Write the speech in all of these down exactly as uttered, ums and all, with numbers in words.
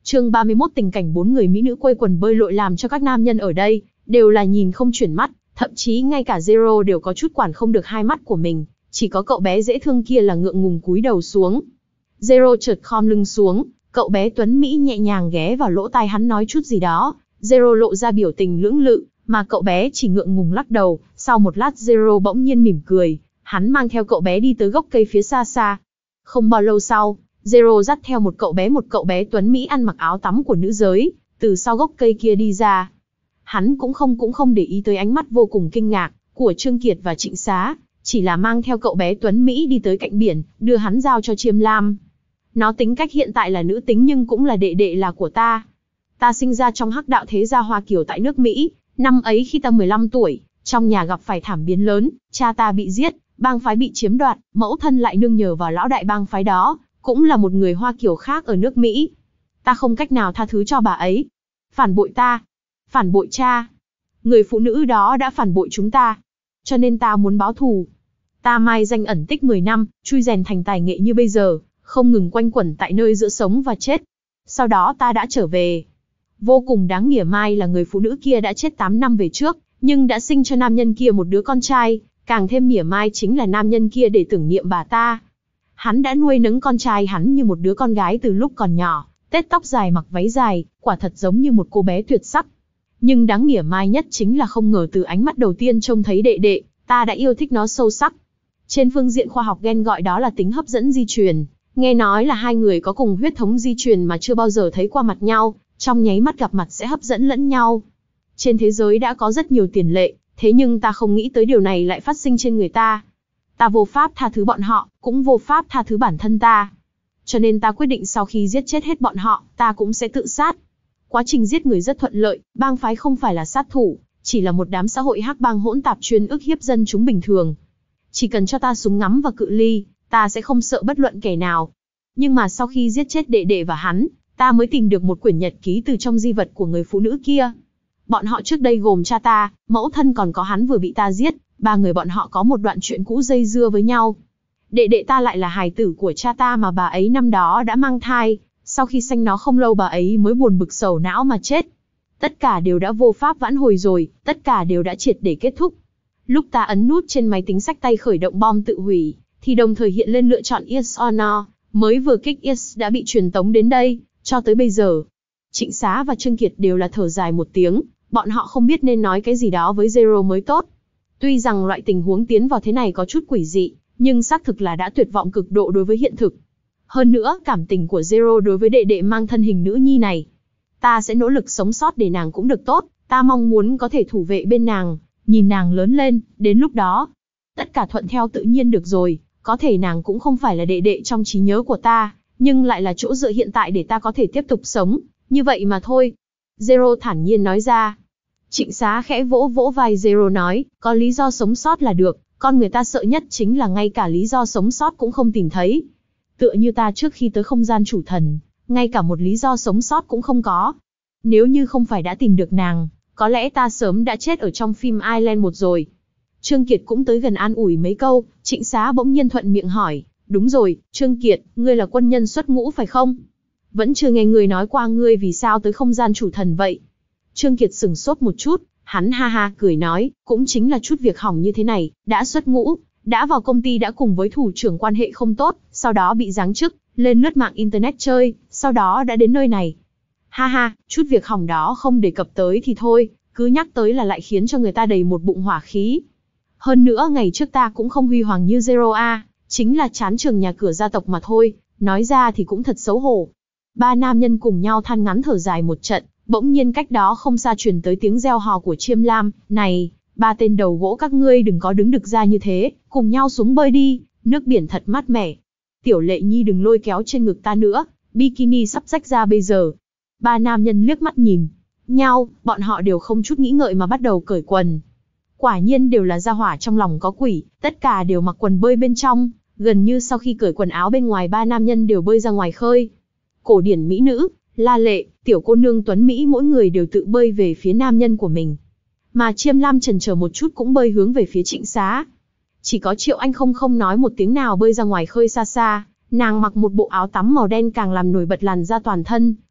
Chương ba mươi mốt tình cảnh bốn người mỹ nữ quây quần bơi lội làm cho các nam nhân ở đây đều là nhìn không chuyển mắt, thậm chí ngay cả Zero đều có chút quản không được hai mắt của mình, chỉ có cậu bé dễ thương kia là ngượng ngùng cúi đầu xuống. Zero chợt khom lưng xuống, cậu bé tuấn mỹ nhẹ nhàng ghé vào lỗ tai hắn nói chút gì đó, Zero lộ ra biểu tình lưỡng lự, mà cậu bé chỉ ngượng ngùng lắc đầu. Sau một lát Zero bỗng nhiên mỉm cười, hắn mang theo cậu bé đi tới gốc cây phía xa xa. Không bao lâu sau, Zero dắt theo một cậu bé một cậu bé tuấn mỹ ăn mặc áo tắm của nữ giới, từ sau gốc cây kia đi ra. Hắn cũng không cũng không để ý tới ánh mắt vô cùng kinh ngạc của Trương Kiệt và Trịnh Xá, chỉ là mang theo cậu bé tuấn mỹ đi tới cạnh biển, đưa hắn giao cho Chiêm Lam. Nó tính cách hiện tại là nữ tính nhưng cũng là đệ đệ là của ta. Ta sinh ra trong hắc đạo thế gia Hoa Kiều tại nước Mỹ, năm ấy khi ta mười lăm tuổi, trong nhà gặp phải thảm biến lớn, cha ta bị giết, bang phái bị chiếm đoạt, mẫu thân lại nương nhờ vào lão đại bang phái đó, cũng là một người Hoa Kiều khác ở nước Mỹ. Ta không cách nào tha thứ cho bà ấy. Phản bội ta. Phản bội cha. Người phụ nữ đó đã phản bội chúng ta. Cho nên ta muốn báo thù. Ta mai danh ẩn tích mười năm, chui rèn thành tài nghệ như bây giờ, không ngừng quanh quẩn tại nơi giữa sống và chết. Sau đó ta đã trở về. Vô cùng đáng mỉa mai là người phụ nữ kia đã chết tám năm về trước, nhưng đã sinh cho nam nhân kia một đứa con trai, càng thêm mỉa mai chính là nam nhân kia để tưởng niệm bà ta. Hắn đã nuôi nấng con trai hắn như một đứa con gái từ lúc còn nhỏ, tết tóc dài mặc váy dài, quả thật giống như một cô bé tuyệt sắc. Nhưng đáng mỉa mai nhất chính là không ngờ từ ánh mắt đầu tiên trông thấy đệ đệ, ta đã yêu thích nó sâu sắc. Trên phương diện khoa học gen gọi đó là tính hấp dẫn di truyền, nghe nói là hai người có cùng huyết thống di truyền mà chưa bao giờ thấy qua mặt nhau, trong nháy mắt gặp mặt sẽ hấp dẫn lẫn nhau. Trên thế giới đã có rất nhiều tiền lệ, thế nhưng ta không nghĩ tới điều này lại phát sinh trên người ta. Ta vô pháp tha thứ bọn họ, cũng vô pháp tha thứ bản thân ta. Cho nên ta quyết định sau khi giết chết hết bọn họ, ta cũng sẽ tự sát. Quá trình giết người rất thuận lợi, bang phái không phải là sát thủ, chỉ là một đám xã hội hắc bang hỗn tạp chuyên ức hiếp dân chúng bình thường. Chỉ cần cho ta súng ngắm và cự ly, ta sẽ không sợ bất luận kẻ nào. Nhưng mà sau khi giết chết đệ đệ và hắn, ta mới tìm được một quyển nhật ký từ trong di vật của người phụ nữ kia. Bọn họ trước đây gồm cha ta, mẫu thân còn có hắn vừa bị ta giết, ba người bọn họ có một đoạn chuyện cũ dây dưa với nhau. Đệ đệ ta lại là hài tử của cha ta mà bà ấy năm đó đã mang thai, sau khi sanh nó không lâu bà ấy mới buồn bực sầu não mà chết. Tất cả đều đã vô pháp vãn hồi rồi, tất cả đều đã triệt để kết thúc. Lúc ta ấn nút trên máy tính xách tay khởi động bom tự hủy, thì đồng thời hiện lên lựa chọn Yes or No, mới vừa kích Yes đã bị truyền tống đến đây, cho tới bây giờ. Trịnh Xá và Trương Kiệt đều là thở dài một tiếng, bọn họ không biết nên nói cái gì đó với Zero mới tốt. Tuy rằng loại tình huống tiến vào thế này có chút quỷ dị, nhưng xác thực là đã tuyệt vọng cực độ đối với hiện thực. Hơn nữa, cảm tình của Zero đối với đệ đệ mang thân hình nữ nhi này. Ta sẽ nỗ lực sống sót để nàng cũng được tốt, ta mong muốn có thể thủ vệ bên nàng, nhìn nàng lớn lên, đến lúc đó. Tất cả thuận theo tự nhiên được rồi, có thể nàng cũng không phải là đệ đệ trong trí nhớ của ta, nhưng lại là chỗ dựa hiện tại để ta có thể tiếp tục sống, như vậy mà thôi. Zero thản nhiên nói ra. Trịnh Xá khẽ vỗ vỗ vai Zero nói, có lý do sống sót là được, con người ta sợ nhất chính là ngay cả lý do sống sót cũng không tìm thấy. Tựa như ta trước khi tới không gian chủ thần, ngay cả một lý do sống sót cũng không có. Nếu như không phải đã tìm được nàng, có lẽ ta sớm đã chết ở trong phim Island một rồi. Trương Kiệt cũng tới gần an ủi mấy câu, Trịnh Xá bỗng nhiên thuận miệng hỏi, đúng rồi, Trương Kiệt, ngươi là quân nhân xuất ngũ phải không? Vẫn chưa nghe người nói qua ngươi vì sao tới không gian chủ thần vậy. Trương Kiệt sửng sốt một chút, hắn ha ha cười nói, cũng chính là chút việc hỏng như thế này, đã xuất ngũ, đã vào công ty đã cùng với thủ trưởng quan hệ không tốt, sau đó bị giáng chức, lên lướt mạng internet chơi, sau đó đã đến nơi này. Ha ha, chút việc hỏng đó không đề cập tới thì thôi, cứ nhắc tới là lại khiến cho người ta đầy một bụng hỏa khí. Hơn nữa ngày trước ta cũng không huy hoàng như Zero A, chính là chán trường nhà cửa gia tộc mà thôi, nói ra thì cũng thật xấu hổ. Ba nam nhân cùng nhau than ngắn thở dài một trận, bỗng nhiên cách đó không xa truyền tới tiếng reo hò của Chiêm Lam, này, ba tên đầu gỗ các ngươi đừng có đứng đực ra như thế, cùng nhau xuống bơi đi, nước biển thật mát mẻ. Tiểu Lệ Nhi đừng lôi kéo trên ngực ta nữa, bikini sắp rách ra bây giờ. Ba nam nhân liếc mắt nhìn nhau, bọn họ đều không chút nghĩ ngợi mà bắt đầu cởi quần. Quả nhiên đều là gia hỏa trong lòng có quỷ, tất cả đều mặc quần bơi bên trong, gần như sau khi cởi quần áo bên ngoài ba nam nhân đều bơi ra ngoài khơi. Cổ điển mỹ nữ, La Lệ, tiểu cô nương tuấn Mỹ mỗi người đều tự bơi về phía nam nhân của mình. Mà Chiêm Lam chần chờ một chút cũng bơi hướng về phía Trịnh Xá. Chỉ có Triệu Anh không không nói một tiếng nào bơi ra ngoài khơi xa xa, nàng mặc một bộ áo tắm màu đen càng làm nổi bật làn da toàn thân,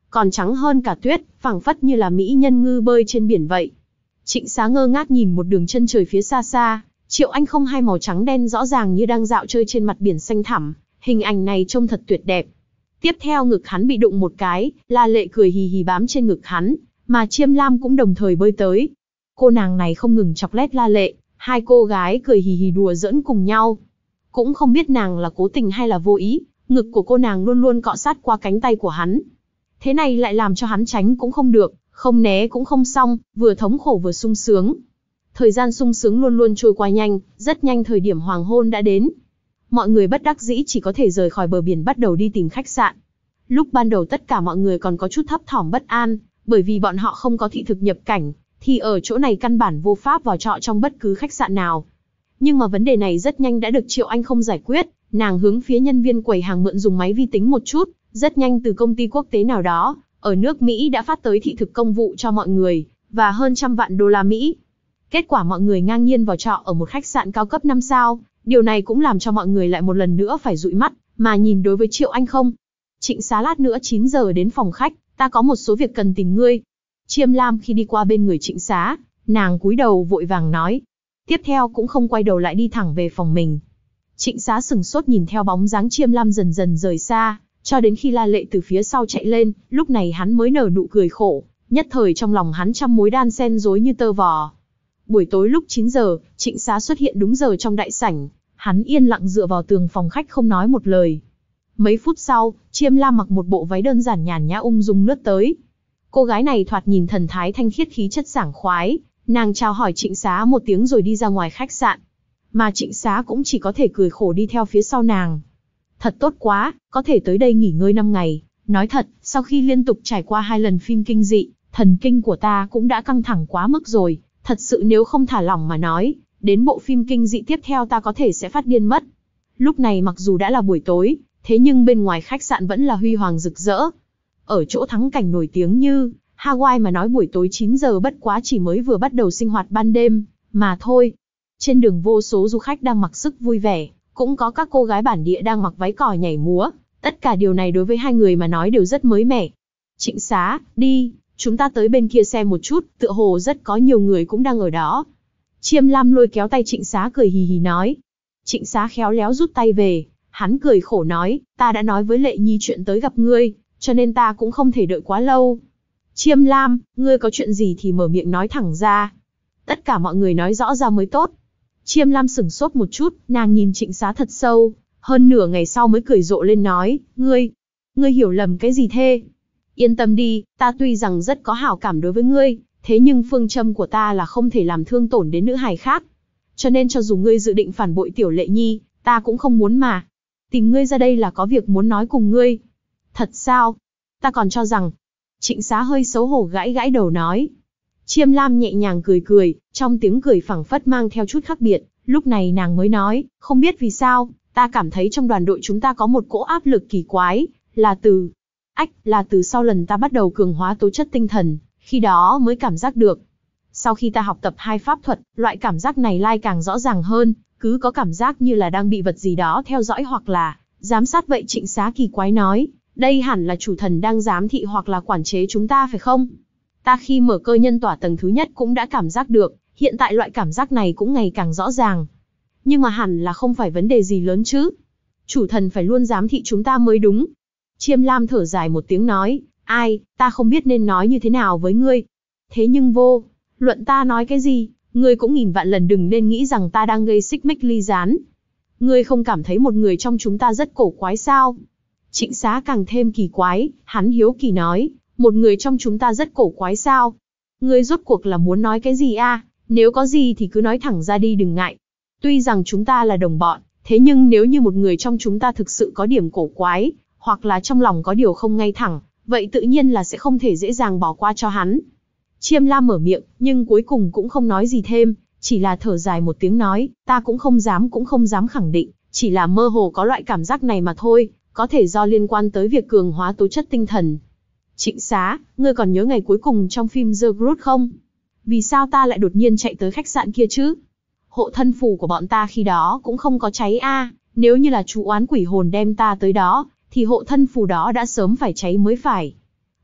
còn trắng hơn cả tuyết, phảng phất như là mỹ nhân ngư bơi trên biển vậy. Trịnh Xá ngơ ngác nhìn một đường chân trời phía xa xa, Triệu Anh không hai màu trắng đen rõ ràng như đang dạo chơi trên mặt biển xanh thẳm, hình ảnh này trông thật tuyệt đẹp. Tiếp theo ngực hắn bị đụng một cái, La Lệ cười hì hì bám trên ngực hắn, mà Chiêm Lam cũng đồng thời bơi tới. Cô nàng này không ngừng chọc lét La Lệ, hai cô gái cười hì hì đùa giỡn cùng nhau. Cũng không biết nàng là cố tình hay là vô ý, ngực của cô nàng luôn luôn cọ sát qua cánh tay của hắn. Thế này lại làm cho hắn tránh cũng không được, không né cũng không xong, vừa thống khổ vừa sung sướng. Thời gian sung sướng luôn luôn trôi qua nhanh, rất nhanh thời điểm hoàng hôn đã đến. Mọi người bất đắc dĩ chỉ có thể rời khỏi bờ biển bắt đầu đi tìm khách sạn. Lúc ban đầu tất cả mọi người còn có chút thấp thỏm bất an, bởi vì bọn họ không có thị thực nhập cảnh, thì ở chỗ này căn bản vô pháp vào trọ trong bất cứ khách sạn nào. Nhưng mà vấn đề này rất nhanh đã được Triệu Anh không giải quyết, nàng hướng phía nhân viên quầy hàng mượn dùng máy vi tính một chút, rất nhanh từ công ty quốc tế nào đó, ở nước Mỹ đã phát tới thị thực công vụ cho mọi người, và hơn trăm vạn đô la Mỹ. Kết quả mọi người ngang nhiên vào trọ ở một khách sạn cao cấp năm sao, điều này cũng làm cho mọi người lại một lần nữa phải dụi mắt, mà nhìn đối với Triệu Anh không. Trịnh Xá lát nữa chín giờ đến phòng khách, ta có một số việc cần tìm ngươi. Chiêm Lam khi đi qua bên người Trịnh Xá, nàng cúi đầu vội vàng nói. Tiếp theo cũng không quay đầu lại đi thẳng về phòng mình. Trịnh Xá sừng sốt nhìn theo bóng dáng Chiêm Lam dần dần rời xa, cho đến khi La Lệ từ phía sau chạy lên, lúc này hắn mới nở nụ cười khổ, nhất thời trong lòng hắn trăm mối đan xen rối như tơ vò. Buổi tối lúc chín giờ, Trịnh Xá xuất hiện đúng giờ trong đại sảnh, hắn yên lặng dựa vào tường phòng khách không nói một lời. Mấy phút sau, Chiêm Lam mặc một bộ váy đơn giản nhàn nhã ung dung lướt tới. Cô gái này thoạt nhìn thần thái thanh khiết khí chất sảng khoái, nàng chào hỏi Trịnh Xá một tiếng rồi đi ra ngoài khách sạn. Mà Trịnh Xá cũng chỉ có thể cười khổ đi theo phía sau nàng. Thật tốt quá, có thể tới đây nghỉ ngơi năm ngày. Nói thật, sau khi liên tục trải qua hai lần phim kinh dị, thần kinh của ta cũng đã căng thẳng quá mức rồi. Thật sự nếu không thả lỏng mà nói, đến bộ phim kinh dị tiếp theo ta có thể sẽ phát điên mất. Lúc này mặc dù đã là buổi tối, thế nhưng bên ngoài khách sạn vẫn là huy hoàng rực rỡ. Ở chỗ thắng cảnh nổi tiếng như Hawaii mà nói buổi tối chín giờ bất quá chỉ mới vừa bắt đầu sinh hoạt ban đêm, mà thôi. Trên đường vô số du khách đang mặc sức vui vẻ, cũng có các cô gái bản địa đang mặc váy cỏ nhảy múa. Tất cả điều này đối với hai người mà nói đều rất mới mẻ. Trịnh Xá, đi, chúng ta tới bên kia xem một chút, tựa hồ rất có nhiều người cũng đang ở đó. Chiêm Lam lôi kéo tay Trịnh Xá cười hì hì nói. Trịnh Xá khéo léo rút tay về, hắn cười khổ nói, ta đã nói với Lệ Nhi chuyện tới gặp ngươi, cho nên ta cũng không thể đợi quá lâu. Chiêm Lam, ngươi có chuyện gì thì mở miệng nói thẳng ra. Tất cả mọi người nói rõ ra mới tốt. Chiêm Lam sửng sốt một chút, nàng nhìn Trịnh Xá thật sâu, hơn nửa ngày sau mới cười rộ lên nói, ngươi, ngươi hiểu lầm cái gì thế? Yên tâm đi, ta tuy rằng rất có hảo cảm đối với ngươi, thế nhưng phương châm của ta là không thể làm thương tổn đến nữ hài khác. Cho nên cho dù ngươi dự định phản bội tiểu Lệ Nhi, ta cũng không muốn mà. Tìm ngươi ra đây là có việc muốn nói cùng ngươi. Thật sao? Ta còn cho rằng... Trịnh Xá hơi xấu hổ gãi gãi đầu nói. Chiêm Lam nhẹ nhàng cười cười, trong tiếng cười phảng phất mang theo chút khác biệt. Lúc này nàng mới nói, không biết vì sao, ta cảm thấy trong đoàn đội chúng ta có một cỗ áp lực kỳ quái, là từ... Ách, là từ sau lần ta bắt đầu cường hóa tố chất tinh thần, khi đó mới cảm giác được. Sau khi ta học tập hai pháp thuật, loại cảm giác này lai càng rõ ràng hơn, cứ có cảm giác như là đang bị vật gì đó theo dõi hoặc là giám sát vậy. Trịnh Xá kỳ quái nói, đây hẳn là chủ thần đang giám thị hoặc là quản chế chúng ta phải không? Ta khi mở cơ nhân tỏa tầng thứ nhất cũng đã cảm giác được, hiện tại loại cảm giác này cũng ngày càng rõ ràng. Nhưng mà hẳn là không phải vấn đề gì lớn chứ. Chủ thần phải luôn giám thị chúng ta mới đúng. Chiêm Lam thở dài một tiếng nói, ai, ta không biết nên nói như thế nào với ngươi. Thế nhưng vô, luận ta nói cái gì, ngươi cũng nghìn vạn lần đừng nên nghĩ rằng ta đang gây xích mích ly gián. Ngươi không cảm thấy một người trong chúng ta rất cổ quái sao? Trịnh Xá càng thêm kỳ quái, hắn hiếu kỳ nói, một người trong chúng ta rất cổ quái sao? Ngươi rốt cuộc là muốn nói cái gì a? Nếu có gì thì cứ nói thẳng ra đi đừng ngại. Tuy rằng chúng ta là đồng bọn, thế nhưng nếu như một người trong chúng ta thực sự có điểm cổ quái, hoặc là trong lòng có điều không ngay thẳng, vậy tự nhiên là sẽ không thể dễ dàng bỏ qua cho hắn. Chiêm Lam mở miệng, nhưng cuối cùng cũng không nói gì thêm, chỉ là thở dài một tiếng nói, ta cũng không dám cũng không dám khẳng định, chỉ là mơ hồ có loại cảm giác này mà thôi, có thể do liên quan tới việc cường hóa tố chất tinh thần. Trịnh Xá, ngươi còn nhớ ngày cuối cùng trong phim The Group không? Vì sao ta lại đột nhiên chạy tới khách sạn kia chứ? Hộ thân phù của bọn ta khi đó cũng không có cháy a, nếu như là chú oán quỷ hồn đem ta tới đó, thì hộ thân phù đó đã sớm phải cháy mới phải.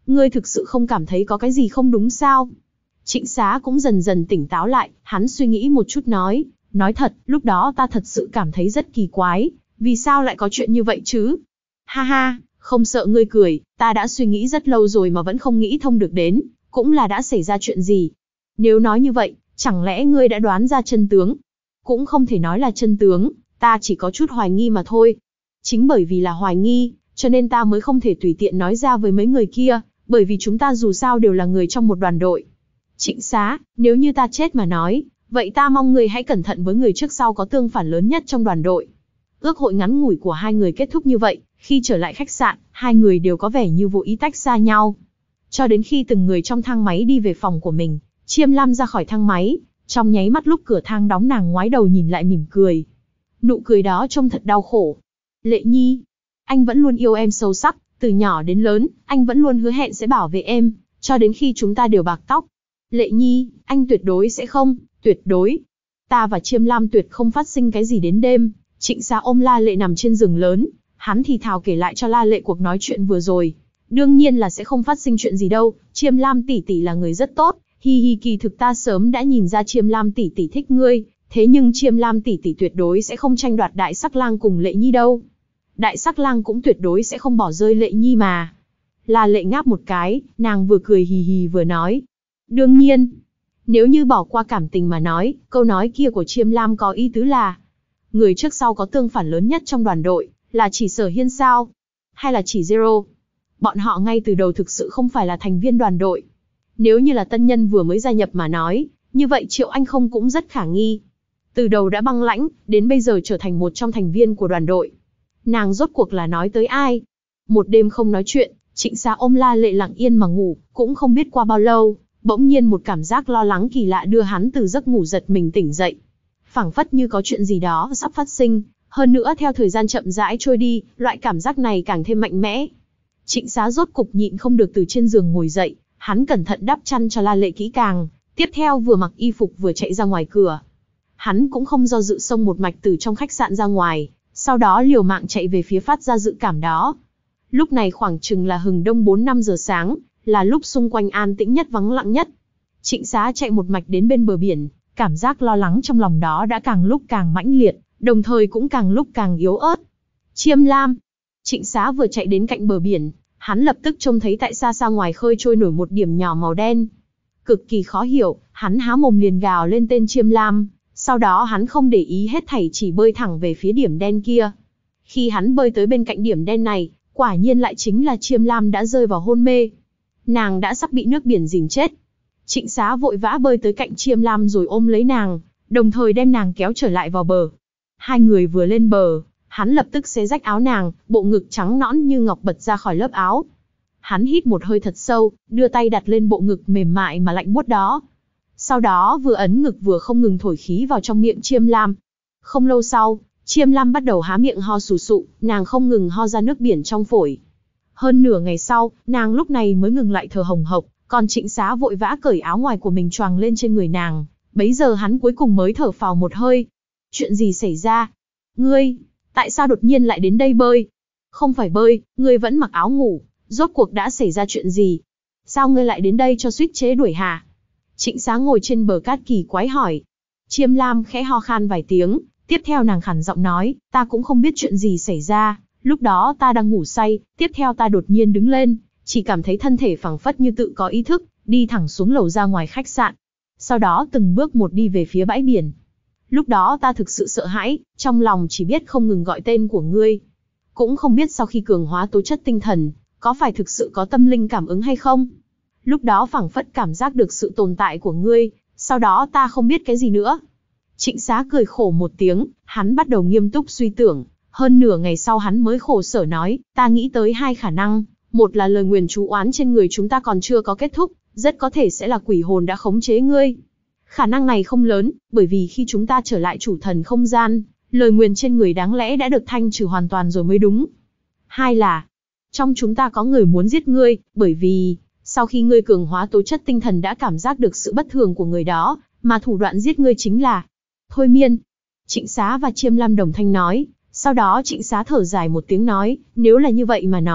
ngươi thực sự không cảm thấy có cái gì không đúng sao? Trịnh Xá cũng dần dần tỉnh táo lại, hắn suy nghĩ một chút nói, nói thật, lúc đó ta thật sự cảm thấy rất kỳ quái, vì sao lại có chuyện như vậy chứ? Ha ha, không sợ ngươi cười, ta đã suy nghĩ rất lâu rồi mà vẫn không nghĩ thông được đến, cũng là đã xảy ra chuyện gì. Nếu nói như vậy, chẳng lẽ ngươi đã đoán ra chân tướng? Cũng không thể nói là chân tướng, ta chỉ có chút hoài nghi mà thôi. Chính bởi vì là hoài nghi, cho nên ta mới không thể tùy tiện nói ra với mấy người kia, bởi vì chúng ta dù sao đều là người trong một đoàn đội. Trịnh Xá, nếu như ta chết mà nói, vậy ta mong ngươi hãy cẩn thận với người trước sau có tương phản lớn nhất trong đoàn đội. Ước hội ngắn ngủi của hai người kết thúc như vậy, khi trở lại khách sạn, hai người đều có vẻ như vô ý tách xa nhau. Cho đến khi từng người trong thang máy đi về phòng của mình, Chiêm Lam ra khỏi thang máy, trong nháy mắt lúc cửa thang đóng nàng ngoái đầu nhìn lại mỉm cười. Nụ cười đó trông thật đau khổ. Lệ Nhi, anh vẫn luôn yêu em sâu sắc, từ nhỏ đến lớn, anh vẫn luôn hứa hẹn sẽ bảo vệ em, cho đến khi chúng ta đều bạc tóc. Lệ Nhi, anh tuyệt đối sẽ không, tuyệt đối. Ta và Chiêm Lam tuyệt không phát sinh cái gì đến đêm. Trịnh Xá ôm La Lệ nằm trên giường lớn, hắn thì thào kể lại cho La Lệ cuộc nói chuyện vừa rồi. Đương nhiên là sẽ không phát sinh chuyện gì đâu, Chiêm Lam tỷ tỷ là người rất tốt, hi hi, kỳ thực ta sớm đã nhìn ra Chiêm Lam tỷ tỷ thích ngươi, thế nhưng Chiêm Lam tỷ tỷ tuyệt đối sẽ không tranh đoạt Đại Sắc Lang cùng Lệ Nhi đâu. Đại Sắc Lang cũng tuyệt đối sẽ không bỏ rơi Lệ Nhi mà. La Lệ ngáp một cái, nàng vừa cười hì hì vừa nói. Đương nhiên, nếu như bỏ qua cảm tình mà nói, câu nói kia của Chiêm Lam có ý tứ là người trước sau có tương phản lớn nhất trong đoàn đội, là chỉ Sở Hiên sao? Hay là chỉ Zero? Bọn họ ngay từ đầu thực sự không phải là thành viên đoàn đội. Nếu như là tân nhân vừa mới gia nhập mà nói, như vậy Triệu Anh không cũng rất khả nghi. Từ đầu đã băng lãnh, đến bây giờ trở thành một trong thành viên của đoàn đội. Nàng rốt cuộc là nói tới ai? Một đêm không nói chuyện, Trịnh Xá ôm La Lệ lặng yên mà ngủ, cũng không biết qua bao lâu, bỗng nhiên một cảm giác lo lắng kỳ lạ đưa hắn từ giấc ngủ giật mình tỉnh dậy. Phảng phất như có chuyện gì đó sắp phát sinh, hơn nữa theo thời gian chậm rãi trôi đi, loại cảm giác này càng thêm mạnh mẽ. Trịnh Xá rốt cục nhịn không được từ trên giường ngồi dậy, hắn cẩn thận đắp chăn cho La Lệ kỹ càng, tiếp theo vừa mặc y phục vừa chạy ra ngoài cửa. Hắn cũng không do dự xông một mạch từ trong khách sạn ra ngoài, sau đó liều mạng chạy về phía phát ra dự cảm đó. Lúc này khoảng chừng là hừng đông bốn năm giờ sáng, là lúc xung quanh an tĩnh nhất vắng lặng nhất. Trịnh Xá chạy một mạch đến bên bờ biển, cảm giác lo lắng trong lòng đó đã càng lúc càng mãnh liệt, đồng thời cũng càng lúc càng yếu ớt. Chiêm Lam. Trịnh Xá vừa chạy đến cạnh bờ biển, hắn lập tức trông thấy tại xa xa ngoài khơi trôi nổi một điểm nhỏ màu đen. Cực kỳ khó hiểu, hắn há mồm liền gào lên tên Chiêm Lam, sau đó hắn không để ý hết thảy chỉ bơi thẳng về phía điểm đen kia. Khi hắn bơi tới bên cạnh điểm đen này, quả nhiên lại chính là Chiêm Lam đã rơi vào hôn mê. Nàng đã sắp bị nước biển dìm chết. Trịnh Xá vội vã bơi tới cạnh Chiêm Lam rồi ôm lấy nàng, đồng thời đem nàng kéo trở lại vào bờ. Hai người vừa lên bờ, hắn lập tức xé rách áo nàng, bộ ngực trắng nõn như ngọc bật ra khỏi lớp áo. Hắn hít một hơi thật sâu, đưa tay đặt lên bộ ngực mềm mại mà lạnh buốt đó. Sau đó vừa ấn ngực vừa không ngừng thổi khí vào trong miệng Chiêm Lam. Không lâu sau, Chiêm Lam bắt đầu há miệng ho sù sụ, nàng không ngừng ho ra nước biển trong phổi. Hơn nửa ngày sau, nàng lúc này mới ngừng lại thở hồng hộc, còn Trịnh Xá vội vã cởi áo ngoài của mình choàng lên trên người nàng. Bấy giờ hắn cuối cùng mới thở phào một hơi. Chuyện gì xảy ra? Ngươi, tại sao đột nhiên lại đến đây bơi? Không phải bơi, ngươi vẫn mặc áo ngủ, rốt cuộc đã xảy ra chuyện gì? Sao ngươi lại đến đây cho suýt chế đuổi hả? Trịnh Xá ngồi trên bờ cát kỳ quái hỏi. Chiêm Lam khẽ ho khan vài tiếng, tiếp theo nàng khản giọng nói, ta cũng không biết chuyện gì xảy ra, lúc đó ta đang ngủ say, tiếp theo ta đột nhiên đứng lên, chỉ cảm thấy thân thể phảng phất như tự có ý thức, đi thẳng xuống lầu ra ngoài khách sạn. Sau đó từng bước một đi về phía bãi biển. Lúc đó ta thực sự sợ hãi, trong lòng chỉ biết không ngừng gọi tên của ngươi. Cũng không biết sau khi cường hóa tố chất tinh thần, có phải thực sự có tâm linh cảm ứng hay không? Lúc đó phảng phất cảm giác được sự tồn tại của ngươi, sau đó ta không biết cái gì nữa. Trịnh Xá cười khổ một tiếng, hắn bắt đầu nghiêm túc suy tưởng, hơn nửa ngày sau hắn mới khổ sở nói, ta nghĩ tới hai khả năng, một là lời nguyền chú oán trên người chúng ta còn chưa có kết thúc, rất có thể sẽ là quỷ hồn đã khống chế ngươi. Khả năng này không lớn, bởi vì khi chúng ta trở lại chủ thần không gian, lời nguyền trên người đáng lẽ đã được thanh trừ hoàn toàn rồi mới đúng. Hai là, trong chúng ta có người muốn giết ngươi, bởi vì, sau khi ngươi cường hóa tố chất tinh thần đã cảm giác được sự bất thường của người đó, mà thủ đoạn giết ngươi chính là thôi miên. Trịnh Xá và Chiêm Lam đồng thanh nói, sau đó Trịnh Xá thở dài một tiếng nói, nếu là như vậy mà nói,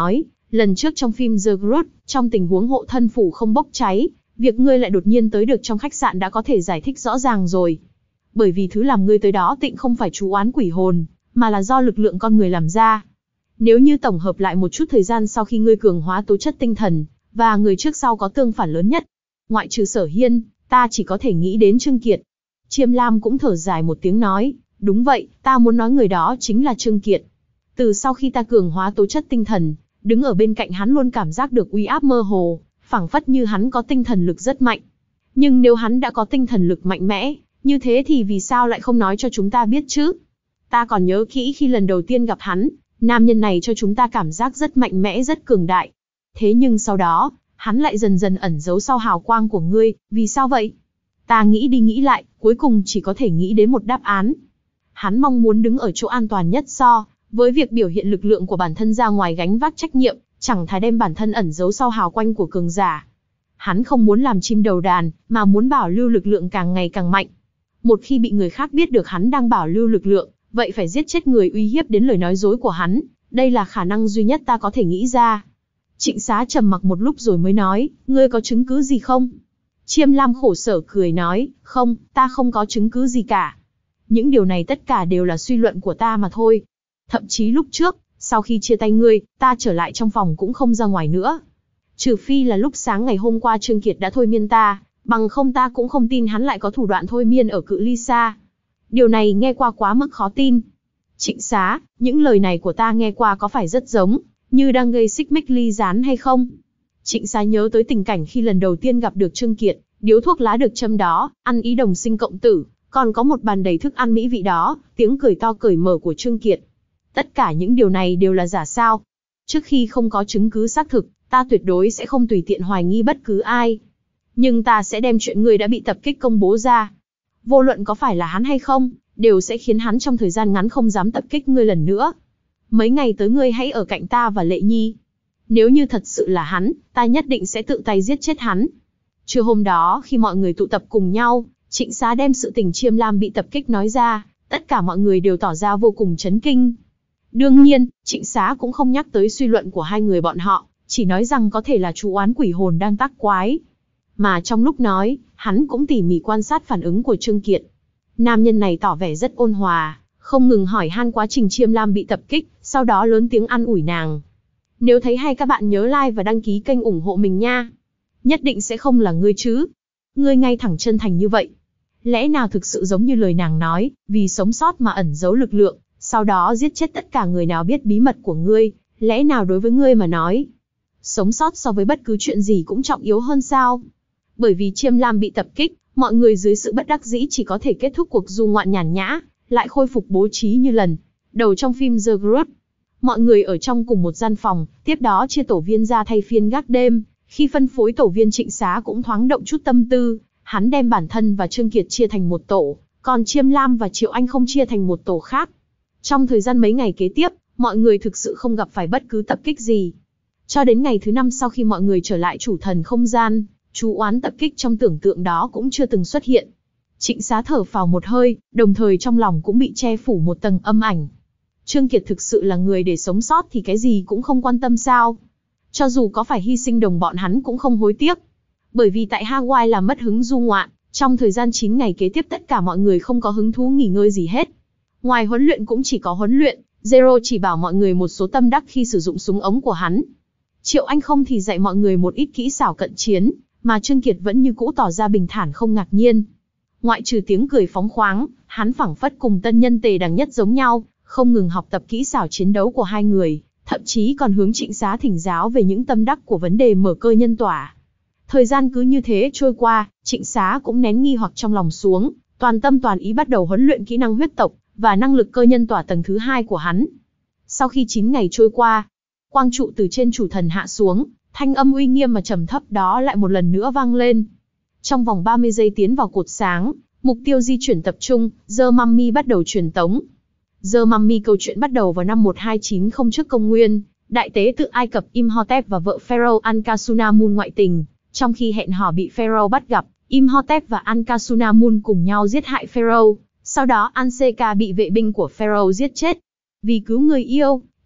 Lần trước trong phim The Grudge, trong tình huống hộ thân phủ không bốc cháy, việc ngươi lại đột nhiên tới được trong khách sạn đã có thể giải thích rõ ràng rồi. Bởi vì thứ làm ngươi tới đó tịnh không phải chú oán quỷ hồn, mà là do lực lượng con người làm ra. Nếu như tổng hợp lại một chút thời gian sau khi ngươi cường hóa tố chất tinh thần, và người trước sau có tương phản lớn nhất, ngoại trừ Sở Hiên, ta chỉ có thể nghĩ đến Trương Kiệt. Chiêm Lam cũng thở dài một tiếng nói, đúng vậy, ta muốn nói người đó chính là Trương Kiệt. Từ sau khi ta cường hóa tố chất tinh thần, đứng ở bên cạnh hắn luôn cảm giác được uy áp mơ hồ, phảng phất như hắn có tinh thần lực rất mạnh. Nhưng nếu hắn đã có tinh thần lực mạnh mẽ, như thế thì vì sao lại không nói cho chúng ta biết chứ? Ta còn nhớ kỹ khi lần đầu tiên gặp hắn, nam nhân này cho chúng ta cảm giác rất mạnh mẽ, rất cường đại. Thế nhưng sau đó, hắn lại dần dần ẩn giấu sau hào quang của ngươi, vì sao vậy? Ta nghĩ đi nghĩ lại, cuối cùng chỉ có thể nghĩ đến một đáp án. Hắn mong muốn đứng ở chỗ an toàn nhất so với việc biểu hiện lực lượng của bản thân ra ngoài gánh vác trách nhiệm, chẳng thà đem bản thân ẩn giấu sau hào quanh của cường giả. Hắn không muốn làm chim đầu đàn, mà muốn bảo lưu lực lượng càng ngày càng mạnh. Một khi bị người khác biết được hắn đang bảo lưu lực lượng, vậy phải giết chết người uy hiếp đến lời nói dối của hắn, đây là khả năng duy nhất ta có thể nghĩ ra. Trịnh Xá trầm mặc một lúc rồi mới nói, ngươi có chứng cứ gì không? Chiêm Lam khổ sở cười nói, không, ta không có chứng cứ gì cả. Những điều này tất cả đều là suy luận của ta mà thôi. Thậm chí lúc trước, sau khi chia tay ngươi, ta trở lại trong phòng cũng không ra ngoài nữa. Trừ phi là lúc sáng ngày hôm qua Trương Kiệt đã thôi miên ta, bằng không ta cũng không tin hắn lại có thủ đoạn thôi miên ở cự ly xa. Điều này nghe qua quá mức khó tin. Trịnh Xá, những lời này của ta nghe qua có phải rất giống như đang gây xích mích ly gián hay không? Trịnh Xá nhớ tới tình cảnh khi lần đầu tiên gặp được Trương Kiệt, điếu thuốc lá được châm đó, ăn ý đồng sinh cộng tử, còn có một bàn đầy thức ăn mỹ vị đó, tiếng cười to cởi mở của Trương Kiệt. Tất cả những điều này đều là giả sao? Trước khi không có chứng cứ xác thực, ta tuyệt đối sẽ không tùy tiện hoài nghi bất cứ ai. Nhưng ta sẽ đem chuyện ngươi đã bị tập kích công bố ra. Vô luận có phải là hắn hay không, đều sẽ khiến hắn trong thời gian ngắn không dám tập kích ngươi lần nữa. Mấy ngày tới ngươi hãy ở cạnh ta và Lệ Nhi. Nếu như thật sự là hắn, ta nhất định sẽ tự tay giết chết hắn. Trưa hôm đó, khi mọi người tụ tập cùng nhau, Trịnh Xá đem sự tình Chiêm Lam bị tập kích nói ra, tất cả mọi người đều tỏ ra vô cùng chấn kinh. Đương nhiên, Trịnh Xá cũng không nhắc tới suy luận của hai người bọn họ, chỉ nói rằng có thể là chú oán quỷ hồn đang tác quái. Mà trong lúc nói, hắn cũng tỉ mỉ quan sát phản ứng của Trương Kiệt. Nam nhân này tỏ vẻ rất ôn hòa, không ngừng hỏi han quá trình Chiêm Lam bị tập kích, sau đó lớn tiếng an ủi nàng. Nếu thấy hay các bạn nhớ like và đăng ký kênh ủng hộ mình nha. Nhất định sẽ không là ngươi chứ. Ngươi ngay thẳng chân thành như vậy. Lẽ nào thực sự giống như lời nàng nói, vì sống sót mà ẩn giấu lực lượng, sau đó giết chết tất cả người nào biết bí mật của ngươi, lẽ nào đối với ngươi mà nói, sống sót so với bất cứ chuyện gì cũng trọng yếu hơn sao? Bởi vì Chiêm Lam bị tập kích, mọi người dưới sự bất đắc dĩ chỉ có thể kết thúc cuộc du ngoạn nhàn nhã, lại khôi phục bố trí như lần đầu trong phim The Grudge. Mọi người ở trong cùng một gian phòng, tiếp đó chia tổ viên ra thay phiên gác đêm. Khi phân phối tổ viên, Trịnh Xá cũng thoáng động chút tâm tư, hắn đem bản thân và Trương Kiệt chia thành một tổ, còn Chiêm Lam và Triệu Anh không chia thành một tổ khác. Trong thời gian mấy ngày kế tiếp, mọi người thực sự không gặp phải bất cứ tập kích gì. Cho đến ngày thứ năm sau khi mọi người trở lại chủ thần không gian, chú oán tập kích trong tưởng tượng đó cũng chưa từng xuất hiện. Trịnh Xá thở phào một hơi, đồng thời trong lòng cũng bị che phủ một tầng âm ảnh. Trương Kiệt thực sự là người để sống sót thì cái gì cũng không quan tâm sao? Cho dù có phải hy sinh đồng bọn hắn cũng không hối tiếc. Bởi vì tại Hawaii là mất hứng du ngoạn, trong thời gian chín ngày kế tiếp tất cả mọi người không có hứng thú nghỉ ngơi gì hết. Ngoài huấn luyện cũng chỉ có huấn luyện, Zero chỉ bảo mọi người một số tâm đắc khi sử dụng súng ống của hắn. Triệu Anh không thì dạy mọi người một ít kỹ xảo cận chiến, mà Trương Kiệt vẫn như cũ tỏ ra bình thản không ngạc nhiên. Ngoại trừ tiếng cười phóng khoáng, hắn phảng phất cùng tân nhân tề đẳng nhất giống nhau, không ngừng học tập kỹ xảo chiến đấu của hai người, thậm chí còn hướng Trịnh Xá thỉnh giáo về những tâm đắc của vấn đề mở cơ nhân tỏa. Thời gian cứ như thế trôi qua, Trịnh Xá cũng nén nghi hoặc trong lòng xuống, toàn tâm toàn ý bắt đầu huấn luyện kỹ năng huyết tộc và năng lực cơ nhân tỏa tầng thứ hai của hắn. Sau khi chín ngày trôi qua, quang trụ từ trên chủ thần hạ xuống, thanh âm uy nghiêm mà trầm thấp đó lại một lần nữa vang lên. Trong vòng ba mươi giây tiến vào cột sáng, mục tiêu di chuyển tập trung, The Mummy bắt đầu truyền tống. The Mummy câu chuyện bắt đầu vào năm một hai chín không trước công nguyên, đại tế tự Ai Cập Imhotep và vợ Pharaoh Ankhesenamun ngoại tình. Trong khi hẹn hò bị Pharaoh bắt gặp, Imhotep và Ankhesenamun cùng nhau giết hại Pharaoh. Sau đó Anseka bị vệ binh của Pharaoh giết chết. Vì cứu người yêu,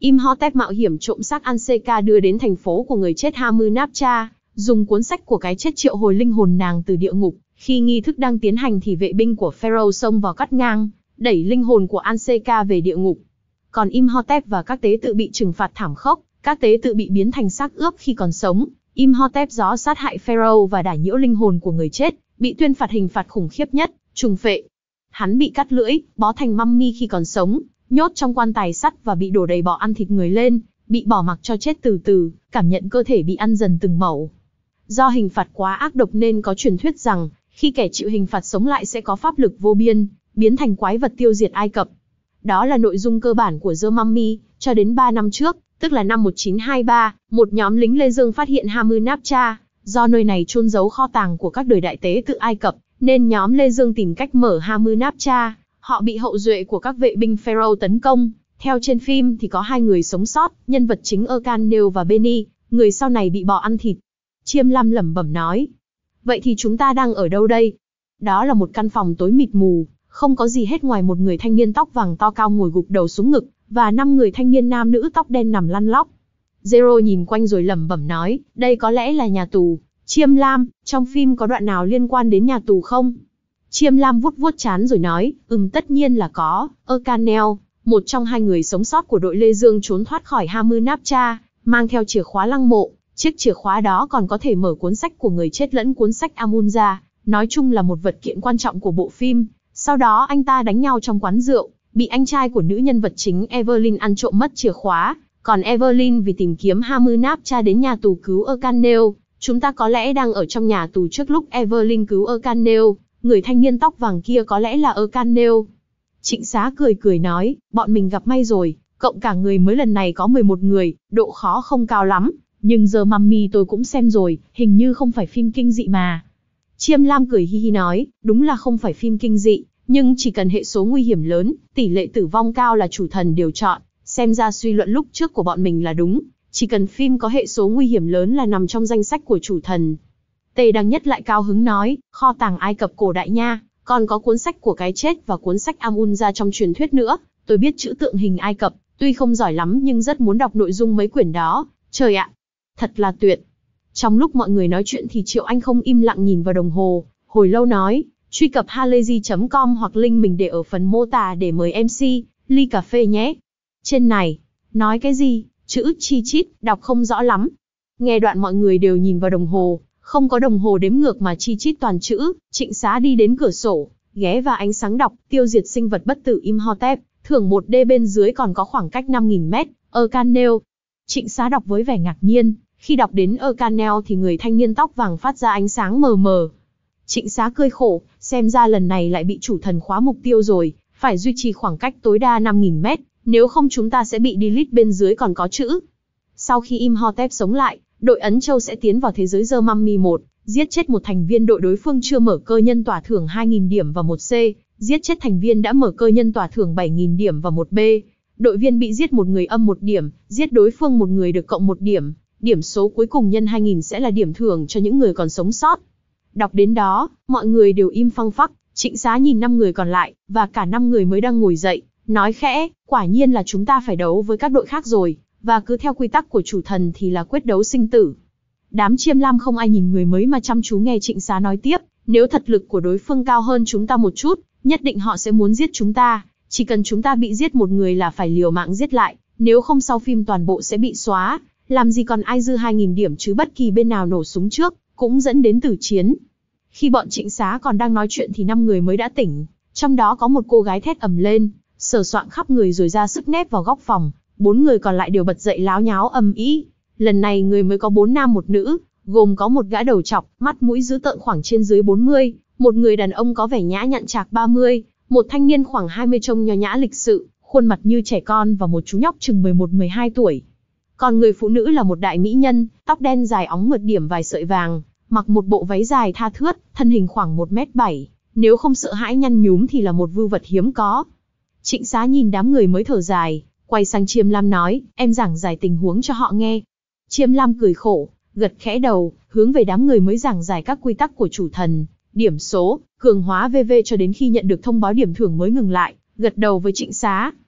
Imhotep mạo hiểm trộm xác Anseka đưa đến thành phố của người chết Hamunaptra, dùng cuốn sách của cái chết triệu hồi linh hồn nàng từ địa ngục. Khi nghi thức đang tiến hành thì vệ binh của Pharaoh xông vào cắt ngang, đẩy linh hồn của Anseka về địa ngục. Còn Imhotep và các tế tự bị trừng phạt thảm khốc, các tế tự bị biến thành xác ướp khi còn sống. Imhotep gió sát hại Pharaoh và đả nhiễu linh hồn của người chết, bị tuyên phạt hình phạt khủng khiếp nhất, trùng phệ. Hắn bị cắt lưỡi, bó thành mummy khi còn sống, nhốt trong quan tài sắt và bị đổ đầy bọ ăn thịt người lên, bị bỏ mặc cho chết từ từ, cảm nhận cơ thể bị ăn dần từng mẩu. Do hình phạt quá ác độc nên có truyền thuyết rằng, khi kẻ chịu hình phạt sống lại sẽ có pháp lực vô biên, biến thành quái vật tiêu diệt Ai Cập. Đó là nội dung cơ bản của The Mummy, cho đến ba năm trước, tức là năm một nghìn chín trăm hai mươi ba, một nhóm lính Lê Dương phát hiện Hamunaptra. Do nơi này chôn giấu kho tàng của các đời đại tế tự Ai Cập, nên nhóm Lê Dương tìm cách mở Hamunaptra. Họ bị hậu duệ của các vệ binh Pharaoh tấn công. Theo trên phim thì có hai người sống sót, nhân vật chính Erkanel và Beni, người sau này bị bò ăn thịt. Chiêm Lam lẩm bẩm nói. Vậy thì chúng ta đang ở đâu đây? Đó là một căn phòng tối mịt mù, không có gì hết ngoài một người thanh niên tóc vàng to cao ngồi gục đầu xuống ngực, và năm người thanh niên nam nữ tóc đen nằm lăn lóc. Zero nhìn quanh rồi lẩm bẩm nói, đây có lẽ là nhà tù. Chiêm Lam, trong phim có đoạn nào liên quan đến nhà tù không? Chiêm Lam vuốt vuốt trán rồi nói, ừm tất nhiên là có. Erkanel, một trong hai người sống sót của đội Lê Dương trốn thoát khỏi Hamunaptra, mang theo chìa khóa lăng mộ. Chiếc chìa khóa đó còn có thể mở cuốn sách của người chết lẫn cuốn sách Amun ra, nói chung là một vật kiện quan trọng của bộ phim. Sau đó anh ta đánh nhau trong quán rượu, bị anh trai của nữ nhân vật chính Evelyn ăn trộm mất chìa khóa, còn Evelyn vì tìm kiếm Hamunaptra đến nhà tù cứu Erkanel. Chúng ta có lẽ đang ở trong nhà tù trước lúc Evelyn cứu Erkanel, người thanh niên tóc vàng kia có lẽ là Erkanel. Trịnh Xá cười cười nói, bọn mình gặp may rồi, cộng cả người mới lần này có mười một người, độ khó không cao lắm, nhưng The Mummy tôi cũng xem rồi, hình như không phải phim kinh dị mà. Chiêm Lam cười hi hi nói, đúng là không phải phim kinh dị, nhưng chỉ cần hệ số nguy hiểm lớn, tỷ lệ tử vong cao là chủ thần đều chọn, xem ra suy luận lúc trước của bọn mình là đúng, chỉ cần phim có hệ số nguy hiểm lớn là nằm trong danh sách của chủ thần. Tề Đăng Nhất lại cao hứng nói, kho tàng Ai Cập cổ đại nha, còn có cuốn sách của cái chết và cuốn sách Amun ra trong truyền thuyết nữa, tôi biết chữ tượng hình Ai Cập, tuy không giỏi lắm nhưng rất muốn đọc nội dung mấy quyển đó, trời ạ, thật là tuyệt. Trong lúc mọi người nói chuyện thì Triệu Anh không im lặng nhìn vào đồng hồ, hồi lâu nói, truy cập halayzi chấm com hoặc link mình để ở phần mô tả để mời em xê, ly cà phê nhé. Trên này, nói cái gì, chữ chi chít, đọc không rõ lắm. Nghe đoạn mọi người đều nhìn vào đồng hồ, không có đồng hồ đếm ngược mà chi chít toàn chữ. Trịnh Xá đi đến cửa sổ, ghé vào ánh sáng đọc, tiêu diệt sinh vật bất tử Imhotep, thưởng một D bên dưới còn có khoảng cách năm nghìn mét, Erkanel. Trịnh Xá đọc với vẻ ngạc nhiên, khi đọc đến Erkanel thì người thanh niên tóc vàng phát ra ánh sáng mờ mờ. Trịnh Xá cười khổ, xem ra lần này lại bị chủ thần khóa mục tiêu rồi, phải duy trì khoảng cách tối đa năm nghìn mét, nếu không chúng ta sẽ bị delete bên dưới còn có chữ. Sau khi Imhotep sống lại, đội Ấn Châu sẽ tiến vào thế giới The Mummy một, giết chết một thành viên đội đối phương chưa mở cơ nhân tỏa thưởng hai nghìn điểm và một C, giết chết thành viên đã mở cơ nhân tỏa thưởng bảy nghìn điểm và một B. Đội viên bị giết một người âm một điểm, giết đối phương một người được cộng một điểm, điểm số cuối cùng nhân hai nghìn sẽ là điểm thưởng cho những người còn sống sót. Đọc đến đó, mọi người đều im phăng phắc, Trịnh Xá nhìn năm người còn lại, và cả năm người mới đang ngồi dậy, nói khẽ, quả nhiên là chúng ta phải đấu với các đội khác rồi, và cứ theo quy tắc của chủ thần thì là quyết đấu sinh tử. Đám Chiêm Lam không ai nhìn người mới mà chăm chú nghe Trịnh Xá nói tiếp, nếu thật lực của đối phương cao hơn chúng ta một chút, nhất định họ sẽ muốn giết chúng ta, chỉ cần chúng ta bị giết một người là phải liều mạng giết lại, nếu không sau phim toàn bộ sẽ bị xóa, làm gì còn ai dư hai nghìn điểm chứ bất kỳ bên nào nổ súng trước, cũng dẫn đến tử chiến. Khi bọn Trịnh Xá còn đang nói chuyện thì năm người mới đã tỉnh, trong đó có một cô gái thét ầm lên, sờ soạng khắp người rồi ra sức nép vào góc phòng, bốn người còn lại đều bật dậy láo nháo ầm ĩ. Lần này người mới có bốn nam một nữ, gồm có một gã đầu trọc, mắt mũi dữ tợn khoảng trên dưới bốn mươi, một người đàn ông có vẻ nhã nhặn chạc ba mươi, một thanh niên khoảng hai mươi trông nho nhã lịch sự, khuôn mặt như trẻ con và một chú nhóc chừng mười một mười hai tuổi. Còn người phụ nữ là một đại mỹ nhân, tóc đen dài óng mượt điểm vài sợi vàng, mặc một bộ váy dài tha thướt, thân hình khoảng một mét bảy, nếu không sợ hãi nhăn nhúm thì là một vưu vật hiếm có. Trịnh Xá nhìn đám người mới thở dài, quay sang Chiêm Lam nói, em giảng giải tình huống cho họ nghe. Chiêm Lam cười khổ, gật khẽ đầu, hướng về đám người mới giảng giải các quy tắc của chủ thần, điểm số, cường hóa vê vê cho đến khi nhận được thông báo điểm thưởng mới ngừng lại, gật đầu với Trịnh Xá.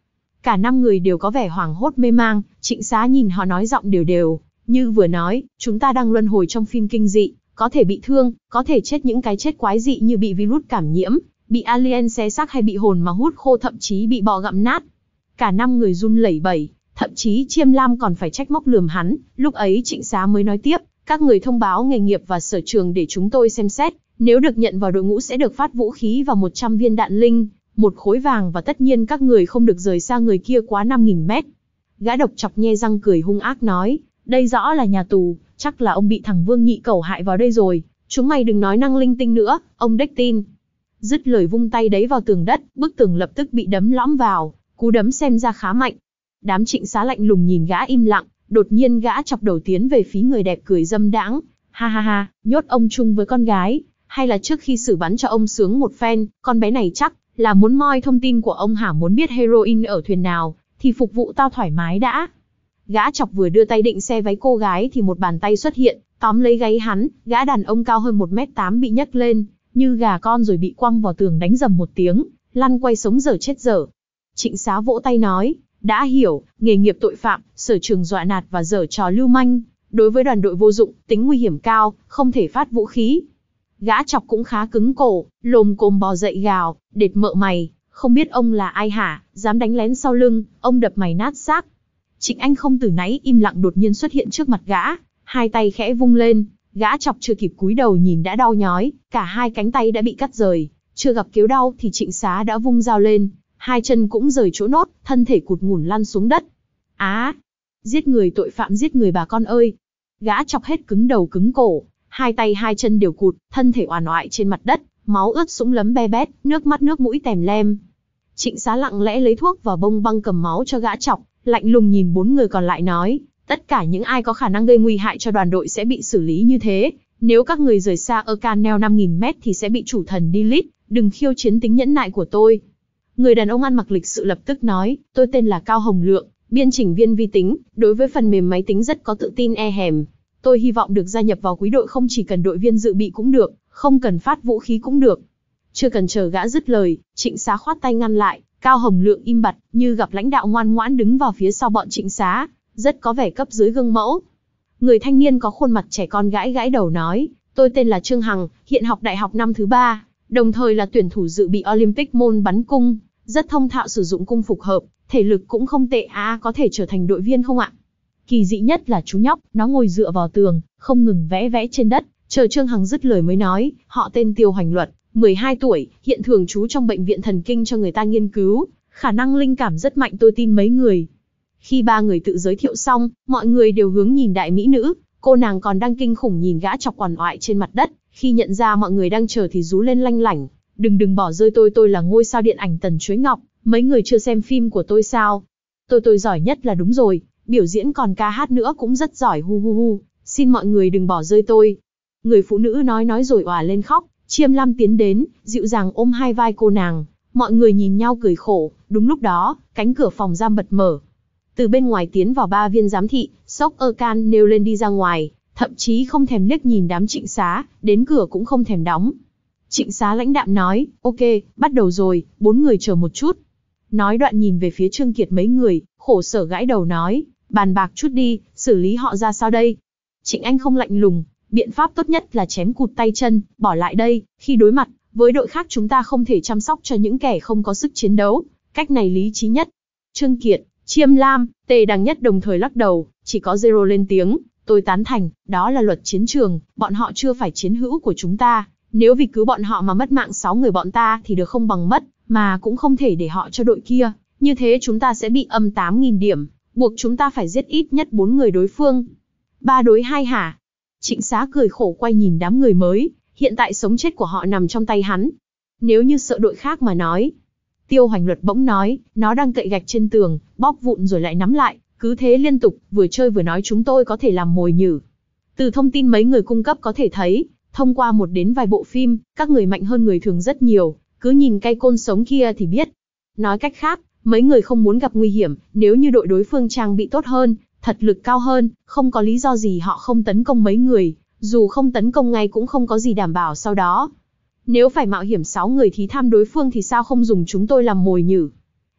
Cả năm người đều có vẻ hoảng hốt mê mang, Trịnh Xá nhìn họ nói giọng đều đều, như vừa nói, chúng ta đang luân hồi trong phim kinh dị, có thể bị thương, có thể chết những cái chết quái dị như bị virus cảm nhiễm, bị alien xé xác hay bị hồn mà hút khô, thậm chí bị bọ gặm nát. Cả năm người run lẩy bẩy, thậm chí Chiêm Lam còn phải trách móc lườm hắn, lúc ấy Trịnh Xá mới nói tiếp, các người thông báo nghề nghiệp và sở trường để chúng tôi xem xét, nếu được nhận vào đội ngũ sẽ được phát vũ khí và một trăm viên đạn linh, một khối vàng và tất nhiên các người không được rời xa người kia quá năm nghìn mét. Gã độc chọc nhe răng cười hung ác nói, đây rõ là nhà tù, chắc là ông bị thằng Vương Nhị Cẩu hại vào đây rồi, chúng mày đừng nói năng linh tinh nữa, ông đếch tin. Dứt lời vung tay đấy vào tường đất, bức tường lập tức bị đấm lõm vào, cú đấm xem ra khá mạnh. Đám Trịnh Xá lạnh lùng nhìn gã im lặng, đột nhiên gã chọc đầu tiến về phía người đẹp cười dâm đãng, ha ha ha, nhốt ông chung với con gái, hay là trước khi xử bắn cho ông sướng một phen, con bé này chắc là muốn moi thông tin của ông hả, muốn biết heroin ở thuyền nào, thì phục vụ tao thoải mái đã. Gã chọc vừa đưa tay định xe váy cô gái thì một bàn tay xuất hiện, tóm lấy gáy hắn, gã đàn ông cao hơn một mét tám bị nhấc lên, như gà con rồi bị quăng vào tường đánh rầm một tiếng, lăn quay sống dở chết dở. Trịnh Xá vỗ tay nói, đã hiểu, nghề nghiệp tội phạm, sở trường dọa nạt và giở trò lưu manh, đối với đoàn đội vô dụng, tính nguy hiểm cao, không thể phát vũ khí. Gã chọc cũng khá cứng cổ, lồm cồm bò dậy gào, đệt mợ mày, không biết ông là ai hả, dám đánh lén sau lưng, ông đập mày nát xác. Trịnh Anh không từ nãy im lặng đột nhiên xuất hiện trước mặt gã, hai tay khẽ vung lên, gã chọc chưa kịp cúi đầu nhìn đã đau nhói, cả hai cánh tay đã bị cắt rời, chưa gặp kêu đau thì Trịnh Xá đã vung dao lên, hai chân cũng rời chỗ nốt, thân thể cụt ngủn lăn xuống đất. Á, à, giết người tội phạm giết người bà con ơi. Gã chọc hết cứng đầu cứng cổ, hai tay hai chân đều cụt, thân thể oàn oại trên mặt đất, máu ướt sũng lấm be bét, nước mắt nước mũi tèm lem. Trịnh Xá lặng lẽ lấy thuốc và bông băng cầm máu cho gã chọc, lạnh lùng nhìn bốn người còn lại nói, tất cả những ai có khả năng gây nguy hại cho đoàn đội sẽ bị xử lý như thế, nếu các người rời xa Arcanel năm nghìn mét thì sẽ bị chủ thần delete, đừng khiêu chiến tính nhẫn nại của tôi. Người đàn ông ăn mặc lịch sự lập tức nói, tôi tên là Cao Hồng Lượng, biên chỉnh viên vi tính, đối với phần mềm máy tính rất có tự tin e hèm. Tôi hy vọng được gia nhập vào quý đội, không chỉ cần đội viên dự bị cũng được, không cần phát vũ khí cũng được. Chưa cần chờ gã dứt lời, Trịnh Xá khoát tay ngăn lại, Cao Hồng Lượng im bặt, như gặp lãnh đạo ngoan ngoãn đứng vào phía sau bọn Trịnh Xá, rất có vẻ cấp dưới gương mẫu. Người thanh niên có khuôn mặt trẻ con gãi gãi đầu nói, tôi tên là Trương Hằng, hiện học đại học năm thứ ba, đồng thời là tuyển thủ dự bị Olympic môn bắn cung, rất thông thạo sử dụng cung phục hợp, thể lực cũng không tệ, à có thể trở thành đội viên không ạ? Kỳ dị nhất là chú nhóc, nó ngồi dựa vào tường, không ngừng vẽ vẽ trên đất, chờ Trương Hằng dứt lời mới nói, họ tên Tiêu Hoành Luật, mười hai tuổi, hiện thường trú trong bệnh viện thần kinh cho người ta nghiên cứu, khả năng linh cảm rất mạnh, tôi tin mấy người. Khi ba người tự giới thiệu xong, mọi người đều hướng nhìn đại mỹ nữ, cô nàng còn đang kinh khủng nhìn gã chọc quằn oại trên mặt đất, khi nhận ra mọi người đang chờ thì rú lên lanh lảnh, đừng đừng bỏ rơi tôi, tôi là ngôi sao điện ảnh Tần Chuối Ngọc, mấy người chưa xem phim của tôi sao? Tôi tôi giỏi nhất là đúng rồi, biểu diễn còn ca hát nữa cũng rất giỏi, hu hu hu, xin mọi người đừng bỏ rơi tôi. Người phụ nữ nói nói rồi òa lên khóc, Chiêm Lam tiến đến, dịu dàng ôm hai vai cô nàng, mọi người nhìn nhau cười khổ, đúng lúc đó, cánh cửa phòng giam bật mở. Từ bên ngoài tiến vào ba viên giám thị, Sốc Arcan nêu lên đi ra ngoài, thậm chí không thèm liếc nhìn đám Trịnh Xá, đến cửa cũng không thèm đóng. Trịnh Xá lãnh đạm nói, ok, bắt đầu rồi, bốn người chờ một chút. Nói đoạn nhìn về phía Trương Kiệt mấy người, khổ sở gãi đầu nói, bàn bạc chút đi, xử lý họ ra sao đây? Trịnh Anh không lạnh lùng, biện pháp tốt nhất là chém cụt tay chân, bỏ lại đây, khi đối mặt với đội khác chúng ta không thể chăm sóc cho những kẻ không có sức chiến đấu, cách này lý trí nhất. Trương Kiệt, Chiêm Lam, Tề Đằng Nhất đồng thời lắc đầu, chỉ có Zero lên tiếng, tôi tán thành, đó là luật chiến trường, bọn họ chưa phải chiến hữu của chúng ta, nếu vì cứu bọn họ mà mất mạng sáu người bọn ta thì được không bằng mất, mà cũng không thể để họ cho đội kia, như thế chúng ta sẽ bị âm tám nghìn điểm, buộc chúng ta phải giết ít nhất bốn người đối phương. Ba đối hai hả? Trịnh Xá cười khổ quay nhìn đám người mới, hiện tại sống chết của họ nằm trong tay hắn. Nếu như sợ đội khác mà nói. Tiêu Hoành Luật bỗng nói, nó đang cậy gạch trên tường, bóp vụn rồi lại nắm lại, cứ thế liên tục, vừa chơi vừa nói chúng tôi có thể làm mồi nhử. Từ thông tin mấy người cung cấp có thể thấy, thông qua một đến vài bộ phim, các người mạnh hơn người thường rất nhiều, cứ nhìn cây côn sống kia thì biết. Nói cách khác, mấy người không muốn gặp nguy hiểm, nếu như đội đối phương trang bị tốt hơn, thật lực cao hơn, không có lý do gì họ không tấn công mấy người, dù không tấn công ngay cũng không có gì đảm bảo sau đó. Nếu phải mạo hiểm sáu người thì tham đối phương thì sao không dùng chúng tôi làm mồi nhử.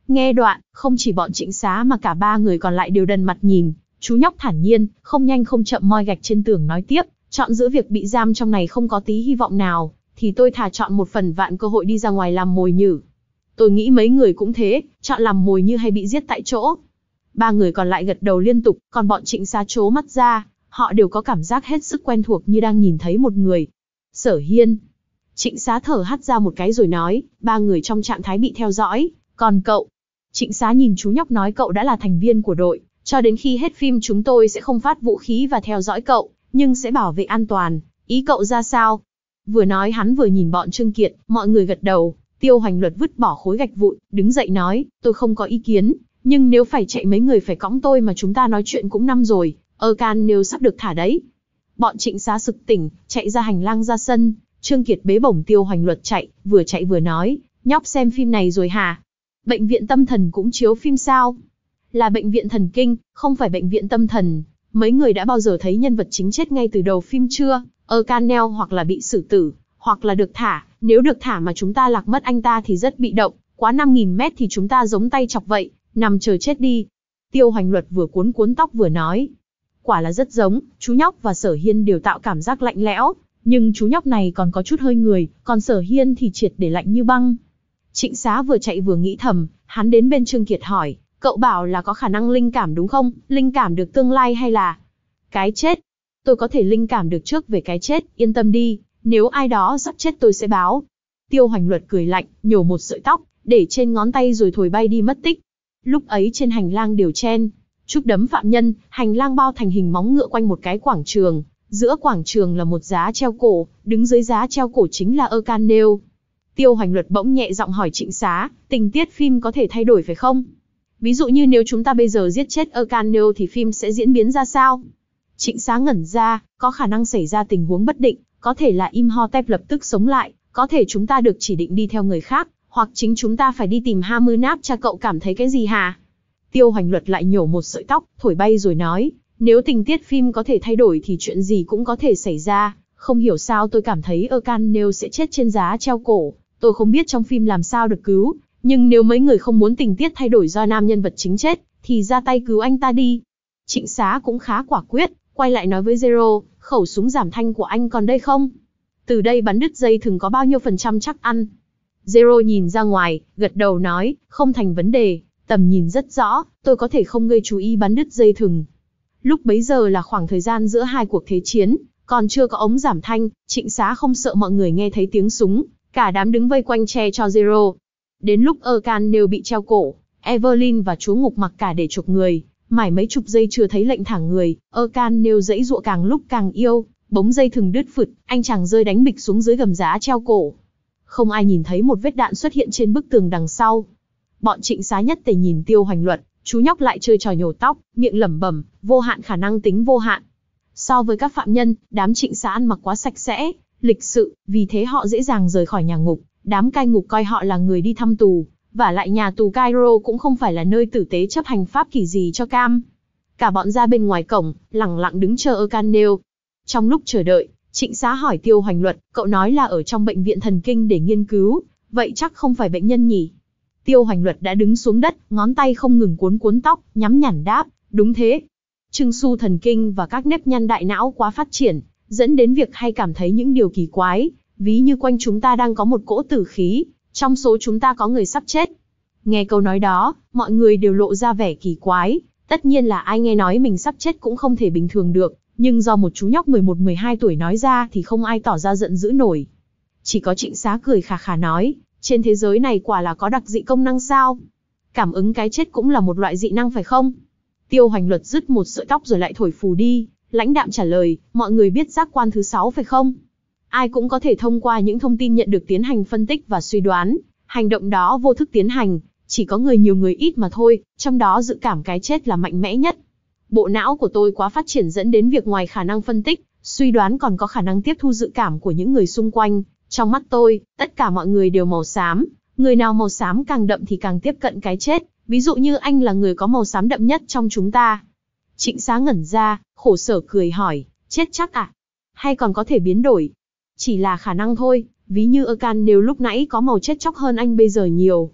Nghe đoạn, không chỉ bọn Trịnh Xá mà cả ba người còn lại đều đần mặt nhìn. Chú nhóc thản nhiên, không nhanh không chậm moi gạch trên tường nói tiếp, chọn giữa việc bị giam trong này không có tí hy vọng nào, thì tôi thà chọn một phần vạn cơ hội đi ra ngoài làm mồi nhử. Tôi nghĩ mấy người cũng thế, chọn làm mồi như hay bị giết tại chỗ. Ba người còn lại gật đầu liên tục, còn bọn Trịnh Xá trố mắt ra, họ đều có cảm giác hết sức quen thuộc như đang nhìn thấy một người. Sở Hiên. Trịnh Xá thở hắt ra một cái rồi nói, ba người trong trạng thái bị theo dõi, còn cậu? Trịnh Xá nhìn chú nhóc nói cậu đã là thành viên của đội, cho đến khi hết phim chúng tôi sẽ không phát vũ khí và theo dõi cậu, nhưng sẽ bảo vệ an toàn, ý cậu ra sao? Vừa nói hắn vừa nhìn bọn Trương Kiệt, mọi người gật đầu. Tiêu Hoành Luật vứt bỏ khối gạch vụn, đứng dậy nói, tôi không có ý kiến, nhưng nếu phải chạy mấy người phải cõng tôi mà chúng ta nói chuyện cũng năm rồi, Erkan nếu sắp được thả đấy. Bọn Trịnh Xá sực tỉnh, chạy ra hành lang ra sân, Trương Kiệt bế bổng Tiêu Hoành Luật chạy, vừa chạy vừa nói, nhóc xem phim này rồi hả? Bệnh viện tâm thần cũng chiếu phim sao? Là bệnh viện thần kinh, không phải bệnh viện tâm thần. Mấy người đã bao giờ thấy nhân vật chính chết ngay từ đầu phim chưa? Erkan Neo hoặc là bị xử tử, hoặc là được thả, nếu được thả mà chúng ta lạc mất anh ta thì rất bị động, quá năm nghìn mét thì chúng ta giống tay chọc vậy, nằm chờ chết đi. Tiêu Hoành Luật vừa cuốn cuốn tóc vừa nói. Quả là rất giống, chú nhóc và Sở Hiên đều tạo cảm giác lạnh lẽo, nhưng chú nhóc này còn có chút hơi người, còn Sở Hiên thì triệt để lạnh như băng. Trịnh Xá vừa chạy vừa nghĩ thầm, hắn đến bên Trương Kiệt hỏi, cậu bảo là có khả năng linh cảm đúng không? Linh cảm được tương lai hay là cái chết? Tôi có thể linh cảm được trước về cái chết, yên tâm đi, nếu ai đó sắp chết tôi sẽ báo. Tiêu Hoành Luật cười lạnh, nhổ một sợi tóc, để trên ngón tay rồi thổi bay đi mất tích. Lúc ấy trên hành lang đều chen chúc đấm phạm nhân, hành lang bao thành hình móng ngựa quanh một cái quảng trường, giữa quảng trường là một giá treo cổ, đứng dưới giá treo cổ chính là Erkan Neo. Tiêu Hoành Luật bỗng nhẹ giọng hỏi Trịnh Xá, tình tiết phim có thể thay đổi phải không? Ví dụ như nếu chúng ta bây giờ giết chết Erkan Neo thì phim sẽ diễn biến ra sao? Trịnh Xá ngẩn ra, có khả năng xảy ra tình huống bất định, có thể là Imhotep lập tức sống lại, có thể chúng ta được chỉ định đi theo người khác, hoặc chính chúng ta phải đi tìm Hamunap cha. Cậu cảm thấy cái gì hả? Tiêu Hoành Luật lại nhổ một sợi tóc, thổi bay rồi nói, nếu tình tiết phim có thể thay đổi thì chuyện gì cũng có thể xảy ra, không hiểu sao tôi cảm thấy Erkan Neo sẽ chết trên giá treo cổ, tôi không biết trong phim làm sao được cứu, nhưng nếu mấy người không muốn tình tiết thay đổi do nam nhân vật chính chết, thì ra tay cứu anh ta đi. Trịnh Xá cũng khá quả quyết, quay lại nói với Zero, khẩu súng giảm thanh của anh còn đây không? Từ đây bắn đứt dây thừng có bao nhiêu phần trăm chắc ăn? Zero nhìn ra ngoài, gật đầu nói, không thành vấn đề, tầm nhìn rất rõ, tôi có thể không gây chú ý bắn đứt dây thừng. Lúc bấy giờ là khoảng thời gian giữa hai cuộc thế chiến, còn chưa có ống giảm thanh, Trịnh Xá không sợ mọi người nghe thấy tiếng súng, cả đám đứng vây quanh che cho Zero. Đến lúc Erkan Neo bị treo cổ, Evelyn và chúa ngục mặc cả để chụp người, mải mấy chục giây chưa thấy lệnh thả người, Erkan Neo giãy giụa càng lúc càng yêu, bống dây thừng đứt phụt, anh chàng rơi đánh bịch xuống dưới gầm giá treo cổ. Không ai nhìn thấy một vết đạn xuất hiện trên bức tường đằng sau. Bọn Trịnh Xá nhất tề nhìn Tiêu Hoành Luật, chú nhóc lại chơi trò nhổ tóc, miệng lẩm bẩm, vô hạn khả năng tính vô hạn. So với các phạm nhân, đám Trịnh Xá ăn mặc quá sạch sẽ, lịch sự, vì thế họ dễ dàng rời khỏi nhà ngục, đám cai ngục coi họ là người đi thăm tù, vả lại nhà tù Cairo cũng không phải là nơi tử tế chấp hành pháp kỷ gì cho cam. Cả bọn ra bên ngoài cổng, lẳng lặng đứng chờ Erkan Neo. Trong lúc chờ đợi, Trịnh Xá hỏi Tiêu Hoành Luật, cậu nói là ở trong bệnh viện thần kinh để nghiên cứu, vậy chắc không phải bệnh nhân nhỉ? Tiêu Hoành Luật đã đứng xuống đất, ngón tay không ngừng cuốn cuốn tóc, nhắm nhẳn đáp, đúng thế. Trưng su thần kinh và các nếp nhăn đại não quá phát triển, dẫn đến việc hay cảm thấy những điều kỳ quái, ví như quanh chúng ta đang có một cỗ tử khí, trong số chúng ta có người sắp chết. Nghe câu nói đó, mọi người đều lộ ra vẻ kỳ quái, tất nhiên là ai nghe nói mình sắp chết cũng không thể bình thường được, nhưng do một chú nhóc mười một mười hai tuổi nói ra thì không ai tỏ ra giận dữ nổi. Chỉ có Trịnh Xá cười khà khà nói, trên thế giới này quả là có đặc dị công năng sao? Cảm ứng cái chết cũng là một loại dị năng phải không? Tiêu Hoành Luật dứt một sợi tóc rồi lại thổi phù đi, lãnh đạm trả lời, mọi người biết giác quan thứ sáu phải không? Ai cũng có thể thông qua những thông tin nhận được tiến hành phân tích và suy đoán, hành động đó vô thức tiến hành, chỉ có người nhiều người ít mà thôi, trong đó dự cảm cái chết là mạnh mẽ nhất. Bộ não của tôi quá phát triển dẫn đến việc ngoài khả năng phân tích, suy đoán còn có khả năng tiếp thu dự cảm của những người xung quanh. Trong mắt tôi, tất cả mọi người đều màu xám, người nào màu xám càng đậm thì càng tiếp cận cái chết, ví dụ như anh là người có màu xám đậm nhất trong chúng ta. Trịnh Xá ngẩn ra, khổ sở cười hỏi, chết chắc à? Hay còn có thể biến đổi? Chỉ là khả năng thôi, ví như Erkan Neo lúc nãy có màu chết chóc hơn anh bây giờ nhiều.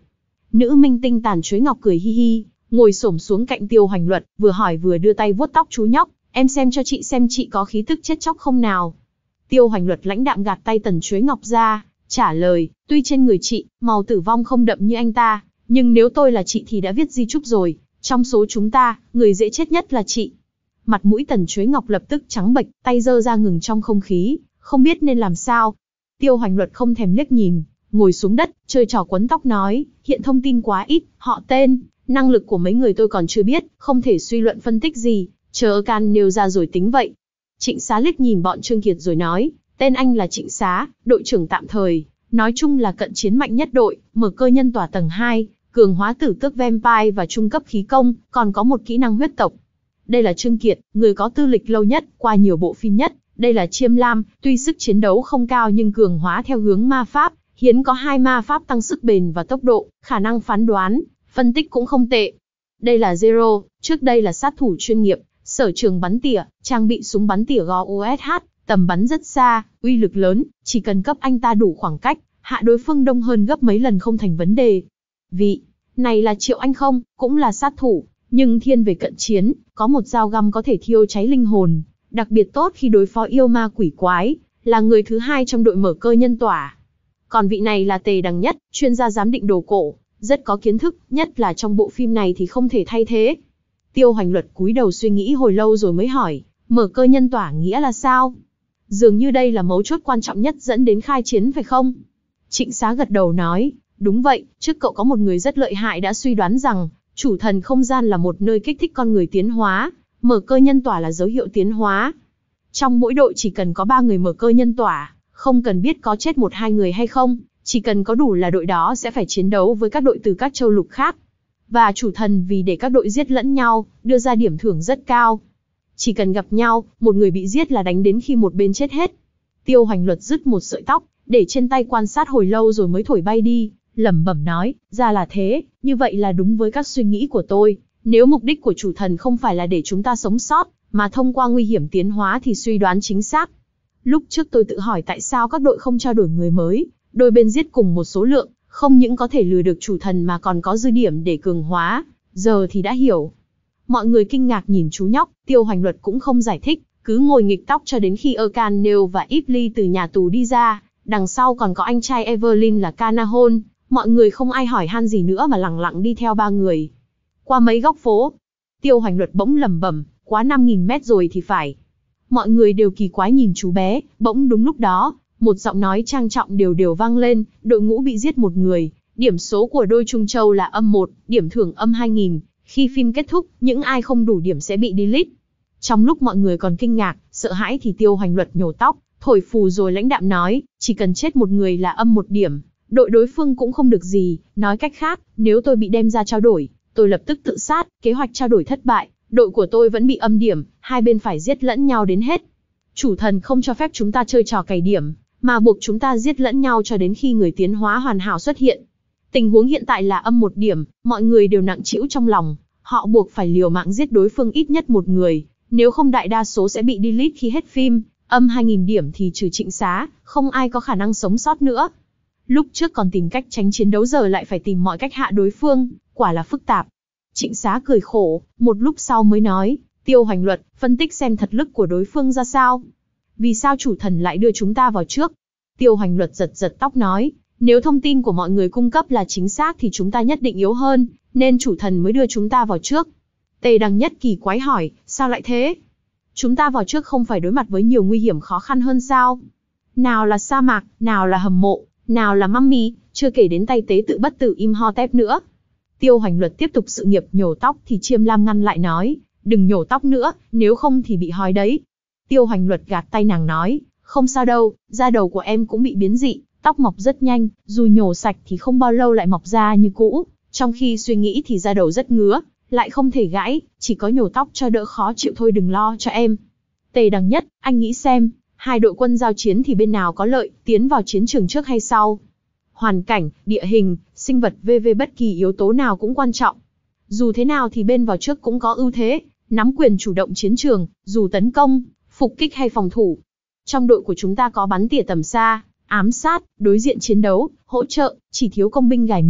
Nữ minh tinh Tàn Chuối Ngọc cười hi hi, ngồi xổm xuống cạnh Tiêu Hoành Luật, vừa hỏi vừa đưa tay vuốt tóc chú nhóc, em xem cho chị xem chị có khí tức chết chóc không nào. Tiêu Hoành Luật lãnh đạm gạt tay Tần Chuối Ngọc ra, trả lời, tuy trên người chị, màu tử vong không đậm như anh ta, nhưng nếu tôi là chị thì đã viết di chúc rồi, trong số chúng ta, người dễ chết nhất là chị. Mặt mũi Tần Chuối Ngọc lập tức trắng bệch, tay giơ ra ngừng trong không khí, không biết nên làm sao. Tiêu Hoành Luật không thèm liếc nhìn, ngồi xuống đất, chơi trò quấn tóc nói, hiện thông tin quá ít, họ tên, năng lực của mấy người tôi còn chưa biết, không thể suy luận phân tích gì, chờ Can nêu ra rồi tính vậy. Trịnh Xá liếc nhìn bọn Trương Kiệt rồi nói, tên anh là Trịnh Xá, đội trưởng tạm thời, nói chung là cận chiến mạnh nhất đội, mở cơ nhân tỏa tầng hai, cường hóa tử tước vampire và trung cấp khí công, còn có một kỹ năng huyết tộc. Đây là Trương Kiệt, người có tư lịch lâu nhất, qua nhiều bộ phim nhất. Đây là Chiêm Lam, tuy sức chiến đấu không cao nhưng cường hóa theo hướng ma pháp, hiến có hai ma pháp tăng sức bền và tốc độ, khả năng phán đoán, phân tích cũng không tệ. Đây là Zero, trước đây là sát thủ chuyên nghiệp, sở trường bắn tỉa, trang bị súng bắn tỉa G O S H, tầm bắn rất xa, uy lực lớn, chỉ cần cấp anh ta đủ khoảng cách, hạ đối phương đông hơn gấp mấy lần không thành vấn đề. Vị này là Triệu Anh không, cũng là sát thủ, nhưng thiên về cận chiến, có một dao găm có thể thiêu cháy linh hồn, đặc biệt tốt khi đối phó yêu ma quỷ quái, là người thứ hai trong đội mở cơ nhân tỏa. Còn vị này là Tề Đằng Nhất, chuyên gia giám định đồ cổ, rất có kiến thức, nhất là trong bộ phim này thì không thể thay thế. Tiêu Hoành Luật cúi đầu suy nghĩ hồi lâu rồi mới hỏi, mở cơ nhân tỏa nghĩa là sao? Dường như đây là mấu chốt quan trọng nhất dẫn đến khai chiến phải không? Trịnh Xá gật đầu nói, đúng vậy, trước cậu có một người rất lợi hại đã suy đoán rằng, chủ thần không gian là một nơi kích thích con người tiến hóa, mở cơ nhân tỏa là dấu hiệu tiến hóa. Trong mỗi đội chỉ cần có ba người mở cơ nhân tỏa, không cần biết có chết một hai người hay không, chỉ cần có đủ là đội đó sẽ phải chiến đấu với các đội từ các châu lục khác. Và chủ thần vì để các đội giết lẫn nhau, đưa ra điểm thưởng rất cao. Chỉ cần gặp nhau, một người bị giết là đánh đến khi một bên chết hết. Tiêu Hoành Luật dứt một sợi tóc, để trên tay quan sát hồi lâu rồi mới thổi bay đi, lẩm bẩm nói, ra là thế, như vậy là đúng với các suy nghĩ của tôi. Nếu mục đích của chủ thần không phải là để chúng ta sống sót, mà thông qua nguy hiểm tiến hóa thì suy đoán chính xác. Lúc trước tôi tự hỏi tại sao các đội không trao đổi người mới, đôi bên giết cùng một số lượng, không những có thể lừa được chủ thần mà còn có dư điểm để cường hóa, giờ thì đã hiểu. Mọi người kinh ngạc nhìn chú nhóc, Tiêu Hoành Luật cũng không giải thích, cứ ngồi nghịch tóc cho đến khi Erkan Neil và Iblis từ nhà tù đi ra, đằng sau còn có anh trai Evelyn là Canahon, mọi người không ai hỏi han gì nữa mà lặng lặng đi theo ba người. Qua mấy góc phố, Tiêu Hoành Luật bỗng lẩm bẩm, quá năm nghìn mét rồi thì phải. Mọi người đều kỳ quái nhìn chú bé, bỗng đúng lúc đó, một giọng nói trang trọng đều đều vang lên, đội ngũ bị giết một người, điểm số của đôi Trung Châu là âm một, điểm thưởng âm hai nghìn, khi phim kết thúc, những ai không đủ điểm sẽ bị delete. Trong lúc mọi người còn kinh ngạc, sợ hãi thì Tiêu Hoành Luật nhổ tóc, thổi phù rồi lãnh đạm nói, chỉ cần chết một người là âm một điểm, đội đối phương cũng không được gì, nói cách khác, nếu tôi bị đem ra trao đổi, tôi lập tức tự sát, kế hoạch trao đổi thất bại, đội của tôi vẫn bị âm điểm, hai bên phải giết lẫn nhau đến hết. Chủ thần không cho phép chúng ta chơi trò cày điểm, mà buộc chúng ta giết lẫn nhau cho đến khi người tiến hóa hoàn hảo xuất hiện. Tình huống hiện tại là âm một điểm, mọi người đều nặng trĩu trong lòng, họ buộc phải liều mạng giết đối phương ít nhất một người, nếu không đại đa số sẽ bị delete khi hết phim, âm hai nghìn điểm thì trừ Trịnh Xá, không ai có khả năng sống sót nữa. Lúc trước còn tìm cách tránh chiến đấu giờ lại phải tìm mọi cách hạ đối phương, quả là phức tạp. Trịnh Xá cười khổ, một lúc sau mới nói, Tiêu Hoành Luật, phân tích xem thật lực của đối phương ra sao. Vì sao chủ thần lại đưa chúng ta vào trước? Tiêu Hoành Luật giật giật tóc nói, nếu thông tin của mọi người cung cấp là chính xác thì chúng ta nhất định yếu hơn, nên chủ thần mới đưa chúng ta vào trước. Tề Đằng Nhất kỳ quái hỏi, sao lại thế? Chúng ta vào trước không phải đối mặt với nhiều nguy hiểm khó khăn hơn sao? Nào là sa mạc, nào là hầm mộ, nào là mummy, chưa kể đến tay tế tự bất tử Imhotep nữa. Tiêu Hoành Luật tiếp tục sự nghiệp nhổ tóc thì Chiêm Lam ngăn lại nói, đừng nhổ tóc nữa, nếu không thì bị hói đấy. Tiêu Hoành Luật gạt tay nàng nói, không sao đâu, da đầu của em cũng bị biến dị, tóc mọc rất nhanh, dù nhổ sạch thì không bao lâu lại mọc ra như cũ, trong khi suy nghĩ thì da đầu rất ngứa, lại không thể gãy, chỉ có nhổ tóc cho đỡ khó chịu thôi, đừng lo cho em. Tề Đằng Nhất, anh nghĩ xem, hai đội quân giao chiến thì bên nào có lợi, tiến vào chiến trường trước hay sau? Hoàn cảnh, địa hình, sinh vật vân vân bất kỳ yếu tố nào cũng quan trọng. Dù thế nào thì bên vào trước cũng có ưu thế, nắm quyền chủ động chiến trường, dù tấn công, phục kích hay phòng thủ. Trong đội của chúng ta có bắn tỉa tầm xa, ám sát, đối diện chiến đấu, hỗ trợ, chỉ thiếu công binh gài mìn.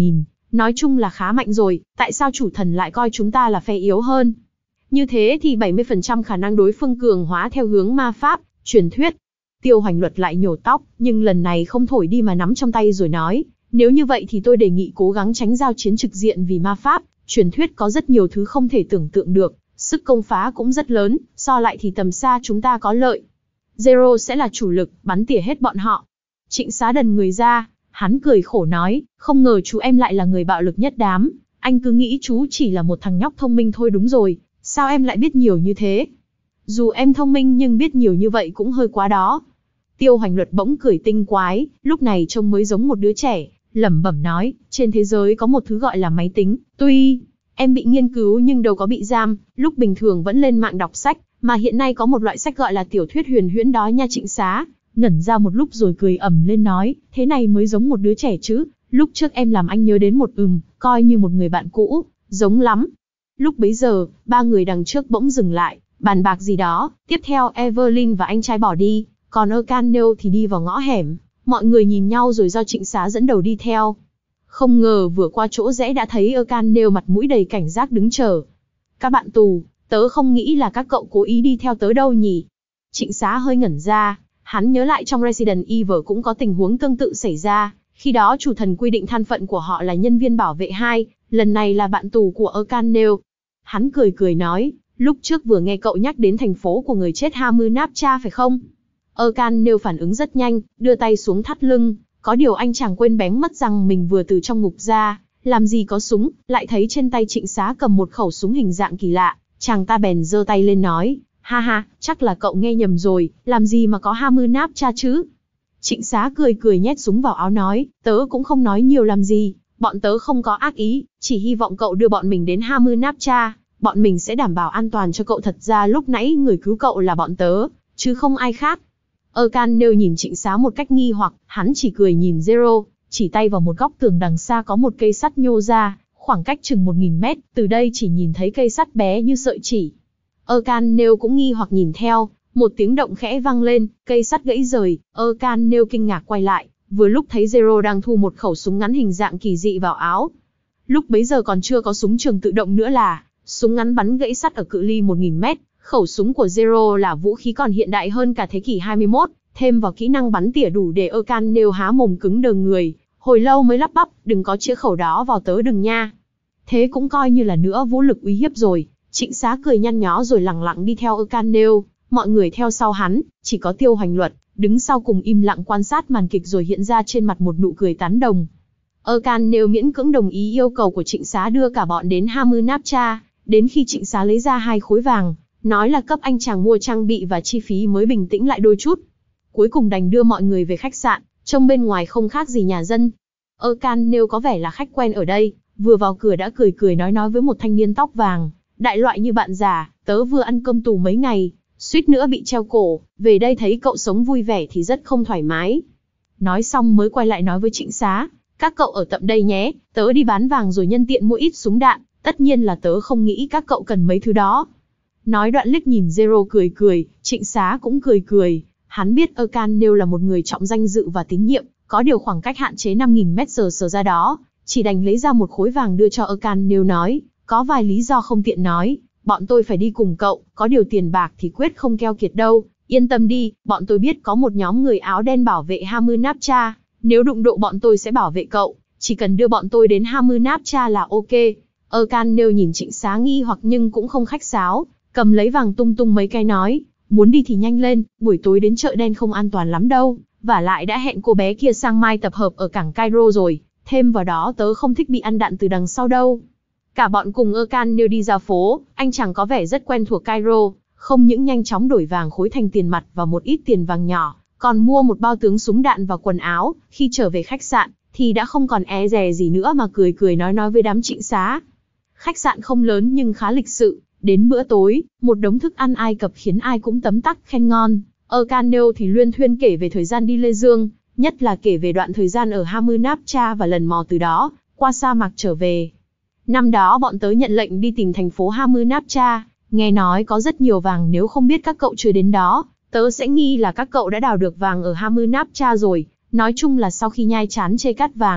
Nói chung là khá mạnh rồi, tại sao chủ thần lại coi chúng ta là phe yếu hơn? Như thế thì bảy mươi phần trăm khả năng đối phương cường hóa theo hướng ma pháp, truyền thuyết. Tiêu Hoành Luật lại nhổ tóc, nhưng lần này không thổi đi mà nắm trong tay rồi nói, nếu như vậy thì tôi đề nghị cố gắng tránh giao chiến trực diện vì ma pháp, truyền thuyết có rất nhiều thứ không thể tưởng tượng được, sức công phá cũng rất lớn, so lại thì tầm xa chúng ta có lợi. Zero sẽ là chủ lực, bắn tỉa hết bọn họ. Trịnh Xá đần người ra, hắn cười khổ nói, không ngờ chú em lại là người bạo lực nhất đám, anh cứ nghĩ chú chỉ là một thằng nhóc thông minh thôi đúng rồi, sao em lại biết nhiều như thế? Dù em thông minh nhưng biết nhiều như vậy cũng hơi quá đó. Tiêu Hoành Luật bỗng cười tinh quái, lúc này trông mới giống một đứa trẻ, lẩm bẩm nói, trên thế giới có một thứ gọi là máy tính, tuy em bị nghiên cứu nhưng đâu có bị giam, lúc bình thường vẫn lên mạng đọc sách, mà hiện nay có một loại sách gọi là tiểu thuyết huyền huyễn đó nha. Trịnh Xá ngẩn ra một lúc rồi cười ầm lên nói, thế này mới giống một đứa trẻ chứ, lúc trước em làm anh nhớ đến một ừm, coi như một người bạn cũ, giống lắm. Lúc bấy giờ, ba người đằng trước bỗng dừng lại, bàn bạc gì đó, tiếp theo Evelyn và anh trai bỏ đi, còn Arcane thì đi vào ngõ hẻm, mọi người nhìn nhau rồi do Trịnh Xá dẫn đầu đi theo. Không ngờ vừa qua chỗ rẽ đã thấy Arcane mặt mũi đầy cảnh giác đứng chờ. Các bạn tù, tớ không nghĩ là các cậu cố ý đi theo tớ đâu nhỉ? Trịnh Xá hơi ngẩn ra, hắn nhớ lại trong Resident Evil cũng có tình huống tương tự xảy ra, khi đó chủ thần quy định thân phận của họ là nhân viên bảo vệ hai, lần này là bạn tù của Arcane. Hắn cười cười nói, lúc trước vừa nghe cậu nhắc đến thành phố của người chết Hamunaptra phải không? Arcane phản ứng rất nhanh, đưa tay xuống thắt lưng, có điều anh chàng quên bén mất rằng mình vừa từ trong ngục ra, làm gì có súng, lại thấy trên tay Trịnh Xá cầm một khẩu súng hình dạng kỳ lạ, chàng ta bèn giơ tay lên nói, ha ha, chắc là cậu nghe nhầm rồi, làm gì mà có Hamunaptra chứ? Trịnh Xá cười cười nhét súng vào áo nói, tớ cũng không nói nhiều làm gì, bọn tớ không có ác ý, chỉ hy vọng cậu đưa bọn mình đến Hamunaptra, bọn mình sẽ đảm bảo an toàn cho cậu. Thật ra lúc nãy người cứu cậu là bọn tớ, chứ không ai khác. Arcane nhìn Trịnh Xá một cách nghi hoặc, hắn chỉ cười nhìn Zero, chỉ tay vào một góc tường đằng xa có một cây sắt nhô ra, khoảng cách chừng một nghìn mét, từ đây chỉ nhìn thấy cây sắt bé như sợi chỉ. Arcane cũng nghi hoặc nhìn theo, một tiếng động khẽ vang lên, cây sắt gãy rời, Arcane kinh ngạc quay lại, vừa lúc thấy Zero đang thu một khẩu súng ngắn hình dạng kỳ dị vào áo. Lúc bấy giờ còn chưa có súng trường tự động nữa là, súng ngắn bắn gãy sắt ở cự ly một nghìn mét, khẩu súng của Zero là vũ khí còn hiện đại hơn cả thế kỷ hai mươi mốt, thêm vào kỹ năng bắn tỉa đủ để Arcane há mồm cứng đờ người, hồi lâu mới lắp bắp, đừng có chĩa khẩu đó vào tớ đừng nha. Thế cũng coi như là nữa vũ lực uy hiếp rồi. Trịnh Xá cười nhăn nhó rồi lẳng lặng đi theo Arcane, mọi người theo sau hắn, chỉ có Tiêu Hoành Luật đứng sau cùng im lặng quan sát màn kịch rồi hiện ra trên mặt một nụ cười tán đồng. Arcane miễn cưỡng đồng ý yêu cầu của Trịnh Xá đưa cả bọn đến Hamunaptra, đến khi Trịnh Xá lấy ra hai khối vàng, nói là cấp anh chàng mua trang bị và chi phí mới bình tĩnh lại đôi chút. Cuối cùng đành đưa mọi người về khách sạn, trông bên ngoài không khác gì nhà dân. Arcane có vẻ là khách quen ở đây, vừa vào cửa đã cười cười nói nói với một thanh niên tóc vàng, đại loại như bạn già, tớ vừa ăn cơm tù mấy ngày, suýt nữa bị treo cổ, về đây thấy cậu sống vui vẻ thì rất không thoải mái. Nói xong mới quay lại nói với Trịnh Xá, các cậu ở tận đây nhé, tớ đi bán vàng rồi nhân tiện mua ít súng đạn, tất nhiên là tớ không nghĩ các cậu cần mấy thứ đó. Nói đoạn liếc nhìn Zero cười cười, Trịnh Xá cũng cười cười, hắn biết Arcane là một người trọng danh dự và tín nhiệm, có điều khoảng cách hạn chế năm nghìn mét giờ sờ ra đó, chỉ đành lấy ra một khối vàng đưa cho Arcane nói, có vài lý do không tiện nói, bọn tôi phải đi cùng cậu, có điều tiền bạc thì quyết không keo kiệt đâu, yên tâm đi, bọn tôi biết có một nhóm người áo đen bảo vệ Hamunaptra, nếu đụng độ bọn tôi sẽ bảo vệ cậu, chỉ cần đưa bọn tôi đến Hamunaptra là ok. Arcane nhìn Trịnh Xá nghi hoặc nhưng cũng không khách sáo, cầm lấy vàng tung tung mấy cái nói, muốn đi thì nhanh lên, buổi tối đến chợ đen không an toàn lắm đâu, vả lại đã hẹn cô bé kia sang mai tập hợp ở cảng Cairo rồi, thêm vào đó tớ không thích bị ăn đạn từ đằng sau đâu. Cả bọn cùng Arcane đi ra phố, anh chàng có vẻ rất quen thuộc Cairo, không những nhanh chóng đổi vàng khối thành tiền mặt và một ít tiền vàng nhỏ, còn mua một bao tướng súng đạn và quần áo, khi trở về khách sạn, thì đã không còn e dè gì nữa mà cười cười nói nói với đám Trịnh Xá. Khách sạn không lớn nhưng khá lịch sự, đến bữa tối, một đống thức ăn Ai Cập khiến ai cũng tấm tắc khen ngon. Arcane thì luyên thuyên kể về thời gian đi Lê Dương, nhất là kể về đoạn thời gian ở Hamunaptra và lần mò từ đó, qua sa mạc trở về. Năm đó bọn tớ nhận lệnh đi tìm thành phố Hamunaptra, nghe nói có rất nhiều vàng, nếu không biết các cậu chưa đến đó, tớ sẽ nghi là các cậu đã đào được vàng ở Hamunaptra rồi. Nói chung là sau khi nhai chán chê cát vàng,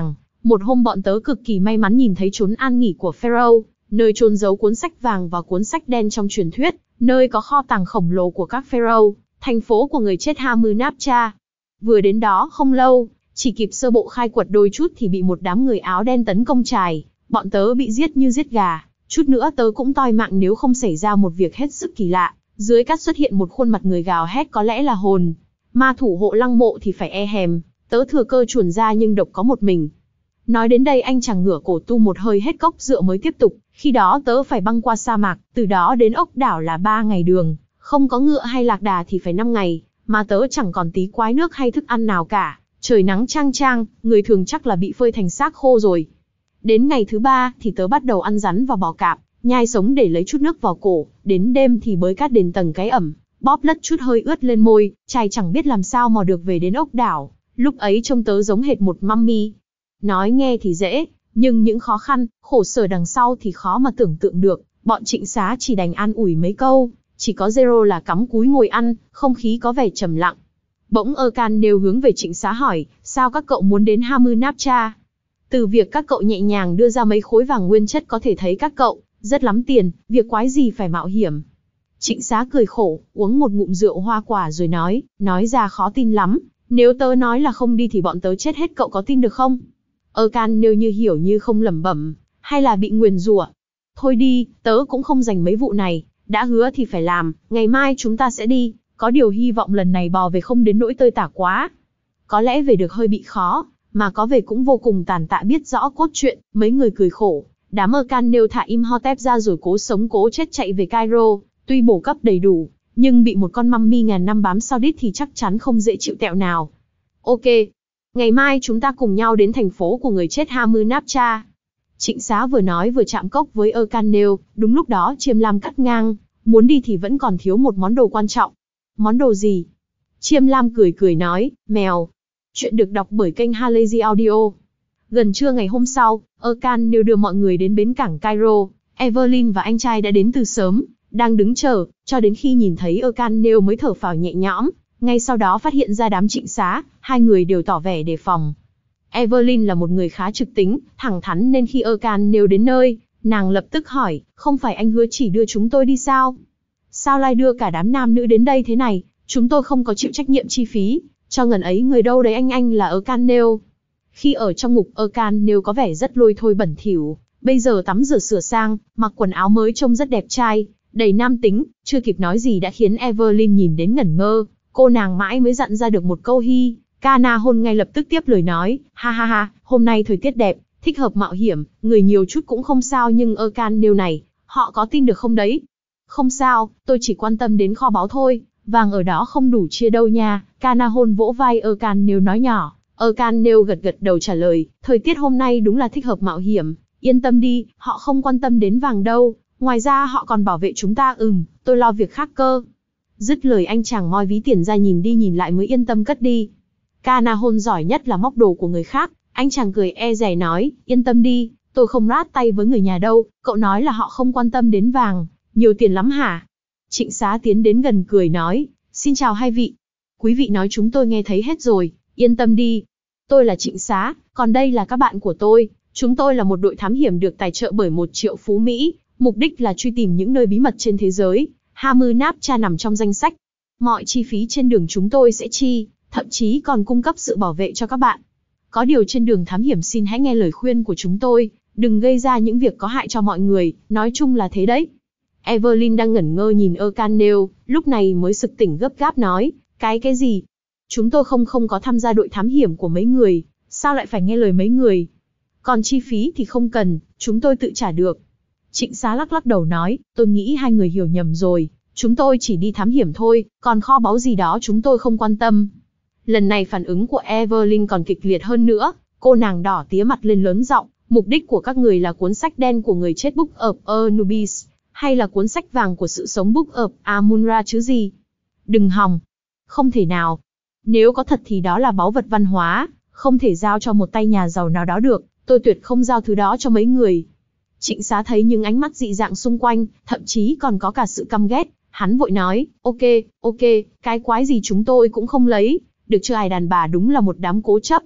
Một hôm bọn tớ cực kỳ may mắn nhìn thấy chốn an nghỉ của Pharaoh, nơi chôn giấu cuốn sách vàng và cuốn sách đen trong truyền thuyết, nơi có kho tàng khổng lồ của các Pharaoh, thành phố của người chết Hamunaptra. Vừa đến đó không lâu, chỉ kịp sơ bộ khai quật đôi chút thì bị một đám người áo đen tấn công trải, bọn tớ bị giết như giết gà, chút nữa tớ cũng toi mạng nếu không xảy ra một việc hết sức kỳ lạ. Dưới cát xuất hiện một khuôn mặt người gào hét, có lẽ là hồn ma thủ hộ lăng mộ thì phải e hèm, tớ thừa cơ chuồn ra nhưng độc có một mình. Nói đến đây anh chàng ngửa cổ tu một hơi hết cốc rượu mới tiếp tục, khi đó tớ phải băng qua sa mạc, từ đó đến ốc đảo là ba ngày đường, không có ngựa hay lạc đà thì phải năm ngày, mà tớ chẳng còn tí quái nước hay thức ăn nào cả, trời nắng chang chang, người thường chắc là bị phơi thành xác khô rồi. Đến ngày thứ ba thì tớ bắt đầu ăn rắn và bò cạp, nhai sống để lấy chút nước vào cổ, đến đêm thì bới cát đến tầng cái ẩm, bóp lất chút hơi ướt lên môi, trai chẳng biết làm sao mò được về đến ốc đảo, lúc ấy trông tớ giống hệt một mummy. Nói nghe thì dễ, nhưng những khó khăn, khổ sở đằng sau thì khó mà tưởng tượng được, bọn Trịnh Xá chỉ đành an ủi mấy câu, chỉ có Zero là cắm cúi ngồi ăn, không khí có vẻ trầm lặng. Bỗng Erkan nêu hướng về Trịnh Xá hỏi, sao các cậu muốn đến Hamunaptra? Từ việc các cậu nhẹ nhàng đưa ra mấy khối vàng nguyên chất có thể thấy các cậu rất lắm tiền, việc quái gì phải mạo hiểm. Trịnh Xá cười khổ, uống một ngụm rượu hoa quả rồi nói, nói ra khó tin lắm, nếu tớ nói là không đi thì bọn tớ chết hết, cậu có tin được không? Erkan nêu như hiểu như không, lẩm bẩm, hay là bị nguyền rủa? Thôi đi, tớ cũng không dành mấy vụ này, đã hứa thì phải làm, ngày mai chúng ta sẽ đi, có điều hy vọng lần này bò về không đến nỗi tơi tả quá. Có lẽ về được hơi bị khó, mà có về cũng vô cùng tàn tạ, biết rõ cốt truyện, mấy người cười khổ. Đám Erkan nêu thả Imhotep ra rồi cố sống cố chết chạy về Cairo, tuy bổ cấp đầy đủ, nhưng bị một con mummy ngàn năm bám sau đít thì chắc chắn không dễ chịu tẹo nào. Ok, ngày mai chúng ta cùng nhau đến thành phố của người chết Hamunaptra. Trịnh Xá vừa nói vừa chạm cốc với Erkan nêu, đúng lúc đó Chiêm Lam cắt ngang, muốn đi thì vẫn còn thiếu một món đồ quan trọng. Món đồ gì? Chiêm Lam cười cười nói, mèo. Chuyện được đọc bởi kênh Halazy Audio. Gần trưa ngày hôm sau, Erkan nêu đưa mọi người đến bến cảng Cairo. Evelyn và anh trai đã đến từ sớm, đang đứng chờ, cho đến khi nhìn thấy Erkan nêu mới thở phào nhẹ nhõm. Ngay sau đó phát hiện ra đám Trịnh Xá, hai người đều tỏ vẻ đề phòng. Evelyn là một người khá trực tính, thẳng thắn nên khi Erkan nêu đến nơi, nàng lập tức hỏi, không phải anh hứa chỉ đưa chúng tôi đi sao? Sao lại đưa cả đám nam nữ đến đây thế này? Chúng tôi không có chịu trách nhiệm chi phí, cho ngần ấy người đâu đấy anh anh là Erkan nêu. Khi ở trong ngục, Erkan nêu có vẻ rất lôi thôi bẩn thỉu, bây giờ tắm rửa sửa sang, mặc quần áo mới trông rất đẹp trai, đầy nam tính, chưa kịp nói gì đã khiến Evelyn nhìn đến ngẩn ngơ, cô nàng mãi mới dặn ra được một câu hi. Kana hôn ngay lập tức tiếp lời nói, ha ha ha, hôm nay thời tiết đẹp, thích hợp mạo hiểm, người nhiều chút cũng không sao, nhưng Erkan nêu này, họ có tin được không đấy? Không sao, tôi chỉ quan tâm đến kho báu thôi, vàng ở đó không đủ chia đâu nha. Kana hôn vỗ vai Erkan nêu nói nhỏ. Erkan nêu gật gật đầu trả lời, thời tiết hôm nay đúng là thích hợp mạo hiểm, yên tâm đi, họ không quan tâm đến vàng đâu, ngoài ra họ còn bảo vệ chúng ta. Ừm, tôi lo việc khác cơ. Dứt lời anh chàng moi ví tiền ra nhìn đi nhìn lại mới yên tâm cất đi. Kana hôn giỏi nhất là móc đồ của người khác, anh chàng cười e dè nói, yên tâm đi, tôi không rát tay với người nhà đâu, cậu nói là họ không quan tâm đến vàng, nhiều tiền lắm hả? Trịnh Xá tiến đến gần cười nói, xin chào hai vị. Quý vị nói chúng tôi nghe thấy hết rồi, yên tâm đi. Tôi là Trịnh Xá, còn đây là các bạn của tôi, chúng tôi là một đội thám hiểm được tài trợ bởi một triệu phú Mỹ, mục đích là truy tìm những nơi bí mật trên thế giới. Hamunaptra nằm trong danh sách. Mọi chi phí trên đường chúng tôi sẽ chi, thậm chí còn cung cấp sự bảo vệ cho các bạn. Có điều trên đường thám hiểm xin hãy nghe lời khuyên của chúng tôi, đừng gây ra những việc có hại cho mọi người, nói chung là thế đấy. Evelyn đang ngẩn ngơ nhìn Erkan nêu, lúc này mới sực tỉnh gấp gáp nói, cái cái gì? Chúng tôi không không có tham gia đội thám hiểm của mấy người, sao lại phải nghe lời mấy người? Còn chi phí thì không cần, chúng tôi tự trả được. Trịnh Xá lắc lắc đầu nói, tôi nghĩ hai người hiểu nhầm rồi, chúng tôi chỉ đi thám hiểm thôi, còn kho báu gì đó chúng tôi không quan tâm. Lần này phản ứng của Evelyn còn kịch liệt hơn nữa, cô nàng đỏ tía mặt lên lớn giọng, mục đích của các người là cuốn sách đen của người chết Book of Anubis, hay là cuốn sách vàng của sự sống Book of Amun-Ra chứ gì? Đừng hòng, không thể nào. Nếu có thật thì đó là báu vật văn hóa, không thể giao cho một tay nhà giàu nào đó được, tôi tuyệt không giao thứ đó cho mấy người. Trịnh Xá thấy những ánh mắt dị dạng xung quanh, thậm chí còn có cả sự căm ghét, hắn vội nói, ok, ok, cái quái gì chúng tôi cũng không lấy, được chưa ai đàn bà đúng là một đám cố chấp.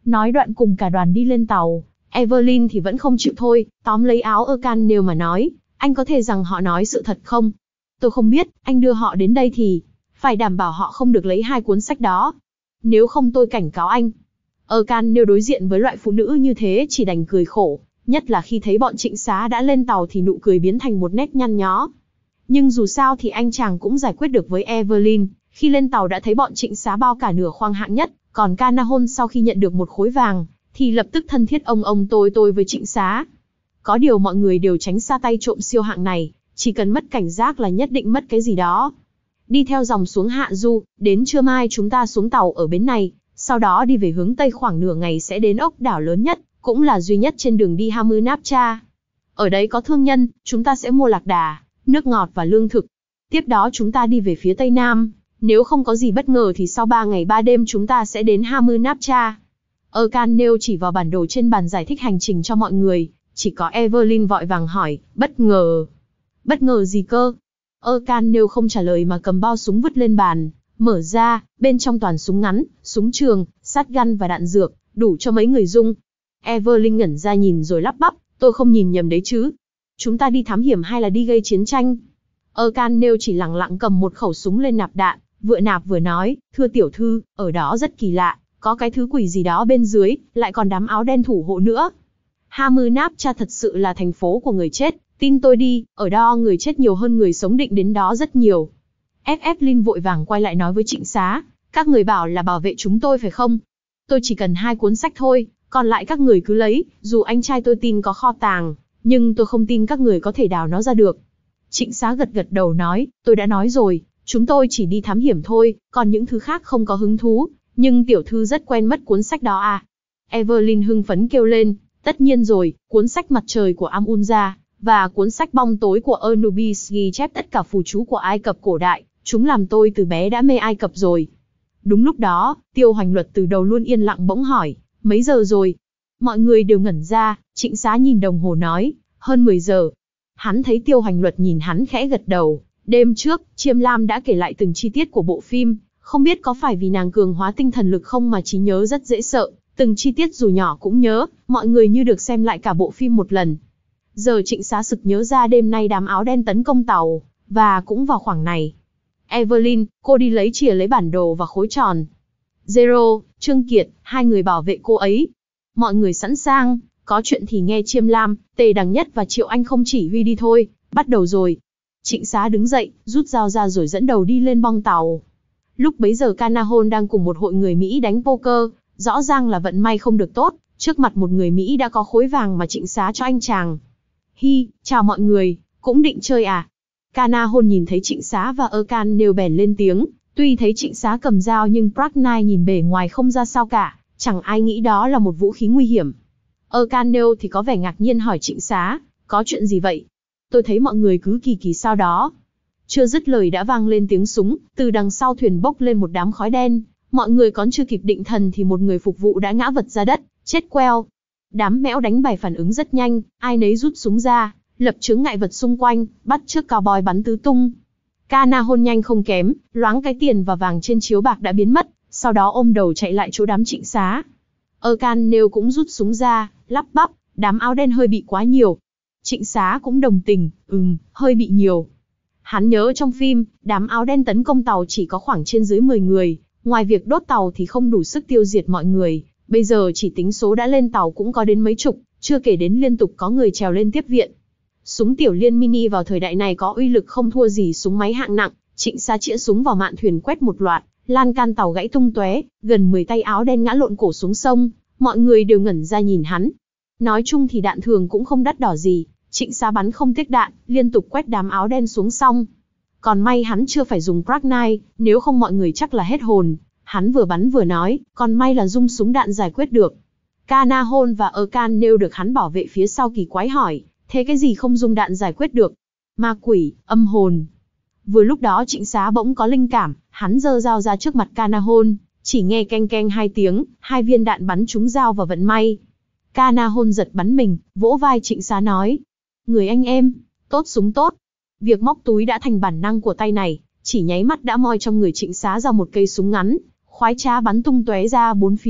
Nói đoạn cùng cả đoàn đi lên tàu. Evelyn thì vẫn không chịu thôi, tóm lấy áo Arcane mà nói, anh có thể rằng họ nói sự thật không? Tôi không biết, anh đưa họ đến đây thì phải đảm bảo họ không được lấy hai cuốn sách đó. Nếu không tôi cảnh cáo anh. Arcane đối diện với loại phụ nữ như thế chỉ đành cười khổ, nhất là khi thấy bọn Trịnh Xá đã lên tàu thì nụ cười biến thành một nét nhăn nhó. Nhưng dù sao thì anh chàng cũng giải quyết được với Evelyn, khi lên tàu đã thấy bọn Trịnh Xá bao cả nửa khoang hạng nhất, còn Canahon sau khi nhận được một khối vàng, thì lập tức thân thiết ông ông tôi tôi với Trịnh Xá. Có điều mọi người đều tránh xa tay trộm siêu hạng này, chỉ cần mất cảnh giác là nhất định mất cái gì đó. Đi theo dòng xuống hạ du, đến trưa mai chúng ta xuống tàu ở bến này, sau đó đi về hướng Tây khoảng nửa ngày sẽ đến ốc đảo lớn nhất, cũng là duy nhất trên đường đi Hamu Napcha. Ở đấy có thương nhân, chúng ta sẽ mua lạc đà, nước ngọt và lương thực. Tiếp đó chúng ta đi về phía Tây Nam, nếu không có gì bất ngờ thì sau ba ngày ba đêm chúng ta sẽ đến Hamu Napcha. Arcane chỉ vào bản đồ trên bàn giải thích hành trình cho mọi người, chỉ có Evelyn vội vàng hỏi, bất ngờ. Bất ngờ gì cơ? Arcane không trả lời mà cầm bao súng vứt lên bàn, mở ra, bên trong toàn súng ngắn, súng trường, sát găn và đạn dược, đủ cho mấy người dung. Evelyn ngẩn ra nhìn rồi lắp bắp, tôi không nhìn nhầm đấy chứ. Chúng ta đi thám hiểm hay là đi gây chiến tranh? Arcane chỉ lặng lặng cầm một khẩu súng lên nạp đạn, vừa nạp vừa nói, thưa tiểu thư, ở đó rất kỳ lạ, có cái thứ quỷ gì đó bên dưới, lại còn đám áo đen thủ hộ nữa. Hamu Napcha thật sự là thành phố của người chết, tin tôi đi, ở đó người chết nhiều hơn người sống định đến đó rất nhiều. Evelyn vội vàng quay lại nói với Trịnh Xá, các người bảo là bảo vệ chúng tôi phải không? Tôi chỉ cần hai cuốn sách thôi, còn lại các người cứ lấy, dù anh trai tôi tin có kho tàng, nhưng tôi không tin các người có thể đào nó ra được. Trịnh Xá gật gật đầu nói, tôi đã nói rồi, chúng tôi chỉ đi thám hiểm thôi, còn những thứ khác không có hứng thú, nhưng tiểu thư rất quen mất cuốn sách đó à? Evelyn hưng phấn kêu lên, tất nhiên rồi, cuốn sách Mặt trời của Amunza, và cuốn sách Bóng tối của Anubis ghi chép tất cả phù chú của Ai Cập cổ đại, chúng làm tôi từ bé đã mê Ai Cập rồi. Đúng lúc đó, Tiêu Hoành Luật từ đầu luôn yên lặng bỗng hỏi, mấy giờ rồi? Mọi người đều ngẩn ra, Trịnh Xá nhìn đồng hồ nói, hơn mười giờ. Hắn thấy Tiêu Hoành Luật nhìn hắn khẽ gật đầu. Đêm trước, Chiêm Lam đã kể lại từng chi tiết của bộ phim, không biết có phải vì nàng cường hóa tinh thần lực không mà trí nhớ rất dễ sợ, từng chi tiết dù nhỏ cũng nhớ, mọi người như được xem lại cả bộ phim một lần. Giờ Trịnh Xá sực nhớ ra đêm nay đám áo đen tấn công tàu, và cũng vào khoảng này. Evelyn, cô đi lấy chìa lấy bản đồ và khối tròn. Zero, Trương Kiệt, hai người bảo vệ cô ấy. Mọi người sẵn sàng, có chuyện thì nghe Chiêm Lam, Tề Đằng Nhất và Triệu Anh không chỉ huy đi thôi, bắt đầu rồi. Trịnh Xá đứng dậy, rút dao ra rồi dẫn đầu đi lên bong tàu. Lúc bấy giờ Canahon đang cùng một hội người Mỹ đánh poker, rõ ràng là vận may không được tốt, trước mặt một người Mỹ đã có khối vàng mà Trịnh Xá cho anh chàng. Hi, chào mọi người, cũng định chơi à? Canahon nhìn thấy Trịnh Xá và Arcane nêu bèn lên tiếng, tuy thấy Trịnh Xá cầm dao nhưng Bracknell nhìn bề ngoài không ra sao cả, chẳng ai nghĩ đó là một vũ khí nguy hiểm. Arcane thì có vẻ ngạc nhiên hỏi Trịnh Xá, có chuyện gì vậy? Tôi thấy mọi người cứ kỳ kỳ sao đó. Chưa dứt lời đã vang lên tiếng súng, từ đằng sau thuyền bốc lên một đám khói đen, mọi người còn chưa kịp định thần thì một người phục vụ đã ngã vật ra đất, chết queo. Đám mẽo đánh bài phản ứng rất nhanh, ai nấy rút súng ra, lập chướng ngại vật xung quanh, bắt chước cowboy bắn tứ tung. Canahon nhanh không kém, loáng cái tiền và vàng trên chiếu bạc đã biến mất, sau đó ôm đầu chạy lại chỗ đám Trịnh Xá. Arcane cũng rút súng ra, lắp bắp, đám áo đen hơi bị quá nhiều. Trịnh Xá cũng đồng tình, ừm, hơi bị nhiều. Hắn nhớ trong phim, đám áo đen tấn công tàu chỉ có khoảng trên dưới mười người, ngoài việc đốt tàu thì không đủ sức tiêu diệt mọi người, bây giờ chỉ tính số đã lên tàu cũng có đến mấy chục, chưa kể đến liên tục có người trèo lên tiếp viện. Súng tiểu liên mini vào thời đại này có uy lực không thua gì súng máy hạng nặng, Trịnh Xá chĩa súng vào mạn thuyền quét một loạt, lan can tàu gãy tung tóe, gần mười tay áo đen ngã lộn cổ xuống sông, mọi người đều ngẩn ra nhìn hắn. Nói chung thì đạn thường cũng không đắt đỏ gì, Trịnh Xá bắn không tiếc đạn, liên tục quét đám áo đen xuống sông. Còn may hắn chưa phải dùng Bracknell, nếu không mọi người chắc là hết hồn. Hắn vừa bắn vừa nói, còn may là dung súng đạn giải quyết được. Canahon và Arcane được hắn bảo vệ phía sau kỳ quái hỏi, thế cái gì không dung đạn giải quyết được? Ma quỷ, âm hồn. Vừa lúc đó Trịnh Xá bỗng có linh cảm, hắn giơ dao ra trước mặt Canahon, chỉ nghe keng keng hai tiếng, hai viên đạn bắn trúng dao và vận may. Canahon giật bắn mình, vỗ vai Trịnh Xá nói, người anh em, tốt súng tốt. Việc móc túi đã thành bản năng của tay này, chỉ nháy mắt đã moi trong người Trịnh Xá ra một cây súng ngắn, khoái trá bắn tung tóe ra bốn phía.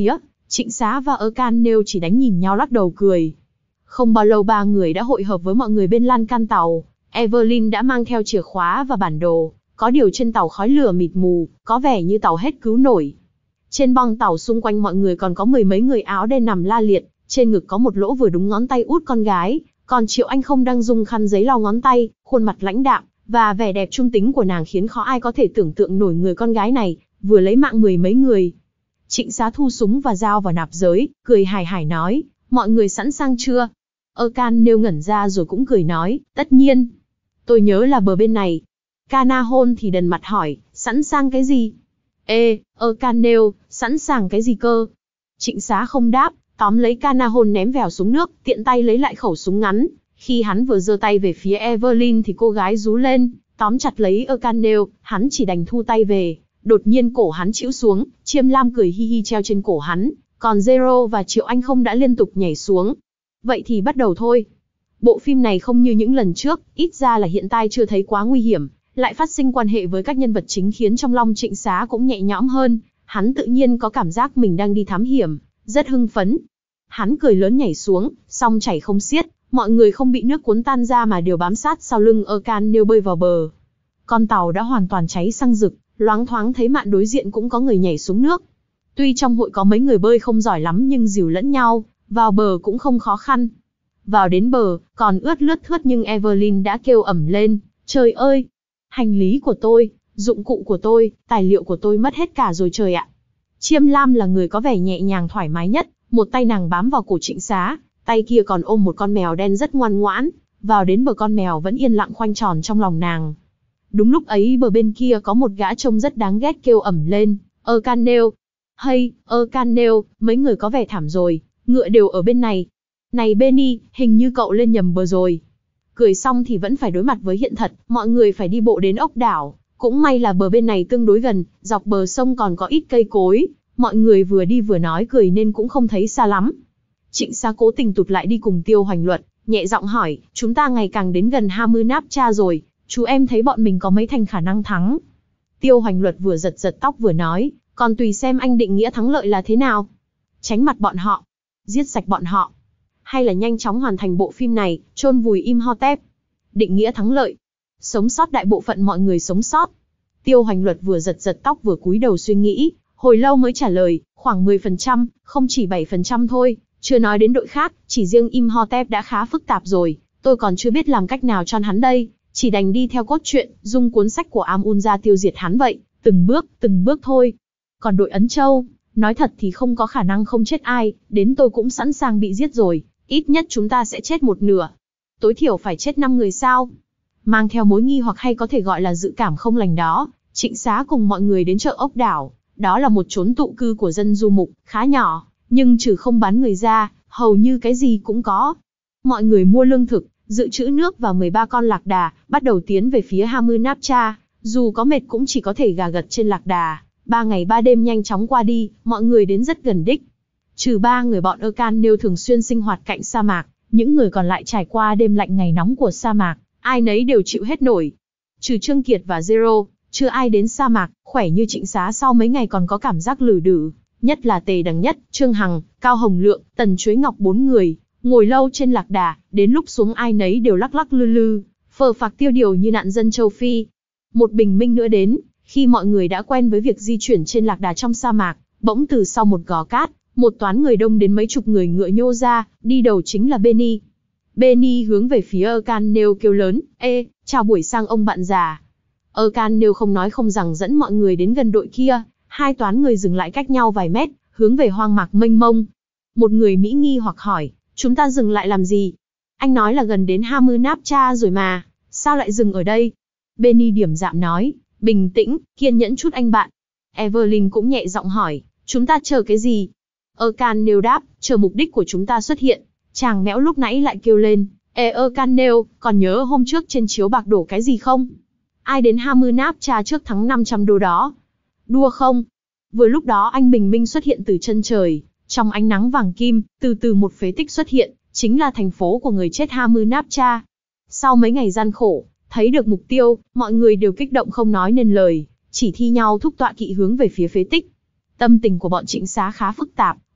Trịnh Xá và Erkan chỉ đánh nhìn nhau lắc đầu cười. Không bao lâu ba người đã hội hợp với mọi người bên lan can tàu. Evelyn đã mang theo chìa khóa và bản đồ. Có điều trên tàu khói lửa mịt mù, có vẻ như tàu hết cứu nổi. Trên bong tàu xung quanh mọi người còn có mười mấy người áo đen nằm la liệt, trên ngực có một lỗ vừa đúng ngón tay út con gái, còn Triệu Anh Không đang dùng khăn giấy lau ngón tay, khuôn mặt lãnh đạm, và vẻ đẹp trung tính của nàng khiến khó ai có thể tưởng tượng nổi người con gái này, vừa lấy mạng mười mấy người. Trịnh Xá thu súng và dao vào nạp giới, cười hài hài nói, mọi người sẵn sàng chưa? Erkan nêu ngẩn ra rồi cũng cười nói, tất nhiên. Tôi nhớ là bờ bên này. Canahon thì đần mặt hỏi, sẵn sàng cái gì? Ê, Erkan nêu, sẵn sàng cái gì cơ? Trịnh Xá không đáp, tóm lấy Canahon ném vèo xuống nước, tiện tay lấy lại khẩu súng ngắn. Khi hắn vừa giơ tay về phía Evelyn thì cô gái rú lên, tóm chặt lấy Erkan nêu, hắn chỉ đành thu tay về. Đột nhiên cổ hắn chĩu xuống, Chiêm Lam cười hi hi treo trên cổ hắn, còn Zero và Triệu Anh Không đã liên tục nhảy xuống. Vậy thì bắt đầu thôi. Bộ phim này không như những lần trước, ít ra là hiện tại chưa thấy quá nguy hiểm, lại phát sinh quan hệ với các nhân vật chính khiến trong lòng Trịnh Xá cũng nhẹ nhõm hơn, hắn tự nhiên có cảm giác mình đang đi thám hiểm, rất hưng phấn. Hắn cười lớn nhảy xuống, song chảy không xiết, mọi người không bị nước cuốn tan ra mà đều bám sát sau lưng Erkan nêu bơi vào bờ. Con tàu đã hoàn toàn cháy xăng rực, loáng thoáng thấy mạn đối diện cũng có người nhảy xuống nước. Tuy trong hội có mấy người bơi không giỏi lắm nhưng dìu lẫn nhau, vào bờ cũng không khó khăn. Vào đến bờ, còn ướt lướt thướt nhưng Evelyn đã kêu ẩm lên, trời ơi! Hành lý của tôi, dụng cụ của tôi, tài liệu của tôi mất hết cả rồi trời ạ. Chiêm Lam là người có vẻ nhẹ nhàng thoải mái nhất, một tay nàng bám vào cổ Trịnh Xá, tay kia còn ôm một con mèo đen rất ngoan ngoãn, vào đến bờ con mèo vẫn yên lặng khoanh tròn trong lòng nàng. Đúng lúc ấy bờ bên kia có một gã trông rất đáng ghét kêu ẩm lên, Erkan nêu. Hay, Erkan nêu, mấy người có vẻ thảm rồi, ngựa đều ở bên này. Này Benny, hình như cậu lên nhầm bờ rồi. Cười xong thì vẫn phải đối mặt với hiện thật, mọi người phải đi bộ đến ốc đảo. Cũng may là bờ bên này tương đối gần, dọc bờ sông còn có ít cây cối. Mọi người vừa đi vừa nói cười nên cũng không thấy xa lắm. Trịnh Xá cố tình tụt lại đi cùng Tiêu Hoành Luật, nhẹ giọng hỏi, chúng ta ngày càng đến gần Hamunaptra rồi, chú em thấy bọn mình có mấy thành khả năng thắng. Tiêu Hoành Luật vừa giật giật tóc vừa nói, còn tùy xem anh định nghĩa thắng lợi là thế nào. Tránh mặt bọn họ, giết sạch bọn họ, hay là nhanh chóng hoàn thành bộ phim này, chôn vùi Imhotep. Định nghĩa thắng lợi, sống sót đại bộ phận mọi người sống sót. Tiêu Hoành Luật vừa giật giật tóc vừa cúi đầu suy nghĩ, hồi lâu mới trả lời, khoảng mười phần trăm, không chỉ bảy phần trăm thôi, chưa nói đến đội khác, chỉ riêng Imhotep đã khá phức tạp rồi, tôi còn chưa biết làm cách nào cho hắn đây, chỉ đành đi theo cốt truyện, dùng cuốn sách của Amun ra tiêu diệt hắn vậy, từng bước, từng bước thôi. Còn đội Ấn Châu, nói thật thì không có khả năng không chết ai, đến tôi cũng sẵn sàng bị giết rồi, ít nhất chúng ta sẽ chết một nửa. Tối thiểu phải chết năm người sao? Mang theo mối nghi hoặc hay có thể gọi là dự cảm không lành đó, Trịnh Xá cùng mọi người đến chợ ốc đảo, đó là một chốn tụ cư của dân du mục, khá nhỏ, nhưng trừ không bán người ra, hầu như cái gì cũng có. Mọi người mua lương thực, dự trữ nước và mười ba con lạc đà, bắt đầu tiến về phía Hamunaptra, dù có mệt cũng chỉ có thể gà gật trên lạc đà. Ba ngày ba đêm nhanh chóng qua đi, mọi người đến rất gần đích. Trừ ba người bọn Erkan nêu thường xuyên sinh hoạt cạnh sa mạc, những người còn lại trải qua đêm lạnh ngày nóng của sa mạc, ai nấy đều chịu hết nổi. Trừ Trương Kiệt và Zero, chưa ai đến sa mạc, khỏe như Trịnh Xá sau mấy ngày còn có cảm giác lử đử. Nhất là Tề Đằng Nhất, Trương Hằng, Cao Hồng Lượng, Tần Chuối Ngọc bốn người, ngồi lâu trên lạc đà, đến lúc xuống ai nấy đều lắc lắc lư lư, phờ phạc tiêu điều như nạn dân châu Phi. Một bình minh nữa đến, khi mọi người đã quen với việc di chuyển trên lạc đà trong sa mạc, bỗng từ sau một gò cát, một toán người đông đến mấy chục người ngựa nhô ra, đi đầu chính là Benny. Benny hướng về phía Erkan nêu kêu lớn, ê, chào buổi sang ông bạn già. Erkan nêu không nói không rằng dẫn mọi người đến gần đội kia, hai toán người dừng lại cách nhau vài mét, hướng về hoang mạc mênh mông. Một người Mỹ nghi hoặc hỏi, chúng ta dừng lại làm gì? Anh nói là gần đến Hamunaptra rồi mà, sao lại dừng ở đây? Benny điềm đạm nói, bình tĩnh, kiên nhẫn chút anh bạn. Evelyn cũng nhẹ giọng hỏi, chúng ta chờ cái gì? Erkan nêu đáp, chờ mục đích của chúng ta xuất hiện. Chàng mẽo lúc nãy lại kêu lên, ê Erkan nêu, còn nhớ hôm trước trên chiếu bạc đổ cái gì không? Ai đến Hamunaptra trước thắng năm trăm đô đó? Đua không? Vừa lúc đó anh bình minh xuất hiện từ chân trời, trong ánh nắng vàng kim, từ từ một phế tích xuất hiện, chính là thành phố của người chết Hamunaptra. Sau mấy ngày gian khổ, thấy được mục tiêu, mọi người đều kích động không nói nên lời, chỉ thi nhau thúc tọa kỵ hướng về phía phế tích. Tâm tình của bọn Trịnh Xá khá phức tạp,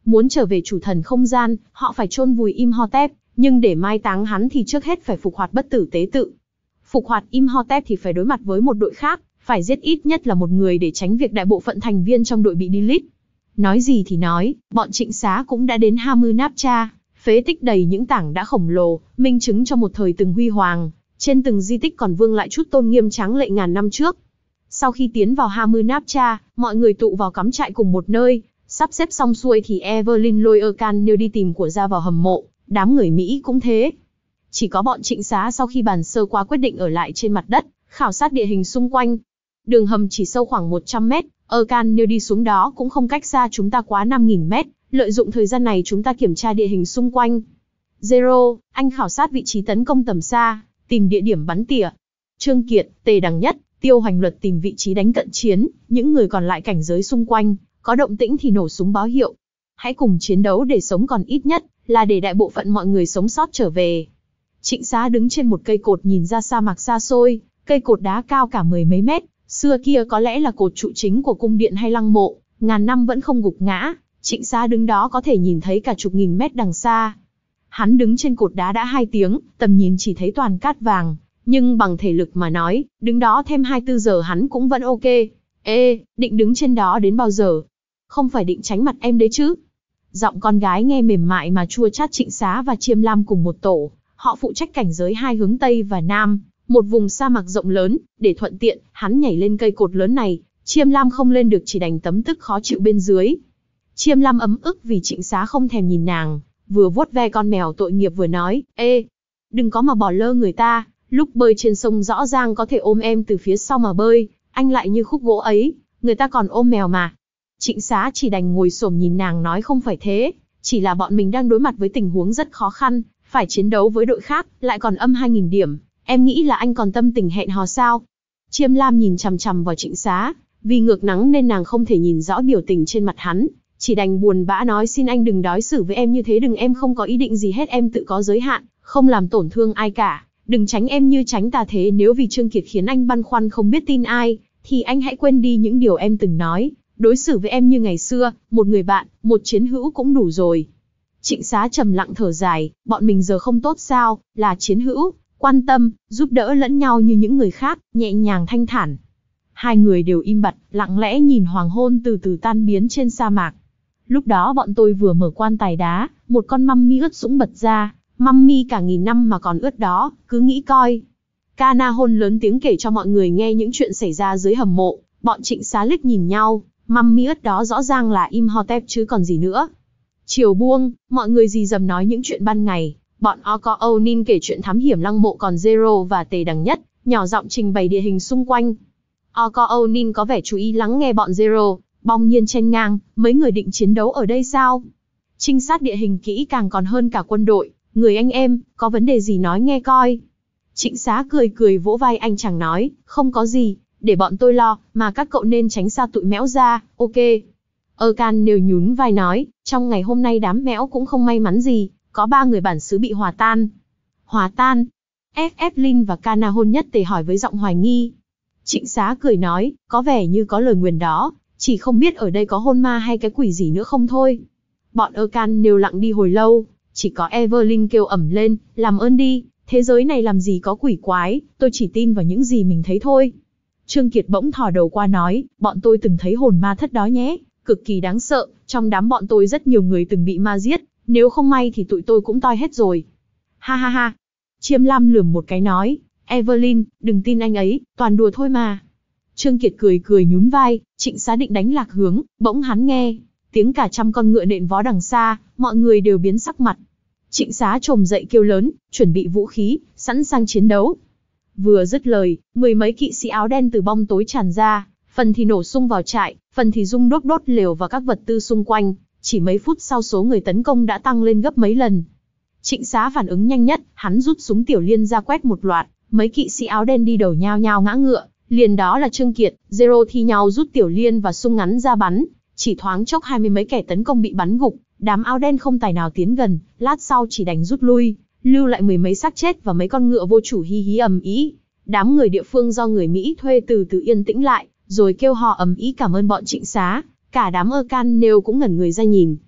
Muốn trở về chủ thần không gian, họ phải chôn vùi Imhotep, nhưng để mai táng hắn thì trước hết phải phục hoạt bất tử tế tự. Phục hoạt Imhotep thì phải đối mặt với một đội khác, phải giết ít nhất là một người để tránh việc đại bộ phận thành viên trong đội bị delete. Nói gì thì nói, bọn Trịnh Xá cũng đã đến Hamunaptra, phế tích đầy những tảng đá khổng lồ, minh chứng cho một thời từng huy hoàng, trên từng di tích còn vương lại chút tôn nghiêm tráng lệ ngàn năm trước. Sau khi tiến vào Hamunaptra, mọi người tụ vào cắm trại cùng một nơi, sắp xếp xong xuôi thì Evelyn lôi Erkan nêu đi tìm của ra vào hầm mộ, đám người Mỹ cũng thế. Chỉ có bọn Trịnh Xá sau khi bàn sơ qua quyết định ở lại trên mặt đất, khảo sát địa hình xung quanh. Đường hầm chỉ sâu khoảng một trăm mét, Erkan nêu đi xuống đó cũng không cách xa chúng ta quá năm nghìn mét, lợi dụng thời gian này chúng ta kiểm tra địa hình xung quanh. Zero, anh khảo sát vị trí tấn công tầm xa, tìm địa điểm bắn tỉa. Trương Kiệt, Tề Đằng Nhất, Tiêu Hoành Luật tìm vị trí đánh cận chiến, những người còn lại cảnh giới xung quanh, có động tĩnh thì nổ súng báo hiệu. Hãy cùng chiến đấu để sống, còn ít nhất là để đại bộ phận mọi người sống sót trở về. Trịnh Xá đứng trên một cây cột nhìn ra sa mạc xa xôi, cây cột đá cao cả mười mấy mét, xưa kia có lẽ là cột trụ chính của cung điện hay lăng mộ, ngàn năm vẫn không gục ngã. Trịnh Xá đứng đó có thể nhìn thấy cả chục nghìn mét đằng xa. Hắn đứng trên cột đá đã hai tiếng, tầm nhìn chỉ thấy toàn cát vàng, nhưng bằng thể lực mà nói, đứng đó thêm hai mươi tư giờ hắn cũng vẫn ok. Ê, định đứng trên đó đến bao giờ? Không phải định tránh mặt em đấy chứ? Giọng con gái nghe mềm mại mà chua chát. Trịnh Xá và Chiêm Lam cùng một tổ, họ phụ trách cảnh giới hai hướng Tây và Nam, một vùng sa mạc rộng lớn, để thuận tiện, hắn nhảy lên cây cột lớn này, Chiêm Lam không lên được chỉ đành tấm tức khó chịu bên dưới. Chiêm Lam ấm ức vì Trịnh Xá không thèm nhìn nàng, vừa vuốt ve con mèo tội nghiệp vừa nói, ê, đừng có mà bỏ lơ người ta, lúc bơi trên sông rõ ràng có thể ôm em từ phía sau mà bơi, anh lại như khúc gỗ ấy, người ta còn ôm mèo mà. Trịnh Xá chỉ đành ngồi xổm nhìn nàng nói không phải thế, chỉ là bọn mình đang đối mặt với tình huống rất khó khăn, phải chiến đấu với đội khác, lại còn âm hai nghìn điểm, em nghĩ là anh còn tâm tình hẹn hò sao? Chiêm Lam nhìn chằm chằm vào Trịnh Xá, vì ngược nắng nên nàng không thể nhìn rõ biểu tình trên mặt hắn, chỉ đành buồn bã nói xin anh đừng đối xử với em như thế, đừng, em không có ý định gì hết, em tự có giới hạn, không làm tổn thương ai cả, đừng tránh em như tránh tà thế, nếu vì Trương Kiệt khiến anh băn khoăn không biết tin ai, thì anh hãy quên đi những điều em từng nói, đối xử với em như ngày xưa, một người bạn, một chiến hữu cũng đủ rồi. Trịnh Xá trầm lặng thở dài, bọn mình giờ không tốt sao, là chiến hữu, quan tâm, giúp đỡ lẫn nhau như những người khác, nhẹ nhàng thanh thản. Hai người đều im bặt, lặng lẽ nhìn hoàng hôn từ từ tan biến trên sa mạc. Lúc đó bọn tôi vừa mở quan tài đá, một con mummy ướt sũng bật ra, mummy cả nghìn năm mà còn ướt đó, cứ nghĩ coi. Kana hôn lớn tiếng kể cho mọi người nghe những chuyện xảy ra dưới hầm mộ, bọn Trịnh Xá liếc nhìn nhau, mummy ướt đó rõ ràng là Imhotep chứ còn gì nữa. Chiều buông, mọi người rì rầm nói những chuyện ban ngày, bọn Orko Onin kể chuyện thám hiểm lăng mộ, còn Zero và Tề Đằng Nhất nhỏ giọng trình bày địa hình xung quanh. Orko Onin có vẻ chú ý lắng nghe bọn Zero, bỗng nhiên chen ngang, mấy người định chiến đấu ở đây sao? Trinh sát địa hình kỹ càng còn hơn cả quân đội, người anh em, có vấn đề gì nói nghe coi. Trịnh Xá cười cười vỗ vai anh chàng nói, không có gì, để bọn tôi lo, mà các cậu nên tránh xa tụi mẽo ra, ok. Erkan nêu nhún vai nói, trong ngày hôm nay đám mẽo cũng không may mắn gì, có ba người bản xứ bị hòa tan. Hòa tan? F F Lin và Kana hôn nhất tề hỏi với giọng hoài nghi. Trịnh Xá cười nói, có vẻ như có lời nguyền đó, chỉ không biết ở đây có hôn ma hay cái quỷ gì nữa không thôi. Bọn Erkan nêu lặng đi hồi lâu, chỉ có Evelyn kêu ẩm lên, làm ơn đi, thế giới này làm gì có quỷ quái, tôi chỉ tin vào những gì mình thấy thôi. Trương Kiệt bỗng thò đầu qua nói, bọn tôi từng thấy hồn ma thất đó nhé, cực kỳ đáng sợ, trong đám bọn tôi rất nhiều người từng bị ma giết, nếu không may thì tụi tôi cũng toi hết rồi. Ha ha ha. Chiêm Lam lườm một cái nói, Evelyn, đừng tin anh ấy, toàn đùa thôi mà. Trương Kiệt cười cười nhún vai, Trịnh Xá định đánh lạc hướng, bỗng hắn nghe tiếng cả trăm con ngựa nện vó đằng xa, mọi người đều biến sắc mặt. Trịnh Xá trồm dậy kêu lớn, chuẩn bị vũ khí, sẵn sàng chiến đấu. Vừa dứt lời, mười mấy kỵ sĩ áo đen từ bóng tối tràn ra, phần thì nổ sung vào trại, phần thì rung đốt đốt lều và các vật tư xung quanh. Chỉ mấy phút sau số người tấn công đã tăng lên gấp mấy lần. Trịnh Xá phản ứng nhanh nhất, hắn rút súng tiểu liên ra quét một loạt, mấy kỵ sĩ áo đen đi đầu nhao nhao ngã ngựa. Liền đó là Trương Kiệt, Zero thi nhau rút tiểu liên và súng ngắn ra bắn. Chỉ thoáng chốc hai mươi mấy kẻ tấn công bị bắn gục, đám áo đen không tài nào tiến gần, lát sau chỉ đành rút lui, lưu lại mười mấy xác chết và mấy con ngựa vô chủ hí hí ầm ĩ. Đám người địa phương do người Mỹ thuê từ từ yên tĩnh lại, rồi kêu hò ầm ĩ cảm ơn bọn Trịnh Xá, cả đám Erkan nêu cũng ngẩn người ra nhìn.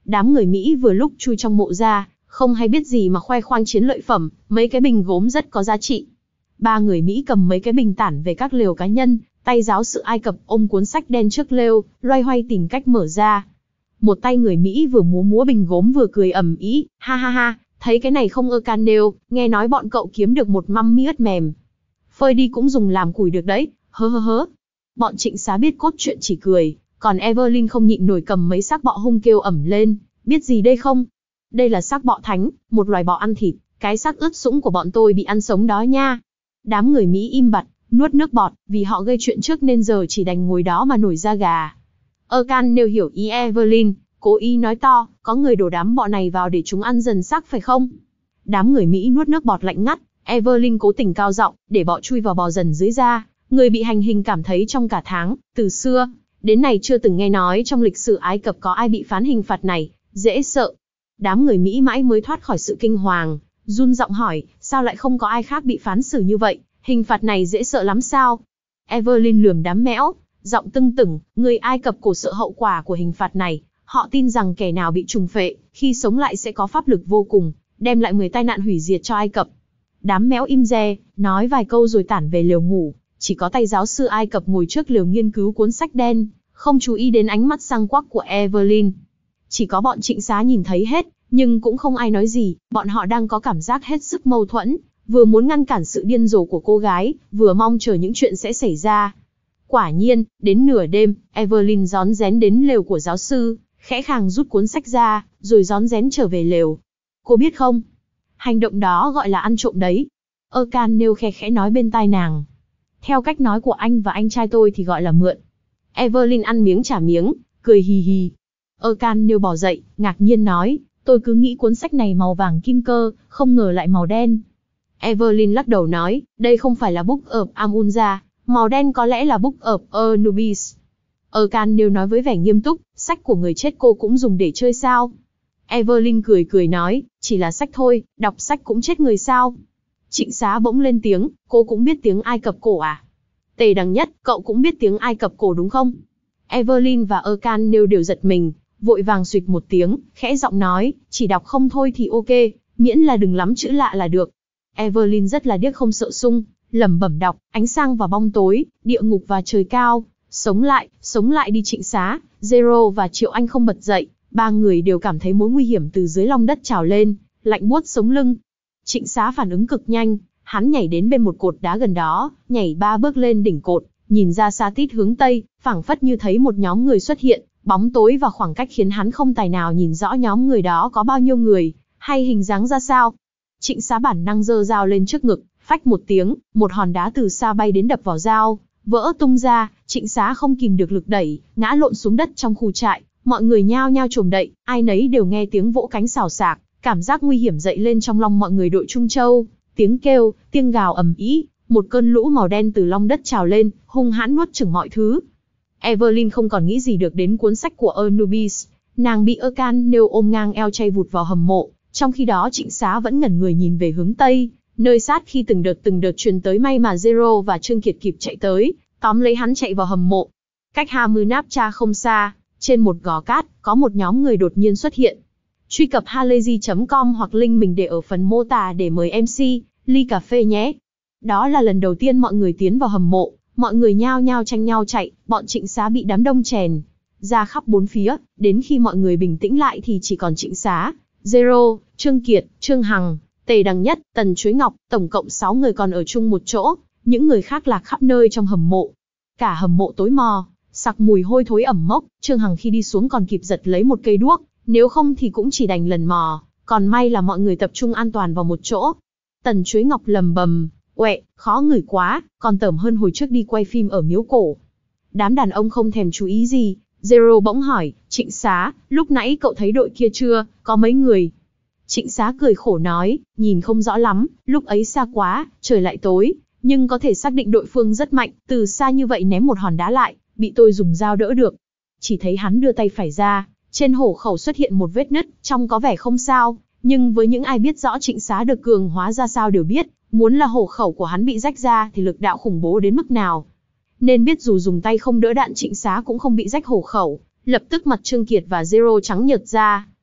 Đám người Mỹ vừa lúc chui trong mộ ra, không hay biết gì mà khoe khoang chiến lợi phẩm, mấy cái bình gốm rất có giá trị. Ba người Mỹ cầm mấy cái bình tản về các lều cá nhân, tay giáo sự Ai Cập ôm cuốn sách đen trước lều, loay hoay tìm cách mở ra. Một tay người Mỹ vừa múa múa bình gốm vừa cười ầm ĩ, ha ha ha, thấy cái này không ơ can nêu, nghe nói bọn cậu kiếm được một măm mi ớt mềm. Phơi đi cũng dùng làm củi được đấy, hớ hớ hớ. Bọn Trịnh Xá biết cốt truyện chỉ cười, còn Evelyn không nhịn nổi cầm mấy xác bọ hung kêu ẩm lên, biết gì đây không? Đây là xác bọ thánh, một loài bọ ăn thịt, cái xác ướt sũng của bọn tôi bị ăn sống đó nha. Đám người Mỹ im bặt, nuốt nước bọt, vì họ gây chuyện trước nên giờ chỉ đành ngồi đó mà nổi da gà. Erkan nêu hiểu ý Evelyn, cố ý nói to, có người đổ đám bọ này vào để chúng ăn dần xác phải không? Đám người Mỹ nuốt nước bọt lạnh ngắt, Evelyn cố tình cao giọng, để bọ chui vào bò dần dưới da. Người bị hành hình cảm thấy trong cả tháng, từ xưa đến nay chưa từng nghe nói trong lịch sử Ai Cập có ai bị phán hình phạt này, dễ sợ. Đám người Mỹ mãi mới thoát khỏi sự kinh hoàng, run giọng hỏi, sao lại không có ai khác bị phán xử như vậy, hình phạt này dễ sợ lắm sao? Evelyn lườm đám mẽo, giọng tưng tửng, người Ai Cập cổ sợ hậu quả của hình phạt này, họ tin rằng kẻ nào bị trùng phệ, khi sống lại sẽ có pháp lực vô cùng, đem lại mười tai nạn hủy diệt cho Ai Cập. Đám mẽo im re, nói vài câu rồi tản về lều ngủ, chỉ có tay giáo sư Ai Cập ngồi trước lều nghiên cứu cuốn sách đen, không chú ý đến ánh mắt sang quắc của Evelyn. Chỉ có bọn Trịnh Xá nhìn thấy hết, nhưng cũng không ai nói gì, bọn họ đang có cảm giác hết sức mâu thuẫn, vừa muốn ngăn cản sự điên rồ của cô gái, vừa mong chờ những chuyện sẽ xảy ra. Quả nhiên, đến nửa đêm, Evelyn rón rén đến lều của giáo sư, khẽ khàng rút cuốn sách ra, rồi rón rén trở về lều. Cô biết không? Hành động đó gọi là ăn trộm đấy. Erkan nêu khe khẽ nói bên tai nàng. Theo cách nói của anh và anh trai tôi thì gọi là mượn. Evelyn ăn miếng trả miếng, cười hì hì. Erkan nêu bò dậy, ngạc nhiên nói, tôi cứ nghĩ cuốn sách này màu vàng kim cơ, không ngờ lại màu đen. Evelyn lắc đầu nói, đây không phải là Book of Amunza, màu đen có lẽ là Book of Anubis. Erkan nêu nói với vẻ nghiêm túc, sách của người chết cô cũng dùng để chơi sao? Evelyn cười cười nói, chỉ là sách thôi, đọc sách cũng chết người sao? Trịnh Xá bỗng lên tiếng, cô cũng biết tiếng Ai Cập cổ à? Tề Đằng Nhất, cậu cũng biết tiếng Ai Cập cổ đúng không? Evelyn và Erkan nêu đều giật mình, vội vàng xụt một tiếng, khẽ giọng nói, chỉ đọc không thôi thì ok, miễn là đừng lắm chữ lạ là được. Evelyn rất là điếc không sợ sung, lẩm bẩm đọc, ánh sáng và bóng tối, địa ngục và trời cao, sống lại, sống lại đi Trịnh Xá, Zero và Triệu Anh không bật dậy, ba người đều cảm thấy mối nguy hiểm từ dưới lòng đất trào lên, lạnh buốt sống lưng. Trịnh Xá phản ứng cực nhanh, hắn nhảy đến bên một cột đá gần đó, nhảy ba bước lên đỉnh cột, nhìn ra xa tít hướng tây, phảng phất như thấy một nhóm người xuất hiện, bóng tối và khoảng cách khiến hắn không tài nào nhìn rõ nhóm người đó có bao nhiêu người, hay hình dáng ra sao. Trịnh Xá bản năng giơ dao lên trước ngực, phách một tiếng, một hòn đá từ xa bay đến đập vào dao, vỡ tung ra, Trịnh Xá không kìm được lực đẩy, ngã lộn xuống đất trong khu trại, mọi người nhao nhao chồm đậy, ai nấy đều nghe tiếng vỗ cánh xào xạc, cảm giác nguy hiểm dậy lên trong lòng mọi người đội Trung Châu, tiếng kêu, tiếng gào ầm ĩ, một cơn lũ màu đen từ lòng đất trào lên, hung hãn nuốt chửng mọi thứ. Evelyn không còn nghĩ gì được đến cuốn sách của Anubis, nàng bị Erkan nêu ôm ngang eo chay vụt vào hầm mộ, trong khi đó Trịnh Xá vẫn ngẩn người nhìn về hướng tây, nơi sát khi từng đợt từng đợt truyền tới, may mà Zero và Trương Kiệt kịp chạy tới, tóm lấy hắn chạy vào hầm mộ. Cách Hamunaptra không xa, trên một gò cát, có một nhóm người đột nhiên xuất hiện. Truy cập halayzi chấm com hoặc link mình để ở phần mô tả để mời em xê, ly cà phê nhé. Đó là lần đầu tiên mọi người tiến vào hầm mộ, mọi người nhao nhao tranh nhau chạy, bọn Trịnh Xá bị đám đông chèn ra khắp bốn phía, đến khi mọi người bình tĩnh lại thì chỉ còn Trịnh Xá, Zero, Trương Kiệt, Trương Hằng, Tề Đằng Nhất, Tần Chuối Ngọc, tổng cộng sáu người còn ở chung một chỗ, những người khác lạc khắp nơi trong hầm mộ. Cả hầm mộ tối mò, sặc mùi hôi thối ẩm mốc, Trương Hằng khi đi xuống còn kịp giật lấy một cây đuốc, nếu không thì cũng chỉ đành lần mò, còn may là mọi người tập trung an toàn vào một chỗ. Tần Chuối Ngọc lầm bầm, uệ, khó ngửi quá, còn tởm hơn hồi trước đi quay phim ở miếu cổ. Đám đàn ông không thèm chú ý gì, Zero bỗng hỏi, Trịnh Xá, lúc nãy cậu thấy đội kia chưa, có mấy người? Trịnh Xá cười khổ nói, nhìn không rõ lắm, lúc ấy xa quá, trời lại tối, nhưng có thể xác định đội phương rất mạnh, từ xa như vậy ném một hòn đá lại, bị tôi dùng dao đỡ được. Chỉ thấy hắn đưa tay phải ra, trên hổ khẩu xuất hiện một vết nứt, trông có vẻ không sao, nhưng với những ai biết rõ Trịnh Xá được cường hóa ra sao đều biết, muốn là hổ khẩu của hắn bị rách ra thì lực đạo khủng bố đến mức nào. Nên biết dù dùng tay không đỡ đạn Trịnh Xá cũng không bị rách hổ khẩu, lập tức mặt Trương Kiệt và Zero trắng nhợt ra.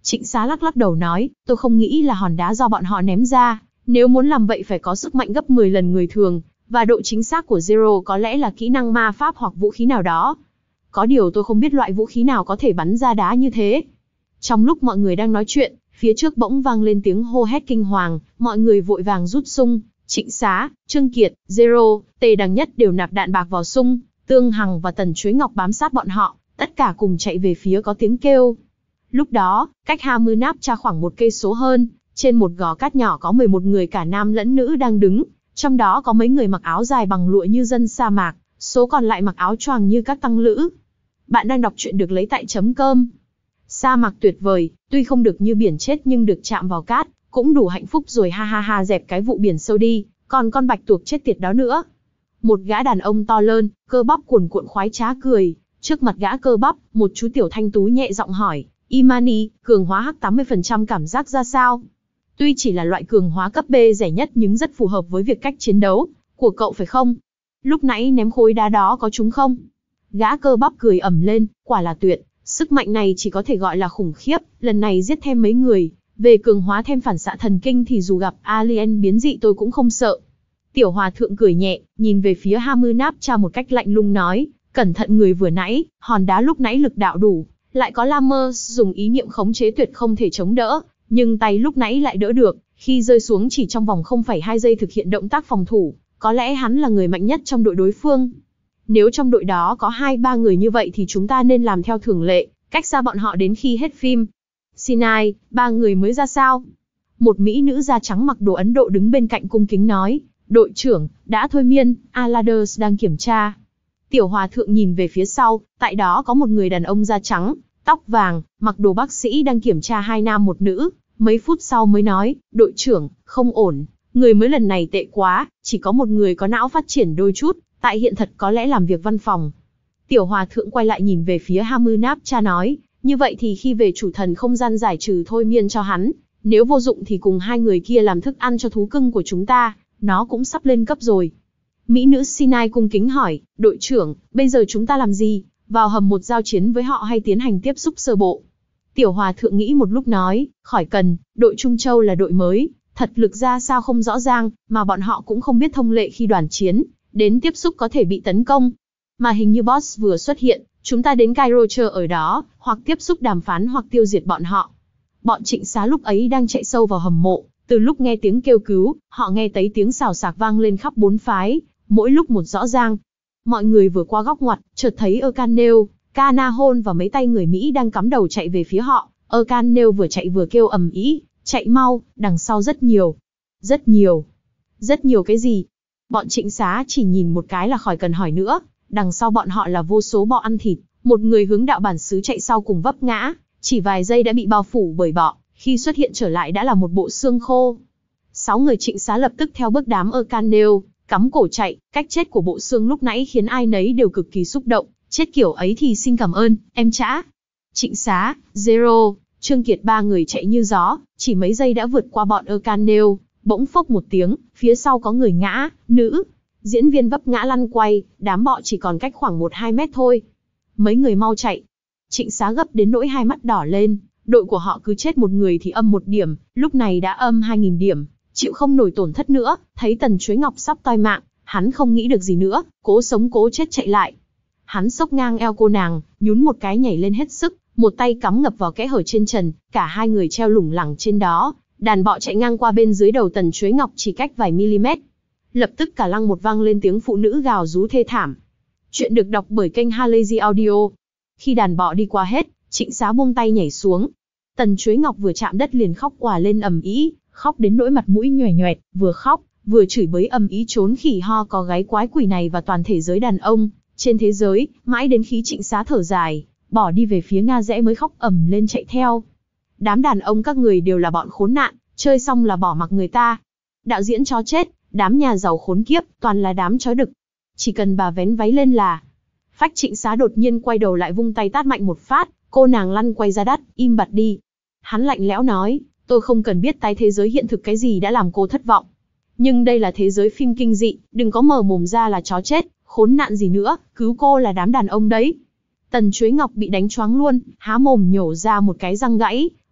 Trịnh Xá lắc lắc đầu nói, tôi không nghĩ là hòn đá do bọn họ ném ra, nếu muốn làm vậy phải có sức mạnh gấp mười lần người thường, và độ chính xác của Zero có lẽ là kỹ năng ma pháp hoặc vũ khí nào đó. Có điều tôi không biết loại vũ khí nào có thể bắn ra đá như thế. Trong lúc mọi người đang nói chuyện, phía trước bỗng vang lên tiếng hô hét kinh hoàng, mọi người vội vàng rút sung. Trịnh Xá, Trương Kiệt, Zero, Tề Đằng Nhất đều nạp đạn bạc vào sung, Tương Hằng và Tần Chuối Ngọc bám sát bọn họ, tất cả cùng chạy về phía có tiếng kêu. Lúc đó, cách Hammunapcha khoảng một cây số hơn, trên một gò cát nhỏ có mười một người cả nam lẫn nữ đang đứng, trong đó có mấy người mặc áo dài bằng lụa như dân sa mạc, số còn lại mặc áo choàng như các tăng lữ. Bạn đang đọc truyện được lấy tại chấm cơm. Sa mạc tuyệt vời, tuy không được như biển chết nhưng được chạm vào cát, cũng đủ hạnh phúc rồi, ha ha ha, dẹp cái vụ biển sâu đi, còn con bạch tuộc chết tiệt đó nữa. Một gã đàn ông to lớn, cơ bắp cuồn cuộn khoái trá cười, trước mặt gã cơ bắp, một chú tiểu thanh tú nhẹ giọng hỏi, Imani, cường hóa hắc tám mươi phần trăm cảm giác ra sao? Tuy chỉ là loại cường hóa cấp B rẻ nhất nhưng rất phù hợp với việc cách chiến đấu của cậu phải không? Lúc nãy ném khối đá đó có trúng không? Gã cơ bắp cười ầm lên, quả là tuyệt, sức mạnh này chỉ có thể gọi là khủng khiếp, lần này giết thêm mấy người, về cường hóa thêm phản xạ thần kinh thì dù gặp alien biến dị tôi cũng không sợ. Tiểu hòa thượng cười nhẹ, nhìn về phía Hammunapcha một cách lạnh lùng nói, cẩn thận người vừa nãy, hòn đá lúc nãy lực đạo đủ, lại có Lammers dùng ý niệm khống chế tuyệt không thể chống đỡ, nhưng tay lúc nãy lại đỡ được, khi rơi xuống chỉ trong vòng không phẩy hai giây thực hiện động tác phòng thủ, có lẽ hắn là người mạnh nhất trong đội đối phương. Nếu trong đội đó có hai ba người như vậy thì chúng ta nên làm theo thường lệ, cách xa bọn họ đến khi hết phim. Sinai, ba người mới ra sao? Một mỹ nữ da trắng mặc đồ Ấn Độ đứng bên cạnh cung kính nói, đội trưởng, đã thôi miên, Aladers đang kiểm tra. Tiểu hòa thượng nhìn về phía sau, tại đó có một người đàn ông da trắng, tóc vàng, mặc đồ bác sĩ đang kiểm tra hai nam một nữ, mấy phút sau mới nói, đội trưởng, không ổn, người mới lần này tệ quá, chỉ có một người có não phát triển đôi chút, tại hiện thật có lẽ làm việc văn phòng. Tiểu hòa thượng quay lại nhìn về phía Hammunapcha nói, như vậy thì khi về chủ thần không gian giải trừ thôi miên cho hắn, nếu vô dụng thì cùng hai người kia làm thức ăn cho thú cưng của chúng ta, nó cũng sắp lên cấp rồi. Mỹ nữ Sinai cung kính hỏi, đội trưởng, bây giờ chúng ta làm gì? Vào hầm một giao chiến với họ hay tiến hành tiếp xúc sơ bộ? Tiểu hòa thượng nghĩ một lúc nói, khỏi cần, đội Trung Châu là đội mới, thật lực ra sao không rõ ràng, mà bọn họ cũng không biết thông lệ khi đoàn chiến, đến tiếp xúc có thể bị tấn công. Mà hình như boss vừa xuất hiện, chúng ta đến Cairo chờ ở đó, hoặc tiếp xúc đàm phán hoặc tiêu diệt bọn họ. Bọn Trịnh Xá lúc ấy đang chạy sâu vào hầm mộ, từ lúc nghe tiếng kêu cứu, họ nghe thấy tiếng xào xạc vang lên khắp bốn phái, mỗi lúc một rõ ràng. Mọi người vừa qua góc ngoặt, chợt thấy Erkanel, Canahon và mấy tay người Mỹ đang cắm đầu chạy về phía họ. Erkanel vừa chạy vừa kêu ầm ĩ, chạy mau, đằng sau rất nhiều. Rất nhiều. Rất nhiều cái gì? Bọn Trịnh Xá chỉ nhìn một cái là khỏi cần hỏi nữa, đằng sau bọn họ là vô số bọ ăn thịt, một người hướng đạo bản xứ chạy sau cùng vấp ngã, chỉ vài giây đã bị bao phủ bởi bọ, khi xuất hiện trở lại đã là một bộ xương khô. Sáu người Trịnh Xá lập tức theo bước đám Erkanel, cắm cổ chạy, cách chết của bộ xương lúc nãy khiến ai nấy đều cực kỳ xúc động, chết kiểu ấy thì xin cảm ơn, em Trã. Trịnh Xá, Zero, Trương Kiệt ba người chạy như gió, chỉ mấy giây đã vượt qua bọn Erkanel, bỗng phốc một tiếng, phía sau có người ngã, nữ. Diễn viên vấp ngã lăn quay, đám bọ chỉ còn cách khoảng một hai mét thôi. Mấy người mau chạy. Trịnh Xá gấp đến nỗi hai mắt đỏ lên, đội của họ cứ chết một người thì âm một điểm, lúc này đã âm hai nghìn điểm, chịu không nổi tổn thất nữa, thấy Tần Chuối Ngọc sắp toi mạng, hắn không nghĩ được gì nữa, cố sống cố chết chạy lại. Hắn xốc ngang eo cô nàng, nhún một cái nhảy lên hết sức, một tay cắm ngập vào kẽ hở trên trần, cả hai người treo lủng lẳng trên đó, đàn bọ chạy ngang qua bên dưới đầu Tần Chuối Ngọc chỉ cách vài mm. Lập tức cả lăng một vang lên tiếng phụ nữ gào rú thê thảm. Chuyện được đọc bởi kênh Halazy Audio. Khi đàn bọ đi qua hết, Trịnh Xá buông tay nhảy xuống. Tần Chuối Ngọc vừa chạm đất liền khóc òa lên ầm ĩ, khóc đến nỗi mặt mũi nhòe nhòe, vừa khóc, vừa chửi bới ầm ĩ trốn khỉ ho có gáy quái quỷ này và toàn thể giới đàn ông trên thế giới, mãi đến khi Trịnh Xá thở dài, bỏ đi về phía Nga rẽ mới khóc ầm lên chạy theo. Đám đàn ông các người đều là bọn khốn nạn, chơi xong là bỏ mặc người ta. Đạo diễn chó chết, đám nhà giàu khốn kiếp, toàn là đám chó đực. Chỉ cần bà vén váy lên là... Phách Trịnh Xá đột nhiên quay đầu lại vung tay tát mạnh một phát, cô nàng lăn quay ra đất, im bặt đi. Hắn lạnh lẽo nói, tôi không cần biết tái thế giới hiện thực cái gì đã làm cô thất vọng. Nhưng đây là thế giới phim kinh dị, đừng có mở mồm ra là chó chết, khốn nạn gì nữa, cứu cô là đám đàn ông đấy. Tần Chuối Ngọc bị đánh choáng luôn, há mồm nhổ ra một cái răng gãy,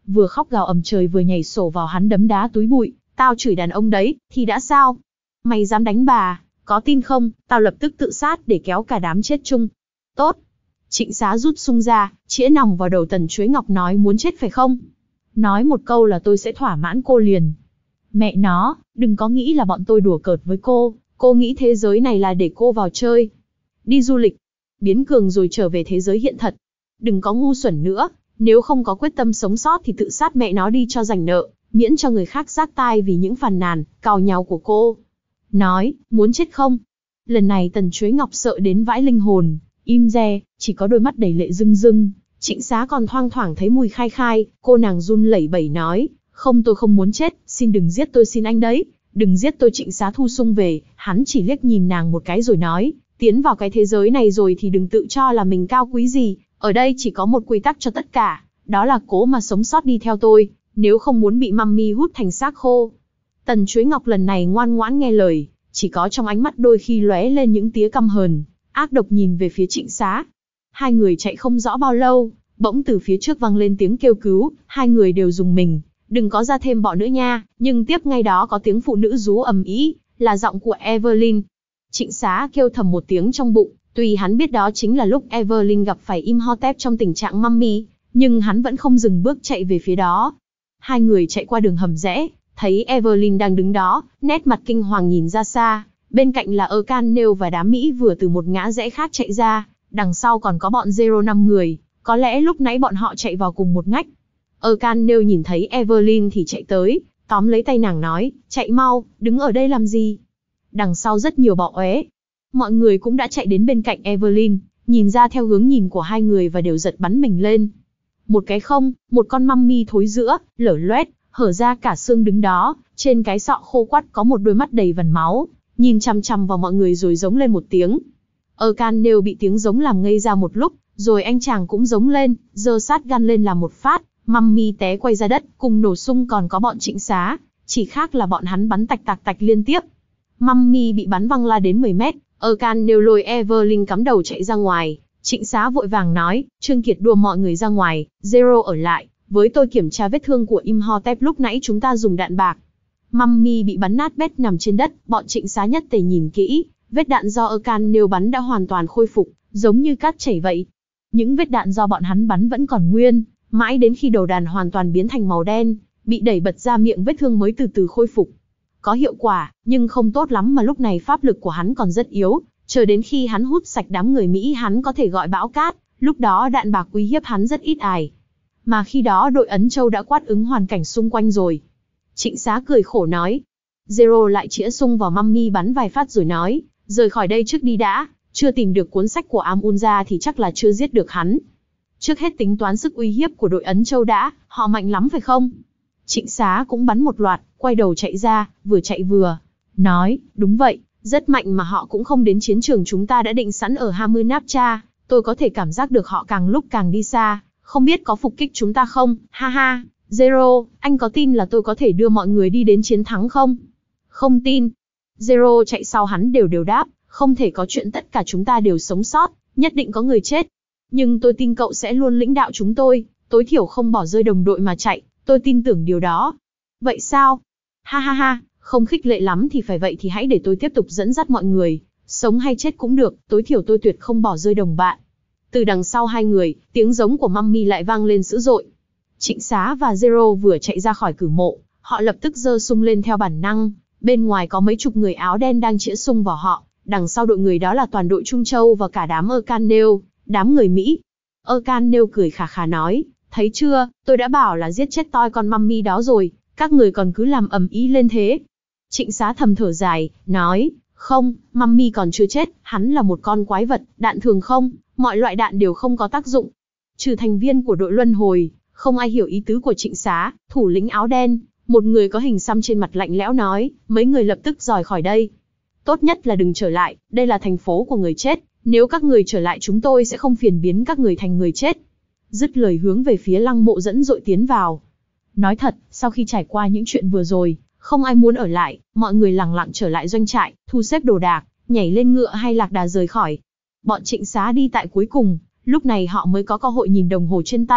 vừa khóc gào ầm trời vừa nhảy sổ vào hắn đấm đá túi bụi. Tao chửi đàn ông đấy, thì đã sao? Mày dám đánh bà, có tin không, tao lập tức tự sát để kéo cả đám chết chung. Tốt. Trịnh Xá rút sung ra, chĩa nòng vào đầu Tần Chuối Ngọc nói muốn chết phải không? Nói một câu là tôi sẽ thỏa mãn cô liền. Mẹ nó, đừng có nghĩ là bọn tôi đùa cợt với cô, cô nghĩ thế giới này là để cô vào chơi. Đi du lịch, biến cường rồi trở về thế giới hiện thật. Đừng có ngu xuẩn nữa, nếu không có quyết tâm sống sót thì tự sát mẹ nó đi cho rảnh nợ, miễn cho người khác rác tai vì những phàn nàn, càu nhàu của cô. Nói, muốn chết không? Lần này Tần Chuối Ngọc sợ đến vãi linh hồn, im re, chỉ có đôi mắt đầy lệ rưng rưng. Trịnh Xá còn thoang thoảng thấy mùi khai khai, cô nàng run lẩy bẩy nói, không tôi không muốn chết, xin đừng giết tôi xin anh đấy, đừng giết tôi. Trịnh Xá thu sung về, hắn chỉ liếc nhìn nàng một cái rồi nói, tiến vào cái thế giới này rồi thì đừng tự cho là mình cao quý gì, ở đây chỉ có một quy tắc cho tất cả, đó là cố mà sống sót đi theo tôi, nếu không muốn bị mummy hút thành xác khô. Tần Chuối Ngọc lần này ngoan ngoãn nghe lời, chỉ có trong ánh mắt đôi khi lóe lên những tia căm hờn, ác độc nhìn về phía Trịnh Xá. Hai người chạy không rõ bao lâu, bỗng từ phía trước vang lên tiếng kêu cứu, hai người đều rùng mình, đừng có ra thêm bọ nữa nha, nhưng tiếp ngay đó có tiếng phụ nữ rú ầm ĩ, là giọng của Evelyn. Trịnh Xá kêu thầm một tiếng trong bụng, tuy hắn biết đó chính là lúc Evelyn gặp phải Imhotep trong tình trạng mummy, nhưng hắn vẫn không dừng bước chạy về phía đó. Hai người chạy qua đường hầm rẽ, thấy Evelyn đang đứng đó, nét mặt kinh hoàng nhìn ra xa, bên cạnh là Arcane và đám Mỹ vừa từ một ngã rẽ khác chạy ra, đằng sau còn có bọn Zero năm người, có lẽ lúc nãy bọn họ chạy vào cùng một ngách. Arcane nhìn thấy Evelyn thì chạy tới, tóm lấy tay nàng nói, chạy mau, đứng ở đây làm gì? Đằng sau rất nhiều bọ óe. Mọi người cũng đã chạy đến bên cạnh Evelyn, nhìn ra theo hướng nhìn của hai người và đều giật bắn mình lên. Một cái không, một con mummy thối rữa, lở loét, hở ra cả xương đứng đó, trên cái sọ khô quắt có một đôi mắt đầy vằn máu, nhìn chằm chằm vào mọi người rồi giống lên một tiếng. Arcane bị tiếng giống làm ngây ra một lúc, rồi anh chàng cũng giống lên, giơ sát gan lên làm một phát, mummy té quay ra đất, cùng nổ sung còn có bọn Trịnh Xá, chỉ khác là bọn hắn bắn tạch tạch tạch liên tiếp. Mummy bị bắn văng la đến mười mét, Arcane lôi Evelyn cắm đầu chạy ra ngoài. Trịnh Xá vội vàng nói, Trương Kiệt đua mọi người ra ngoài, Zero ở lại, với tôi kiểm tra vết thương của Imhotep lúc nãy chúng ta dùng đạn bạc. Mummy bị bắn nát bét nằm trên đất, bọn Trịnh Xá nhất tề nhìn kỹ, vết đạn do Arcane bắn đã hoàn toàn khôi phục, giống như cát chảy vậy. Những vết đạn do bọn hắn bắn vẫn còn nguyên, mãi đến khi đầu đàn hoàn toàn biến thành màu đen, bị đẩy bật ra miệng vết thương mới từ từ khôi phục. Có hiệu quả, nhưng không tốt lắm mà lúc này pháp lực của hắn còn rất yếu, chờ đến khi hắn hút sạch đám người Mỹ hắn có thể gọi bão cát, lúc đó đạn bạc uy hiếp hắn rất ít ỏi. Mà khi đó đội Ấn Châu đã quát ứng hoàn cảnh xung quanh rồi. Trịnh Xá cười khổ nói. Zero lại chĩa sung vào mummy bắn vài phát rồi nói, rời khỏi đây trước đi đã, chưa tìm được cuốn sách của Amun ra thì chắc là chưa giết được hắn. Trước hết tính toán sức uy hiếp của đội Ấn Châu đã, họ mạnh lắm phải không? Trịnh Xá cũng bắn một loạt, quay đầu chạy ra, vừa chạy vừa nói, đúng vậy, rất mạnh mà họ cũng không đến chiến trường chúng ta đã định sẵn ở Hamunaptra, tôi có thể cảm giác được họ càng lúc càng đi xa, không biết có phục kích chúng ta không, ha ha. Zero, anh có tin là tôi có thể đưa mọi người đi đến chiến thắng không? Không tin. Zero chạy sau hắn đều đều đáp, không thể có chuyện tất cả chúng ta đều sống sót, nhất định có người chết. Nhưng tôi tin cậu sẽ luôn lãnh đạo chúng tôi, tối thiểu không bỏ rơi đồng đội mà chạy, tôi tin tưởng điều đó. Vậy sao? Ha ha ha, không khích lệ lắm thì phải vậy thì hãy để tôi tiếp tục dẫn dắt mọi người, sống hay chết cũng được, tối thiểu tôi tuyệt không bỏ rơi đồng bạn. Từ đằng sau hai người, tiếng giống của mummy lại vang lên dữ dội. Trịnh Xá và Zero vừa chạy ra khỏi cử mộ, họ lập tức giơ sung lên theo bản năng, bên ngoài có mấy chục người áo đen đang chĩa sung vào họ, đằng sau đội người đó là toàn đội Trung Châu và cả đám Arcane, đám người Mỹ. Arcane cười khà khà nói, thấy chưa, tôi đã bảo là giết chết toi con mummy đó rồi, các người còn cứ làm ầm ĩ lên thế. Trịnh Xá thầm thở dài, nói, không, mummy còn chưa chết, hắn là một con quái vật, đạn thường không, mọi loại đạn đều không có tác dụng. Trừ thành viên của đội luân hồi, không ai hiểu ý tứ của Trịnh Xá, thủ lĩnh áo đen, một người có hình xăm trên mặt lạnh lẽo nói, mấy người lập tức rời khỏi đây. Tốt nhất là đừng trở lại, đây là thành phố của người chết, nếu các người trở lại chúng tôi sẽ không phiền biến các người thành người chết. Dứt lời hướng về phía lăng mộ dẫn dội tiến vào. Nói thật, sau khi trải qua những chuyện vừa rồi, không ai muốn ở lại, mọi người lẳng lặng trở lại doanh trại, thu xếp đồ đạc, nhảy lên ngựa hay lạc đà rời khỏi. Bọn Trịnh Xá đi tại cuối cùng, lúc này họ mới có cơ hội nhìn đồng hồ trên tay,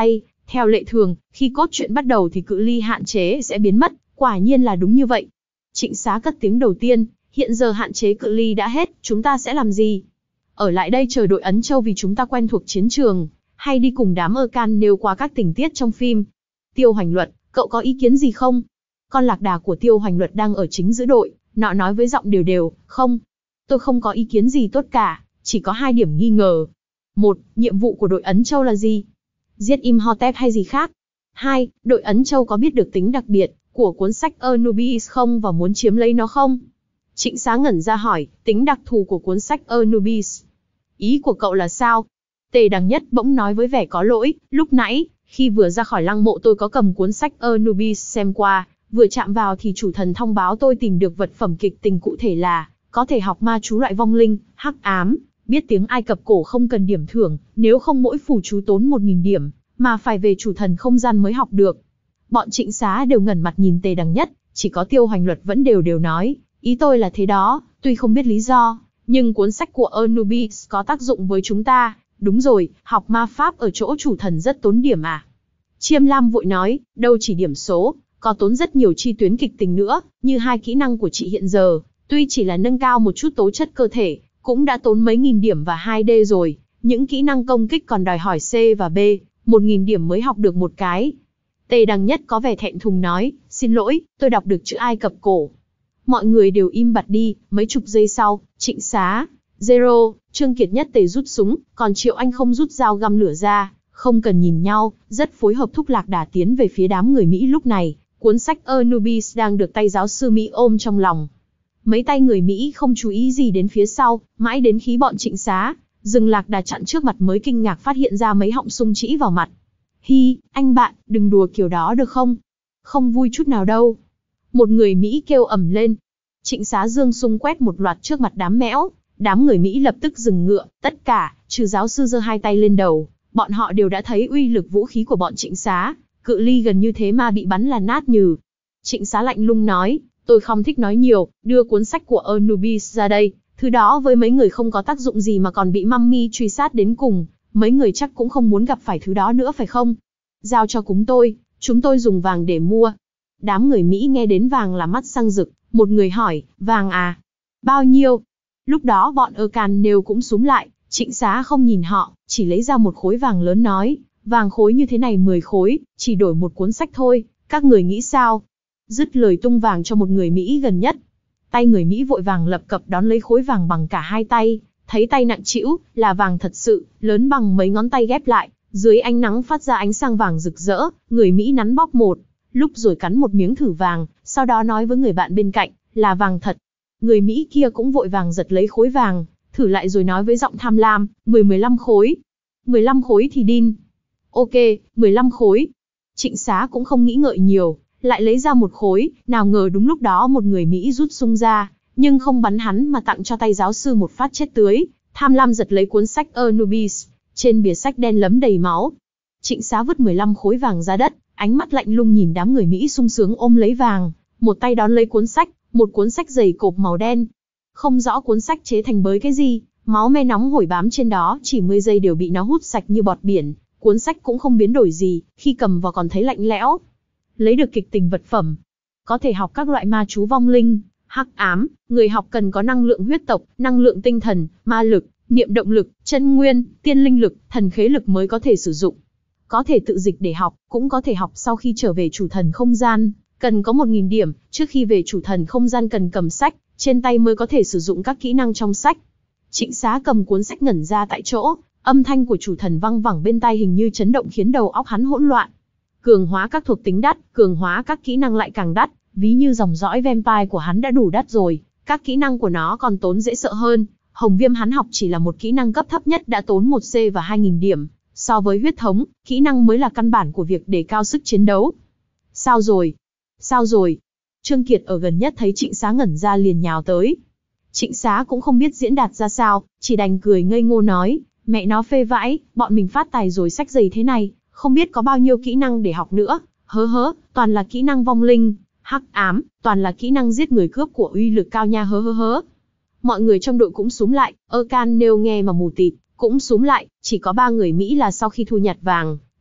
Theo lệ thường, khi cốt truyện bắt đầu thì cự ly hạn chế sẽ biến mất, quả nhiên là đúng như vậy. Trịnh Xá cất tiếng đầu tiên, hiện giờ hạn chế cự ly đã hết, chúng ta sẽ làm gì? Ở lại đây chờ đội Ấn Châu vì chúng ta quen thuộc chiến trường, hay đi cùng đám Erkan nêu qua các tình tiết trong phim? Tiêu Hoành Luật, cậu có ý kiến gì không? Con lạc đà của Tiêu Hoành Luật đang ở chính giữa đội, nọ nói với giọng đều đều, không. Tôi không có ý kiến gì tốt cả, chỉ có hai điểm nghi ngờ. Một, nhiệm vụ của đội Ấn Châu là gì? Giết Imhotep hay gì khác? Hai, đội Ấn Châu có biết được tính đặc biệt của cuốn sách Anubis không và muốn chiếm lấy nó không? Trịnh Xá ngẩn ra hỏi, tính đặc thù của cuốn sách Anubis. Ý của cậu là sao? Tề Đằng Nhất bỗng nói với vẻ có lỗi, lúc nãy, khi vừa ra khỏi lăng mộ tôi có cầm cuốn sách Anubis xem qua, vừa chạm vào thì chủ thần thông báo tôi tìm được vật phẩm kịch tình cụ thể là, có thể học ma chú loại vong linh, hắc ám, biết tiếng Ai Cập cổ không cần điểm thưởng, nếu không mỗi phù chú tốn một nghìn điểm, mà phải về chủ thần không gian mới học được. Bọn Trịnh Xá đều ngẩn mặt nhìn Tề Đằng Nhất, chỉ có Tiêu Hoành Luật vẫn đều đều nói, ý tôi là thế đó, tuy không biết lý do, nhưng cuốn sách của Anubis có tác dụng với chúng ta. Đúng rồi, học ma pháp ở chỗ chủ thần rất tốn điểm à? Chiêm Lam vội nói, đâu chỉ điểm số, có tốn rất nhiều chi tuyến kịch tình nữa, như hai kỹ năng của chị hiện giờ, tuy chỉ là nâng cao một chút tố chất cơ thể, cũng đã tốn mấy nghìn điểm và hai D rồi, những kỹ năng công kích còn đòi hỏi C và B, một nghìn điểm mới học được một cái. Tề Đằng Nhất có vẻ thẹn thùng nói, xin lỗi, tôi đọc được chữ Ai Cập cổ. Mọi người đều im bặt đi, mấy chục giây sau, Trịnh Xá, Zero, Trương Kiệt Nhất Tề rút súng, còn Triệu Anh không rút dao găm lửa ra, không cần nhìn nhau, rất phối hợp thúc lạc đà tiến về phía đám người Mỹ lúc này, cuốn sách Anubis đang được tay giáo sư Mỹ ôm trong lòng. Mấy tay người Mỹ không chú ý gì đến phía sau, mãi đến khi bọn Trịnh Xá, dừng lạc đà chặn trước mặt mới kinh ngạc phát hiện ra mấy họng sung trĩ vào mặt. Hi, anh bạn, đừng đùa kiểu đó được không? Không vui chút nào đâu. Một người Mỹ kêu ầm lên. Trịnh Xá giương sung quét một loạt trước mặt đám mẽo, đám người Mỹ lập tức dừng ngựa, tất cả, trừ giáo sư giơ hai tay lên đầu, bọn họ đều đã thấy uy lực vũ khí của bọn Trịnh Xá, cự ly gần như thế mà bị bắn là nát nhừ. Trịnh Xá lạnh lùng nói, tôi không thích nói nhiều, đưa cuốn sách của Anubis ra đây, thứ đó với mấy người không có tác dụng gì mà còn bị mummy truy sát đến cùng, mấy người chắc cũng không muốn gặp phải thứ đó nữa phải không? Giao cho chúng tôi, chúng tôi dùng vàng để mua. Đám người Mỹ nghe đến vàng là mắt sáng rực, một người hỏi, vàng à? Bao nhiêu? Lúc đó bọn Erkan nêu cũng xúm lại, Trịnh Xá không nhìn họ, chỉ lấy ra một khối vàng lớn nói, vàng khối như thế này mười khối, chỉ đổi một cuốn sách thôi, các người nghĩ sao? Dứt lời tung vàng cho một người Mỹ gần nhất. Tay người Mỹ vội vàng lập cập đón lấy khối vàng bằng cả hai tay, thấy tay nặng trĩu, là vàng thật sự, lớn bằng mấy ngón tay ghép lại, dưới ánh nắng phát ra ánh sáng vàng rực rỡ, người Mỹ nắn bóp một lúc rồi cắn một miếng thử vàng, sau đó nói với người bạn bên cạnh, là vàng thật. Người Mỹ kia cũng vội vàng giật lấy khối vàng, thử lại rồi nói với giọng tham lam, mười mười lăm khối. mười lăm khối thì đin. Ok, mười lăm khối. Trịnh Xá cũng không nghĩ ngợi nhiều, lại lấy ra một khối, nào ngờ đúng lúc đó một người Mỹ rút súng ra, nhưng không bắn hắn mà tặng cho tay giáo sư một phát chết tưới. Tham lam giật lấy cuốn sách Anubis, trên bìa sách đen lấm đầy máu. Trịnh Xá vứt mười lăm khối vàng ra đất, ánh mắt lạnh lùng nhìn đám người Mỹ sung sướng ôm lấy vàng, một tay đón lấy cuốn sách, một cuốn sách dày cộp màu đen. Không rõ cuốn sách chế thành bới cái gì, máu me nóng hổi bám trên đó, chỉ mười giây đều bị nó hút sạch như bọt biển, cuốn sách cũng không biến đổi gì, khi cầm vào còn thấy lạnh lẽo. Lấy được kịch tình vật phẩm, có thể học các loại ma chú vong linh, hắc ám, người học cần có năng lượng huyết tộc, năng lượng tinh thần, ma lực, niệm động lực, chân nguyên, tiên linh lực, thần khế lực mới có thể sử dụng. Có thể tự dịch để học, cũng có thể học sau khi trở về chủ thần không gian, cần có một nghìn điểm, trước khi về chủ thần không gian cần cầm sách, trên tay mới có thể sử dụng các kỹ năng trong sách. Trịnh Xá cầm cuốn sách ngẩn ra tại chỗ, âm thanh của chủ thần văng vẳng bên tai hình như chấn động khiến đầu óc hắn hỗn loạn. Cường hóa các thuộc tính đắt, cường hóa các kỹ năng lại càng đắt, ví như dòng dõi vampire của hắn đã đủ đắt rồi, các kỹ năng của nó còn tốn dễ sợ hơn. Hồng viêm hắn học chỉ là một kỹ năng cấp thấp nhất đã tốn một C và hai nghìn điểm, so với huyết thống, kỹ năng mới là căn bản của việc đề cao sức chiến đấu. Sao rồi? Sao rồi? Trương Kiệt ở gần nhất thấy Trịnh Xá ngẩn ra liền nhào tới. Trịnh Xá cũng không biết diễn đạt ra sao, chỉ đành cười ngây ngô nói, mẹ nó phê vãi, bọn mình phát tài rồi sách dày thế này, không biết có bao nhiêu kỹ năng để học nữa, hớ hớ, toàn là kỹ năng vong linh, hắc ám, toàn là kỹ năng giết người cướp của uy lực cao nha hớ hớ hớ. Mọi người trong đội cũng xúm lại, Erkan nêu nghe mà mù tịt, cũng xúm lại, chỉ có ba người Mỹ là sau khi thu nhặt vàng,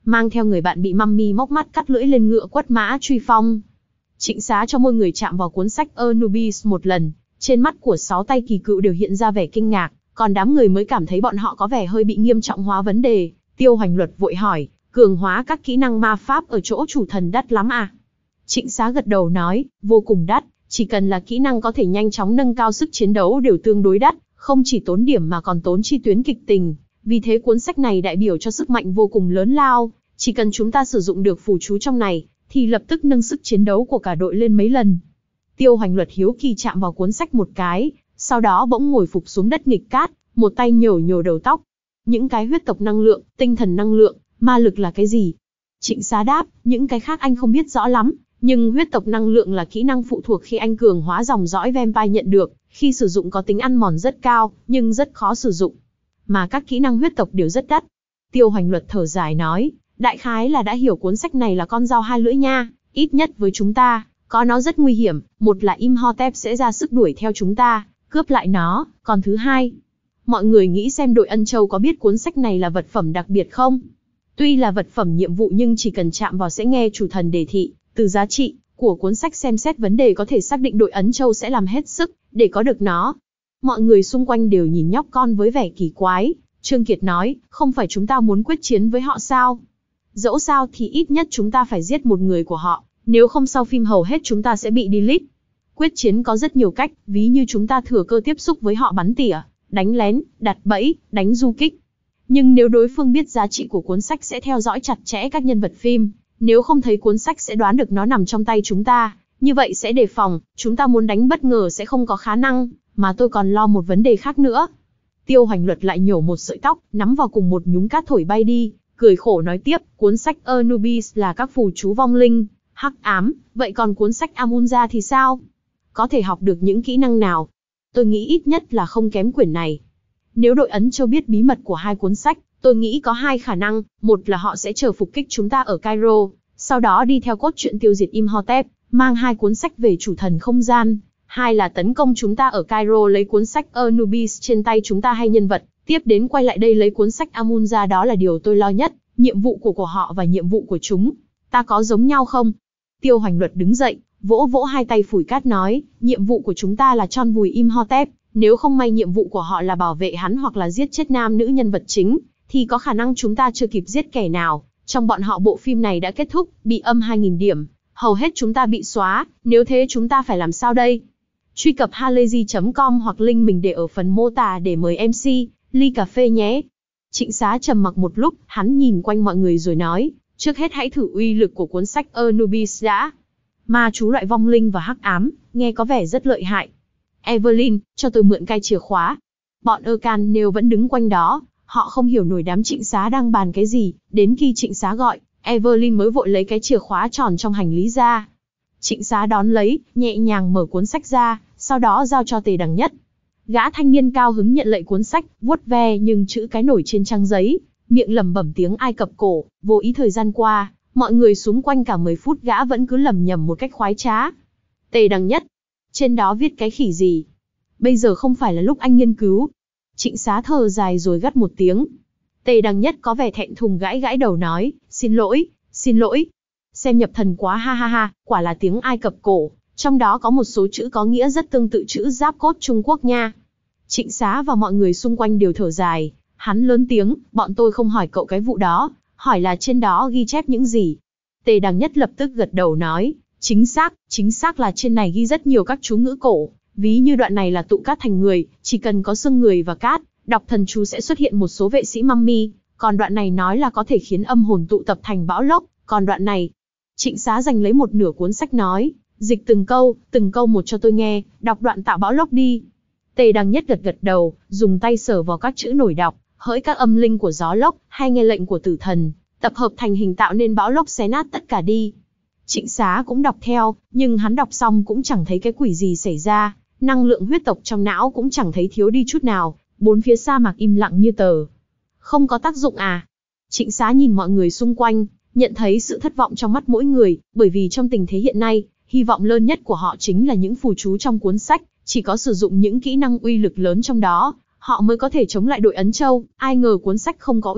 mang theo người bạn bị mummy móc mắt cắt lưỡi lên ngựa quất mã truy phong. Trịnh Xá cho mỗi người chạm vào cuốn sách Anubis một lần, trên mắt của sáu tay kỳ cựu đều hiện ra vẻ kinh ngạc, còn đám người mới cảm thấy bọn họ có vẻ hơi bị nghiêm trọng hóa vấn đề. Tiêu Hoành Luật vội hỏi, cường hóa các kỹ năng ma pháp ở chỗ chủ thần đắt lắm à? Trịnh Xá gật đầu nói, vô cùng đắt, chỉ cần là kỹ năng có thể nhanh chóng nâng cao sức chiến đấu đều tương đối đắt, không chỉ tốn điểm mà còn tốn chi tuyến kịch tình. Vì thế cuốn sách này đại biểu cho sức mạnh vô cùng lớn lao, chỉ cần chúng ta sử dụng được phù chú trong này, thì lập tức nâng sức chiến đấu của cả đội lên mấy lần. Tiêu Hoành Luật hiếu kỳ chạm vào cuốn sách một cái, sau đó bỗng ngồi phục xuống đất nghịch cát, một tay nhổ nhổ đầu tóc. Những cái huyết tộc năng lượng, tinh thần năng lượng, ma lực là cái gì? Trịnh Xá đáp, những cái khác anh không biết rõ lắm, nhưng huyết tộc năng lượng là kỹ năng phụ thuộc khi anh cường hóa dòng dõi vampire nhận được, khi sử dụng có tính ăn mòn rất cao, nhưng rất khó sử dụng. Mà các kỹ năng huyết tộc đều rất đắt. Tiêu Hoành Luật thở dài nói, đại khái là đã hiểu cuốn sách này là con dao hai lưỡi nha, ít nhất với chúng ta, có nó rất nguy hiểm, một là Imhotep sẽ ra sức đuổi theo chúng ta, cướp lại nó, còn thứ hai, mọi người nghĩ xem đội Ân Châu có biết cuốn sách này là vật phẩm đặc biệt không? Tuy là vật phẩm nhiệm vụ nhưng chỉ cần chạm vào sẽ nghe chủ thần đề thị, từ giá trị của cuốn sách xem xét vấn đề có thể xác định đội Ấn Châu sẽ làm hết sức để có được nó. Mọi người xung quanh đều nhìn nhóc con với vẻ kỳ quái. Trương Kiệt nói, không phải chúng ta muốn quyết chiến với họ sao? Dẫu sao thì ít nhất chúng ta phải giết một người của họ, nếu không sau phim hầu hết chúng ta sẽ bị delete. Quyết chiến có rất nhiều cách, ví như chúng ta thừa cơ tiếp xúc với họ bắn tỉa, đánh lén, đặt bẫy, đánh du kích. Nhưng nếu đối phương biết giá trị của cuốn sách sẽ theo dõi chặt chẽ các nhân vật phim, nếu không thấy cuốn sách sẽ đoán được nó nằm trong tay chúng ta, như vậy sẽ đề phòng, chúng ta muốn đánh bất ngờ sẽ không có khả năng, mà tôi còn lo một vấn đề khác nữa. Tiêu Hoành Luật lại nhổ một sợi tóc, nắm vào cùng một nhúng cát thổi bay đi, cười khổ nói tiếp, cuốn sách Anubis là các phù chú vong linh, hắc ám, vậy còn cuốn sách Amunza thì sao? Có thể học được những kỹ năng nào? Tôi nghĩ ít nhất là không kém quyển này. Nếu đội Ấn Châu biết bí mật của hai cuốn sách, tôi nghĩ có hai khả năng, một là họ sẽ chờ phục kích chúng ta ở Cairo, sau đó đi theo cốt truyện tiêu diệt Imhotep, mang hai cuốn sách về chủ thần không gian, hai là tấn công chúng ta ở Cairo lấy cuốn sách Anubis trên tay chúng ta hay nhân vật, tiếp đến quay lại đây lấy cuốn sách Amunza, đó là điều tôi lo nhất, nhiệm vụ của của họ và nhiệm vụ của chúng, ta có giống nhau không? Tiêu Hoành Luật đứng dậy, vỗ vỗ hai tay phủi cát nói, nhiệm vụ của chúng ta là chôn vùi Imhotep, nếu không may nhiệm vụ của họ là bảo vệ hắn hoặc là giết chết nam nữ nhân vật chính, thì có khả năng chúng ta chưa kịp giết kẻ nào, trong bọn họ bộ phim này đã kết thúc, bị âm hai nghìn điểm, hầu hết chúng ta bị xóa, nếu thế chúng ta phải làm sao đây? Truy cập halayzi chấm com hoặc link mình để ở phần mô tả để mời em xê, ly cà phê nhé. Trịnh Xá trầm mặc một lúc, hắn nhìn quanh mọi người rồi nói, trước hết hãy thử uy lực của cuốn sách Anubis đã. Ma chú loại vong linh và hắc ám, nghe có vẻ rất lợi hại. Evelyn, cho tôi mượn cái chìa khóa. Bọn Erkan Nêu vẫn đứng quanh đó, họ không hiểu nổi đám Trịnh Xá đang bàn cái gì, đến khi Trịnh Xá gọi, Evelyn mới vội lấy cái chìa khóa tròn trong hành lý ra. Trịnh Xá đón lấy, nhẹ nhàng mở cuốn sách ra, sau đó giao cho Tề Đằng Nhất. Gã thanh niên cao hứng nhận lấy cuốn sách, vuốt ve nhưng chữ cái nổi trên trang giấy, miệng lẩm bẩm tiếng Ai Cập cổ, vô ý thời gian qua, mọi người xung quanh cả mười phút gã vẫn cứ lẩm nhẩm một cách khoái trá. Tề Đằng Nhất, trên đó viết cái khỉ gì? Bây giờ không phải là lúc anh nghiên cứu. Trịnh Xá thở dài rồi gắt một tiếng. Tề Đằng Nhất có vẻ thẹn thùng gãi gãi đầu nói, xin lỗi, xin lỗi. Xem nhập thần quá ha ha ha, quả là tiếng Ai Cập cổ, trong đó có một số chữ có nghĩa rất tương tự chữ giáp cốt Trung Quốc nha. Trịnh Xá và mọi người xung quanh đều thở dài, hắn lớn tiếng, bọn tôi không hỏi cậu cái vụ đó, hỏi là trên đó ghi chép những gì. Tề Đằng Nhất lập tức gật đầu nói, chính xác, chính xác là trên này ghi rất nhiều các chú ngữ cổ, ví như đoạn này là tụ cát thành người, chỉ cần có xương người và cát, đọc thần chú sẽ xuất hiện một số vệ sĩ mummy, còn đoạn này nói là có thể khiến âm hồn tụ tập thành bão lốc, còn đoạn này, Trịnh Xá giành lấy một nửa cuốn sách nói, dịch từng câu, từng câu một cho tôi nghe, đọc đoạn tạo bão lốc đi. Tề Đằng Nhất gật gật đầu, dùng tay sờ vào các chữ nổi đọc, hỡi các âm linh của gió lốc, hay nghe lệnh của tử thần, tập hợp thành hình tạo nên bão lốc xé nát tất cả đi. Trịnh Xá cũng đọc theo, nhưng hắn đọc xong cũng chẳng thấy cái quỷ gì xảy ra, năng lượng huyết tộc trong não cũng chẳng thấy thiếu đi chút nào, bốn phía sa mạc im lặng như tờ. Không có tác dụng à? Trịnh Xá nhìn mọi người xung quanh, nhận thấy sự thất vọng trong mắt mỗi người, bởi vì trong tình thế hiện nay, hy vọng lớn nhất của họ chính là những phù chú trong cuốn sách, chỉ có sử dụng những kỹ năng uy lực lớn trong đó, họ mới có thể chống lại đội Ấn Châu, ai ngờ cuốn sách không có uy lực,